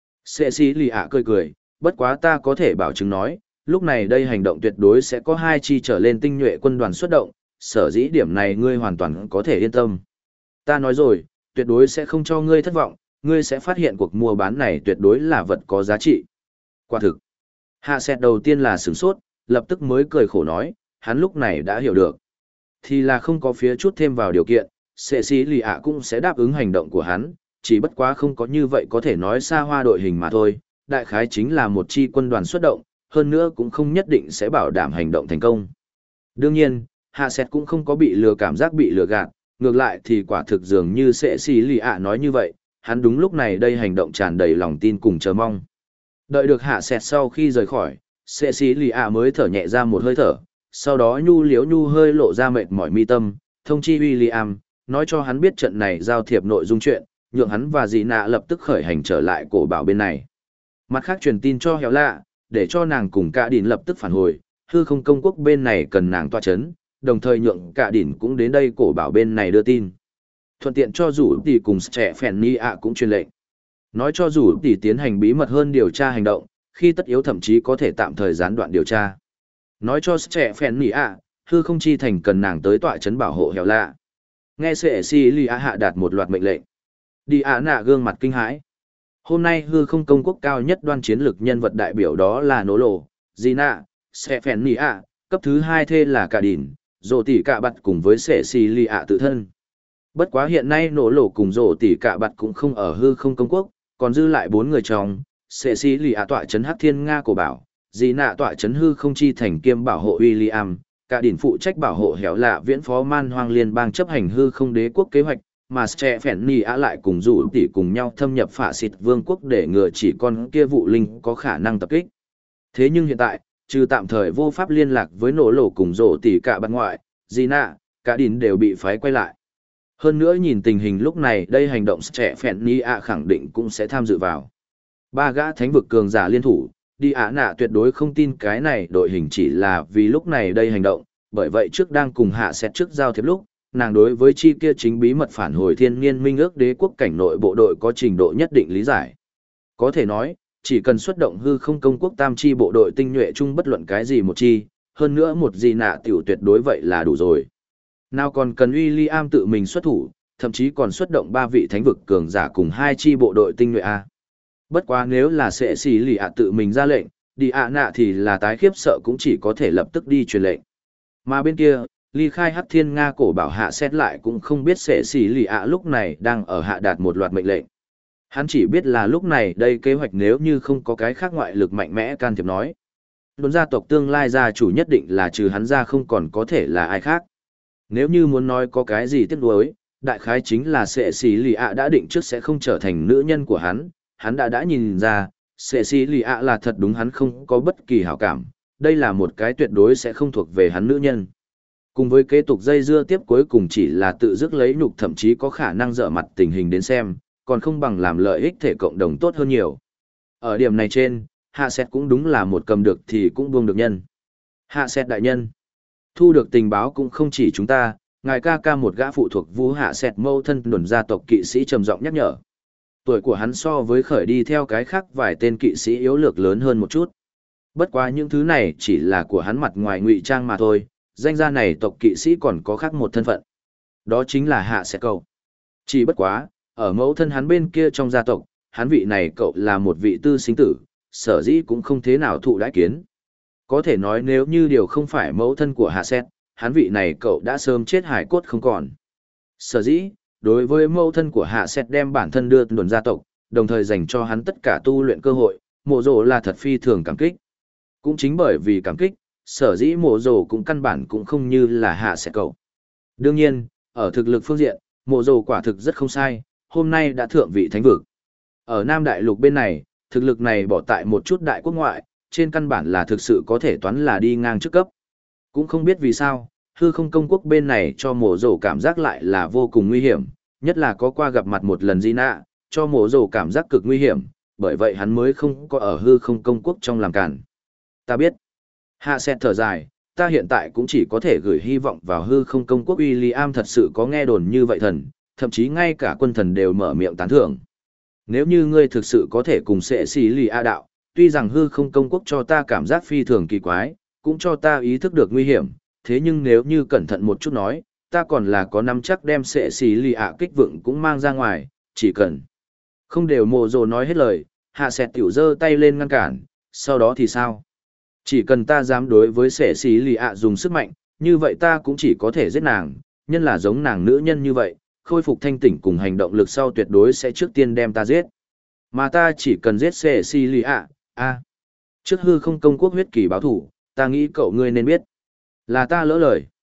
Cecilia cười cười, bất quá ta có thể bảo chứng nói, lúc này đây hành động tuyệt đối sẽ có 2 chi trở lên tinh nhuệ quân đoàn xuất động, sở dĩ điểm này ngươi hoàn toàn có thể yên tâm. Ta nói rồi, tuyệt đối sẽ không cho ngươi thất vọng, ngươi sẽ phát hiện cuộc mua bán này tuyệt đối là vật có giá trị. Quả thực, hạ sẹt đầu tiên là sửng sốt, lập tức mới cười khổ nói, hắn lúc này đã hiểu được. Thì là không có phía chút thêm vào điều kiện, Cecilia cũng sẽ đáp ứng hành động của hắn, chỉ bất quá không có như vậy có thể nói xa hoa đội hình mà thôi, đại khái chính là một chi quân đoàn xuất động, hơn nữa cũng không nhất định sẽ bảo đảm hành động thành công. Đương nhiên, Hạ Sẹt cũng không có bị lừa cảm giác bị lừa gạt, ngược lại thì quả thực dường như sẽ xì lì ạ nói như vậy, hắn đúng lúc này đây hành động tràn đầy lòng tin cùng chờ mong. Đợi được Hạ Sẹt sau khi rời khỏi, sẽ xì lì ạ mới thở nhẹ ra một hơi thở, sau đó nhu liếu nhu hơi lộ ra mệt mỏi mi tâm, thông chi William, nói cho hắn biết trận này giao thiệp nội dung chuyện, nhượng hắn và dì nạ lập tức khởi hành trở lại cổ bảo bên này. Mặt khác truyền tin cho Héo Lạ, để cho nàng cùng Cả Đỉn lập tức phản hồi, hư không công quốc bên này cần nàng toa chấn, đồng thời nhượng Cả Đỉn cũng đến đây cổ bảo bên này đưa tin. Thuận tiện cho rủ tỷ cùng trẻ phèn ni ạ cũng truyền lệnh. Nói cho rủ tỷ tiến hành bí mật hơn điều tra hành động, khi tất yếu thậm chí có thể tạm thời gián đoạn điều tra. Nói cho trẻ phèn ni ạ, hư không chi thành cần nàng tới tọa chấn bảo hộ Héo Lạ. Nghe sẽ si li ạ hạ đạt một loạt mệnh lệnh. Đi ạ nạ gương mặt kinh hãi. Hôm nay hư không công quốc cao nhất đoan chiến lực nhân vật đại biểu đó là Nỗ Lộ, Gina, Sẽ Phèn Nì ạ, cấp thứ 2 thê là Cả Đỉn, Rổ Tỷ Cạ Bặt cùng với Sẽ Xì Lì ạ tự thân. Bất quá hiện nay Nỗ Lộ cùng Rổ Tỷ Cạ Bặt cũng không ở hư không công quốc, còn dư lại 4 người trong, Sẽ Xì Lì ạ tọa chấn Hắc Thiên Nga cổ bảo, Gina tọa chấn hư không chi thành kiêm bảo hộ William, Cả Đỉn phụ trách bảo hộ Héo Lạ viễn phó man hoang liên bang chấp hành hư không đế quốc kế hoạch, mà Sẽ Phèn Nì ạ lại cùng rủ tỷ cùng nhau thâm nhập phả xịt vương quốc để ngừa chỉ con kia vụ linh có khả năng tập kích. Thế nhưng hiện tại, trừ tạm thời vô pháp liên lạc với Nỗ Lộ cùng rổ tỷ cả bạt ngoại, Gina, Cả Đỉn đều bị phái quay lại. Hơn nữa nhìn tình hình lúc này đây hành động Sẽ Phèn Nì ạ khẳng định cũng sẽ tham dự vào. 3 gã thánh vực cường giả liên thủ, đi ạ nạ tuyệt đối không tin cái này đội hình chỉ là vì lúc này đây hành động, bởi vậy trước đang cùng Hạ Sẹt trước giao thiệp lúc, nàng đối với chi kia chính bí mật phản hồi thiên niên minh ước đế quốc cảnh nội bộ đội có trình độ nhất định lý giải. Có thể nói, chỉ cần xuất động hư không công quốc tam chi bộ đội tinh nhuệ chung bất luận cái gì một chi, hơn nữa một gì nạ tiểu tuyệt đối vậy là đủ rồi. Nào còn cần William tự mình xuất thủ, thậm chí còn xuất động 3 vị thánh vực cường giả cùng 2 chi bộ đội tinh nhuệ A. Bất quá nếu là sẽ xì lì ạ tự mình ra lệnh, đi ạ nạ thì là tái khiếp sợ cũng chỉ có thể lập tức đi truyền lệnh. Mà bên kia, ly khai Hắc Thiên Nga cổ bảo Hạ xét lại cũng không biết sẽ xì lì ạ lúc này đang ở hạ đạt một loạt mệnh lệnh. Hắn chỉ biết là lúc này đây kế hoạch nếu như không có cái khác ngoại lực mạnh mẽ can thiệp nói. Đồn gia tộc tương lai gia chủ nhất định là trừ hắn ra không còn có thể là ai khác. Nếu như muốn nói có cái gì tiếc nuối, đại khái chính là sẽ xì lì ạ đã định trước sẽ không trở thành nữ nhân của hắn đã nhìn ra, sẽ xì lì ạ là thật đúng hắn không có bất kỳ hảo cảm, đây là một cái tuyệt đối sẽ không thuộc về hắn nữ nhân. Cùng với kế tục dây dưa tiếp cuối cùng chỉ là tự dứt lấy nhục thậm chí có khả năng dở mặt tình hình đến xem, còn không bằng làm lợi ích thể cộng đồng tốt hơn nhiều. Ở điểm này trên, Hạ Sẹt cũng đúng là một cầm được thì cũng buông được nhân. Hạ Sẹt đại nhân, thu được tình báo cũng không chỉ chúng ta, ngài ca ca một gã phụ thuộc Vũ Hạ Sẹt mâu thân đồn gia tộc kỵ sĩ trầm giọng nhắc nhở. Tuổi của hắn so với khởi đi theo cái khác vài tên kỵ sĩ yếu lược lớn hơn một chút. Bất quá những thứ này chỉ là của hắn mặt ngoài ngụy trang mà thôi, danh gia này tộc kỵ sĩ còn có khác một thân phận. Đó chính là Hạ Sẹt cậu. Chỉ bất quá, ở mẫu thân hắn bên kia trong gia tộc, hắn vị này cậu là một vị tư sinh tử, sở dĩ cũng không thế nào thụ đãi kiến. Có thể nói nếu như điều không phải mẫu thân của Hạ Sẹt, hắn vị này cậu đã sớm chết hải cốt không còn. Sở dĩ, đối với mẫu thân của Hạ Sẹt đem bản thân đưa đồn gia tộc, đồng thời dành cho hắn tất cả tu luyện cơ hội, Mộ Dỗ là thật phi thường cảm kích. Cũng chính bởi vì cảm kích, sở dĩ Mộ Dỗ cũng căn bản cũng không như là Hạ Sẹt cậu. Đương nhiên, ở thực lực phương diện, Mộ Dỗ quả thực rất không sai, hôm nay đã thượng vị thánh vực. Ở Nam Đại Lục bên này, thực lực này bỏ tại một chút đại quốc ngoại, trên căn bản là thực sự có thể toán là đi ngang trước cấp. Cũng không biết vì sao, hư không công quốc bên này cho Mộ Dỗ cảm giác lại là vô cùng nguy hiểm, nhất là có qua gặp mặt một lần Gina, cho Mộ Dỗ cảm giác cực nguy hiểm, bởi vậy hắn mới không có ở hư không công quốc trong làm cản. Ta biết. Hạ Sẹt thở dài, ta hiện tại cũng chỉ có thể gửi hy vọng vào hư không công quốc. William thật sự có nghe đồn như vậy thần, thậm chí ngay cả quân thần đều mở miệng tán thưởng. Nếu như ngươi thực sự có thể cùng sẽ xì lì A đạo, tuy rằng hư không công quốc cho ta cảm giác phi thường kỳ quái, cũng cho ta ý thức được nguy hiểm, thế nhưng nếu như cẩn thận một chút nói, ta còn là có nắm chắc đem sẽ xì lì A kích vựng cũng mang ra ngoài, chỉ cần. Không đều Mộ Dỗ nói hết lời, Hạ Sẹt tiểu giơ tay lên ngăn cản, sau đó thì sao? Chỉ cần ta dám đối với sẽ xì lì A dùng sức mạnh, như vậy ta cũng chỉ có thể giết nàng, nhân là giống nàng nữ nhân như vậy, khôi phục thanh tỉnh cùng hành động lực sau tuyệt đối sẽ trước tiên đem ta giết. Mà ta chỉ cần giết sẽ xì lì A, trước hư không công quốc huyết kỳ báo thủ, ta nghĩ cậu ngươi nên biết. Là ta lỡ lời.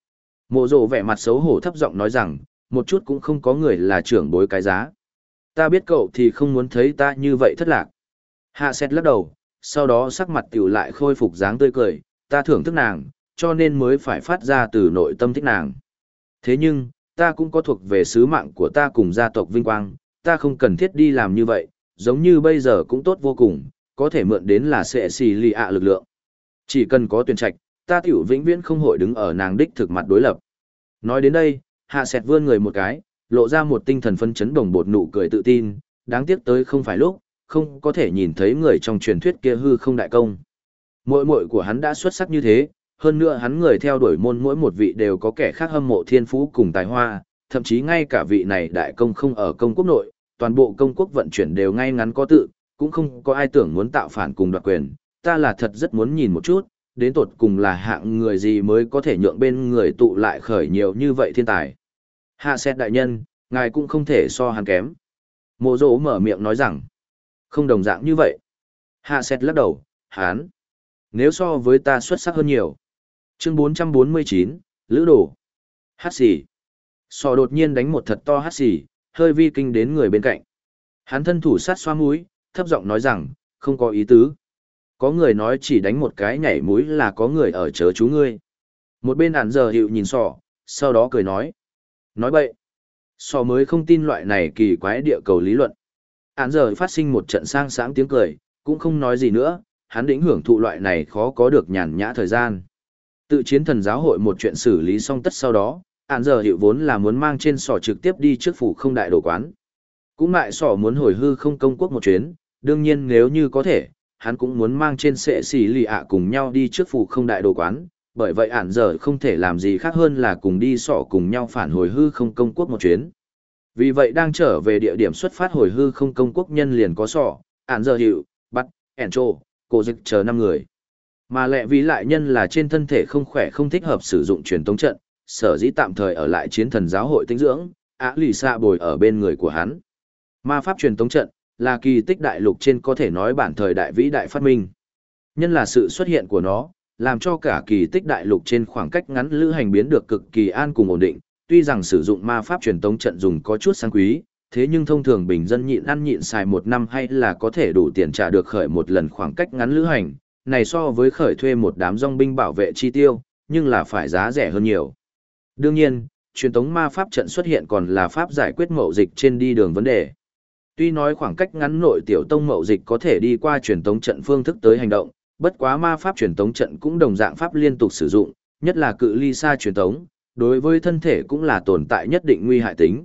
Mộ rồ vẻ mặt xấu hổ thấp giọng nói rằng, một chút cũng không có người là trưởng bối cái giá. Ta biết cậu thì không muốn thấy ta như vậy thất lạc. Hạ xét lắc đầu, sau đó sắc mặt tiểu lại khôi phục dáng tươi cười, ta thưởng thức nàng, cho nên mới phải phát ra từ nội tâm thích nàng. Thế nhưng, ta cũng có thuộc về sứ mạng của ta cùng gia tộc vinh quang, ta không cần thiết đi làm như vậy, giống như bây giờ cũng tốt vô cùng, có thể mượn đến là sẽ xì lì ạ lực lượng. Chỉ cần có tuyển trạch, ta tiểu vĩnh viễn không hội đứng ở nàng đích thực mặt đối lập. Nói đến đây, hạ sẹt vươn người một cái, lộ ra một tinh thần phân chấn đồng bột nụ cười tự tin, đáng tiếc tới không phải lúc, không có thể nhìn thấy người trong truyền thuyết kia hư không đại công. Muội muội của hắn đã xuất sắc như thế, hơn nữa hắn người theo đuổi môn mỗi một vị đều có kẻ khác hâm mộ thiên phú cùng tài hoa, thậm chí ngay cả vị này đại công không ở công quốc nội, toàn bộ công quốc vận chuyển đều ngay ngắn có tự, cũng không có ai tưởng muốn tạo phản cùng đoạt quyền, ta là thật rất muốn nhìn một chút, đến tột cùng là hạng người gì mới có thể nhượng bên người tụ lại khởi nhiều như vậy thiên tài. Hạ xét đại nhân, ngài cũng không thể so hắn kém. Mộ Dỗ mở miệng nói rằng, không đồng dạng như vậy. Hạ xét lắc đầu, hắn, nếu so với ta xuất sắc hơn nhiều. Chương 449, Lữ Đồ. Hát xì. Sò đột nhiên đánh một thật to hát xì, hơi vi kinh đến người bên cạnh. Hắn thân thủ sát xoa mũi, thấp giọng nói rằng, không có ý tứ. Có người nói chỉ đánh một cái nhảy mũi là có người ở chớ chú ngươi. Một bên ản giờ hiệu nhìn sò, sau đó cười nói. Nói bậy. Sò mới không tin loại này kỳ quái địa cầu lý luận. Ản giờ phát sinh một trận sang sáng tiếng cười, cũng không nói gì nữa, hắn định hưởng thụ loại này khó có được nhàn nhã thời gian. Tự chiến thần giáo hội một chuyện xử lý xong tất sau đó, ản giờ hiệu vốn là muốn mang trên sò trực tiếp đi trước phủ không đại đồ quán. Cũng lại sò muốn hồi hư không công quốc một chuyến, đương nhiên nếu như có thể, hắn cũng muốn mang trên sệ xì lì ạ cùng nhau đi trước phủ không đại đồ quán, bởi vậy ản giờ không thể làm gì khác hơn là cùng đi sọ cùng nhau phản hồi hư không công quốc một chuyến. Vì vậy đang trở về địa điểm xuất phát hồi hư không công quốc nhân liền có sọ, ản giờ hiệu, bắt, ẻn trô, cổ dịch chờ 5 người. Mà lẹ vì lại nhân là trên thân thể không khỏe không thích hợp sử dụng truyền tống trận, sở dĩ tạm thời ở lại chiến thần giáo hội tinh dưỡng, lì xạ bồi ở bên người của hắn. Ma pháp truyền tống trận là kỳ tích đại lục trên có thể nói bản thời đại vĩ đại phát minh. Nhân là sự xuất hiện của nó, làm cho cả kỳ tích đại lục trên khoảng cách ngắn lữ hành biến được cực kỳ an cùng ổn định, tuy rằng sử dụng ma pháp truyền tống trận dùng có chút sang quý, thế nhưng thông thường bình dân nhịn ăn nhịn xài 1 năm hay là có thể đủ tiền trả được khởi một lần khoảng cách ngắn lữ hành, này so với khởi thuê một đám dòng binh bảo vệ chi tiêu, nhưng là phải giá rẻ hơn nhiều. Đương nhiên, truyền tống ma pháp trận xuất hiện còn là pháp giải quyết mậu dịch trên đi đường vấn đề. Tuy nói khoảng cách ngắn nội tiểu tông mậu dịch có thể đi qua truyền tống trận phương thức tới hành động, bất quá ma pháp truyền tống trận cũng đồng dạng pháp liên tục sử dụng, nhất là cự ly xa truyền tống, đối với thân thể cũng là tồn tại nhất định nguy hại tính.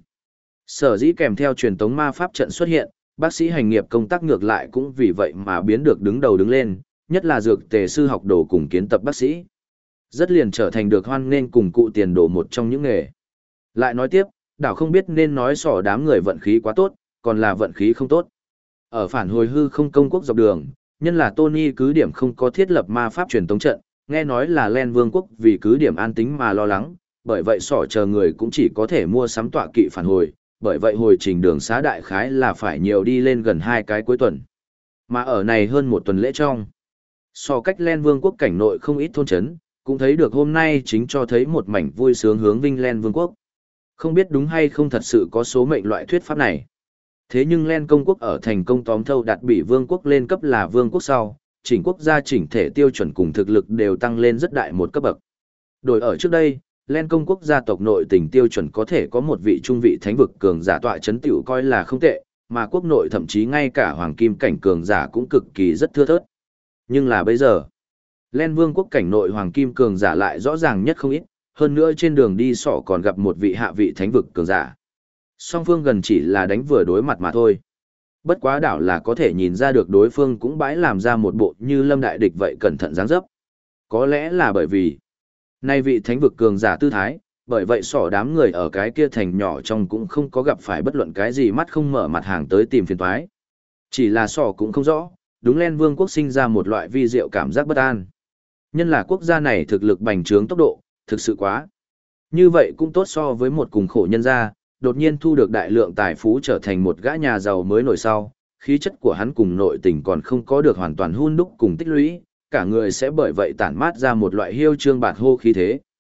Sở dĩ kèm theo truyền tống ma pháp trận xuất hiện, bác sĩ hành nghiệp công tác ngược lại cũng vì vậy mà biến được đứng đầu đứng lên, nhất là dược tề sư học đồ cùng kiến tập bác sĩ. Rất liền trở thành được hoan nên cùng cụ tiền đồ một trong những nghề. Lại nói tiếp, đảo không biết nên nói sỏ đám người vận khí quá tốt, còn là vận khí không tốt. Ở phản hồi hư không công quốc dọc đường, nhân là Tony cứ điểm không có thiết lập ma pháp truyền tống trận, nghe nói là Len Vương quốc vì cứ điểm an tính mà lo lắng, bởi vậy sỏ chờ người cũng chỉ có thể mua sắm tọa kỵ phản hồi, bởi vậy hồi trình đường xá đại khái là phải nhiều đi lên gần 2 cái cuối tuần. Mà ở này hơn 1 tuần lễ trong. So cách Len Vương quốc cảnh nội không ít thôn trấn, cũng thấy được hôm nay chính cho thấy một mảnh vui sướng hướng vinh Len Vương quốc. Không biết đúng hay không thật sự có số mệnh loại thuyết pháp này. Thế nhưng Len công quốc ở thành công tóm thâu đạt bị vương quốc lên cấp là vương quốc sau, chỉnh quốc gia chỉnh thể tiêu chuẩn cùng thực lực đều tăng lên rất đại một cấp bậc. Đổi ở trước đây, Len công quốc gia tộc nội tình tiêu chuẩn có thể có một vị trung vị thánh vực cường giả tọa chấn tiểu coi là không tệ, mà quốc nội thậm chí ngay cả hoàng kim cảnh cường giả cũng cực kỳ rất thưa thớt. Nhưng là bây giờ, Len vương quốc cảnh nội hoàng kim cường giả lại rõ ràng nhất không ít, hơn nữa trên đường đi sọ còn gặp một vị hạ vị thánh vực cường giả. Song phương gần chỉ là đánh vừa đối mặt mà thôi. Bất quá đảo là có thể nhìn ra được đối phương cũng bãi làm ra một bộ như lâm đại địch vậy cẩn thận dáng dấp. Có lẽ là bởi vì nay vị thánh vực cường giả tư thái, bởi vậy sỏ đám người ở cái kia thành nhỏ trong cũng không có gặp phải bất luận cái gì mắt không mở mặt hàng tới tìm phiền toái. Chỉ là sỏ cũng không rõ, đúng Len vương quốc sinh ra một loại vi diệu cảm giác bất an. Nhân là quốc gia này thực lực bành trướng tốc độ, thực sự quá. Như vậy cũng tốt so với một cùng khổ nhân gia, đột nhiên thu được đại lượng tài phú trở thành một gã nhà giàu mới nổi sau, khí chất của hắn cùng nội tình còn không có được hoàn toàn hun đúc cùng tích lũy, cả người sẽ bởi vậy tản mát ra một loại hiêu trương bạt hô khí thế.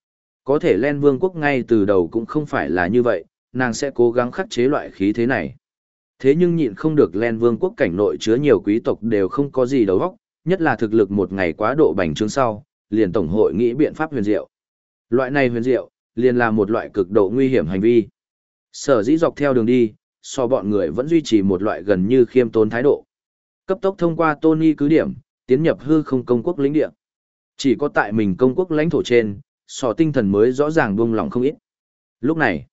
Có thể Len Vương quốc ngay từ đầu cũng không phải là như vậy, nàng sẽ cố gắng khắc chế loại khí thế này. Thế nhưng nhịn không được Len Vương quốc cảnh nội chứa nhiều quý tộc đều không có gì đầu óc, nhất là thực lực một ngày quá độ bành trướng sau, liền tổng hội nghĩ biện pháp huyền diệu. Loại này huyền diệu, liền là một loại cực độ nguy hiểm hành vi. Sở dĩ dọc theo đường đi, so bọn người vẫn duy trì một loại gần như khiêm tốn thái độ. Cấp tốc thông qua Tony cứ điểm, tiến nhập hư không công quốc lĩnh địa. Chỉ có tại mình công quốc lãnh thổ trên, so tinh thần mới rõ ràng buông lỏng không ít. Lúc này,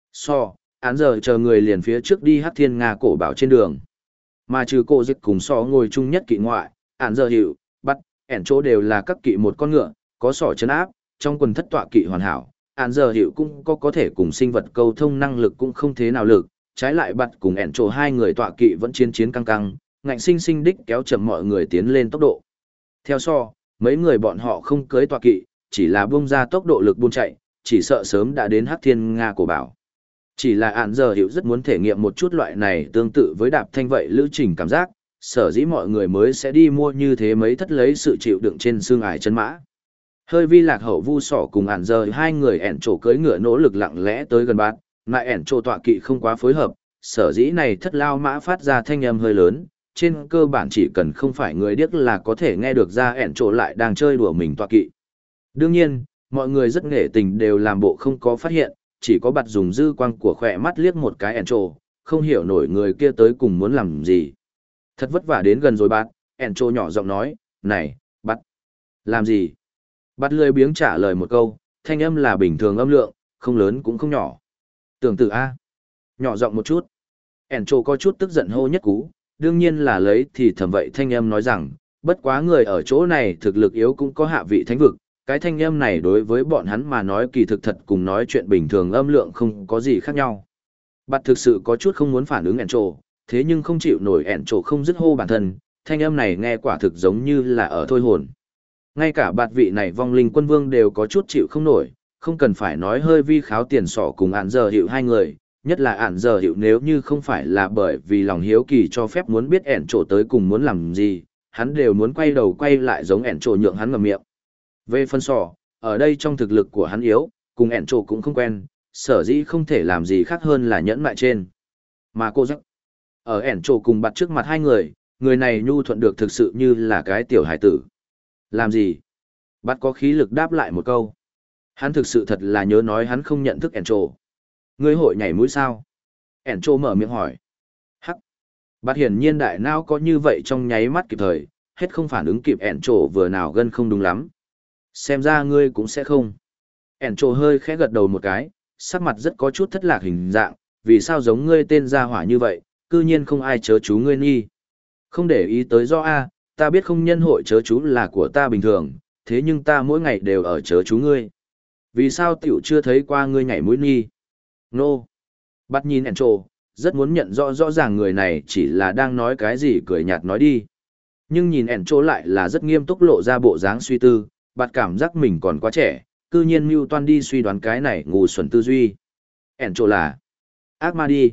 án giờ chờ người liền phía trước đi Hắc Thiên Nga cổ bảo trên đường. Mà trừ cổ dịch cùng ngồi chung nhất kỵ ngoại, án giờ hiệu, bắt, ẻn chỗ đều là các kỵ một con ngựa, có chấn áp, trong quần thất tọa kỵ hoàn hảo. Án giờ hiệu cũng có thể cùng sinh vật câu thông năng lực cũng không thế nào lực, trái lại bắt cùng ẻn chỗ hai người tọa kỵ vẫn chiến căng căng, ngạnh sinh đích kéo chậm mọi người tiến lên tốc độ. Theo mấy người bọn họ không cưới tọa kỵ, chỉ là buông ra tốc độ lực buôn chạy, chỉ sợ sớm đã đến Hắc Thiên Nga cổ bảo. Chỉ là án giờ hiểu rất muốn thể nghiệm một chút loại này tương tự với đạp thanh vậy lữ trình cảm giác, sở dĩ mọi người mới sẽ đi mua như thế mấy thất lấy sự chịu đựng trên xương ải chân mã. Hơi vi lạc hậu vu sỏ cùng án giờ hai người ẻn trổ cưỡi ngựa nỗ lực lặng lẽ tới gần bạn, lại ẻn trổ tọa kỵ không quá phối hợp, sở dĩ này thất lao mã phát ra thanh âm hơi lớn, trên cơ bản chỉ cần không phải người điếc là có thể nghe được ra ẻn trổ lại đang chơi đùa mình tọa kỵ. Đương nhiên, mọi người rất nghệ tình đều làm bộ không có phát hiện, chỉ có bặt dùng dư quang của khỏe mắt liếc một cái ẻn trổ, không hiểu nổi người kia tới cùng muốn làm gì. Thật vất vả đến gần rồi bạt, ẻn trổ nhỏ giọng nói, này, bắt, làm gì? Bạt lười biếng trả lời một câu, thanh âm là bình thường âm lượng, không lớn cũng không nhỏ. Tưởng tử A. Nhỏ giọng một chút. ẻn trổ có chút tức giận hô nhất cú, đương nhiên là lấy thì thầm vậy thanh âm nói rằng, bất quá người ở chỗ này thực lực yếu cũng có hạ vị thánh vực, cái thanh âm này đối với bọn hắn mà nói kỳ thực thật cùng nói chuyện bình thường âm lượng không có gì khác nhau. Bạt thực sự có chút không muốn phản ứng ẻn trổ, thế nhưng không chịu nổi ẻn trổ không dứt hô bản thân, thanh âm này nghe quả thực giống như là ở thôi hồn. Ngay cả bạt vị này vong linh quân vương đều có chút chịu không nổi, không cần phải nói hơi vi kháo tiền sỏ cùng ản giờ hiệu hai người, nhất là ản giờ hiệu nếu như không phải là bởi vì lòng hiếu kỳ cho phép muốn biết ẻn trổ tới cùng muốn làm gì, hắn đều muốn quay đầu quay lại giống ẻn trổ nhượng hắn ngậm miệng. Về phân sỏ, ở đây trong thực lực của hắn yếu, cùng ẻn trổ cũng không quen, sở dĩ không thể làm gì khác hơn là nhẫn mại trên. Mà cô giắc, ở ẻn trổ cùng bặt trước mặt hai người này nhu thuận được thực sự như là cái tiểu hải tử. Làm gì? Bặt có khí lực đáp lại một câu. Hắn thực sự thật là nhớ nói hắn không nhận thức ẻn trổ. Ngươi hội nhảy mũi sao? ẻn trổ mở miệng hỏi. Hắc. Bặt hiển nhiên đại não có như vậy trong nháy mắt kịp thời, hết không phản ứng kịp ẻn trổ vừa nào gân không đúng lắm. Xem ra ngươi cũng sẽ không. ẻn trổ hơi khẽ gật đầu một cái, sắc mặt rất có chút thất lạc hình dạng, vì sao giống ngươi tên gia hỏa như vậy, cư nhiên không ai chớ chú ngươi nghi. Không để ý tới do A, ta biết không nhân hội chớ chú là của ta bình thường, thế nhưng ta mỗi ngày đều ở chớ chú ngươi. Vì sao tiểu chưa thấy qua ngươi nhảy mũi nghi? Nô. Bắt nhìn ẻn trổ, rất muốn nhận rõ ràng người này chỉ là đang nói cái gì cười nhạt nói đi. Nhưng nhìn ẻn trổ lại là rất nghiêm túc lộ ra bộ dáng suy tư, bạt cảm giác mình còn quá trẻ, cư nhiên mưu toan đi suy đoán cái này ngu xuẩn tư duy. ẻn trổ là ác ma đi.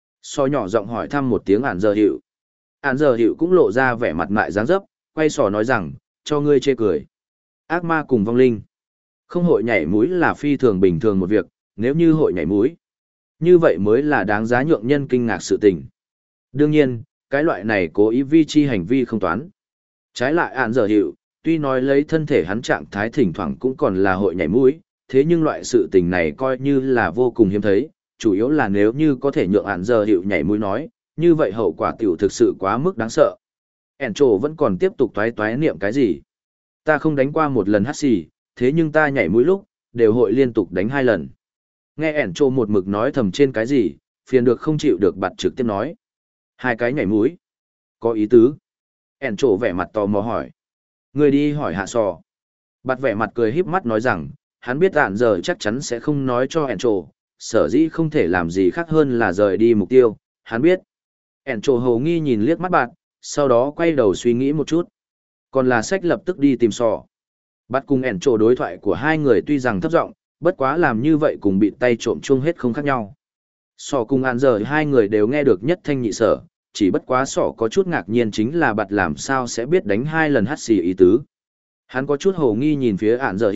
Nhỏ giọng hỏi thăm một tiếng ản giờ hiệu. Ản giờ hiệu cũng lộ ra vẻ mặt mại dáng dấp, quay nói rằng, cho ngươi chê cười. Ác ma cùng vong linh. Không hội nhảy mũi là phi thường bình thường một việc, nếu như hội nhảy mũi. Như vậy mới là đáng giá nhượng nhân kinh ngạc sự tình. Đương nhiên, cái loại này cố ý vi chi hành vi không toán. Trái lại ản giờ hiệu, tuy nói lấy thân thể hắn trạng thái thỉnh thoảng cũng còn là hội nhảy mũi, thế nhưng loại sự tình này coi như là vô cùng hiếm thấy, chủ yếu là nếu như có thể nhượng ản giờ hiệu nhảy mũi nói, như vậy hậu quả tiểu thực sự quá mức đáng sợ. ẻn trổ vẫn còn tiếp tục toái niệm cái gì. Ta không đánh qua một lần hắt xì, thế nhưng ta nhảy mũi lúc, đều hội liên tục đánh 2 lần. Nghe ẻn trổ một mực nói thầm trên cái gì, phiền được không chịu được bặt trực tiếp nói. 2 cái nhảy mũi. Có ý tứ. ẻn trổ vẻ mặt tò mò hỏi. Người đi hỏi hạ sò. Bặt vẻ mặt cười híp mắt nói rằng, hắn biết ản giờ chắc chắn sẽ không nói cho ẻn trổ, sở dĩ không thể làm gì khác hơn là rời đi mục tiêu, hắn biết. ẻn trổ hầu nghi nhìn liếc mắt bạn, sau đó quay đầu suy nghĩ một chút. Còn là sách lập tức đi tìm sò. Bắt cùng ẻn trổ đối thoại của hai người tuy rằng thấp giọng, bất quá làm như vậy cùng bị tay trộm chuông hết không khác nhau. Sò cùng ản giờ hai người đều nghe được nhất thanh nhị sở, chỉ bất quá sỏ có chút ngạc nhiên chính là bặt làm sao sẽ biết đánh 2 lần hắt xì ý tứ. Hắn có chút hồ nghi nhìn phía ản giờ hiệu,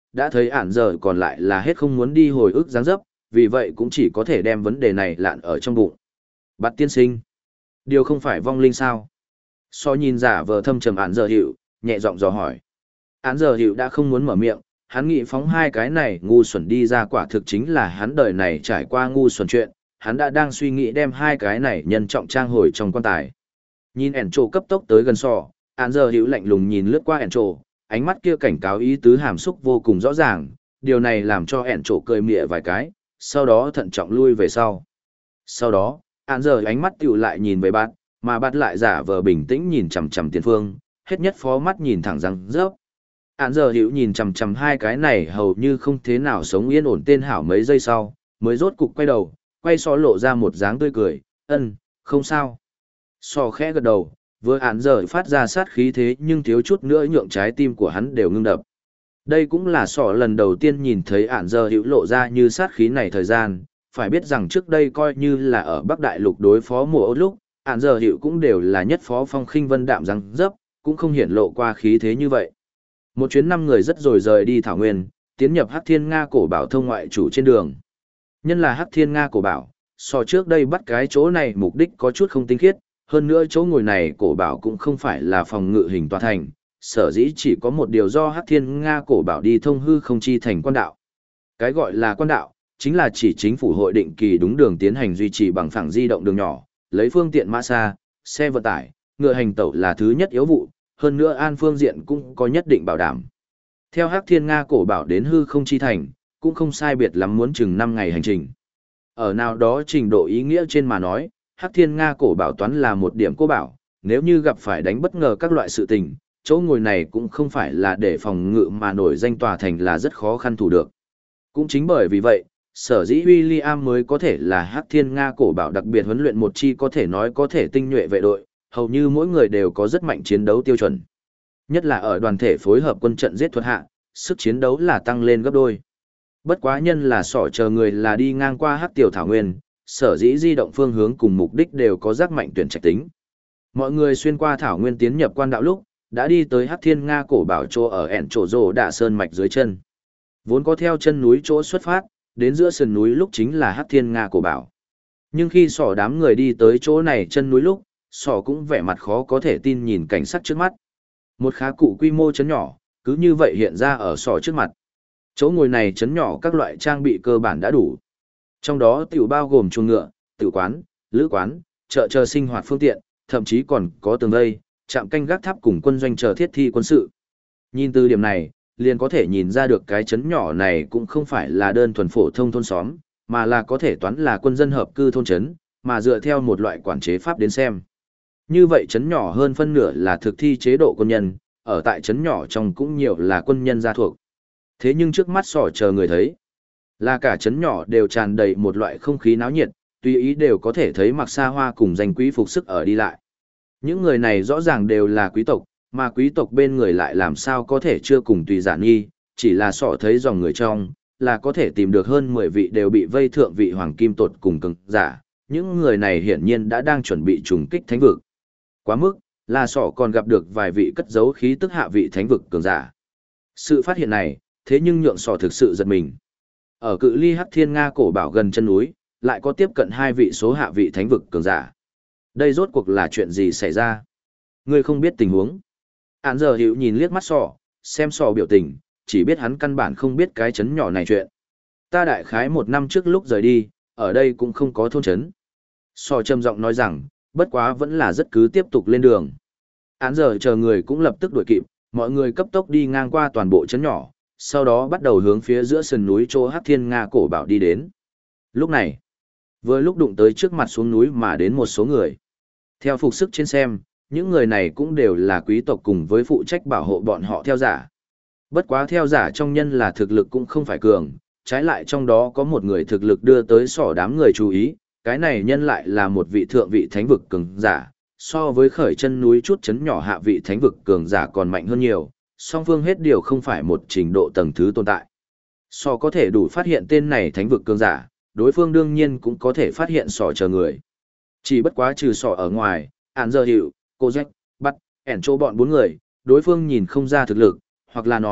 đã thấy ản giờ còn lại là hết không muốn đi hồi ức dáng dấp, vì vậy cũng chỉ có thể đem vấn đề này lạn ở trong bụng. Bạt tiên sinh, điều không phải vong linh sao? So nhìn giả vờ thâm trầm ản giờ hiệu, nhẹ giọng dò hỏi. Ản giờ hiệu đã không muốn mở miệng, hắn nghĩ phóng hai cái này ngu xuẩn đi ra quả thực chính là hắn đời này trải qua ngu xuẩn chuyện, hắn đã đang suy nghĩ đem hai cái này nhân trọng trang hồi trong quan tài. Nhìn ẻn trổ cấp tốc tới gần sò, ản giờ hiệu lạnh lùng nhìn lướt qua ẻn trổ, ánh mắt kia cảnh cáo ý tứ hàm xúc vô cùng rõ ràng, điều này làm cho ẻn trổ cười mỉa vài cái, sau đó thận trọng lui về sau. Sau đó, ản giờ ánh mắt tựu lại nhìn về bạt, mà bạt lại giả vờ bình tĩnh nhìn chằm chằm tiền phương, hết nhất phó mắt nhìn thẳng răng rớp. Ản giờ hiểu nhìn chằm chằm hai cái này hầu như không thế nào sống yên ổn tên hảo mấy giây sau, mới rốt cục quay đầu, quay so lộ ra một dáng tươi cười, không sao. So khẽ gật đầu, vừa ản giờ phát ra sát khí thế nhưng thiếu chút nữa nhượng trái tim của hắn đều ngưng đập. Đây cũng là sọ lần đầu tiên nhìn thấy ản giờ hữu lộ ra như sát khí này thời gian, phải biết rằng trước đây coi như là ở Bắc Đại Lục đối phó mùa ốt lúc, ản giờ hữu cũng đều là nhất phó phong khinh vân đạm răng dấp, cũng không hiển lộ qua khí thế như vậy. Một chuyến 5 người rất rồi rời đi Thảo Nguyên, tiến nhập Hắc Thiên Nga cổ bảo thông ngoại chủ trên đường. Nhân là Hắc Thiên Nga cổ bảo, so trước đây bắt cái chỗ này mục đích có chút không tinh khiết, hơn nữa chỗ ngồi này cổ bảo cũng không phải là phòng ngự hình tòa thành, sở dĩ chỉ có một điều do Hắc Thiên Nga cổ bảo đi thông hư không chi thành quan đạo. Cái gọi là quan đạo, chính là chỉ chính phủ hội định kỳ đúng đường tiến hành duy trì bằng phẳng di động đường nhỏ, lấy phương tiện mã xa, xe vận tải, ngựa hành tẩu là thứ nhất yếu vụ, hơn nữa an phương diện cũng có nhất định bảo đảm. Theo Hắc Thiên Nga cổ bảo đến hư không chi thành, cũng không sai biệt lắm muốn chừng 5 ngày hành trình. Ở nào đó trình độ ý nghĩa trên mà nói, Hắc Thiên Nga cổ bảo toán là một điểm cô bảo, nếu như gặp phải đánh bất ngờ các loại sự tình, chỗ ngồi này cũng không phải là để phòng ngự mà nổi danh tòa thành là rất khó khăn thủ được. Cũng chính bởi vì vậy, sở dĩ William mới có thể là Hắc Thiên Nga cổ bảo đặc biệt huấn luyện một chi có thể nói có thể tinh nhuệ vệ đội, hầu như mỗi người đều có rất mạnh chiến đấu tiêu chuẩn. Nhất là ở đoàn thể phối hợp quân trận giết thuật hạ, sức chiến đấu là tăng lên gấp đôi. Bất quá nhân là sỏ chờ người là đi ngang qua Hắc Tiểu Thảo Nguyên, sở dĩ di động phương hướng cùng mục đích đều có giác mạnh tuyển trạch tính. Mọi người xuyên qua Thảo Nguyên tiến nhập quan đạo lúc, đã đi tới Hắc Thiên Nga cổ bảo chỗ ở ẻn chỗ rồ đạ sơn mạch dưới chân. Vốn có theo chân núi chỗ xuất phát, đến giữa sườn núi lúc chính là Hắc Thiên Nga cổ bảo. Nhưng khi sỏ đám người đi tới chỗ này chân núi lúc, sỏ cũng vẻ mặt khó có thể tin nhìn cảnh sắc trước mắt. Một khá cụ quy mô trấn nhỏ, cứ như vậy hiện ra ở sỏ trước mặt. Chỗ ngồi này trấn nhỏ các loại trang bị cơ bản đã đủ. Trong đó tiểu bao gồm chuồng ngựa, tử quán, lữ quán, chợ chờ sinh hoạt phương tiện, thậm chí còn có tường vây, trạm canh gác tháp cùng quân doanh chờ thiết thi quân sự. Nhìn từ điểm này, liền có thể nhìn ra được cái trấn nhỏ này cũng không phải là đơn thuần phổ thông thôn xóm, mà là có thể toán là quân dân hợp cư thôn trấn, mà dựa theo một loại quản chế pháp đến xem. Như vậy trấn nhỏ hơn phân nửa là thực thi chế độ quân nhân, ở tại trấn nhỏ trong cũng nhiều là quân nhân gia thuộc. Thế nhưng trước mắt sỏ chờ người thấy, là cả trấn nhỏ đều tràn đầy một loại không khí náo nhiệt, tùy ý đều có thể thấy mặc xa hoa cùng danh quý phục sức ở đi lại. Những người này rõ ràng đều là quý tộc, mà quý tộc bên người lại làm sao có thể chưa cùng tùy giả nghi, chỉ là sọ thấy dòng người trong, là có thể tìm được hơn 10 vị đều bị vây thượng vị hoàng kim tột cùng cường giả. Những người này hiển nhiên đã đang chuẩn bị trùng kích thánh vực. Quá mức, là sọ còn gặp được vài vị cất giấu khí tức hạ vị thánh vực cường giả. Sự phát hiện này, thế nhưng nhượng sọ thực sự giật mình. Ở cự ly Hắc Thiên Nga cổ bảo gần chân núi, lại có tiếp cận 2 vị số hạ vị thánh vực cường giả. Đây rốt cuộc là chuyện gì xảy ra? Ngươi không biết tình huống. Án giờ hiểu nhìn liếc mắt sọ, xem sọ biểu tình, chỉ biết hắn căn bản không biết cái chấn nhỏ này chuyện. Ta đại khái 1 năm trước lúc rời đi, ở đây cũng không có thôn chấn. Sọ trầm giọng nói rằng, bất quá vẫn là rất cứ tiếp tục lên đường. Án giờ chờ người cũng lập tức đuổi kịp, mọi người cấp tốc đi ngang qua toàn bộ chấn nhỏ, sau đó bắt đầu hướng phía giữa sườn núi chỗ Hắc Thiên Nga cổ bảo đi đến. Lúc này, vừa lúc đụng tới trước mặt xuống núi mà đến một số người. Theo phục sức trên xem, những người này cũng đều là quý tộc cùng với phụ trách bảo hộ bọn họ theo giả. Bất quá theo giả trong nhân là thực lực cũng không phải cường, trái lại trong đó có một người thực lực đưa tới sỏ đám người chú ý, cái này nhân lại là một vị thượng vị thánh vực cường giả, so với khởi chân núi chút chấn nhỏ hạ vị thánh vực cường giả còn mạnh hơn nhiều, song phương hết điều không phải một trình độ tầng thứ tồn tại. So có thể đủ phát hiện tên này thánh vực cường giả, đối phương đương nhiên cũng có thể phát hiện sỏ chờ người. Chỉ bất quá trừ sỏ ở ngoài, Án giờ hiệu, cô Jack, bắt, ẻn chỗ bọn 4 người, đối phương nhìn không ra thực lực, hoặc là nói,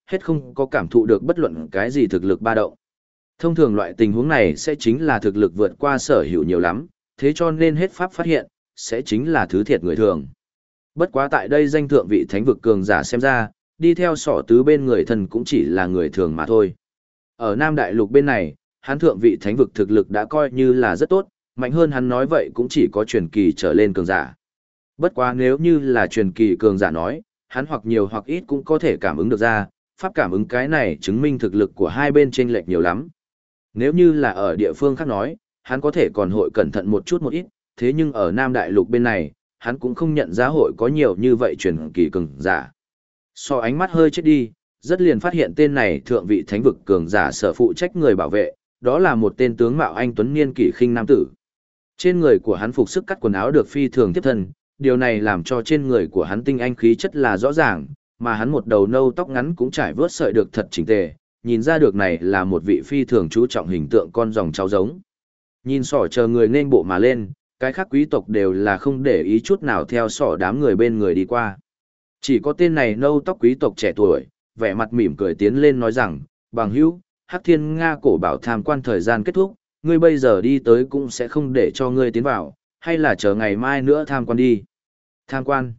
hết không có cảm thụ được bất luận cái gì thực lực ba động. Thông thường loại tình huống này sẽ chính là thực lực vượt qua sở hữu nhiều lắm, thế cho nên hết pháp phát hiện, sẽ chính là thứ thiệt người thường. Bất quá tại đây danh thượng vị thánh vực cường giả xem ra, đi theo sỏ tứ bên người thần cũng chỉ là người thường mà thôi. Ở Nam Đại Lục bên này, hắn thượng vị thánh vực thực lực đã coi như là rất tốt, mạnh hơn hắn nói vậy cũng chỉ có truyền kỳ trở lên cường giả. Bất quá nếu như là truyền kỳ cường giả nói, hắn hoặc nhiều hoặc ít cũng có thể cảm ứng được ra, pháp cảm ứng cái này chứng minh thực lực của hai bên chênh lệch nhiều lắm. Nếu như là ở địa phương khác nói, hắn có thể còn hội cẩn thận một chút một ít, thế nhưng ở Nam Đại Lục bên này, hắn cũng không nhận ra hội có nhiều như vậy truyền kỳ cường giả. So ánh mắt hơi chết đi, rất liền phát hiện tên này thượng vị thánh vực cường giả sở phụ trách người bảo vệ, đó là một tên tướng mạo anh tuấn niên kỷ khinh nam tử. Trên người của hắn phục sức cắt quần áo được phi thường tiếp thân, điều này làm cho trên người của hắn tinh anh khí chất là rõ ràng, mà hắn một đầu nâu tóc ngắn cũng trải vớt sợi được thật chỉnh tề, nhìn ra được này là một vị phi thường chú trọng hình tượng con dòng cháu giống. Nhìn sỏ chờ người nên bộ mà lên, cái khác quý tộc đều là không để ý chút nào theo sỏ đám người bên người đi qua. Chỉ có tên này nâu tóc quý tộc trẻ tuổi, vẻ mặt mỉm cười tiến lên nói rằng, bằng hữu, Hắc Thiên Nga cổ bảo tham quan thời gian kết thúc, ngươi bây giờ đi tới cũng sẽ không để cho ngươi tiến vào, hay là chờ ngày mai nữa tham quan đi. Tham quan.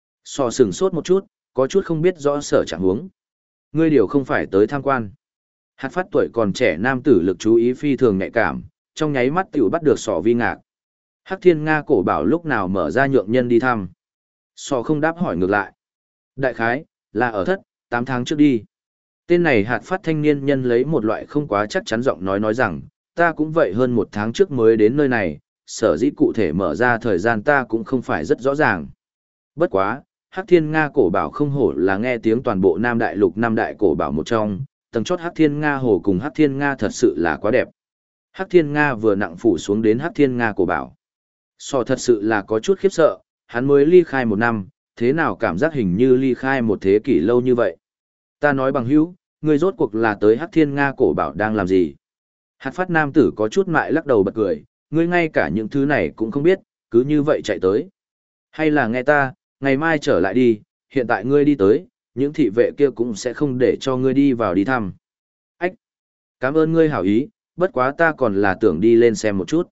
Sỏ sửng sốt một chút, có chút không biết rõ sở trạng huống. Ngươi điều không phải tới tham quan. Hạt phát tuổi còn trẻ nam tử lực chú ý phi thường nhạy cảm, trong nháy mắt tiểu bắt được sỏ vi ngạc. Hắc Thiên Nga cổ bảo lúc nào mở ra nhượng nhân đi thăm. Sỏ không đáp hỏi ngược lại. Đại khái, là ở thất, 8 tháng trước đi. Tên này hạt phát thanh niên nhân lấy một loại không quá chắc chắn giọng nói rằng, ta cũng vậy hơn 1 tháng trước mới đến nơi này, sở dĩ cụ thể mở ra thời gian ta cũng không phải rất rõ ràng. Bất quá, Hắc Thiên Nga cổ bảo không hổ là nghe tiếng toàn bộ Nam Đại Lục năm đại cổ bảo một trong, tầng chót Hắc Thiên Nga hồ cùng Hắc Thiên Nga thật sự là quá đẹp. Hắc Thiên Nga vừa nặng phủ xuống đến Hắc Thiên Nga cổ bảo. So thật sự là có chút khiếp sợ, hắn mới ly khai 1 năm, thế nào cảm giác hình như ly khai một thế kỷ lâu như vậy. Ta nói bằng hữu, ngươi rốt cuộc là tới Hắc Thiên Nga cổ bảo đang làm gì? Hạt phát nam tử có chút mại lắc đầu bật cười, ngươi ngay cả những thứ này cũng không biết, cứ như vậy chạy tới. Hay là nghe ta, ngày mai trở lại đi, hiện tại ngươi đi tới, những thị vệ kia cũng sẽ không để cho ngươi đi vào đi thăm. Ách! Cảm ơn ngươi hảo ý, bất quá ta còn là tưởng đi lên xem một chút.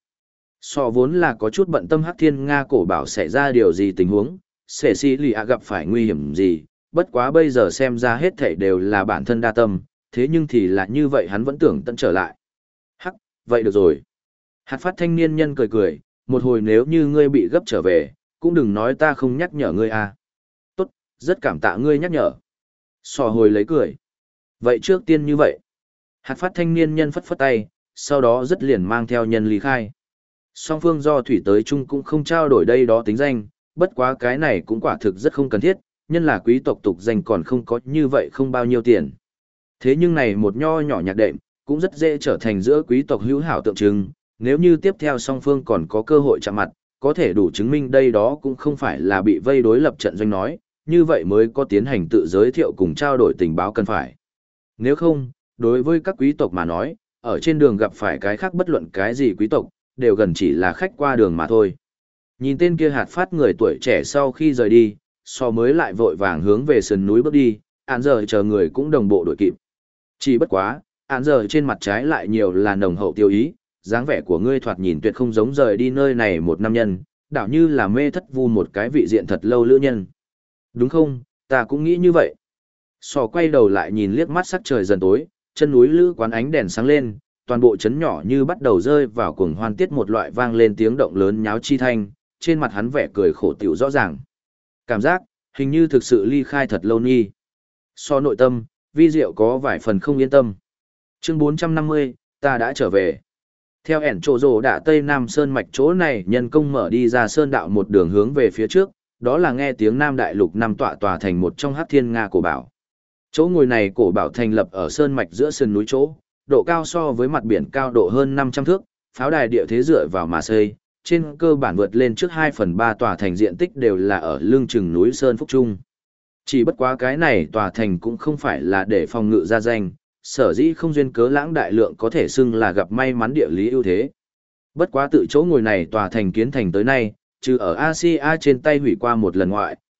So vốn là có chút bận tâm Hắc Thiên Nga cổ bảo xảy ra điều gì tình huống, sẽ si lì ạ gặp phải nguy hiểm gì, bất quá bây giờ xem ra hết thảy đều là bản thân đa tâm, thế nhưng thì là như vậy hắn vẫn tưởng tận trở lại. Hắc, vậy được rồi. Hạt phát thanh niên nhân cười cười, một hồi nếu như ngươi bị gấp trở về, cũng đừng nói ta không nhắc nhở ngươi à. Tốt, rất cảm tạ ngươi nhắc nhở. Sò hồi lấy cười. Vậy trước tiên như vậy. Hạt phát thanh niên nhân phất phất tay, sau đó rất liền mang theo nhân lý khai. Song phương do thủy tới chung cũng không trao đổi đây đó tính danh, bất quá cái này cũng quả thực rất không cần thiết, nhân là quý tộc tục danh còn không có như vậy không bao nhiêu tiền. Thế nhưng này một nho nhỏ nhạc đệm, cũng rất dễ trở thành giữa quý tộc hữu hảo tượng trưng, nếu như tiếp theo song phương còn có cơ hội chạm mặt, có thể đủ chứng minh đây đó cũng không phải là bị vây đối lập trận doanh nói, như vậy mới có tiến hành tự giới thiệu cùng trao đổi tình báo cần phải. Nếu không, đối với các quý tộc mà nói, ở trên đường gặp phải cái khác bất luận cái gì quý tộc, đều gần chỉ là khách qua đường mà thôi. Nhìn tên kia hạt phát người tuổi trẻ sau khi rời đi, so mới lại vội vàng hướng về sườn núi bước đi, án giờ chờ người cũng đồng bộ đội kịp. Chỉ bất quá, án giờ trên mặt trái lại nhiều là nồng hậu tiêu ý, dáng vẻ của ngươi thoạt nhìn tuyệt không giống rời đi nơi này một nam nhân, đảo như là mê thất vu một cái vị diện thật lâu lữ nhân. Đúng không, ta cũng nghĩ như vậy. Sò quay đầu lại nhìn liếc mắt sắc trời dần tối, chân núi lữ quán ánh đèn sáng lên, toàn bộ chấn nhỏ như bắt đầu rơi vào cuồng hoan tiết một loại vang lên tiếng động lớn nháo chi thanh, trên mặt hắn vẻ cười khổ tiểu rõ ràng. Cảm giác, hình như thực sự ly khai thật lâu nhi. So nội tâm, vi diệu có vài phần không yên tâm. Chương 450, ta đã trở về. Theo ẻn trộ rồ đạ Tây Nam Sơn mạch chỗ này nhân công mở đi ra sơn đạo một đường hướng về phía trước, đó là nghe tiếng Nam Đại Lục nằm tọa thành một trong Hắc Thiên Nga cổ bảo. Chỗ ngồi này cổ bảo thành lập ở sơn mạch giữa sườn núi chỗ, độ cao so với mặt biển cao độ hơn 500 thước, pháo đài địa thế dựa vào mà xây, trên cơ bản vượt lên trước 2/3 tòa thành diện tích đều là ở lưng chừng núi Sơn Phúc Trung. Chỉ bất quá cái này tòa thành cũng không phải là để phòng ngự ra danh, sở dĩ không duyên cớ lãng đại lượng có thể xưng là gặp may mắn địa lý ưu thế. Bất quá tự chỗ ngồi này tòa thành kiến thành tới nay, trừ ở Asia trên tay hủy qua một lần ngoại,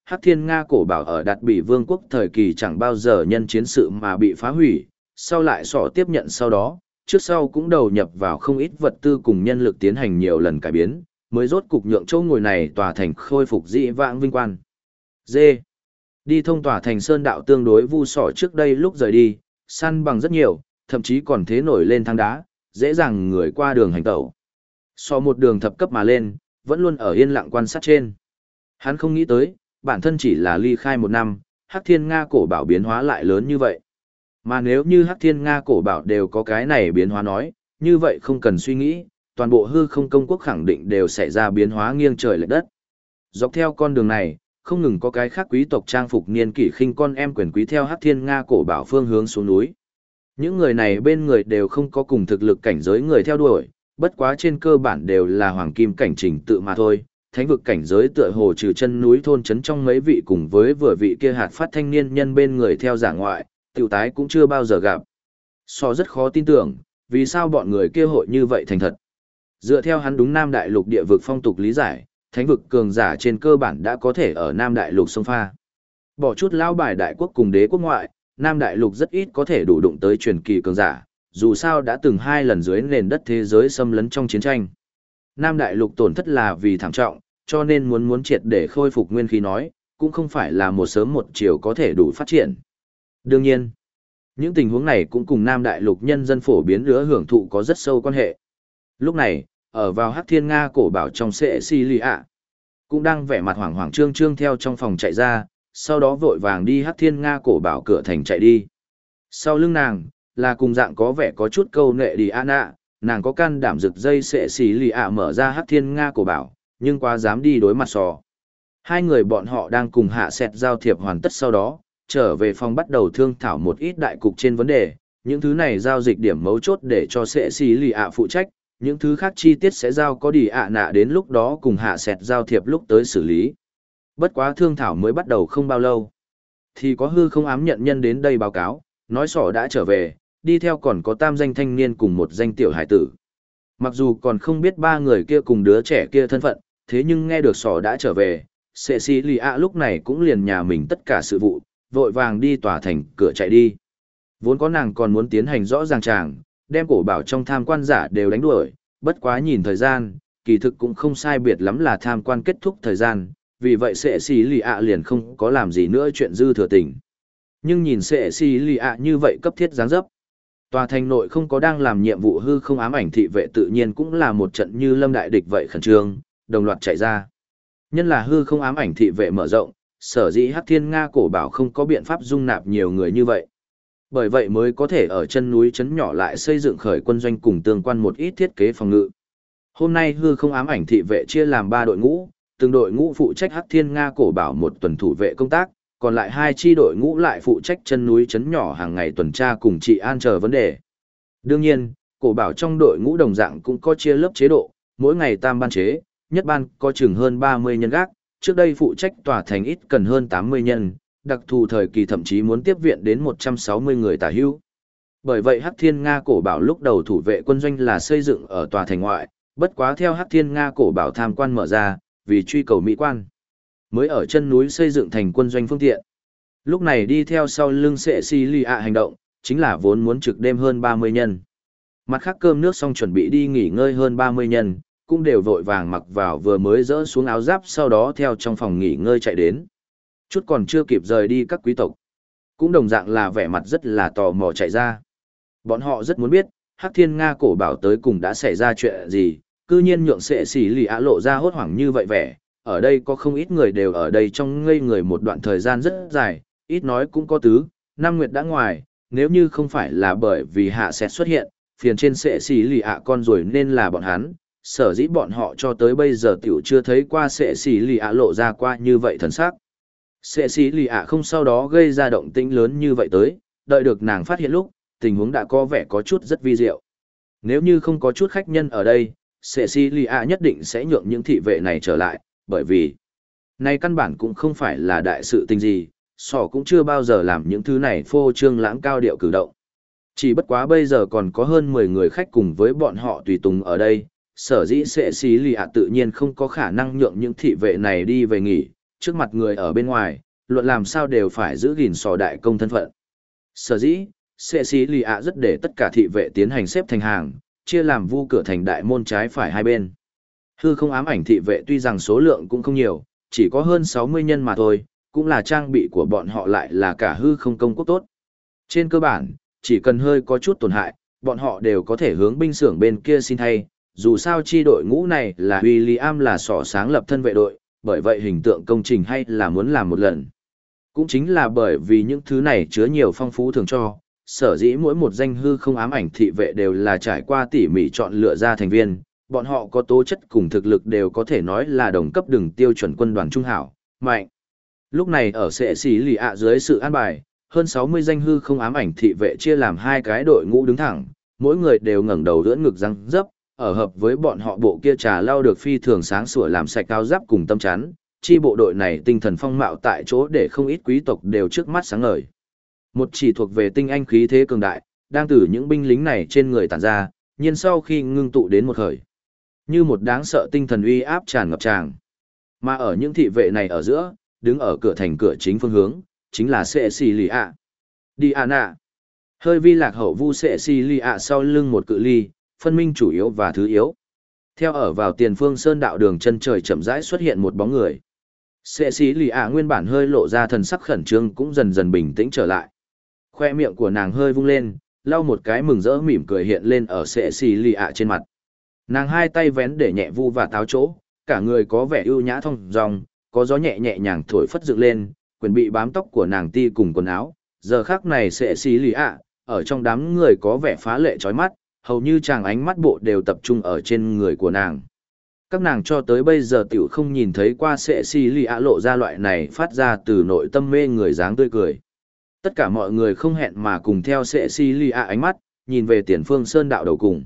Hắc Thiên Nga cổ bảo ở Đạt Bỉ Vương quốc thời kỳ chẳng bao giờ nhân chiến sự mà bị phá hủy, sau lại sọ tiếp nhận sau đó, trước sau cũng đầu nhập vào không ít vật tư cùng nhân lực tiến hành nhiều lần cải biến, mới rốt cục nhượng chỗ ngồi này tòa thành khôi phục dị vãng vinh quang. D. Đi thông tòa thành sơn đạo tương đối vu sọ trước đây lúc rời đi, săn bằng rất nhiều, thậm chí còn thế nổi lên thang đá, dễ dàng người qua đường hành tẩu. So một đường thập cấp mà lên, vẫn luôn ở yên lặng quan sát trên. Hắn không nghĩ tới, bản thân chỉ là ly khai một năm, Hắc Thiên Nga cổ bảo biến hóa lại lớn như vậy. Mà nếu như Hắc Thiên Nga cổ bảo đều có cái này biến hóa nói, như vậy không cần suy nghĩ, toàn bộ hư không công quốc khẳng định đều xảy ra biến hóa nghiêng trời lệch đất. Dọc theo con đường này, không ngừng có cái khác quý tộc trang phục niên kỷ khinh con em quyền quý theo Hắc Thiên Nga cổ bảo phương hướng xuống núi. Những người này bên người đều không có cùng thực lực cảnh giới người theo đuổi, bất quá trên cơ bản đều là hoàng kim cảnh trình tự mà thôi. Thánh vực cảnh giới tựa hồ trừ chân núi thôn trấn trong mấy vị cùng với vừa vị kia hạt phát thanh niên nhân bên người theo giả ngoại, tiểu tái cũng chưa bao giờ gặp. So rất khó tin tưởng, vì sao bọn người kia hội như vậy thành thật. Dựa theo hắn đúng Nam Đại Lục địa vực phong tục lý giải, thánh vực cường giả trên cơ bản đã có thể ở Nam Đại Lục xông pha. Bỏ chút lao bài đại quốc cùng đế quốc ngoại, Nam Đại Lục rất ít có thể đủ đụng tới truyền kỳ cường giả, dù sao đã từng 2 lần dưới nền đất thế giới xâm lấn trong chiến tranh. Nam Đại Lục tổn thất là vì thảm trọng, cho nên muốn triệt để khôi phục nguyên khí nói, cũng không phải là một sớm một chiều có thể đủ phát triển. Đương nhiên, những tình huống này cũng cùng Nam Đại Lục nhân dân phổ biến lứa hưởng thụ có rất sâu quan hệ. Lúc này, ở vào Hắc Thiên Nga cổ bảo trong Cecilia, cũng đang vẻ mặt hoảng hoảng trương trương theo trong phòng chạy ra, sau đó vội vàng đi Hắc Thiên Nga cổ bảo cửa thành chạy đi. Sau lưng nàng, là cùng dạng có vẻ có chút câu nệ đi Anna, nàng có can đảm rực dây Cecilia mở ra Hắc Thiên Nga cổ bảo, nhưng quá dám đi đối mặt sò. Hai người bọn họ đang cùng hạ sẹt giao thiệp hoàn tất sau đó, trở về phòng bắt đầu thương thảo một ít đại cục trên vấn đề, những thứ này giao dịch điểm mấu chốt để cho Cecilia phụ trách, những thứ khác chi tiết sẽ giao có đi ạ nạ đến lúc đó cùng hạ sẹt giao thiệp lúc tới xử lý. Bất quá thương thảo mới bắt đầu không bao lâu, thì có hư không ám nhận nhân đến đây báo cáo, nói sỏ đã trở về, đi theo còn có 3 danh thanh niên cùng 1 danh tiểu hải tử. Mặc dù còn không biết 3 người kia cùng đứa trẻ kia thân phận, thế nhưng nghe được sỏ đã trở về, Cecilia lúc này cũng liền nhà mình tất cả sự vụ, vội vàng đi tòa thành cửa chạy đi. Vốn có nàng còn muốn tiến hành rõ ràng tràng, đem cổ bảo trong tham quan giả đều đánh đuổi, bất quá nhìn thời gian, kỳ thực cũng không sai biệt lắm là tham quan kết thúc thời gian, vì vậy Cecilia liền không có làm gì nữa chuyện dư thừa tình. Nhưng nhìn Cecilia như vậy cấp thiết dáng dấp, tòa thành nội không có đang làm nhiệm vụ hư không ám ảnh thị vệ tự nhiên cũng là một trận như lâm đại địch vậy khẩn trương, đồng loạt chạy ra. Nhân là hư không ám ảnh thị vệ mở rộng, sở dĩ Hắc Thiên Nga cổ bảo không có biện pháp dung nạp nhiều người như vậy. Bởi vậy mới có thể ở chân núi trấn nhỏ lại xây dựng khởi quân doanh cùng tương quan một ít thiết kế phòng ngự. Hôm nay hư không ám ảnh thị vệ chia làm 3 đội ngũ, từng đội ngũ phụ trách Hắc Thiên Nga cổ bảo một tuần thủ vệ công tác, còn lại 2 chi đội ngũ lại phụ trách chân núi trấn nhỏ hàng ngày tuần tra cùng trị an chờ vấn đề. Đương nhiên, cổ bảo trong đội ngũ đồng dạng cũng có chia lớp chế độ, mỗi ngày tam ban chế, nhất ban có chừng hơn 30 nhân gác, trước đây phụ trách tòa thành ít cần hơn 80 nhân, đặc thù thời kỳ thậm chí muốn tiếp viện đến 160 người tả hữu. Bởi vậy Hắc Thiên Nga cổ bảo lúc đầu thủ vệ quân doanh là xây dựng ở tòa thành ngoại, bất quá theo Hắc Thiên Nga cổ bảo tham quan mở ra, vì truy cầu mỹ quan, mới ở chân núi xây dựng thành quân doanh phương tiện. Lúc này đi theo sau lưng Cecilia hành động, chính là vốn muốn trực đêm hơn 30 nhân. Mặt khác cơm nước xong chuẩn bị đi nghỉ ngơi hơn 30 nhân, cũng đều vội vàng mặc vào vừa mới dỡ xuống áo giáp sau đó theo trong phòng nghỉ ngơi chạy đến. Chút còn chưa kịp rời đi các quý tộc, cũng đồng dạng là vẻ mặt rất là tò mò chạy ra. Bọn họ rất muốn biết, Hắc Thiên Nga cổ bảo tới cùng đã xảy ra chuyện gì, cư nhiên nhượng Cecilia lộ ra hốt hoảng như vậy vẻ. Ở đây có không ít người đều ở đây trong ngây người một đoạn thời gian rất dài, ít nói cũng có tứ, 5 nguyệt đã ngoài, nếu như không phải là bởi vì hạ sẹt xuất hiện, phiền trên Cecilia con rồi nên là bọn hắn, sở dĩ bọn họ cho tới bây giờ tiểu chưa thấy qua Cecilia lộ ra qua như vậy thần sắc. Cecilia không sau đó gây ra động tĩnh lớn như vậy tới, đợi được nàng phát hiện lúc, tình huống đã có vẻ có chút rất vi diệu. Nếu như không có chút khách nhân ở đây, Cecilia nhất định sẽ nhượng những thị vệ này trở lại, bởi vì này căn bản cũng không phải là đại sự tình gì, sỏ cũng chưa bao giờ làm những thứ này phô trương lãng cao điệu cử động. Chỉ bất quá bây giờ còn có hơn 10 người khách cùng với bọn họ tùy tùng ở đây, sở dĩ Cecilia tự nhiên không có khả năng nhượng những thị vệ này đi về nghỉ, trước mặt người ở bên ngoài, luận làm sao đều phải giữ gìn sò đại công thân phận. Sở dĩ, Sệ Sĩ Lì ạ rất để tất cả thị vệ tiến hành xếp thành hàng, chia làm vu cửa thành đại môn trái phải hai bên. Hư không ám ảnh thị vệ tuy rằng số lượng cũng không nhiều, chỉ có hơn 60 nhân mà thôi, cũng là trang bị của bọn họ lại là cả hư không công quốc tốt. Trên cơ bản, chỉ cần hơi có chút tổn hại, bọn họ đều có thể hướng binh xưởng bên kia xin thay, dù sao chi đội ngũ này là William là sỏ sáng lập thân vệ đội, bởi vậy hình tượng công trình hay là muốn làm một lần. Cũng chính là bởi vì những thứ này chứa nhiều phong phú thường cho, sở dĩ mỗi một danh hư không ám ảnh thị vệ đều là trải qua tỉ mỉ chọn lựa ra thành viên, bọn họ có tố chất cùng thực lực đều có thể nói là đồng cấp đường tiêu chuẩn quân đoàn trung hảo, mạnh. Lúc này ở Sệ Sĩ Lì ạ dưới sự an bài, hơn 60 danh hư không ám ảnh thị vệ chia làm hai cái đội ngũ đứng thẳng, mỗi người đều ngẩng đầu đỡ ngực răng dấp, ở hợp với bọn họ bộ kia trà lau được phi thường sáng sủa làm sạch cao giáp cùng tâm chắn, chi bộ đội này tinh thần phong mạo tại chỗ để không ít quý tộc đều trước mắt sáng ngời. Một chỉ thuộc về tinh anh khí thế cường đại, đang từ những binh lính này trên người tản ra, nhiên sau khi ngưng tụ đến một khởi. Như một đáng sợ tinh thần uy áp tràn ngập tràng. Mà ở những thị vệ này ở giữa, đứng ở cửa thành cửa chính phương hướng, chính là Sệ Sĩ Lì ạ. Diana. Hơi vi lạc hậu vu Sệ Sĩ Lì ạ sau lưng một cự ly, phân minh chủ yếu và thứ yếu. Theo ở vào tiền phương sơn đạo đường chân trời chậm rãi xuất hiện một bóng người. Sệ Sĩ Lì ạ nguyên bản hơi lộ ra thần sắc khẩn trương cũng dần dần bình tĩnh trở lại. Khoe miệng của nàng hơi vung lên, lau một cái mừng rỡ mỉm cười hiện lên ở Sệ Sĩ Lì ạ trên mặt. Nàng hai tay vén để nhẹ vu và táo chỗ, cả người có vẻ ưu nhã thong dong, có gió nhẹ nhẹ nhàng thổi phất dựng lên, quyền bị bám tóc của nàng ti cùng quần áo. Giờ khắc này Sệ Sĩ Lì ạ, ở trong đám người có vẻ phá lệ chói mắt, hầu như chàng ánh mắt bộ đều tập trung ở trên người của nàng. Các nàng cho tới bây giờ tiểu không nhìn thấy qua Sệ Sĩ Lì ạ lộ ra loại này phát ra từ nội tâm mê người dáng tươi cười. Tất cả mọi người không hẹn mà cùng theo Sệ Sĩ Lì ạ ánh mắt, nhìn về tiền phương sơn đạo đầu cùng.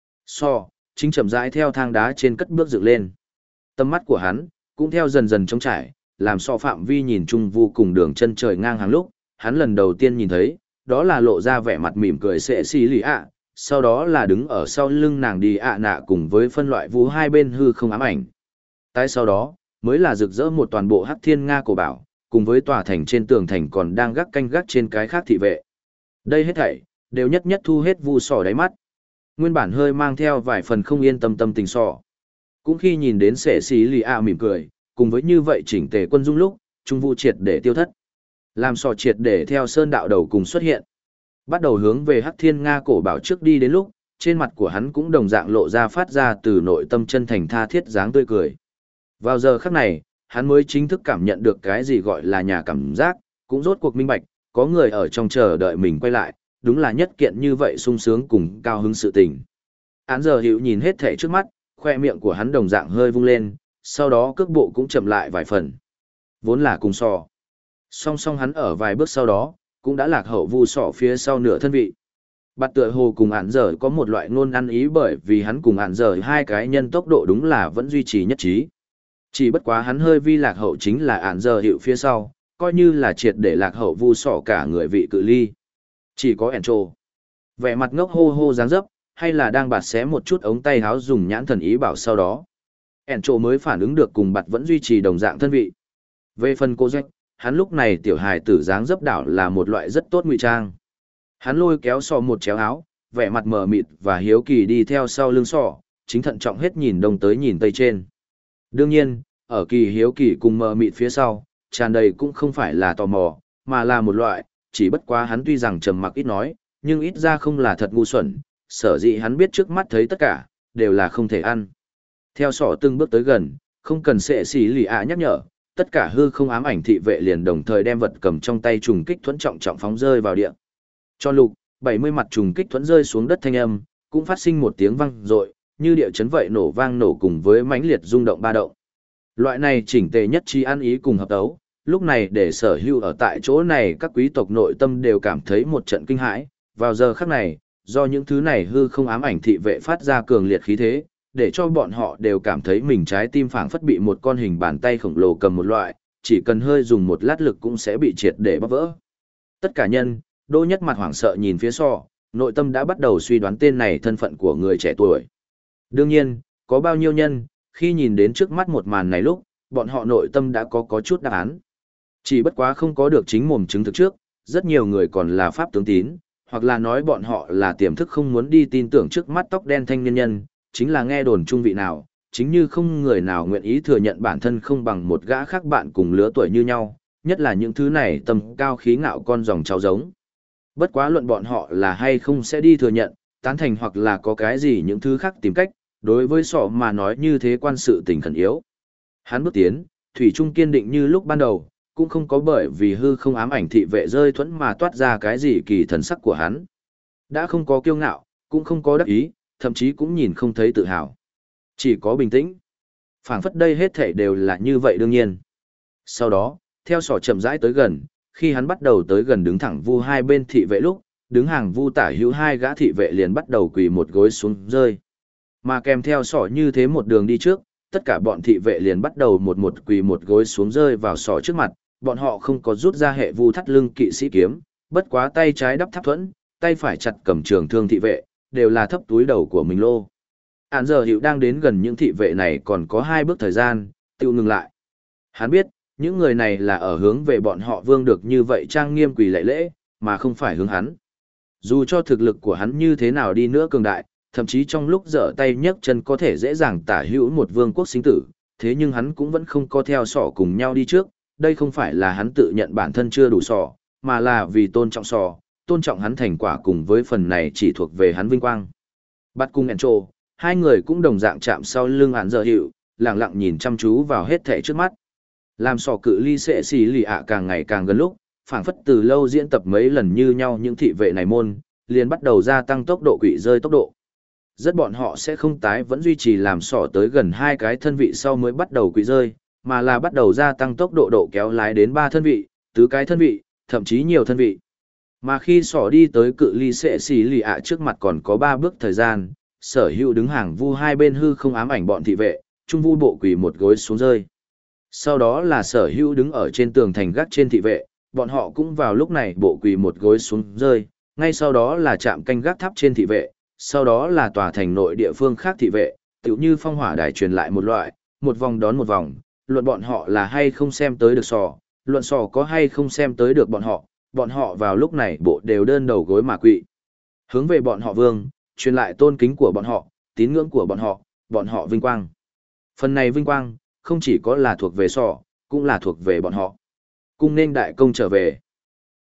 Chính chậm rãi theo thang đá trên cất bước dựng lên. Tầm mắt của hắn cũng theo dần dần trống trải, làm phạm vi nhìn chung vô cùng đường chân trời ngang hàng lúc, hắn lần đầu tiên nhìn thấy, đó là lộ ra vẻ mặt mỉm cười Sệ Sĩ Lì ạ, sau đó là đứng ở sau lưng nàng đi ạ nạ cùng với phân loại vũ hai bên hư không ám ảnh. Tại sau đó, mới là rực rỡ một toàn bộ hắc thiên nga cổ bảo, cùng với tòa thành trên tường thành còn đang canh gác trên cái khác thị vệ. Đây hết thảy đều nhất nhất thu hết vu sỏ đáy mắt. Nguyên bản hơi mang theo vài phần không yên tâm tâm tình sọ. Cũng khi nhìn đến Sệ Sĩ Lì ạ mỉm cười, cùng với như vậy chỉnh tề quân dung lúc, trung vu triệt để tiêu thất. Làm sọ triệt để theo sơn đạo đầu cùng xuất hiện. Bắt đầu hướng về Hắc Thiên Nga cổ bảo trước đi đến lúc, trên mặt của hắn cũng đồng dạng lộ ra phát ra từ nội tâm chân thành tha thiết dáng tươi cười. Vào giờ khắc này, hắn mới chính thức cảm nhận được cái gì gọi là nhà cảm giác, cũng rốt cuộc minh bạch, có người ở trong chờ đợi mình quay lại, đúng là nhất kiện như vậy sung sướng cùng cao hứng sự tình. Án giờ hiểu nhìn hết thể trước mắt, khoe miệng của hắn đồng dạng hơi vung lên, sau đó cước bộ cũng chậm lại vài phần. Vốn là cùng sò. Song song hắn ở vài bước sau đó, cũng đã lạc hậu vu sọ phía sau nửa thân vị. Bạt tựa hồ cùng án giờ có một loại ngôn ăn ý bởi vì hắn cùng án giờ hai cái nhân tốc độ đúng là vẫn duy trì nhất trí. Chỉ bất quá hắn hơi vi lạc hậu chính là án giờ hiệu phía sau, coi như là triệt để lạc hậu vu sọ cả người vị cự ly. Chỉ có ẻn trồ. Vẻ mặt ngốc hô hô dáng dấp, hay là đang bạt xé một chút ống tay háo dùng nhãn thần ý bảo sau đó. ẻn trồ mới phản ứng được cùng bạt vẫn duy trì đồng dạng thân vị. Về phần cô Jack, hắn lúc này tiểu hài tử dáng dấp đảo là một loại rất tốt ngụy trang. Hắn lôi kéo sọ một chéo áo, vẻ mặt mờ mịt và hiếu kỳ đi theo sau lưng sọ, chính thận trọng hết nhìn đông tới nhìn tây trên. Đương nhiên, ở kỳ hiếu kỳ cùng mờ mịt phía sau, tràn đầy cũng không phải là tò mò, mà là một loại, chỉ bất quá hắn tuy rằng trầm mặc ít nói, nhưng ít ra không là thật ngu xuẩn, sở dĩ hắn biết trước mắt thấy tất cả, đều là không thể ăn. Theo sọ từng bước tới gần, không cần Sệ Sĩ Lì ạ nhắc nhở, tất cả hư không ám ảnh thị vệ liền đồng thời đem vật cầm trong tay trùng kích thuẫn trọng trọng phóng rơi vào địa. Cho lục, 70 mặt trùng kích thuẫn rơi xuống đất thanh âm, cũng phát sinh một tiếng vang rội, như địa chấn vậy nổ vang nổ cùng với mãnh liệt rung động ba động. Loại này chỉnh tề nhất trí ăn ý cùng hợp tấu, lúc này để sở hữu ở tại chỗ này các quý tộc nội tâm đều cảm thấy một trận kinh hãi, vào giờ khắc này, do những thứ này hư không ám ảnh thị vệ phát ra cường liệt khí thế, để cho bọn họ đều cảm thấy mình trái tim phảng phất bị một con hình bàn tay khổng lồ cầm một loại, chỉ cần hơi dùng một lát lực cũng sẽ bị triệt để bóp vỡ. Tất cả nhân, Đỗ Nhất mặt hoảng sợ nhìn phía sọ, nội tâm đã bắt đầu suy đoán tên này thân phận của người trẻ tuổi. Đương nhiên, có bao nhiêu nhân, khi nhìn đến trước mắt một màn này lúc, bọn họ nội tâm đã có chút đáp án. Chỉ bất quá không có được chính mồm chứng thực trước, rất nhiều người còn là pháp tướng tín, hoặc là nói bọn họ là tiềm thức không muốn đi tin tưởng trước mắt tóc đen thanh niên nhân, chính là nghe đồn trung vị nào, chính như không người nào nguyện ý thừa nhận bản thân không bằng một gã khác bạn cùng lứa tuổi như nhau, nhất là những thứ này tầm cao khí ngạo con dòng cháu giống. Bất quá luận bọn họ là hay không sẽ đi thừa nhận, tán thành hoặc là có cái gì những thứ khác tìm cách, đối với sọ mà nói như thế quan sự tình khẩn yếu. Hắn bước tiến, thủy trung kiên định như lúc ban đầu, cũng không có bởi vì hư không ám ảnh thị vệ rơi thuẫn mà toát ra cái gì kỳ thần sắc của hắn. Đã không có kiêu ngạo, cũng không có đắc ý, thậm chí cũng nhìn không thấy tự hào. Chỉ có bình tĩnh. Phảng phất đây hết thảy đều là như vậy đương nhiên. Sau đó, theo sỏ chậm rãi tới gần, khi hắn bắt đầu tới gần đứng thẳng vu hai bên thị vệ lúc, đứng hàng vu tả hữu hai gã thị vệ liền bắt đầu quỳ một gối xuống rơi. Mà kèm theo sỏ như thế một đường đi trước, tất cả bọn thị vệ liền bắt đầu một một quỳ một gối xuống rơi vào sỏ trước mặt, bọn họ không có rút ra hệ vu thắt lưng kỵ sĩ kiếm, bất quá tay trái đắp tháp thuẫn, tay phải chặt cầm trường thương thị vệ, đều là thấp túi đầu của mình lô. Án giờ hiệu đang đến gần những thị vệ này còn có 2 bước thời gian, tiêu ngừng lại. Hắn biết, những người này là ở hướng về bọn họ vương được như vậy trang nghiêm quỳ lạy lễ, mà không phải hướng hắn. Dù cho thực lực của hắn như thế nào đi nữa cường đại, thậm chí trong lúc giở tay nhấc chân có thể dễ dàng tả hữu một vương quốc sinh tử, thế nhưng hắn cũng vẫn không có theo sỏ cùng nhau đi trước, đây không phải là hắn tự nhận bản thân chưa đủ sỏ, mà là vì tôn trọng sỏ, tôn trọng hắn thành quả cùng với phần này chỉ thuộc về hắn vinh quang. Bắt cung Encho, hai người cũng đồng dạng chạm sau lưng hắn giờ hiệu, lặng lặng nhìn chăm chú vào hết thảy trước mắt. Làm sỏ cự ly sẽ xì lì ạ càng ngày càng gần lúc, phảng phất từ lâu diễn tập mấy lần như nhau những thị vệ này môn, liền bắt đầu gia tăng tốc độ quỵ rơi tốc độ. Rất bọn họ sẽ không tái vẫn duy trì làm sỏ tới gần 2 cái thân vị sau mới bắt đầu quỵ rơi, mà là bắt đầu gia tăng tốc độ độ kéo lái đến 3 thân vị, 4 cái thân vị, thậm chí nhiều thân vị. Mà khi sỏ đi tới cự ly sẽ xì lì ạ trước mặt còn có 3 bước thời gian, sở hữu đứng hàng vu hai bên hư không ám ảnh bọn thị vệ, trung vu bộ quỳ một gối xuống rơi. Sau đó là sở hữu đứng ở trên tường thành gác trên thị vệ, bọn họ cũng vào lúc này bộ quỳ một gối xuống rơi, ngay sau đó là trạm canh gác tháp trên thị vệ, sau đó là tòa thành nội địa phương khác thị vệ, tựu như phong hỏa đài truyền lại một loại, một vòng đón một vòng, luận bọn họ là hay không xem tới được sò, luận sò có hay không xem tới được bọn họ vào lúc này bộ đều đơn đầu gối mà quỵ. Hướng về bọn họ vương, truyền lại tôn kính của bọn họ, tín ngưỡng của bọn họ vinh quang. Phần này vinh quang, không chỉ có là thuộc về sò, cũng là thuộc về bọn họ. Cung nên đại công trở về.